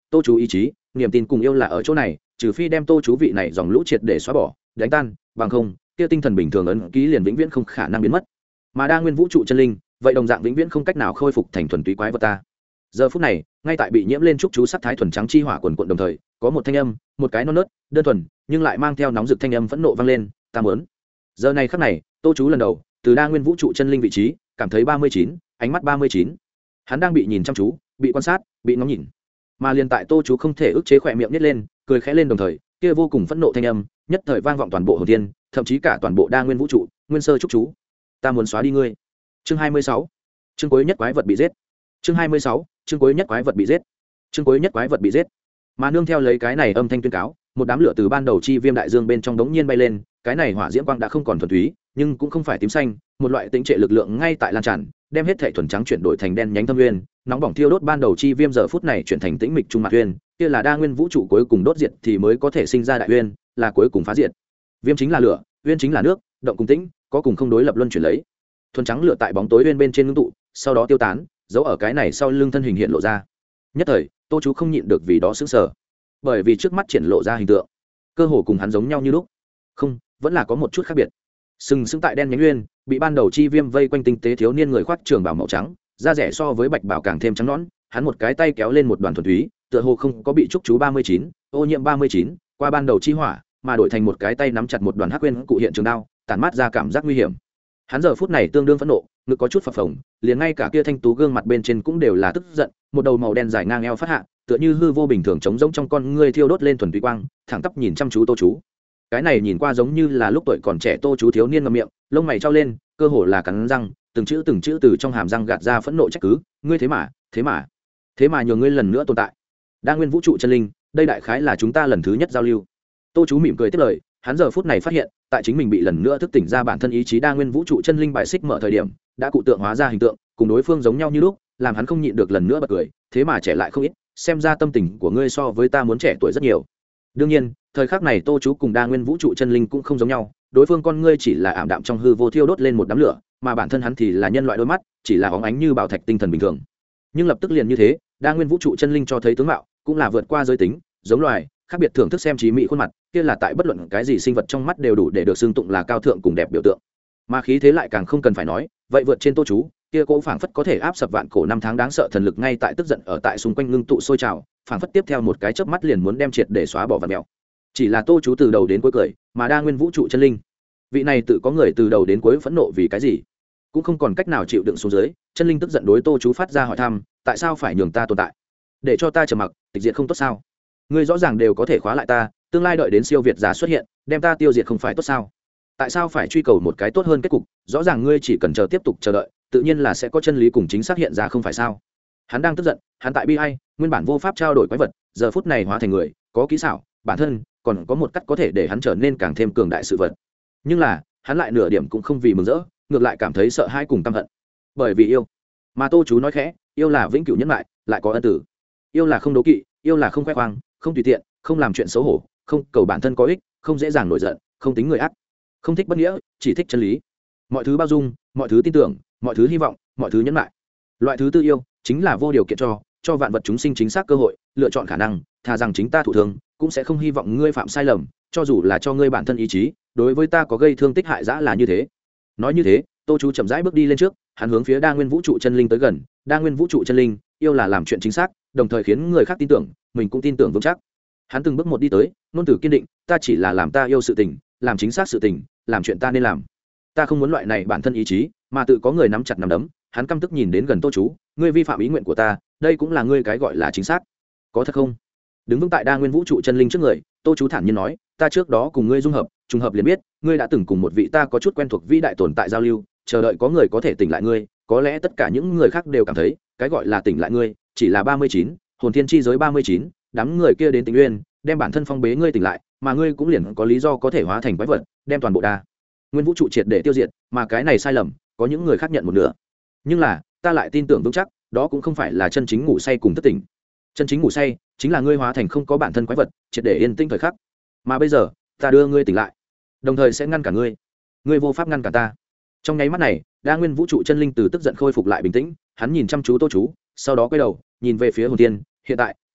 Speaker 1: tô chú ý chí niềm tin cùng yêu là ở chỗ này, trừ phi đem tô chú vị này dòng lũ triệt để xóa bỏ đánh tan, bằng không kia tinh thần bình thường ấn ký liền vĩnh viễn không khả năng biến mất. Mà đa nguyên vũ trụ chân linh vậy đồng dạng vĩnh viễn không cách nào khôi phục thành thuần túy quái vật ta. Giờ phút này ngay tại bị nhiễm lên trúc chú sắc thái thuần trắng chi hỏa quần quận đồng thời, có một thanh âm, một cái non nớt đơn thuần nhưng lại mang theo nóng rực thanh âm phẫn nộ vang lên, ta muốn. Giờ này khắc này tô chú lần đầu từ đa nguyên vũ trụ chân linh vị trí cảm thấy ba mươi chín, ánh mắt ba mươi chín. Hắn đang bị nhìn chăm chú, bị quan sát, bị ngóng nhìn. Mà liền tại tô chú không thể ức chế khỏe miệng nhếch lên, cười khẽ lên đồng thời, kia vô cùng phẫn nộ thanh âm nhất thời vang vọng toàn bộ hồn thiên, thậm chí cả toàn bộ đa nguyên vũ trụ, nguyên sơ trúc chú. Ta muốn xóa đi ngươi. Chương hai mươi sáu. Chương cuối nhất quái vật bị giết. Chương hai mươi sáu. Chương cuối nhất quái vật bị giết. Chương cuối nhất quái vật bị giết. Mà nương theo lấy cái này âm thanh tuyên cáo, một đám lửa từ ban đầu chi viêm đại dương bên trong đống nhiên bay lên, cái này hỏa diễm quang đã không còn thuần túy, nhưng cũng không phải tím xanh, một loại tĩnh trệ lực lượng ngay tại lan tràn, đem hết thảy thuần trắng chuyển đổi thành đen nhánh thâm nguyên, nóng bỏng thiêu đốt ban đầu chi viêm giờ phút này chuyển thành tĩnh mịch trung mặt nguyên, kia là đa nguyên vũ trụ cuối cùng đốt diệt thì mới có thể sinh ra đại nguyên, là cuối cùng phá diệt. Viêm chính là lửa, nguyên chính là nước, động cùng tĩnh, có cùng không đối lập luân chuyển lấy. Thuần trắng lửa tại bóng tối nguyên bên trên ngưng tụ, sau đó tiêu tán, giấu ở cái này sau lưng thân hình hiện lộ ra. Nhất thời, Tô chú không nhịn được vì đó sững sờ, bởi vì trước mắt triển lộ ra hình tượng, cơ hồ cùng hắn giống nhau như lúc. Không, vẫn là có một chút khác biệt. Sừng sững tại đen nhánh nguyên, bị ban đầu chi viêm vây quanh tinh tế thiếu niên người khoác trường bào màu trắng, da rẻ so với bạch bào càng thêm trắng nõn, hắn một cái tay kéo lên một đoàn thuần túy, tựa hồ không có bị trúc chú ba mươi chín, ô nhiễm ba mươi chín, qua ban đầu chi hỏa, mà đổi thành một cái tay nắm chặt một đoàn hắc nguyên cụ hiện trường đao, tản mát ra cảm giác nguy hiểm. Hắn giờ phút này tương đương phẫn nộ, ngực có chút phập phồng, liền ngay cả kia thanh tú gương mặt bên trên cũng đều là tức giận, một đầu màu đen dài ngang eo phát hạ, tựa như hư vô bình thường trống rỗng trong con ngươi thiêu đốt lên thuần túy quang, thẳng tắp nhìn chăm chú Tô chú. Cái này nhìn qua giống như là lúc tuổi còn trẻ Tô chú thiếu niên ngậm miệng, lông mày trao lên, cơ hồ là cắn răng, từng chữ từng chữ từ trong hàm răng gạt ra phẫn nộ trách cứ, ngươi thế mà, thế mà, thế mà nhường ngươi lần nữa tồn tại. Đa nguyên vũ trụ chân linh, đây đại khái là chúng ta lần thứ nhất giao lưu. Tô chú mỉm cười tiếp lời, hắn giờ phút này phát hiện, tại chính mình bị lần nữa thức tỉnh ra bản thân ý chí đa nguyên vũ trụ chân linh bài xích mở thời điểm, đã cụ tượng hóa ra hình tượng, cùng đối phương giống nhau như lúc, làm hắn không nhịn được lần nữa bật cười, thế mà trẻ lại không ít, xem ra tâm tình của ngươi so với ta muốn trẻ tuổi rất nhiều. Đương nhiên, thời khắc này Tô chú cùng đa nguyên vũ trụ chân linh cũng không giống nhau, đối phương con ngươi chỉ là ảm đạm trong hư vô thiêu đốt lên một đám lửa, mà bản thân hắn thì là nhân loại đôi mắt, chỉ là óng ánh như bảo thạch tinh thần bình thường. Nhưng lập tức liền như thế, đa nguyên vũ trụ chân linh cho thấy tướng mạo cũng là vượt qua giới tính, giống loài, khác biệt thưởng thức xem trí mỹ khuôn mặt, kia là tại bất luận cái gì sinh vật trong mắt đều đủ để được xưng tụng là cao thượng cùng đẹp biểu tượng. Mà khí thế lại càng không cần phải nói, vậy vượt trên Tô chú, kia cỗ phảng phất có thể áp sập vạn cổ năm tháng đáng sợ thần lực ngay tại tức giận ở tại xung quanh ngưng tụ sôi trào, phảng phất tiếp theo một cái chớp mắt liền muốn đem triệt để xóa bỏ vạn mèo. Chỉ là Tô chú từ đầu đến cuối cười, mà đa nguyên vũ trụ chân linh, vị này tự có người từ đầu đến cuối phẫn nộ vì cái gì, cũng không còn cách nào chịu đựng xuống dưới, chân linh tức giận đối Tô chú phát ra hỏi thăm, tại sao phải nhường ta tồn tại, để cho ta trầm mặc, tịch diệt không tốt sao? Ngươi rõ ràng đều có thể khóa lại ta, tương lai đợi đến siêu việt giả xuất hiện, đem ta tiêu diệt không phải tốt sao? Tại sao phải truy cầu một cái tốt hơn kết cục? Rõ ràng ngươi chỉ cần chờ tiếp tục chờ đợi, tự nhiên là sẽ có chân lý cùng chính xác hiện ra không phải sao? Hắn đang tức giận, hắn tại bi ai, nguyên bản vô pháp trao đổi quái vật, giờ phút này hóa thành người, có kỹ xảo, bản thân còn có một cách có thể để hắn trở nên càng thêm cường đại sự vật. Nhưng là, hắn lại nửa điểm cũng không vì mừng rỡ, ngược lại cảm thấy sợ hãi cùng căm hận. Bởi vì yêu. Mà Tô chú nói khẽ, yêu là vĩnh cửu nhẫn lại, lại có ân tử. Yêu là không đố kỵ, yêu là không khoe khoang, không tùy tiện, không làm chuyện xấu hổ, không cầu bản thân có ích, không dễ dàng nổi giận, không tính người ác, không thích bất nghĩa, chỉ thích chân lý. Mọi thứ bao dung, mọi thứ tin tưởng, mọi thứ hy vọng, mọi thứ nhẫn lại. Loại thứ tư yêu chính là vô điều kiện cho cho vạn vật chúng sinh chính xác cơ hội, lựa chọn khả năng, thà rằng chính ta thụ thương, cũng sẽ không hy vọng ngươi phạm sai lầm, cho dù là cho ngươi bản thân ý chí, đối với ta có gây thương tích hại dã là như thế. Nói như thế, Tô chú chậm rãi bước đi lên trước, hắn hướng phía đa nguyên vũ trụ chân linh tới gần. Đa nguyên vũ trụ chân linh, yêu là làm chuyện chính xác, đồng thời khiến người khác tin tưởng, mình cũng tin tưởng vững chắc. Hắn từng bước một đi tới, ngôn từ kiên định, ta chỉ là làm ta yêu sự tình, làm chính xác sự tình, làm chuyện ta nên làm. Ta không muốn loại này bản thân ý chí, mà tự có người nắm chặt nắm đấm. Hắn căm tức nhìn đến gần Tô chú, ngươi vi phạm ý nguyện của ta, đây cũng là ngươi cái gọi là chính xác, có thật không? Đứng vững tại đa nguyên vũ trụ chân linh trước người, Tô chú thản nhiên nói, ta trước đó cùng ngươi dung hợp, trùng hợp liền biết, ngươi đã từng cùng một vị ta có chút quen thuộc vĩ đại tồn tại giao lưu, chờ đợi có người có thể tỉnh lại ngươi, có lẽ tất cả những người khác đều cảm thấy, cái gọi là tỉnh lại ngươi, chỉ là ba mươi chín, hồn thiên chi giới ba mươi chín, đám người kia đến Tịnh Uyên, đem bản thân phong bế ngươi tỉnh lại, mà ngươi cũng liền có lý do có thể hóa thành quái vật, đem toàn bộ đa nguyên vũ trụ triệt để tiêu diệt, mà cái này sai lầm, có những người khác nhận một nửa. Nhưng là, ta lại tin tưởng vững chắc, đó cũng không phải là chân chính ngủ say cùng thức tỉnh. Chân chính ngủ say chính là ngươi hóa thành không có bản thân quái vật, triệt để yên tĩnh thời khắc. Mà bây giờ, ta đưa ngươi tỉnh lại, đồng thời sẽ ngăn cả ngươi. Ngươi vô pháp ngăn cả ta. Trong nháy mắt này, đa nguyên vũ trụ chân linh từ tức giận khôi phục lại bình tĩnh, hắn nhìn chăm chú Tô chú, sau đó quay đầu, nhìn về phía hồn tiên, hiện tại,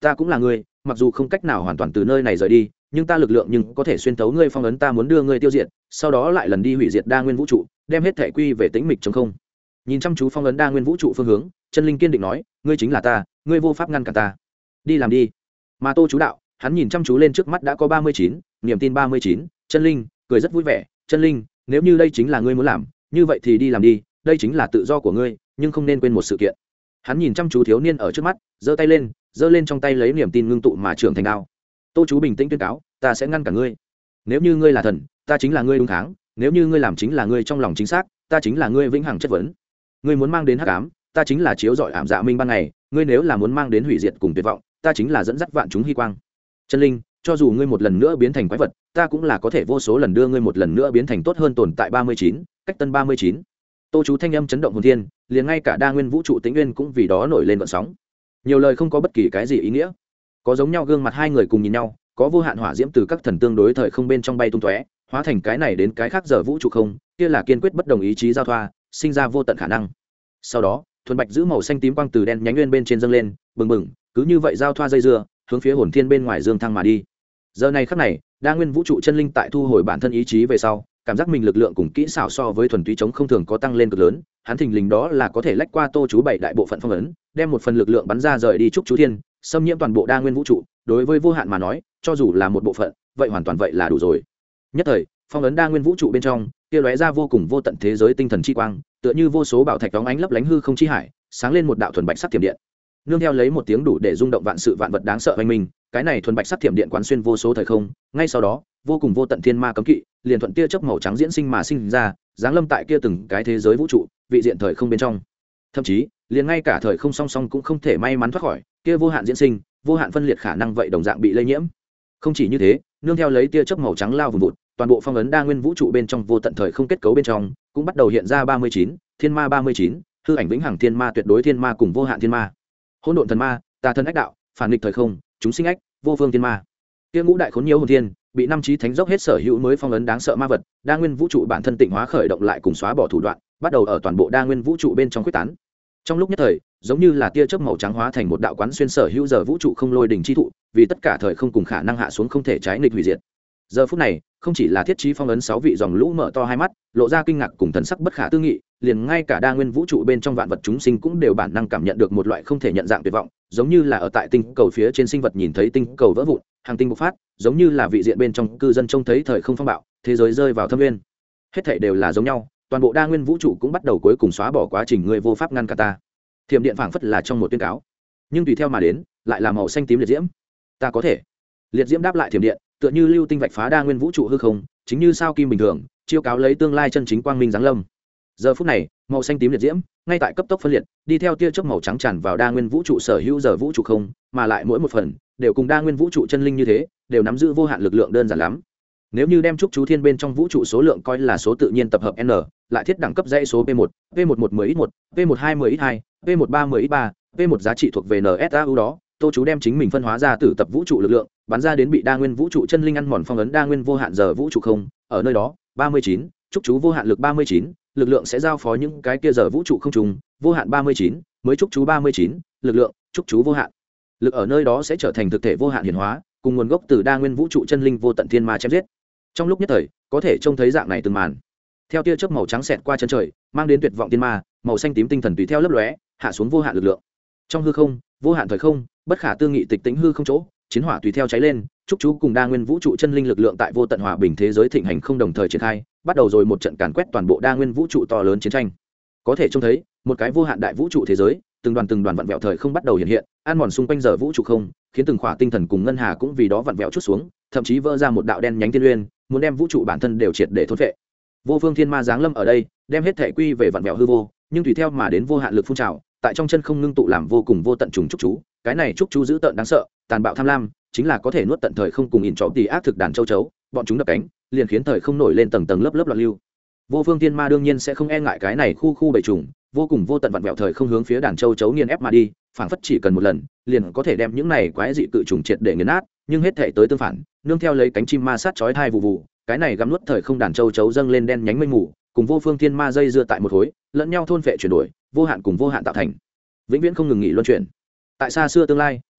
Speaker 1: ta cũng là ngươi, mặc dù không cách nào hoàn toàn từ nơi này rời đi, nhưng ta lực lượng nhưng có thể xuyên tấu ngươi phong ấn, ta muốn đưa ngươi tiêu diệt, sau đó lại lần đi hủy diệt đa nguyên vũ trụ, đem hết thể quy về tĩnh mịch trống không. Nhìn chăm chú phong ấn đa nguyên vũ trụ phương hướng, chân linh kiên định nói, ngươi chính là ta, ngươi vô pháp ngăn cản ta, đi làm đi. Mà Tô chú đạo, hắn nhìn chăm chú lên trước mắt đã có ba mươi chín, niềm tin ba mươi chín, chân linh cười rất vui vẻ, chân linh, nếu như đây chính là ngươi muốn làm, như vậy thì đi làm đi, đây chính là tự do của ngươi, nhưng không nên quên một sự kiện. Hắn nhìn chăm chú thiếu niên ở trước mắt, giơ tay lên, giơ lên trong tay lấy niềm tin ngưng tụ mà trưởng thành đao. Tô chú bình tĩnh tuyên cáo, ta sẽ ngăn cản ngươi. Nếu như ngươi là thần, ta chính là ngươi đúng kháng, nếu như ngươi làm chính là ngươi trong lòng chính xác, ta chính là ngươi vĩnh hằng chất vấn. Ngươi muốn mang đến hắc ám, ta chính là chiếu rọi ảm dạ minh ban ngày, ngươi nếu là muốn mang đến hủy diệt cùng tuyệt vọng, ta chính là dẫn dắt vạn chúng hy quang. Chân linh, cho dù ngươi một lần nữa biến thành quái vật, ta cũng là có thể vô số lần đưa ngươi một lần nữa biến thành tốt hơn tồn tại ba mươi chín, cách tân ba mươi chín. Tô chú thanh âm chấn động hồn thiên, liền ngay cả đa nguyên vũ trụ tĩnh nguyên cũng vì đó nổi lên gợn sóng. Nhiều lời không có bất kỳ cái gì ý nghĩa. Có giống nhau gương mặt hai người cùng nhìn nhau, có vô hạn hỏa diễm từ các thần tương đối thời không bên trong bay tung tóe, hóa thành cái này đến cái khác giờ vũ trụ không, kia là kiên quyết bất đồng ý chí giao thoa, sinh ra vô tận khả năng. Sau đó, thuần bạch giữ màu xanh tím quang từ đen nhánh nguyên bên trên dâng lên, bừng bừng, cứ như vậy giao thoa dây dưa, hướng phía hồn thiên bên ngoài dương thăng mà đi. Giờ này khắc này, đa nguyên vũ trụ chân linh tại thu hồi bản thân ý chí về sau, cảm giác mình lực lượng cùng kỹ xảo so với thuần túy chống không thường có tăng lên cực lớn, hắn thình lình đó là có thể lách qua Tô chú bảy đại bộ phận phong ấn, đem một phần lực lượng bắn ra rời đi trúc chú thiên, xâm nhiễm toàn bộ đa nguyên vũ trụ, đối với vô hạn mà nói, cho dù là một bộ phận, vậy hoàn toàn vậy là đủ rồi. Nhất thời, phong ấn đa nguyên vũ trụ bên trong, kia lóe ra vô cùng vô tận thế giới tinh thần chi quang, tựa như vô số bảo thạch đóng ánh lấp lánh hư không chi hải, sáng lên một đạo thuần bạch sắc thiểm điện. Nương theo lấy một tiếng đủ để rung động vạn sự vạn vật đáng sợ hoành minh, cái này thuần bạch sắc thiểm điện quán xuyên vô số thời không, ngay sau đó, vô cùng vô tận thiên ma cấm kỵ, liền thuận tia chớp màu trắng diễn sinh mà sinh ra, giáng lâm tại kia từng cái thế giới vũ trụ, vị diện thời không bên trong. Thậm chí, liền ngay cả thời không song song cũng không thể may mắn thoát khỏi, kia vô hạn diễn sinh, vô hạn phân liệt khả năng vậy đồng dạng bị lây nhiễm. Không chỉ như thế, nương theo lấy tia chớp màu trắng lao vùng vụt, toàn bộ phong ấn đa nguyên vũ trụ bên trong vô tận thời không kết cấu bên trong, cũng bắt đầu hiện ra ba mươi chín, thiên ma ba mươi chín, hư ảnh vĩnh hằng thiên ma tuyệt đối thiên ma cùng vô hạn thiên ma. Hỗn độn thần ma, tà thần ách đạo, phản nghịch thời không, chúng sinh ách, vô phương thiên ma. Kia ngũ đại khốn nhiều hồn thiên, bị năm chí thánh dốc hết sở hữu mới phong ấn đáng sợ ma vật, đa nguyên vũ trụ bản thân tịnh hóa khởi động lại cùng xóa bỏ thủ đoạn, bắt đầu ở toàn bộ đa nguyên vũ trụ bên trong quyết tán. Trong lúc nhất thời, giống như là tia chớp màu trắng hóa thành một đạo quán xuyên sở hữu giờ vũ trụ không lôi đỉnh chi thụ, vì tất cả thời không cùng khả năng hạ xuống không thể trái nghịch hủy diệt. Giờ phút này, không chỉ là thiết trí phong ấn sáu vị dòng lũ mở to hai mắt, lộ ra kinh ngạc cùng thần sắc bất khả tư nghị, liền ngay cả đa nguyên vũ trụ bên trong vạn vật chúng sinh cũng đều bản năng cảm nhận được một loại không thể nhận dạng tuyệt vọng, giống như là ở tại tinh cầu phía trên sinh vật nhìn thấy tinh cầu vỡ vụn, hàng tinh bộc phát, giống như là vị diện bên trong cư dân trông thấy thời không phong bạo, thế giới rơi vào thâm nguyên. Hết thảy đều là giống nhau, toàn bộ đa nguyên vũ trụ cũng bắt đầu cuối cùng xóa bỏ quá trình người vô pháp ngăn cả ta. Thiểm điện phảng phất là trong một tuyên cáo, nhưng tùy theo mà đến, lại là màu xanh tím liệt diễm. Ta có thể. Liệt diễm đáp lại thiểm điện, tựa như lưu tinh vạch phá đa nguyên vũ trụ hư không, chính như sao kim bình thường, chiêu cáo lấy tương lai chân chính quang minh giáng lâm. Giờ phút này, màu xanh tím liệt diễm ngay tại cấp tốc phân liệt, đi theo tia chớp màu trắng tràn vào đa nguyên vũ trụ sở hữu giờ vũ trụ không, mà lại mỗi một phần đều cùng đa nguyên vũ trụ chân linh như thế, đều nắm giữ vô hạn lực lượng đơn giản lắm. Nếu như đem trúc chú thiên bên trong vũ trụ số lượng coi là số tự nhiên tập hợp n, lại thiết đẳng cấp dãy số p một, p một một mười ít một, p một hai mười ít hai, p một ba mười ít ba, p một giá trị thuộc về en ét a u đó, Tô chú đem chính mình phân hóa ra từ tập vũ trụ lực lượng, bắn ra đến bị đa nguyên vũ trụ chân linh ăn mòn phong ấn đa nguyên vô hạn giờ vũ trụ không, ở nơi đó, ba mươi chín, trúc chú vô hạn lực ba mươi chín, lực lượng sẽ giao phó những cái kia giờ vũ trụ không trùng, vô hạn ba mươi chín, mới trúc chú ba mươi chín, lực lượng, trúc chú vô hạn. Lực ở nơi đó sẽ trở thành thực thể vô hạn hiển hóa, cùng nguồn gốc từ đa nguyên vũ trụ chân linh vô tận thiên ma chém giết. Trong lúc nhất thời, có thể trông thấy dạng này từng màn. Theo tia chớp màu trắng xẹt qua chân trời, mang đến tuyệt vọng thiên ma, màu xanh tím tinh thần tùy theo lấp lóe, hạ xuống vô hạn lực lượng. Trong hư không, vô hạn thời không, bất khả tư nghị tịch tĩnh hư không chỗ, chiến hỏa tùy theo cháy lên, trúc chú cùng đa nguyên vũ trụ chân linh lực lượng tại vô tận hòa bình thế giới thịnh hành không đồng thời triển khai, bắt đầu rồi một trận càn quét toàn bộ đa nguyên vũ trụ to lớn chiến tranh. Có thể trông thấy, một cái vô hạn đại vũ trụ thế giới, từng đoàn từng đoàn vặn vẹo thời không bắt đầu hiện hiện, ăn mòn xung quanh giờ vũ trụ không, khiến từng khỏa tinh thần cùng ngân hà cũng vì đó vặn vẹo chút xuống, thậm chí vỡ ra một đạo đen nhánh thiên uyên, muốn đem vũ trụ bản thân đều triệt để thôn phệ. Vô phương thiên ma giáng lâm ở đây, đem hết thể quy về vặn vẹo hư vô, nhưng tùy theo mà đến vô hạn lực phun trào, tại trong chân không ngưng tụ làm vô cùng vô tận trùng trúc chú, cái này trúc chú dữ tợn đáng sợ, tàn bạo tham lam, chính là có thể nuốt tận thời không cùng ỉn chó tỉ ác thực đàn châu chấu, bọn chúng đập cánh, liền khiến thời không nổi lên tầng tầng lớp lớp loạn lưu. Vô phương thiên ma đương nhiên sẽ không e ngại cái này khu khu bầy trùng, vô cùng vô tận vặn vẹo thời không hướng phía đàn châu chấu nghiền ép mà đi, phảng phất chỉ cần một lần, liền có thể đem những này quái dị cự trùng triệt để nghiền nát, nhưng hết thể tới tương phản, nương theo lấy cánh chim ma sát chói tai vụ vụ, cái này gặm nuốt thời không đàn châu chấu dâng lên đen nhánh mây mù, cùng vô phương thiên ma dây dưa tại một khối, lẫn nhau thôn phệ chuyển đổi, vô hạn cùng vô hạn tạo thành, vĩnh viễn không ngừng nghỉ luân chuyển. Tại xa xưa tương lai,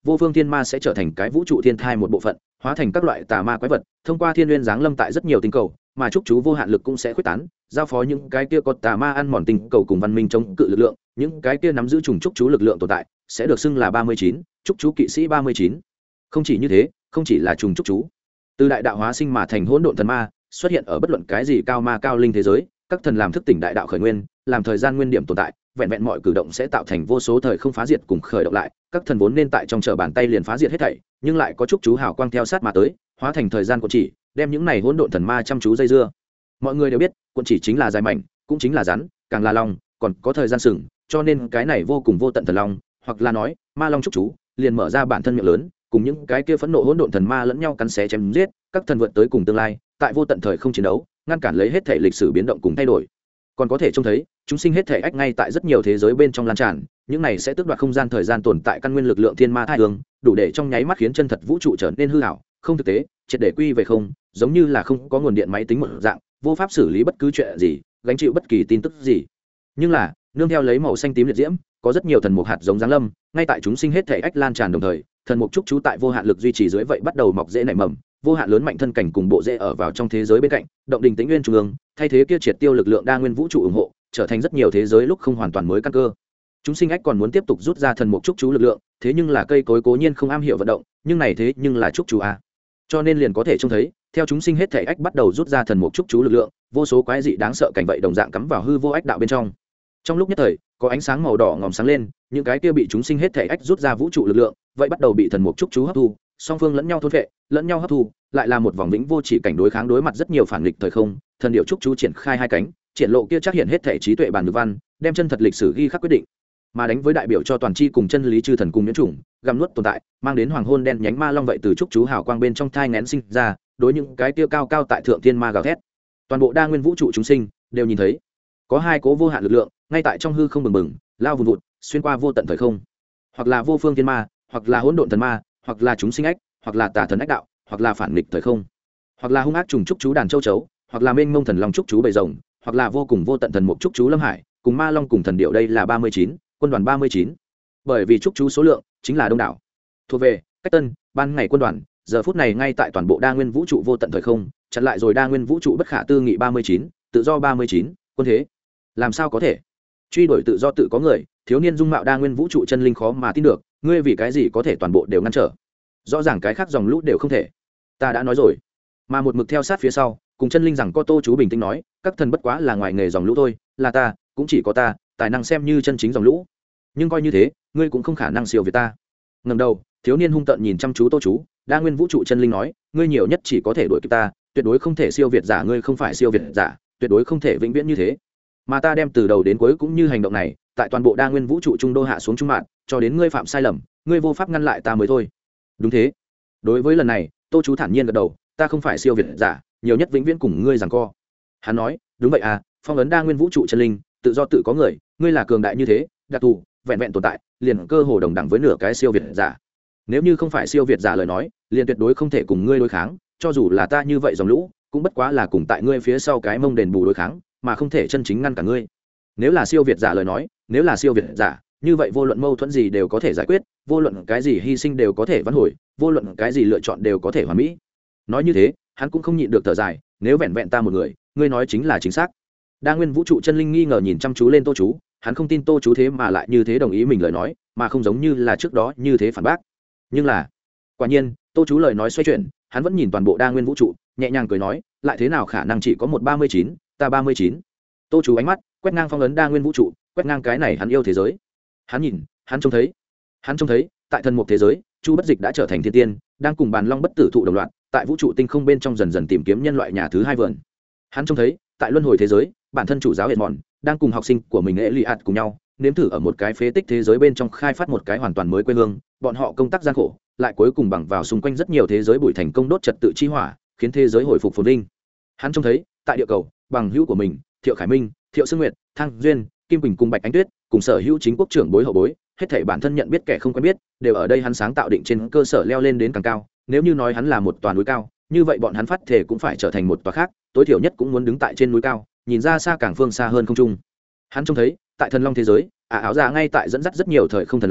Speaker 1: vô phương thiên ma sẽ trở thành cái vũ trụ thiên thai một bộ phận, hóa thành các loại tà ma quái vật, thông qua thiên nguyên giáng lâm tại rất nhiều tinh cầu, mà chúc chú vô hạn lực cũng sẽ khuếch tán, giao phó những cái kia có tà ma ăn mòn tinh cầu cùng văn minh chống cự lực lượng, những cái kia nắm giữ trùng chúc chú lực lượng tồn tại, sẽ được xưng là ba mươi chín, chúc chú kỵ sĩ ba mươi chín. Không chỉ như thế, không chỉ là trùng chúc chú, từ đại đạo hóa sinh mà thành hỗn độn thần ma, xuất hiện ở bất luận cái gì cao ma cao linh thế giới, các thần làm thức tỉnh đại đạo khởi nguyên, làm thời gian nguyên điểm tồn tại, vẹn vẹn mọi cử động sẽ tạo thành vô số thời không phá diệt cùng khởi động lại, các thần vốn nên tại trong trở bàn tay liền phá diệt hết thảy, nhưng lại có chúc chú hào quang theo sát mà tới, hóa thành thời gian cuộn chỉ, đem những này hỗn độn thần ma chăm chú dây dưa. Mọi người đều biết, cuộn chỉ chính là dài mảnh, cũng chính là rắn, càng là long, còn có thời gian sừng, cho nên cái này vô cùng vô tận thần long, hoặc là nói, ma long chúc chú, liền mở ra bản thân miệng lớn, cùng những cái kia phẫn nộ hỗn độn thần ma lẫn nhau cắn xé chém giết, các thần vượt tới cùng tương lai, tại vô tận thời không chiến đấu, ngăn cản lấy hết thể lịch sử biến động cùng thay đổi. Còn có thể trông thấy, chúng sinh hết thể ách ngay tại rất nhiều thế giới bên trong lan tràn, những này sẽ tước đoạt không gian thời gian tồn tại căn nguyên lực lượng thiên ma thai hướng, đủ để trong nháy mắt khiến chân thật vũ trụ trở nên hư ảo, không thực tế, triệt để quy về không, giống như là không có nguồn điện máy tính một dạng, vô pháp xử lý bất cứ chuyện gì, gánh chịu bất kỳ tin tức gì. Nhưng là, nương theo lấy màu xanh tím liệt diễm, có rất nhiều thần mục hạt giống giáng lâm, ngay tại chúng sinh hết thể ách lan tràn đồng thời, thần mục trúc chú tại vô hạn lực duy trì dưới vậy bắt đầu mọc rễ nảy mầm, vô hạn lớn mạnh thân cảnh cùng bộ rễ ở vào trong thế giới bên cạnh, động đình tĩnh nguyên trung ương, thay thế kia triệt tiêu lực lượng đa nguyên vũ trụ ủng hộ, trở thành rất nhiều thế giới lúc không hoàn toàn mới căn cơ. Chúng sinh ách còn muốn tiếp tục rút ra thần mục trúc chú lực lượng, thế nhưng là cây cối cố nhiên không am hiểu vận động, nhưng này thế nhưng là trúc chú a. Cho nên liền có thể trông thấy, theo chúng sinh hết thể ách bắt đầu rút ra thần mục trúc chú lực lượng, vô số quái dị đáng sợ cảnh vậy đồng dạng cắm vào hư vô ách đạo bên trong. Trong lúc nhất thời, có ánh sáng màu đỏ ngòm sáng lên, những cái kia bị chúng sinh hết thể ách rút ra vũ trụ lực lượng, vậy bắt đầu bị thần mục trúc chú hấp thu, song phương lẫn nhau thôn vệ, lẫn nhau hấp thu, lại là một vòng vĩnh vô chỉ cảnh đối kháng đối mặt rất nhiều phản nghịch thời không, thần điệu trúc chú triển khai hai cánh, triển lộ kia chắc hiện hết thể trí tuệ bản ngữ văn, đem chân thật lịch sử ghi khắc quyết định, mà đánh với đại biểu cho toàn chi cùng chân lý chư thần cùng nhuyễn chủng, gặm nuốt tồn tại, mang đến hoàng hôn đen nhánh ma long vậy từ trúc chú hào quang bên trong thai nghén sinh ra, đối những cái kia cao cao tại thượng thiên ma gào thét. Toàn bộ đa nguyên vũ trụ chúng sinh đều nhìn thấy, có hai cố vô hạn lực lượng, ngay tại trong hư không bừng bừng, lao vùn vụt, xuyên qua vô tận thời không, hoặc là vô phương thiên ma, hoặc là hỗn độn thần ma, hoặc là chúng sinh ách, hoặc là tà thần ách đạo, hoặc là phản nghịch thời không, hoặc là hung ác trùng trúc chú đàn châu chấu, hoặc là mênh mông thần long trúc chú bầy rồng, hoặc là vô cùng vô tận thần mục trúc chú lâm hải, cùng ma long cùng thần điệu đây là ba mươi chín, quân đoàn ba mươi chín. Bởi vì trúc chú số lượng chính là đông đảo. Thuộc về cách tân, ban ngày quân đoàn, giờ phút này ngay tại toàn bộ đa nguyên vũ trụ vô tận thời không, chặn lại rồi đa nguyên vũ trụ bất khả tư nghị ba mươi chín, tự do ba mươi chín, quân thế. Làm sao có thể? Truy đuổi tự do tự có người, thiếu niên dung mạo đa nguyên vũ trụ chân linh khó mà tin được, ngươi vì cái gì có thể toàn bộ đều ngăn trở? Rõ ràng cái khác dòng lũ đều không thể. Ta đã nói rồi. Mà một mực theo sát phía sau, cùng chân linh rằng có Tô chú bình tĩnh nói, các thần bất quá là ngoài nghề dòng lũ thôi, là ta, cũng chỉ có ta, tài năng xem như chân chính dòng lũ. Nhưng coi như thế, ngươi cũng không khả năng siêu việt ta. Ngẩng đầu, thiếu niên hung tợn nhìn chăm chú Tô chú, đa nguyên vũ trụ chân linh nói, ngươi nhiều nhất chỉ có thể đuổi kịp ta, tuyệt đối không thể siêu việt giả, ngươi không phải siêu việt giả, tuyệt đối không thể vĩnh viễn như thế. Mà ta đem từ đầu đến cuối cũng như hành động này, tại toàn bộ đa nguyên vũ trụ trung đô hạ xuống trung mạng, cho đến ngươi phạm sai lầm, ngươi vô pháp ngăn lại ta mới thôi. Đúng thế. Đối với lần này, Tô chú thản nhiên gật đầu, ta không phải siêu việt giả, nhiều nhất vĩnh viễn cùng ngươi giằng co. Hắn nói, đúng vậy à, phong ấn đa nguyên vũ trụ chân linh, tự do tự có người, ngươi là cường đại như thế, đặc thù, vẹn vẹn tồn tại, liền cơ hồ đồng đẳng với nửa cái siêu việt giả. Nếu như không phải siêu việt giả lời nói, liền tuyệt đối không thể cùng ngươi đối kháng, cho dù là ta như vậy dòng lũ, cũng bất quá là cùng tại ngươi phía sau cái mông đền bù đối kháng, mà không thể chân chính ngăn cả ngươi. Nếu là siêu việt giả lời nói, nếu là siêu việt giả, như vậy vô luận mâu thuẫn gì đều có thể giải quyết, vô luận cái gì hy sinh đều có thể vãn hồi, vô luận cái gì lựa chọn đều có thể hoàn mỹ. Nói như thế, hắn cũng không nhịn được thở dài, nếu vẹn vẹn ta một người, ngươi nói chính là chính xác. Đa nguyên vũ trụ chân linh nghi ngờ nhìn chăm chú lên Tô chú, hắn không tin Tô chú thế mà lại như thế đồng ý mình lời nói, mà không giống như là trước đó như thế phản bác. Nhưng là, quả nhiên, Tô chú lời nói xoay chuyển, hắn vẫn nhìn toàn bộ đa nguyên vũ trụ, nhẹ nhàng cười nói, lại thế nào khả năng chỉ có một ba mươi chín, ta ba mươi chín. Tô chú ánh mắt quét ngang phong ấn đa nguyên vũ trụ, quét ngang cái này hắn yêu thế giới. Hắn nhìn, hắn trông thấy, hắn trông thấy, tại thần mục thế giới, Chu Bất Dịch đã trở thành thiên tiên, đang cùng bàn long bất tử thụ đồng loạt, tại vũ trụ tinh không bên trong dần dần tìm kiếm nhân loại nhà thứ hai vườn. Hắn trông thấy, tại luân hồi thế giới, bản thân chủ giáo Hệt Mòn đang cùng học sinh của mình Eliad cùng nhau, nếm thử ở một cái phế tích thế giới bên trong khai phát một cái hoàn toàn mới quê hương, bọn họ công tác gian khổ, lại cuối cùng bằng vào xung quanh rất nhiều thế giới bụi thành công đốt trật tự chi hỏa, khiến thế giới hồi phục phồn vinh. Hắn trông thấy, tại địa cầu, bằng hữu của mình, Thiệu Khải Minh, Thiệu Sương Nguyệt, Thăng Duyên, Kim Quỳnh cùng Bạch Ánh Tuyết, cùng sở hữu chính quốc trưởng bối hậu bối, hết thảy bản thân nhận biết kẻ không quen biết, đều ở đây hắn sáng tạo định trên cơ sở leo lên đến càng cao. Nếu như nói hắn là một tòa núi cao, như vậy bọn hắn phát thể cũng phải trở thành một tòa khác, tối thiểu nhất cũng muốn đứng tại trên núi cao, nhìn ra xa càng phương xa hơn không trung. Hắn trông thấy, tại thần long thế giới, ả áo già ngay tại dẫn dắt rất nhiều thời không thần long,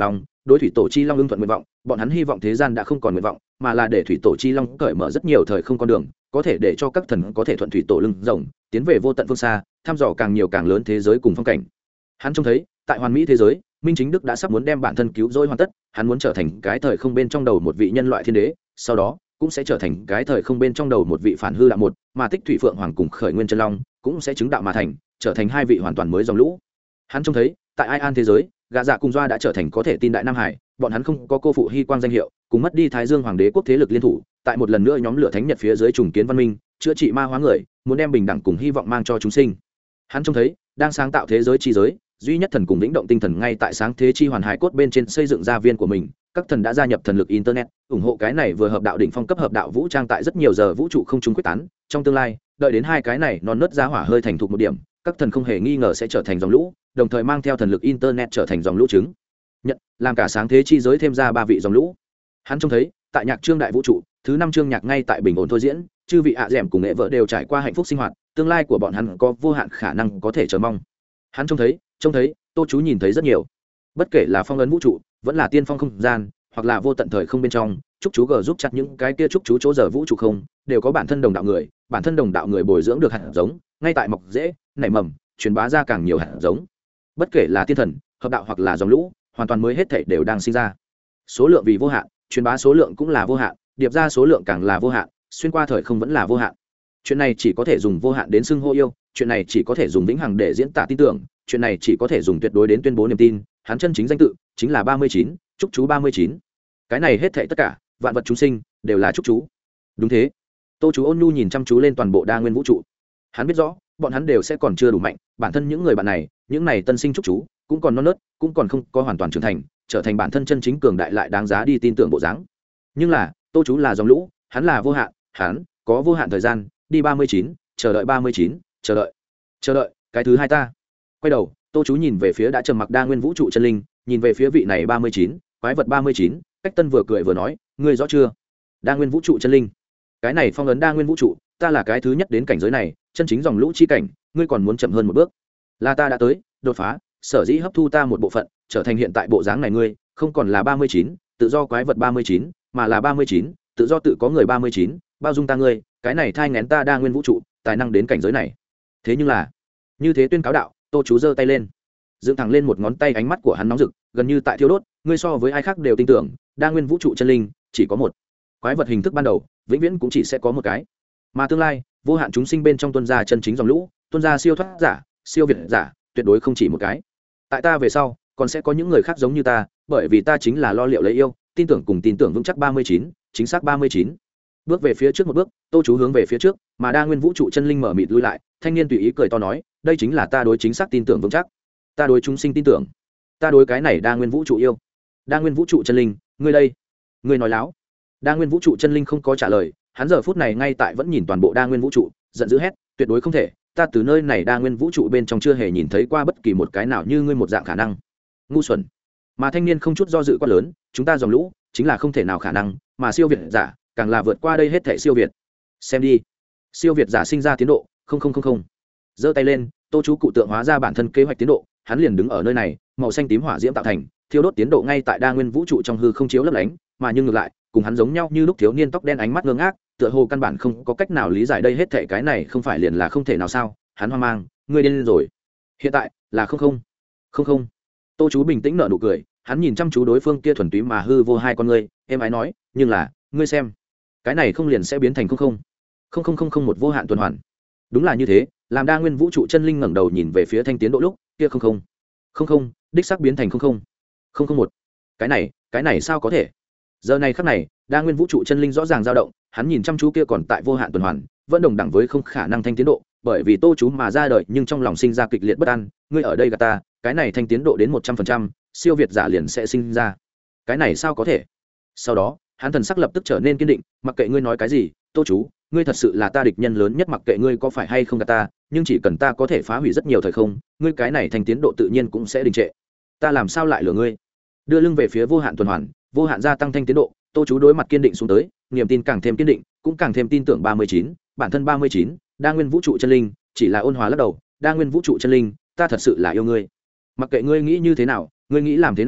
Speaker 1: đối thủy tổ chi long ưng thuận nguyện vọng. Bọn hắn hy vọng thế gian đã không còn nguyện vọng, mà là để thủy tổ chi long cởi mở rất nhiều thời không con đường, có thể để cho các thần có thể thuận thủy tổ lưng rồng tiến về vô tận phương xa, thăm dò càng nhiều càng lớn thế giới cùng phong cảnh. Hắn trông thấy tại hoàn mỹ thế giới, Minh Chính Đức đã sắp muốn đem bản thân cứu rỗi hoàn tất, hắn muốn trở thành cái thời không bên trong đầu một vị nhân loại thiên đế, sau đó cũng sẽ trở thành cái thời không bên trong đầu một vị phản hư đạo một, mà Tích Thủy Phượng Hoàng cùng Khởi Nguyên Chân Long cũng sẽ chứng đạo mà thành, trở thành hai vị hoàn toàn mới dòng lũ. Hắn trông thấy tại Ai An thế giới, Gã Dạ cùng Doa đã trở thành có thể tin đại Nam Hải, bọn hắn không có cô phụ hy quang danh hiệu, cùng mất đi Thái Dương Hoàng đế quốc thế lực liên thủ, tại một lần nữa nhóm lửa thánh nhật phía dưới trùng kiến văn minh, chữa trị ma hóa người, muốn đem bình đẳng cùng hy vọng mang cho chúng sinh. Hắn trông thấy đang sáng tạo thế giới chi giới, duy nhất thần cùng lĩnh động tinh thần ngay tại sáng thế chi hoàn hải cốt bên trên xây dựng gia viên của mình, các thần đã gia nhập thần lực internet, ủng hộ cái này vừa hợp đạo đỉnh phong cấp hợp đạo vũ trang tại rất nhiều giờ vũ trụ không trung quyết tán, trong tương lai, đợi đến hai cái này non nớt giá hỏa hơi thành thục một điểm, các thần không hề nghi ngờ sẽ trở thành dòng lũ, đồng thời mang theo thần lực internet trở thành dòng lũ trứng. Nhận, làm cả sáng thế chi giới thêm ra ba vị dòng lũ. Hắn trông thấy, tại nhạc chương đại vũ trụ, thứ năm chương nhạc ngay tại bình ổn thôi diễn, chư vị ạ dẻm cùng nghệ vợ đều trải qua hạnh phúc sinh hoạt, tương lai của bọn hắn có vô hạn khả năng có thể chờ mong. Hắn trông thấy, trông thấy, Tô Chú nhìn thấy rất nhiều. Bất kể là phong ấn vũ trụ, vẫn là tiên phong không gian, hoặc là vô tận thời không bên trong, chúc chú g giúp chặt những cái kia chúc chú chỗ giờ vũ trụ không, đều có bản thân đồng đạo người, bản thân đồng đạo người bồi dưỡng được hạt giống, ngay tại mọc dễ, nảy mầm, truyền bá ra càng nhiều hạt giống. Bất kể là tiên thần, hợp đạo hoặc là dòng lũ, hoàn toàn mới hết thảy đều đang sinh ra. Số lượng vì vô hạn, truyền bá số lượng cũng là vô hạn, điệp ra số lượng càng là vô hạn, xuyên qua thời không vẫn là vô hạn. Chuyện này chỉ có thể dùng vô hạn đến xưng hô yêu, chuyện này chỉ có thể dùng vĩnh hằng để diễn tả tin tưởng, chuyện này chỉ có thể dùng tuyệt đối đến tuyên bố niềm tin, hắn chân chính danh tự chính là ba mươi chín, chúc chú ba mươi chín. Cái này hết thảy tất cả, vạn vật chúng sinh đều là chúc chú. Đúng thế. Tô Chú ôn nhu nhìn chăm chú lên toàn bộ đa nguyên vũ trụ. Hắn biết rõ, bọn hắn đều sẽ còn chưa đủ mạnh, bản thân những người bạn này, những này tân sinh chúc chú, cũng còn non nớt, cũng còn không có hoàn toàn trưởng thành, trở thành bản thân chân chính cường đại lại đáng giá đi tin tưởng bộ dáng. Nhưng là, Tô Chú là dòng lũ, hắn là vô hạn, hắn có vô hạn thời gian, đi ba mươi chín, chờ đợi ba mươi chín, chờ đợi. Chờ đợi, cái thứ hai ta. Quay đầu, Tô Chú nhìn về phía đã trầm mặc đa nguyên vũ trụ chân linh, nhìn về phía vị này ba mươi chín, quái vật ba mươi chín, Cách Tân vừa cười vừa nói, ngươi rõ chưa? Đa nguyên vũ trụ chân linh. Cái này phong ấn đa nguyên vũ trụ, ta là cái thứ nhất đến cảnh giới này, chân chính dòng lũ chi cảnh, ngươi còn muốn chậm hơn một bước. Là ta đã tới, đột phá, sở dĩ hấp thu ta một bộ phận, trở thành hiện tại bộ dáng này ngươi, không còn là ba mươi chín, tự do quái vật ba mươi chín, mà là ba mươi chín, tự do tự có người ba mươi chín, bao dung ta ngươi, cái này thai nghén ta đa nguyên vũ trụ, tài năng đến cảnh giới này. Thế nhưng là, như thế tuyên cáo đạo, Tô Chú giơ tay lên, dựng thẳng lên một ngón tay, ánh mắt của hắn nóng rực, gần như tại thiêu đốt, ngươi so với ai khác đều tin tưởng, đa nguyên vũ trụ chân linh chỉ có một. Quái vật hình thức ban đầu, vĩnh viễn cũng chỉ sẽ có một cái. Mà tương lai, vô hạn chúng sinh bên trong tuân gia chân chính dòng lũ, tuân gia siêu thoát giả, siêu việt giả, tuyệt đối không chỉ một cái. Tại ta về sau, còn sẽ có những người khác giống như ta, bởi vì ta chính là lo liệu lấy yêu, tin tưởng cùng tin tưởng vững chắc ba mươi chín, chính xác ba mươi chín. Bước về phía trước một bước, Tô Chú hướng về phía trước, mà đa nguyên vũ trụ chân linh mở mịt lui lại, thanh niên tùy ý cười to nói, đây chính là ta đối chính xác tin tưởng vững chắc. Ta đối chúng sinh tin tưởng. Ta đối cái này đa nguyên vũ trụ yêu. Đa nguyên vũ trụ chân linh, ngươi đây, ngươi nói láo. Đa nguyên vũ trụ chân linh không có trả lời, hắn giờ phút này ngay tại vẫn nhìn toàn bộ đa nguyên vũ trụ, giận dữ hét, tuyệt đối không thể, ta từ nơi này đa nguyên vũ trụ bên trong chưa hề nhìn thấy qua bất kỳ một cái nào như ngươi một dạng khả năng. Ngu xuẩn. Mà thanh niên không chút do dự quá lớn, chúng ta dòng lũ chính là không thể nào khả năng, mà siêu việt giả càng là vượt qua đây hết thảy siêu việt. Xem đi, siêu việt giả sinh ra tiến độ không không không không. Giơ tay lên, Tô Chú cụ tượng hóa ra bản thân kế hoạch tiến độ, hắn liền đứng ở nơi này, màu xanh tím hỏa diễm tạo thành, thiêu đốt tiến độ ngay tại đa nguyên vũ trụ trong hư không chiếu lấp lánh, mà nhưng ngược lại, cùng hắn giống nhau như lúc thiếu niên tóc đen ánh mắt ngơ ngác, tựa hồ căn bản không có cách nào lý giải đây hết thảy, cái này không phải liền là không thể nào sao? Hắn hoang mang, ngươi điên rồi. Hiện tại là không không. Không không. Tô Chú bình tĩnh nở nụ cười, hắn nhìn chăm chú đối phương kia thuần túy mà hư vô hai con ngươi, em ái nói, nhưng là, ngươi xem, cái này không liền sẽ biến thành không không. Không không không không một vô hạn tuần hoàn. Đúng là như thế, làm đa nguyên vũ trụ chân linh ngẩng đầu nhìn về phía thanh tiến độ lúc, kia không không. Không không, đích xác biến thành không không. Không không một. Cái này, cái này sao có thể? Giờ này khắc này, đa nguyên vũ trụ chân linh rõ ràng dao động, hắn nhìn chăm chú kia còn tại vô hạn tuần hoàn, vẫn đồng đẳng với không khả năng thanh tiến độ, bởi vì Tô Chú mà ra đời, nhưng trong lòng sinh ra kịch liệt bất an, ngươi ở đây gạt ta, cái này thanh tiến độ đến một trăm phần trăm, siêu việt giả liền sẽ sinh ra. Cái này sao có thể? Sau đó, hắn thần sắc lập tức trở nên kiên định, mặc kệ ngươi nói cái gì, Tô Chú, ngươi thật sự là ta địch nhân lớn nhất, mặc kệ ngươi có phải hay không gạt ta, nhưng chỉ cần ta có thể phá hủy rất nhiều thời không, ngươi cái này thanh tiến độ tự nhiên cũng sẽ đình trệ. Ta làm sao lại lừa ngươi? Đưa lưng về phía vô hạn tuần hoàn, vô hạn gia tăng thanh tiến độ, Tô Chú đối mặt kiên định xuống tới, niềm tin càng thêm kiên định, cũng càng thêm tin tưởng ba mươi chín, bản thân ba mươi chín, đa nguyên vũ trụ chân linh, chỉ là ôn hòa lắc đầu, đa nguyên vũ trụ chân linh, ta thật sự là yêu ngươi. Mặc kệ ngươi nghĩ như thế nào, ngươi nghĩ làm thế nào,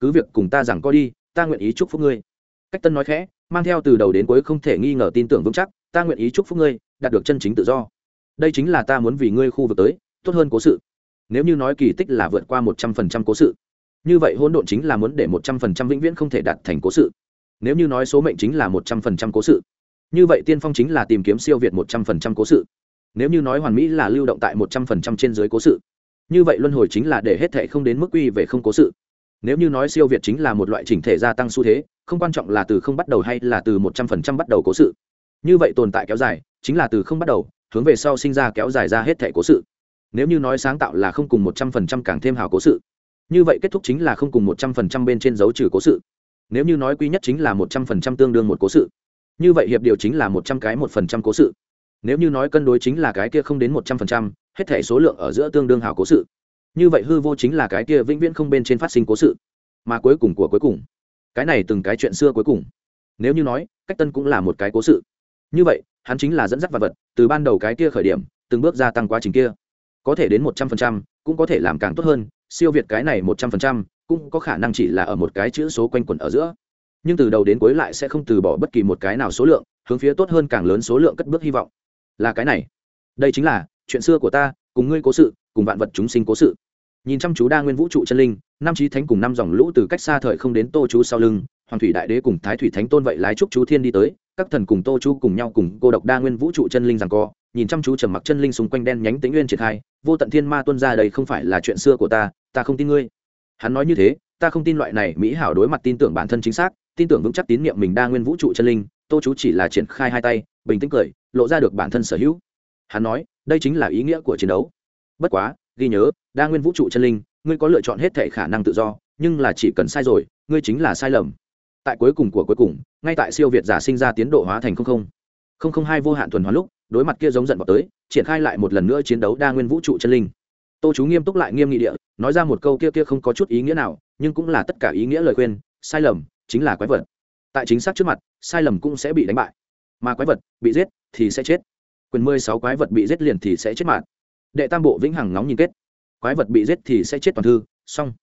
Speaker 1: cứ việc cùng ta rằng có đi, ta nguyện ý chúc phúc ngươi. Cách Tân nói khẽ, mang theo từ đầu đến cuối không thể nghi ngờ tin tưởng vững chắc, ta nguyện ý chúc phúc ngươi đạt được chân chính tự do. Đây chính là ta muốn vì ngươi khu vực tới tốt hơn cố sự. Nếu như nói kỳ tích là vượt qua một trăm phần trăm cố sự, như vậy hỗn độn chính là muốn để một trăm phần trăm vĩnh viễn không thể đạt thành cố sự. Nếu như nói số mệnh chính là một trăm phần trăm cố sự, như vậy tiên phong chính là tìm kiếm siêu việt một trăm phần trăm cố sự. Nếu như nói hoàn mỹ là lưu động tại một trăm phần trăm trên dưới cố sự, như vậy luân hồi chính là để hết thảy không đến mức quy về không cố sự. Nếu như nói siêu việt chính là một loại chỉnh thể gia tăng xu thế, không quan trọng là từ không bắt đầu hay là từ một trăm phần trăm bắt đầu cố sự, như vậy tồn tại kéo dài chính là từ không bắt đầu hướng về sau sinh ra kéo dài ra hết thảy cố sự. Nếu như nói sáng tạo là không cùng một trăm phần trăm càng thêm hào cố sự, như vậy kết thúc chính là không cùng một trăm phần trăm bên trên dấu trừ cố sự. Nếu như nói quy nhất chính là một trăm phần trăm tương đương một cố sự, như vậy hiệp điều chính là một trăm cái một phần trăm cố sự. Nếu như nói cân đối chính là cái kia không đến một trăm phần trăm, hết thảy số lượng ở giữa tương đương hào cố sự, như vậy hư vô chính là cái kia vĩnh viễn không bên trên phát sinh cố sự, mà cuối cùng của cuối cùng, cái này từng cái chuyện xưa cuối cùng. Nếu như nói Cách Tân cũng là một cái cố sự, như vậy hắn chính là dẫn dắt vật vật từ ban đầu cái kia khởi điểm từng bước gia tăng quá trình kia, có thể đến một trăm phần trăm, cũng có thể làm càng tốt hơn, siêu việt cái này một trăm phần trăm, cũng có khả năng chỉ là ở một cái chữ số quanh quẩn ở giữa, nhưng từ đầu đến cuối lại sẽ không từ bỏ bất kỳ một cái nào số lượng, hướng phía tốt hơn càng lớn số lượng cất bước hy vọng. Là cái này, đây chính là chuyện xưa của ta, cùng ngươi cố sự, cùng vạn vật chúng sinh cố sự. Nhìn chăm chú đa nguyên vũ trụ chân linh, năm chí thánh cùng năm dòng lũ từ cách xa thời không đến Tô chú sau lưng, Hoàng thủy đại đế cùng Thái thủy thánh tôn vậy lái trúc chú thiên đi tới, các thần cùng Tô chú cùng nhau cùng cô độc đa nguyên vũ trụ chân linh giằng co, nhìn chăm chú trầm mặc chân linh xung quanh đen nhánh tĩnh nguyên triển khai, vô tận thiên ma tuôn ra, đây không phải là chuyện xưa của ta, ta không tin ngươi. Hắn nói như thế, ta không tin loại này mỹ hảo đối mặt tin tưởng bản thân chính xác, tin tưởng vững chắc tín niệm mình đa nguyên vũ trụ chân linh. Tô chú chỉ là triển khai hai tay, bình tĩnh cười, lộ ra được bản thân sở hữu. Hắn nói, đây chính là ý nghĩa của chiến đấu. Bất quá, ghi nhớ, đa nguyên vũ trụ chân linh, ngươi có lựa chọn hết thảy khả năng tự do, nhưng là chỉ cần sai rồi, ngươi chính là sai lầm. Tại cuối cùng của cuối cùng, ngay tại siêu việt giả sinh ra tiến độ hóa thành không không không không hai vô hạn tuần hoàn lúc, đối mặt kia giống giận vào tới, triển khai lại một lần nữa chiến đấu đa nguyên vũ trụ chân linh. Tô chú nghiêm túc lại nghiêm nghị địa nói ra một câu kia kia không có chút ý nghĩa nào, nhưng cũng là tất cả ý nghĩa lời khuyên, sai lầm chính là quái vật. Tại chính xác trước mặt, sai lầm cũng sẽ bị đánh bại, mà quái vật bị giết thì sẽ chết. Quyền mười sáu quái vật bị giết liền thì sẽ chết mạn. Đệ tam bộ vĩnh hằng ngóng nhìn kết. Quái vật bị giết thì sẽ chết toàn thư, xong.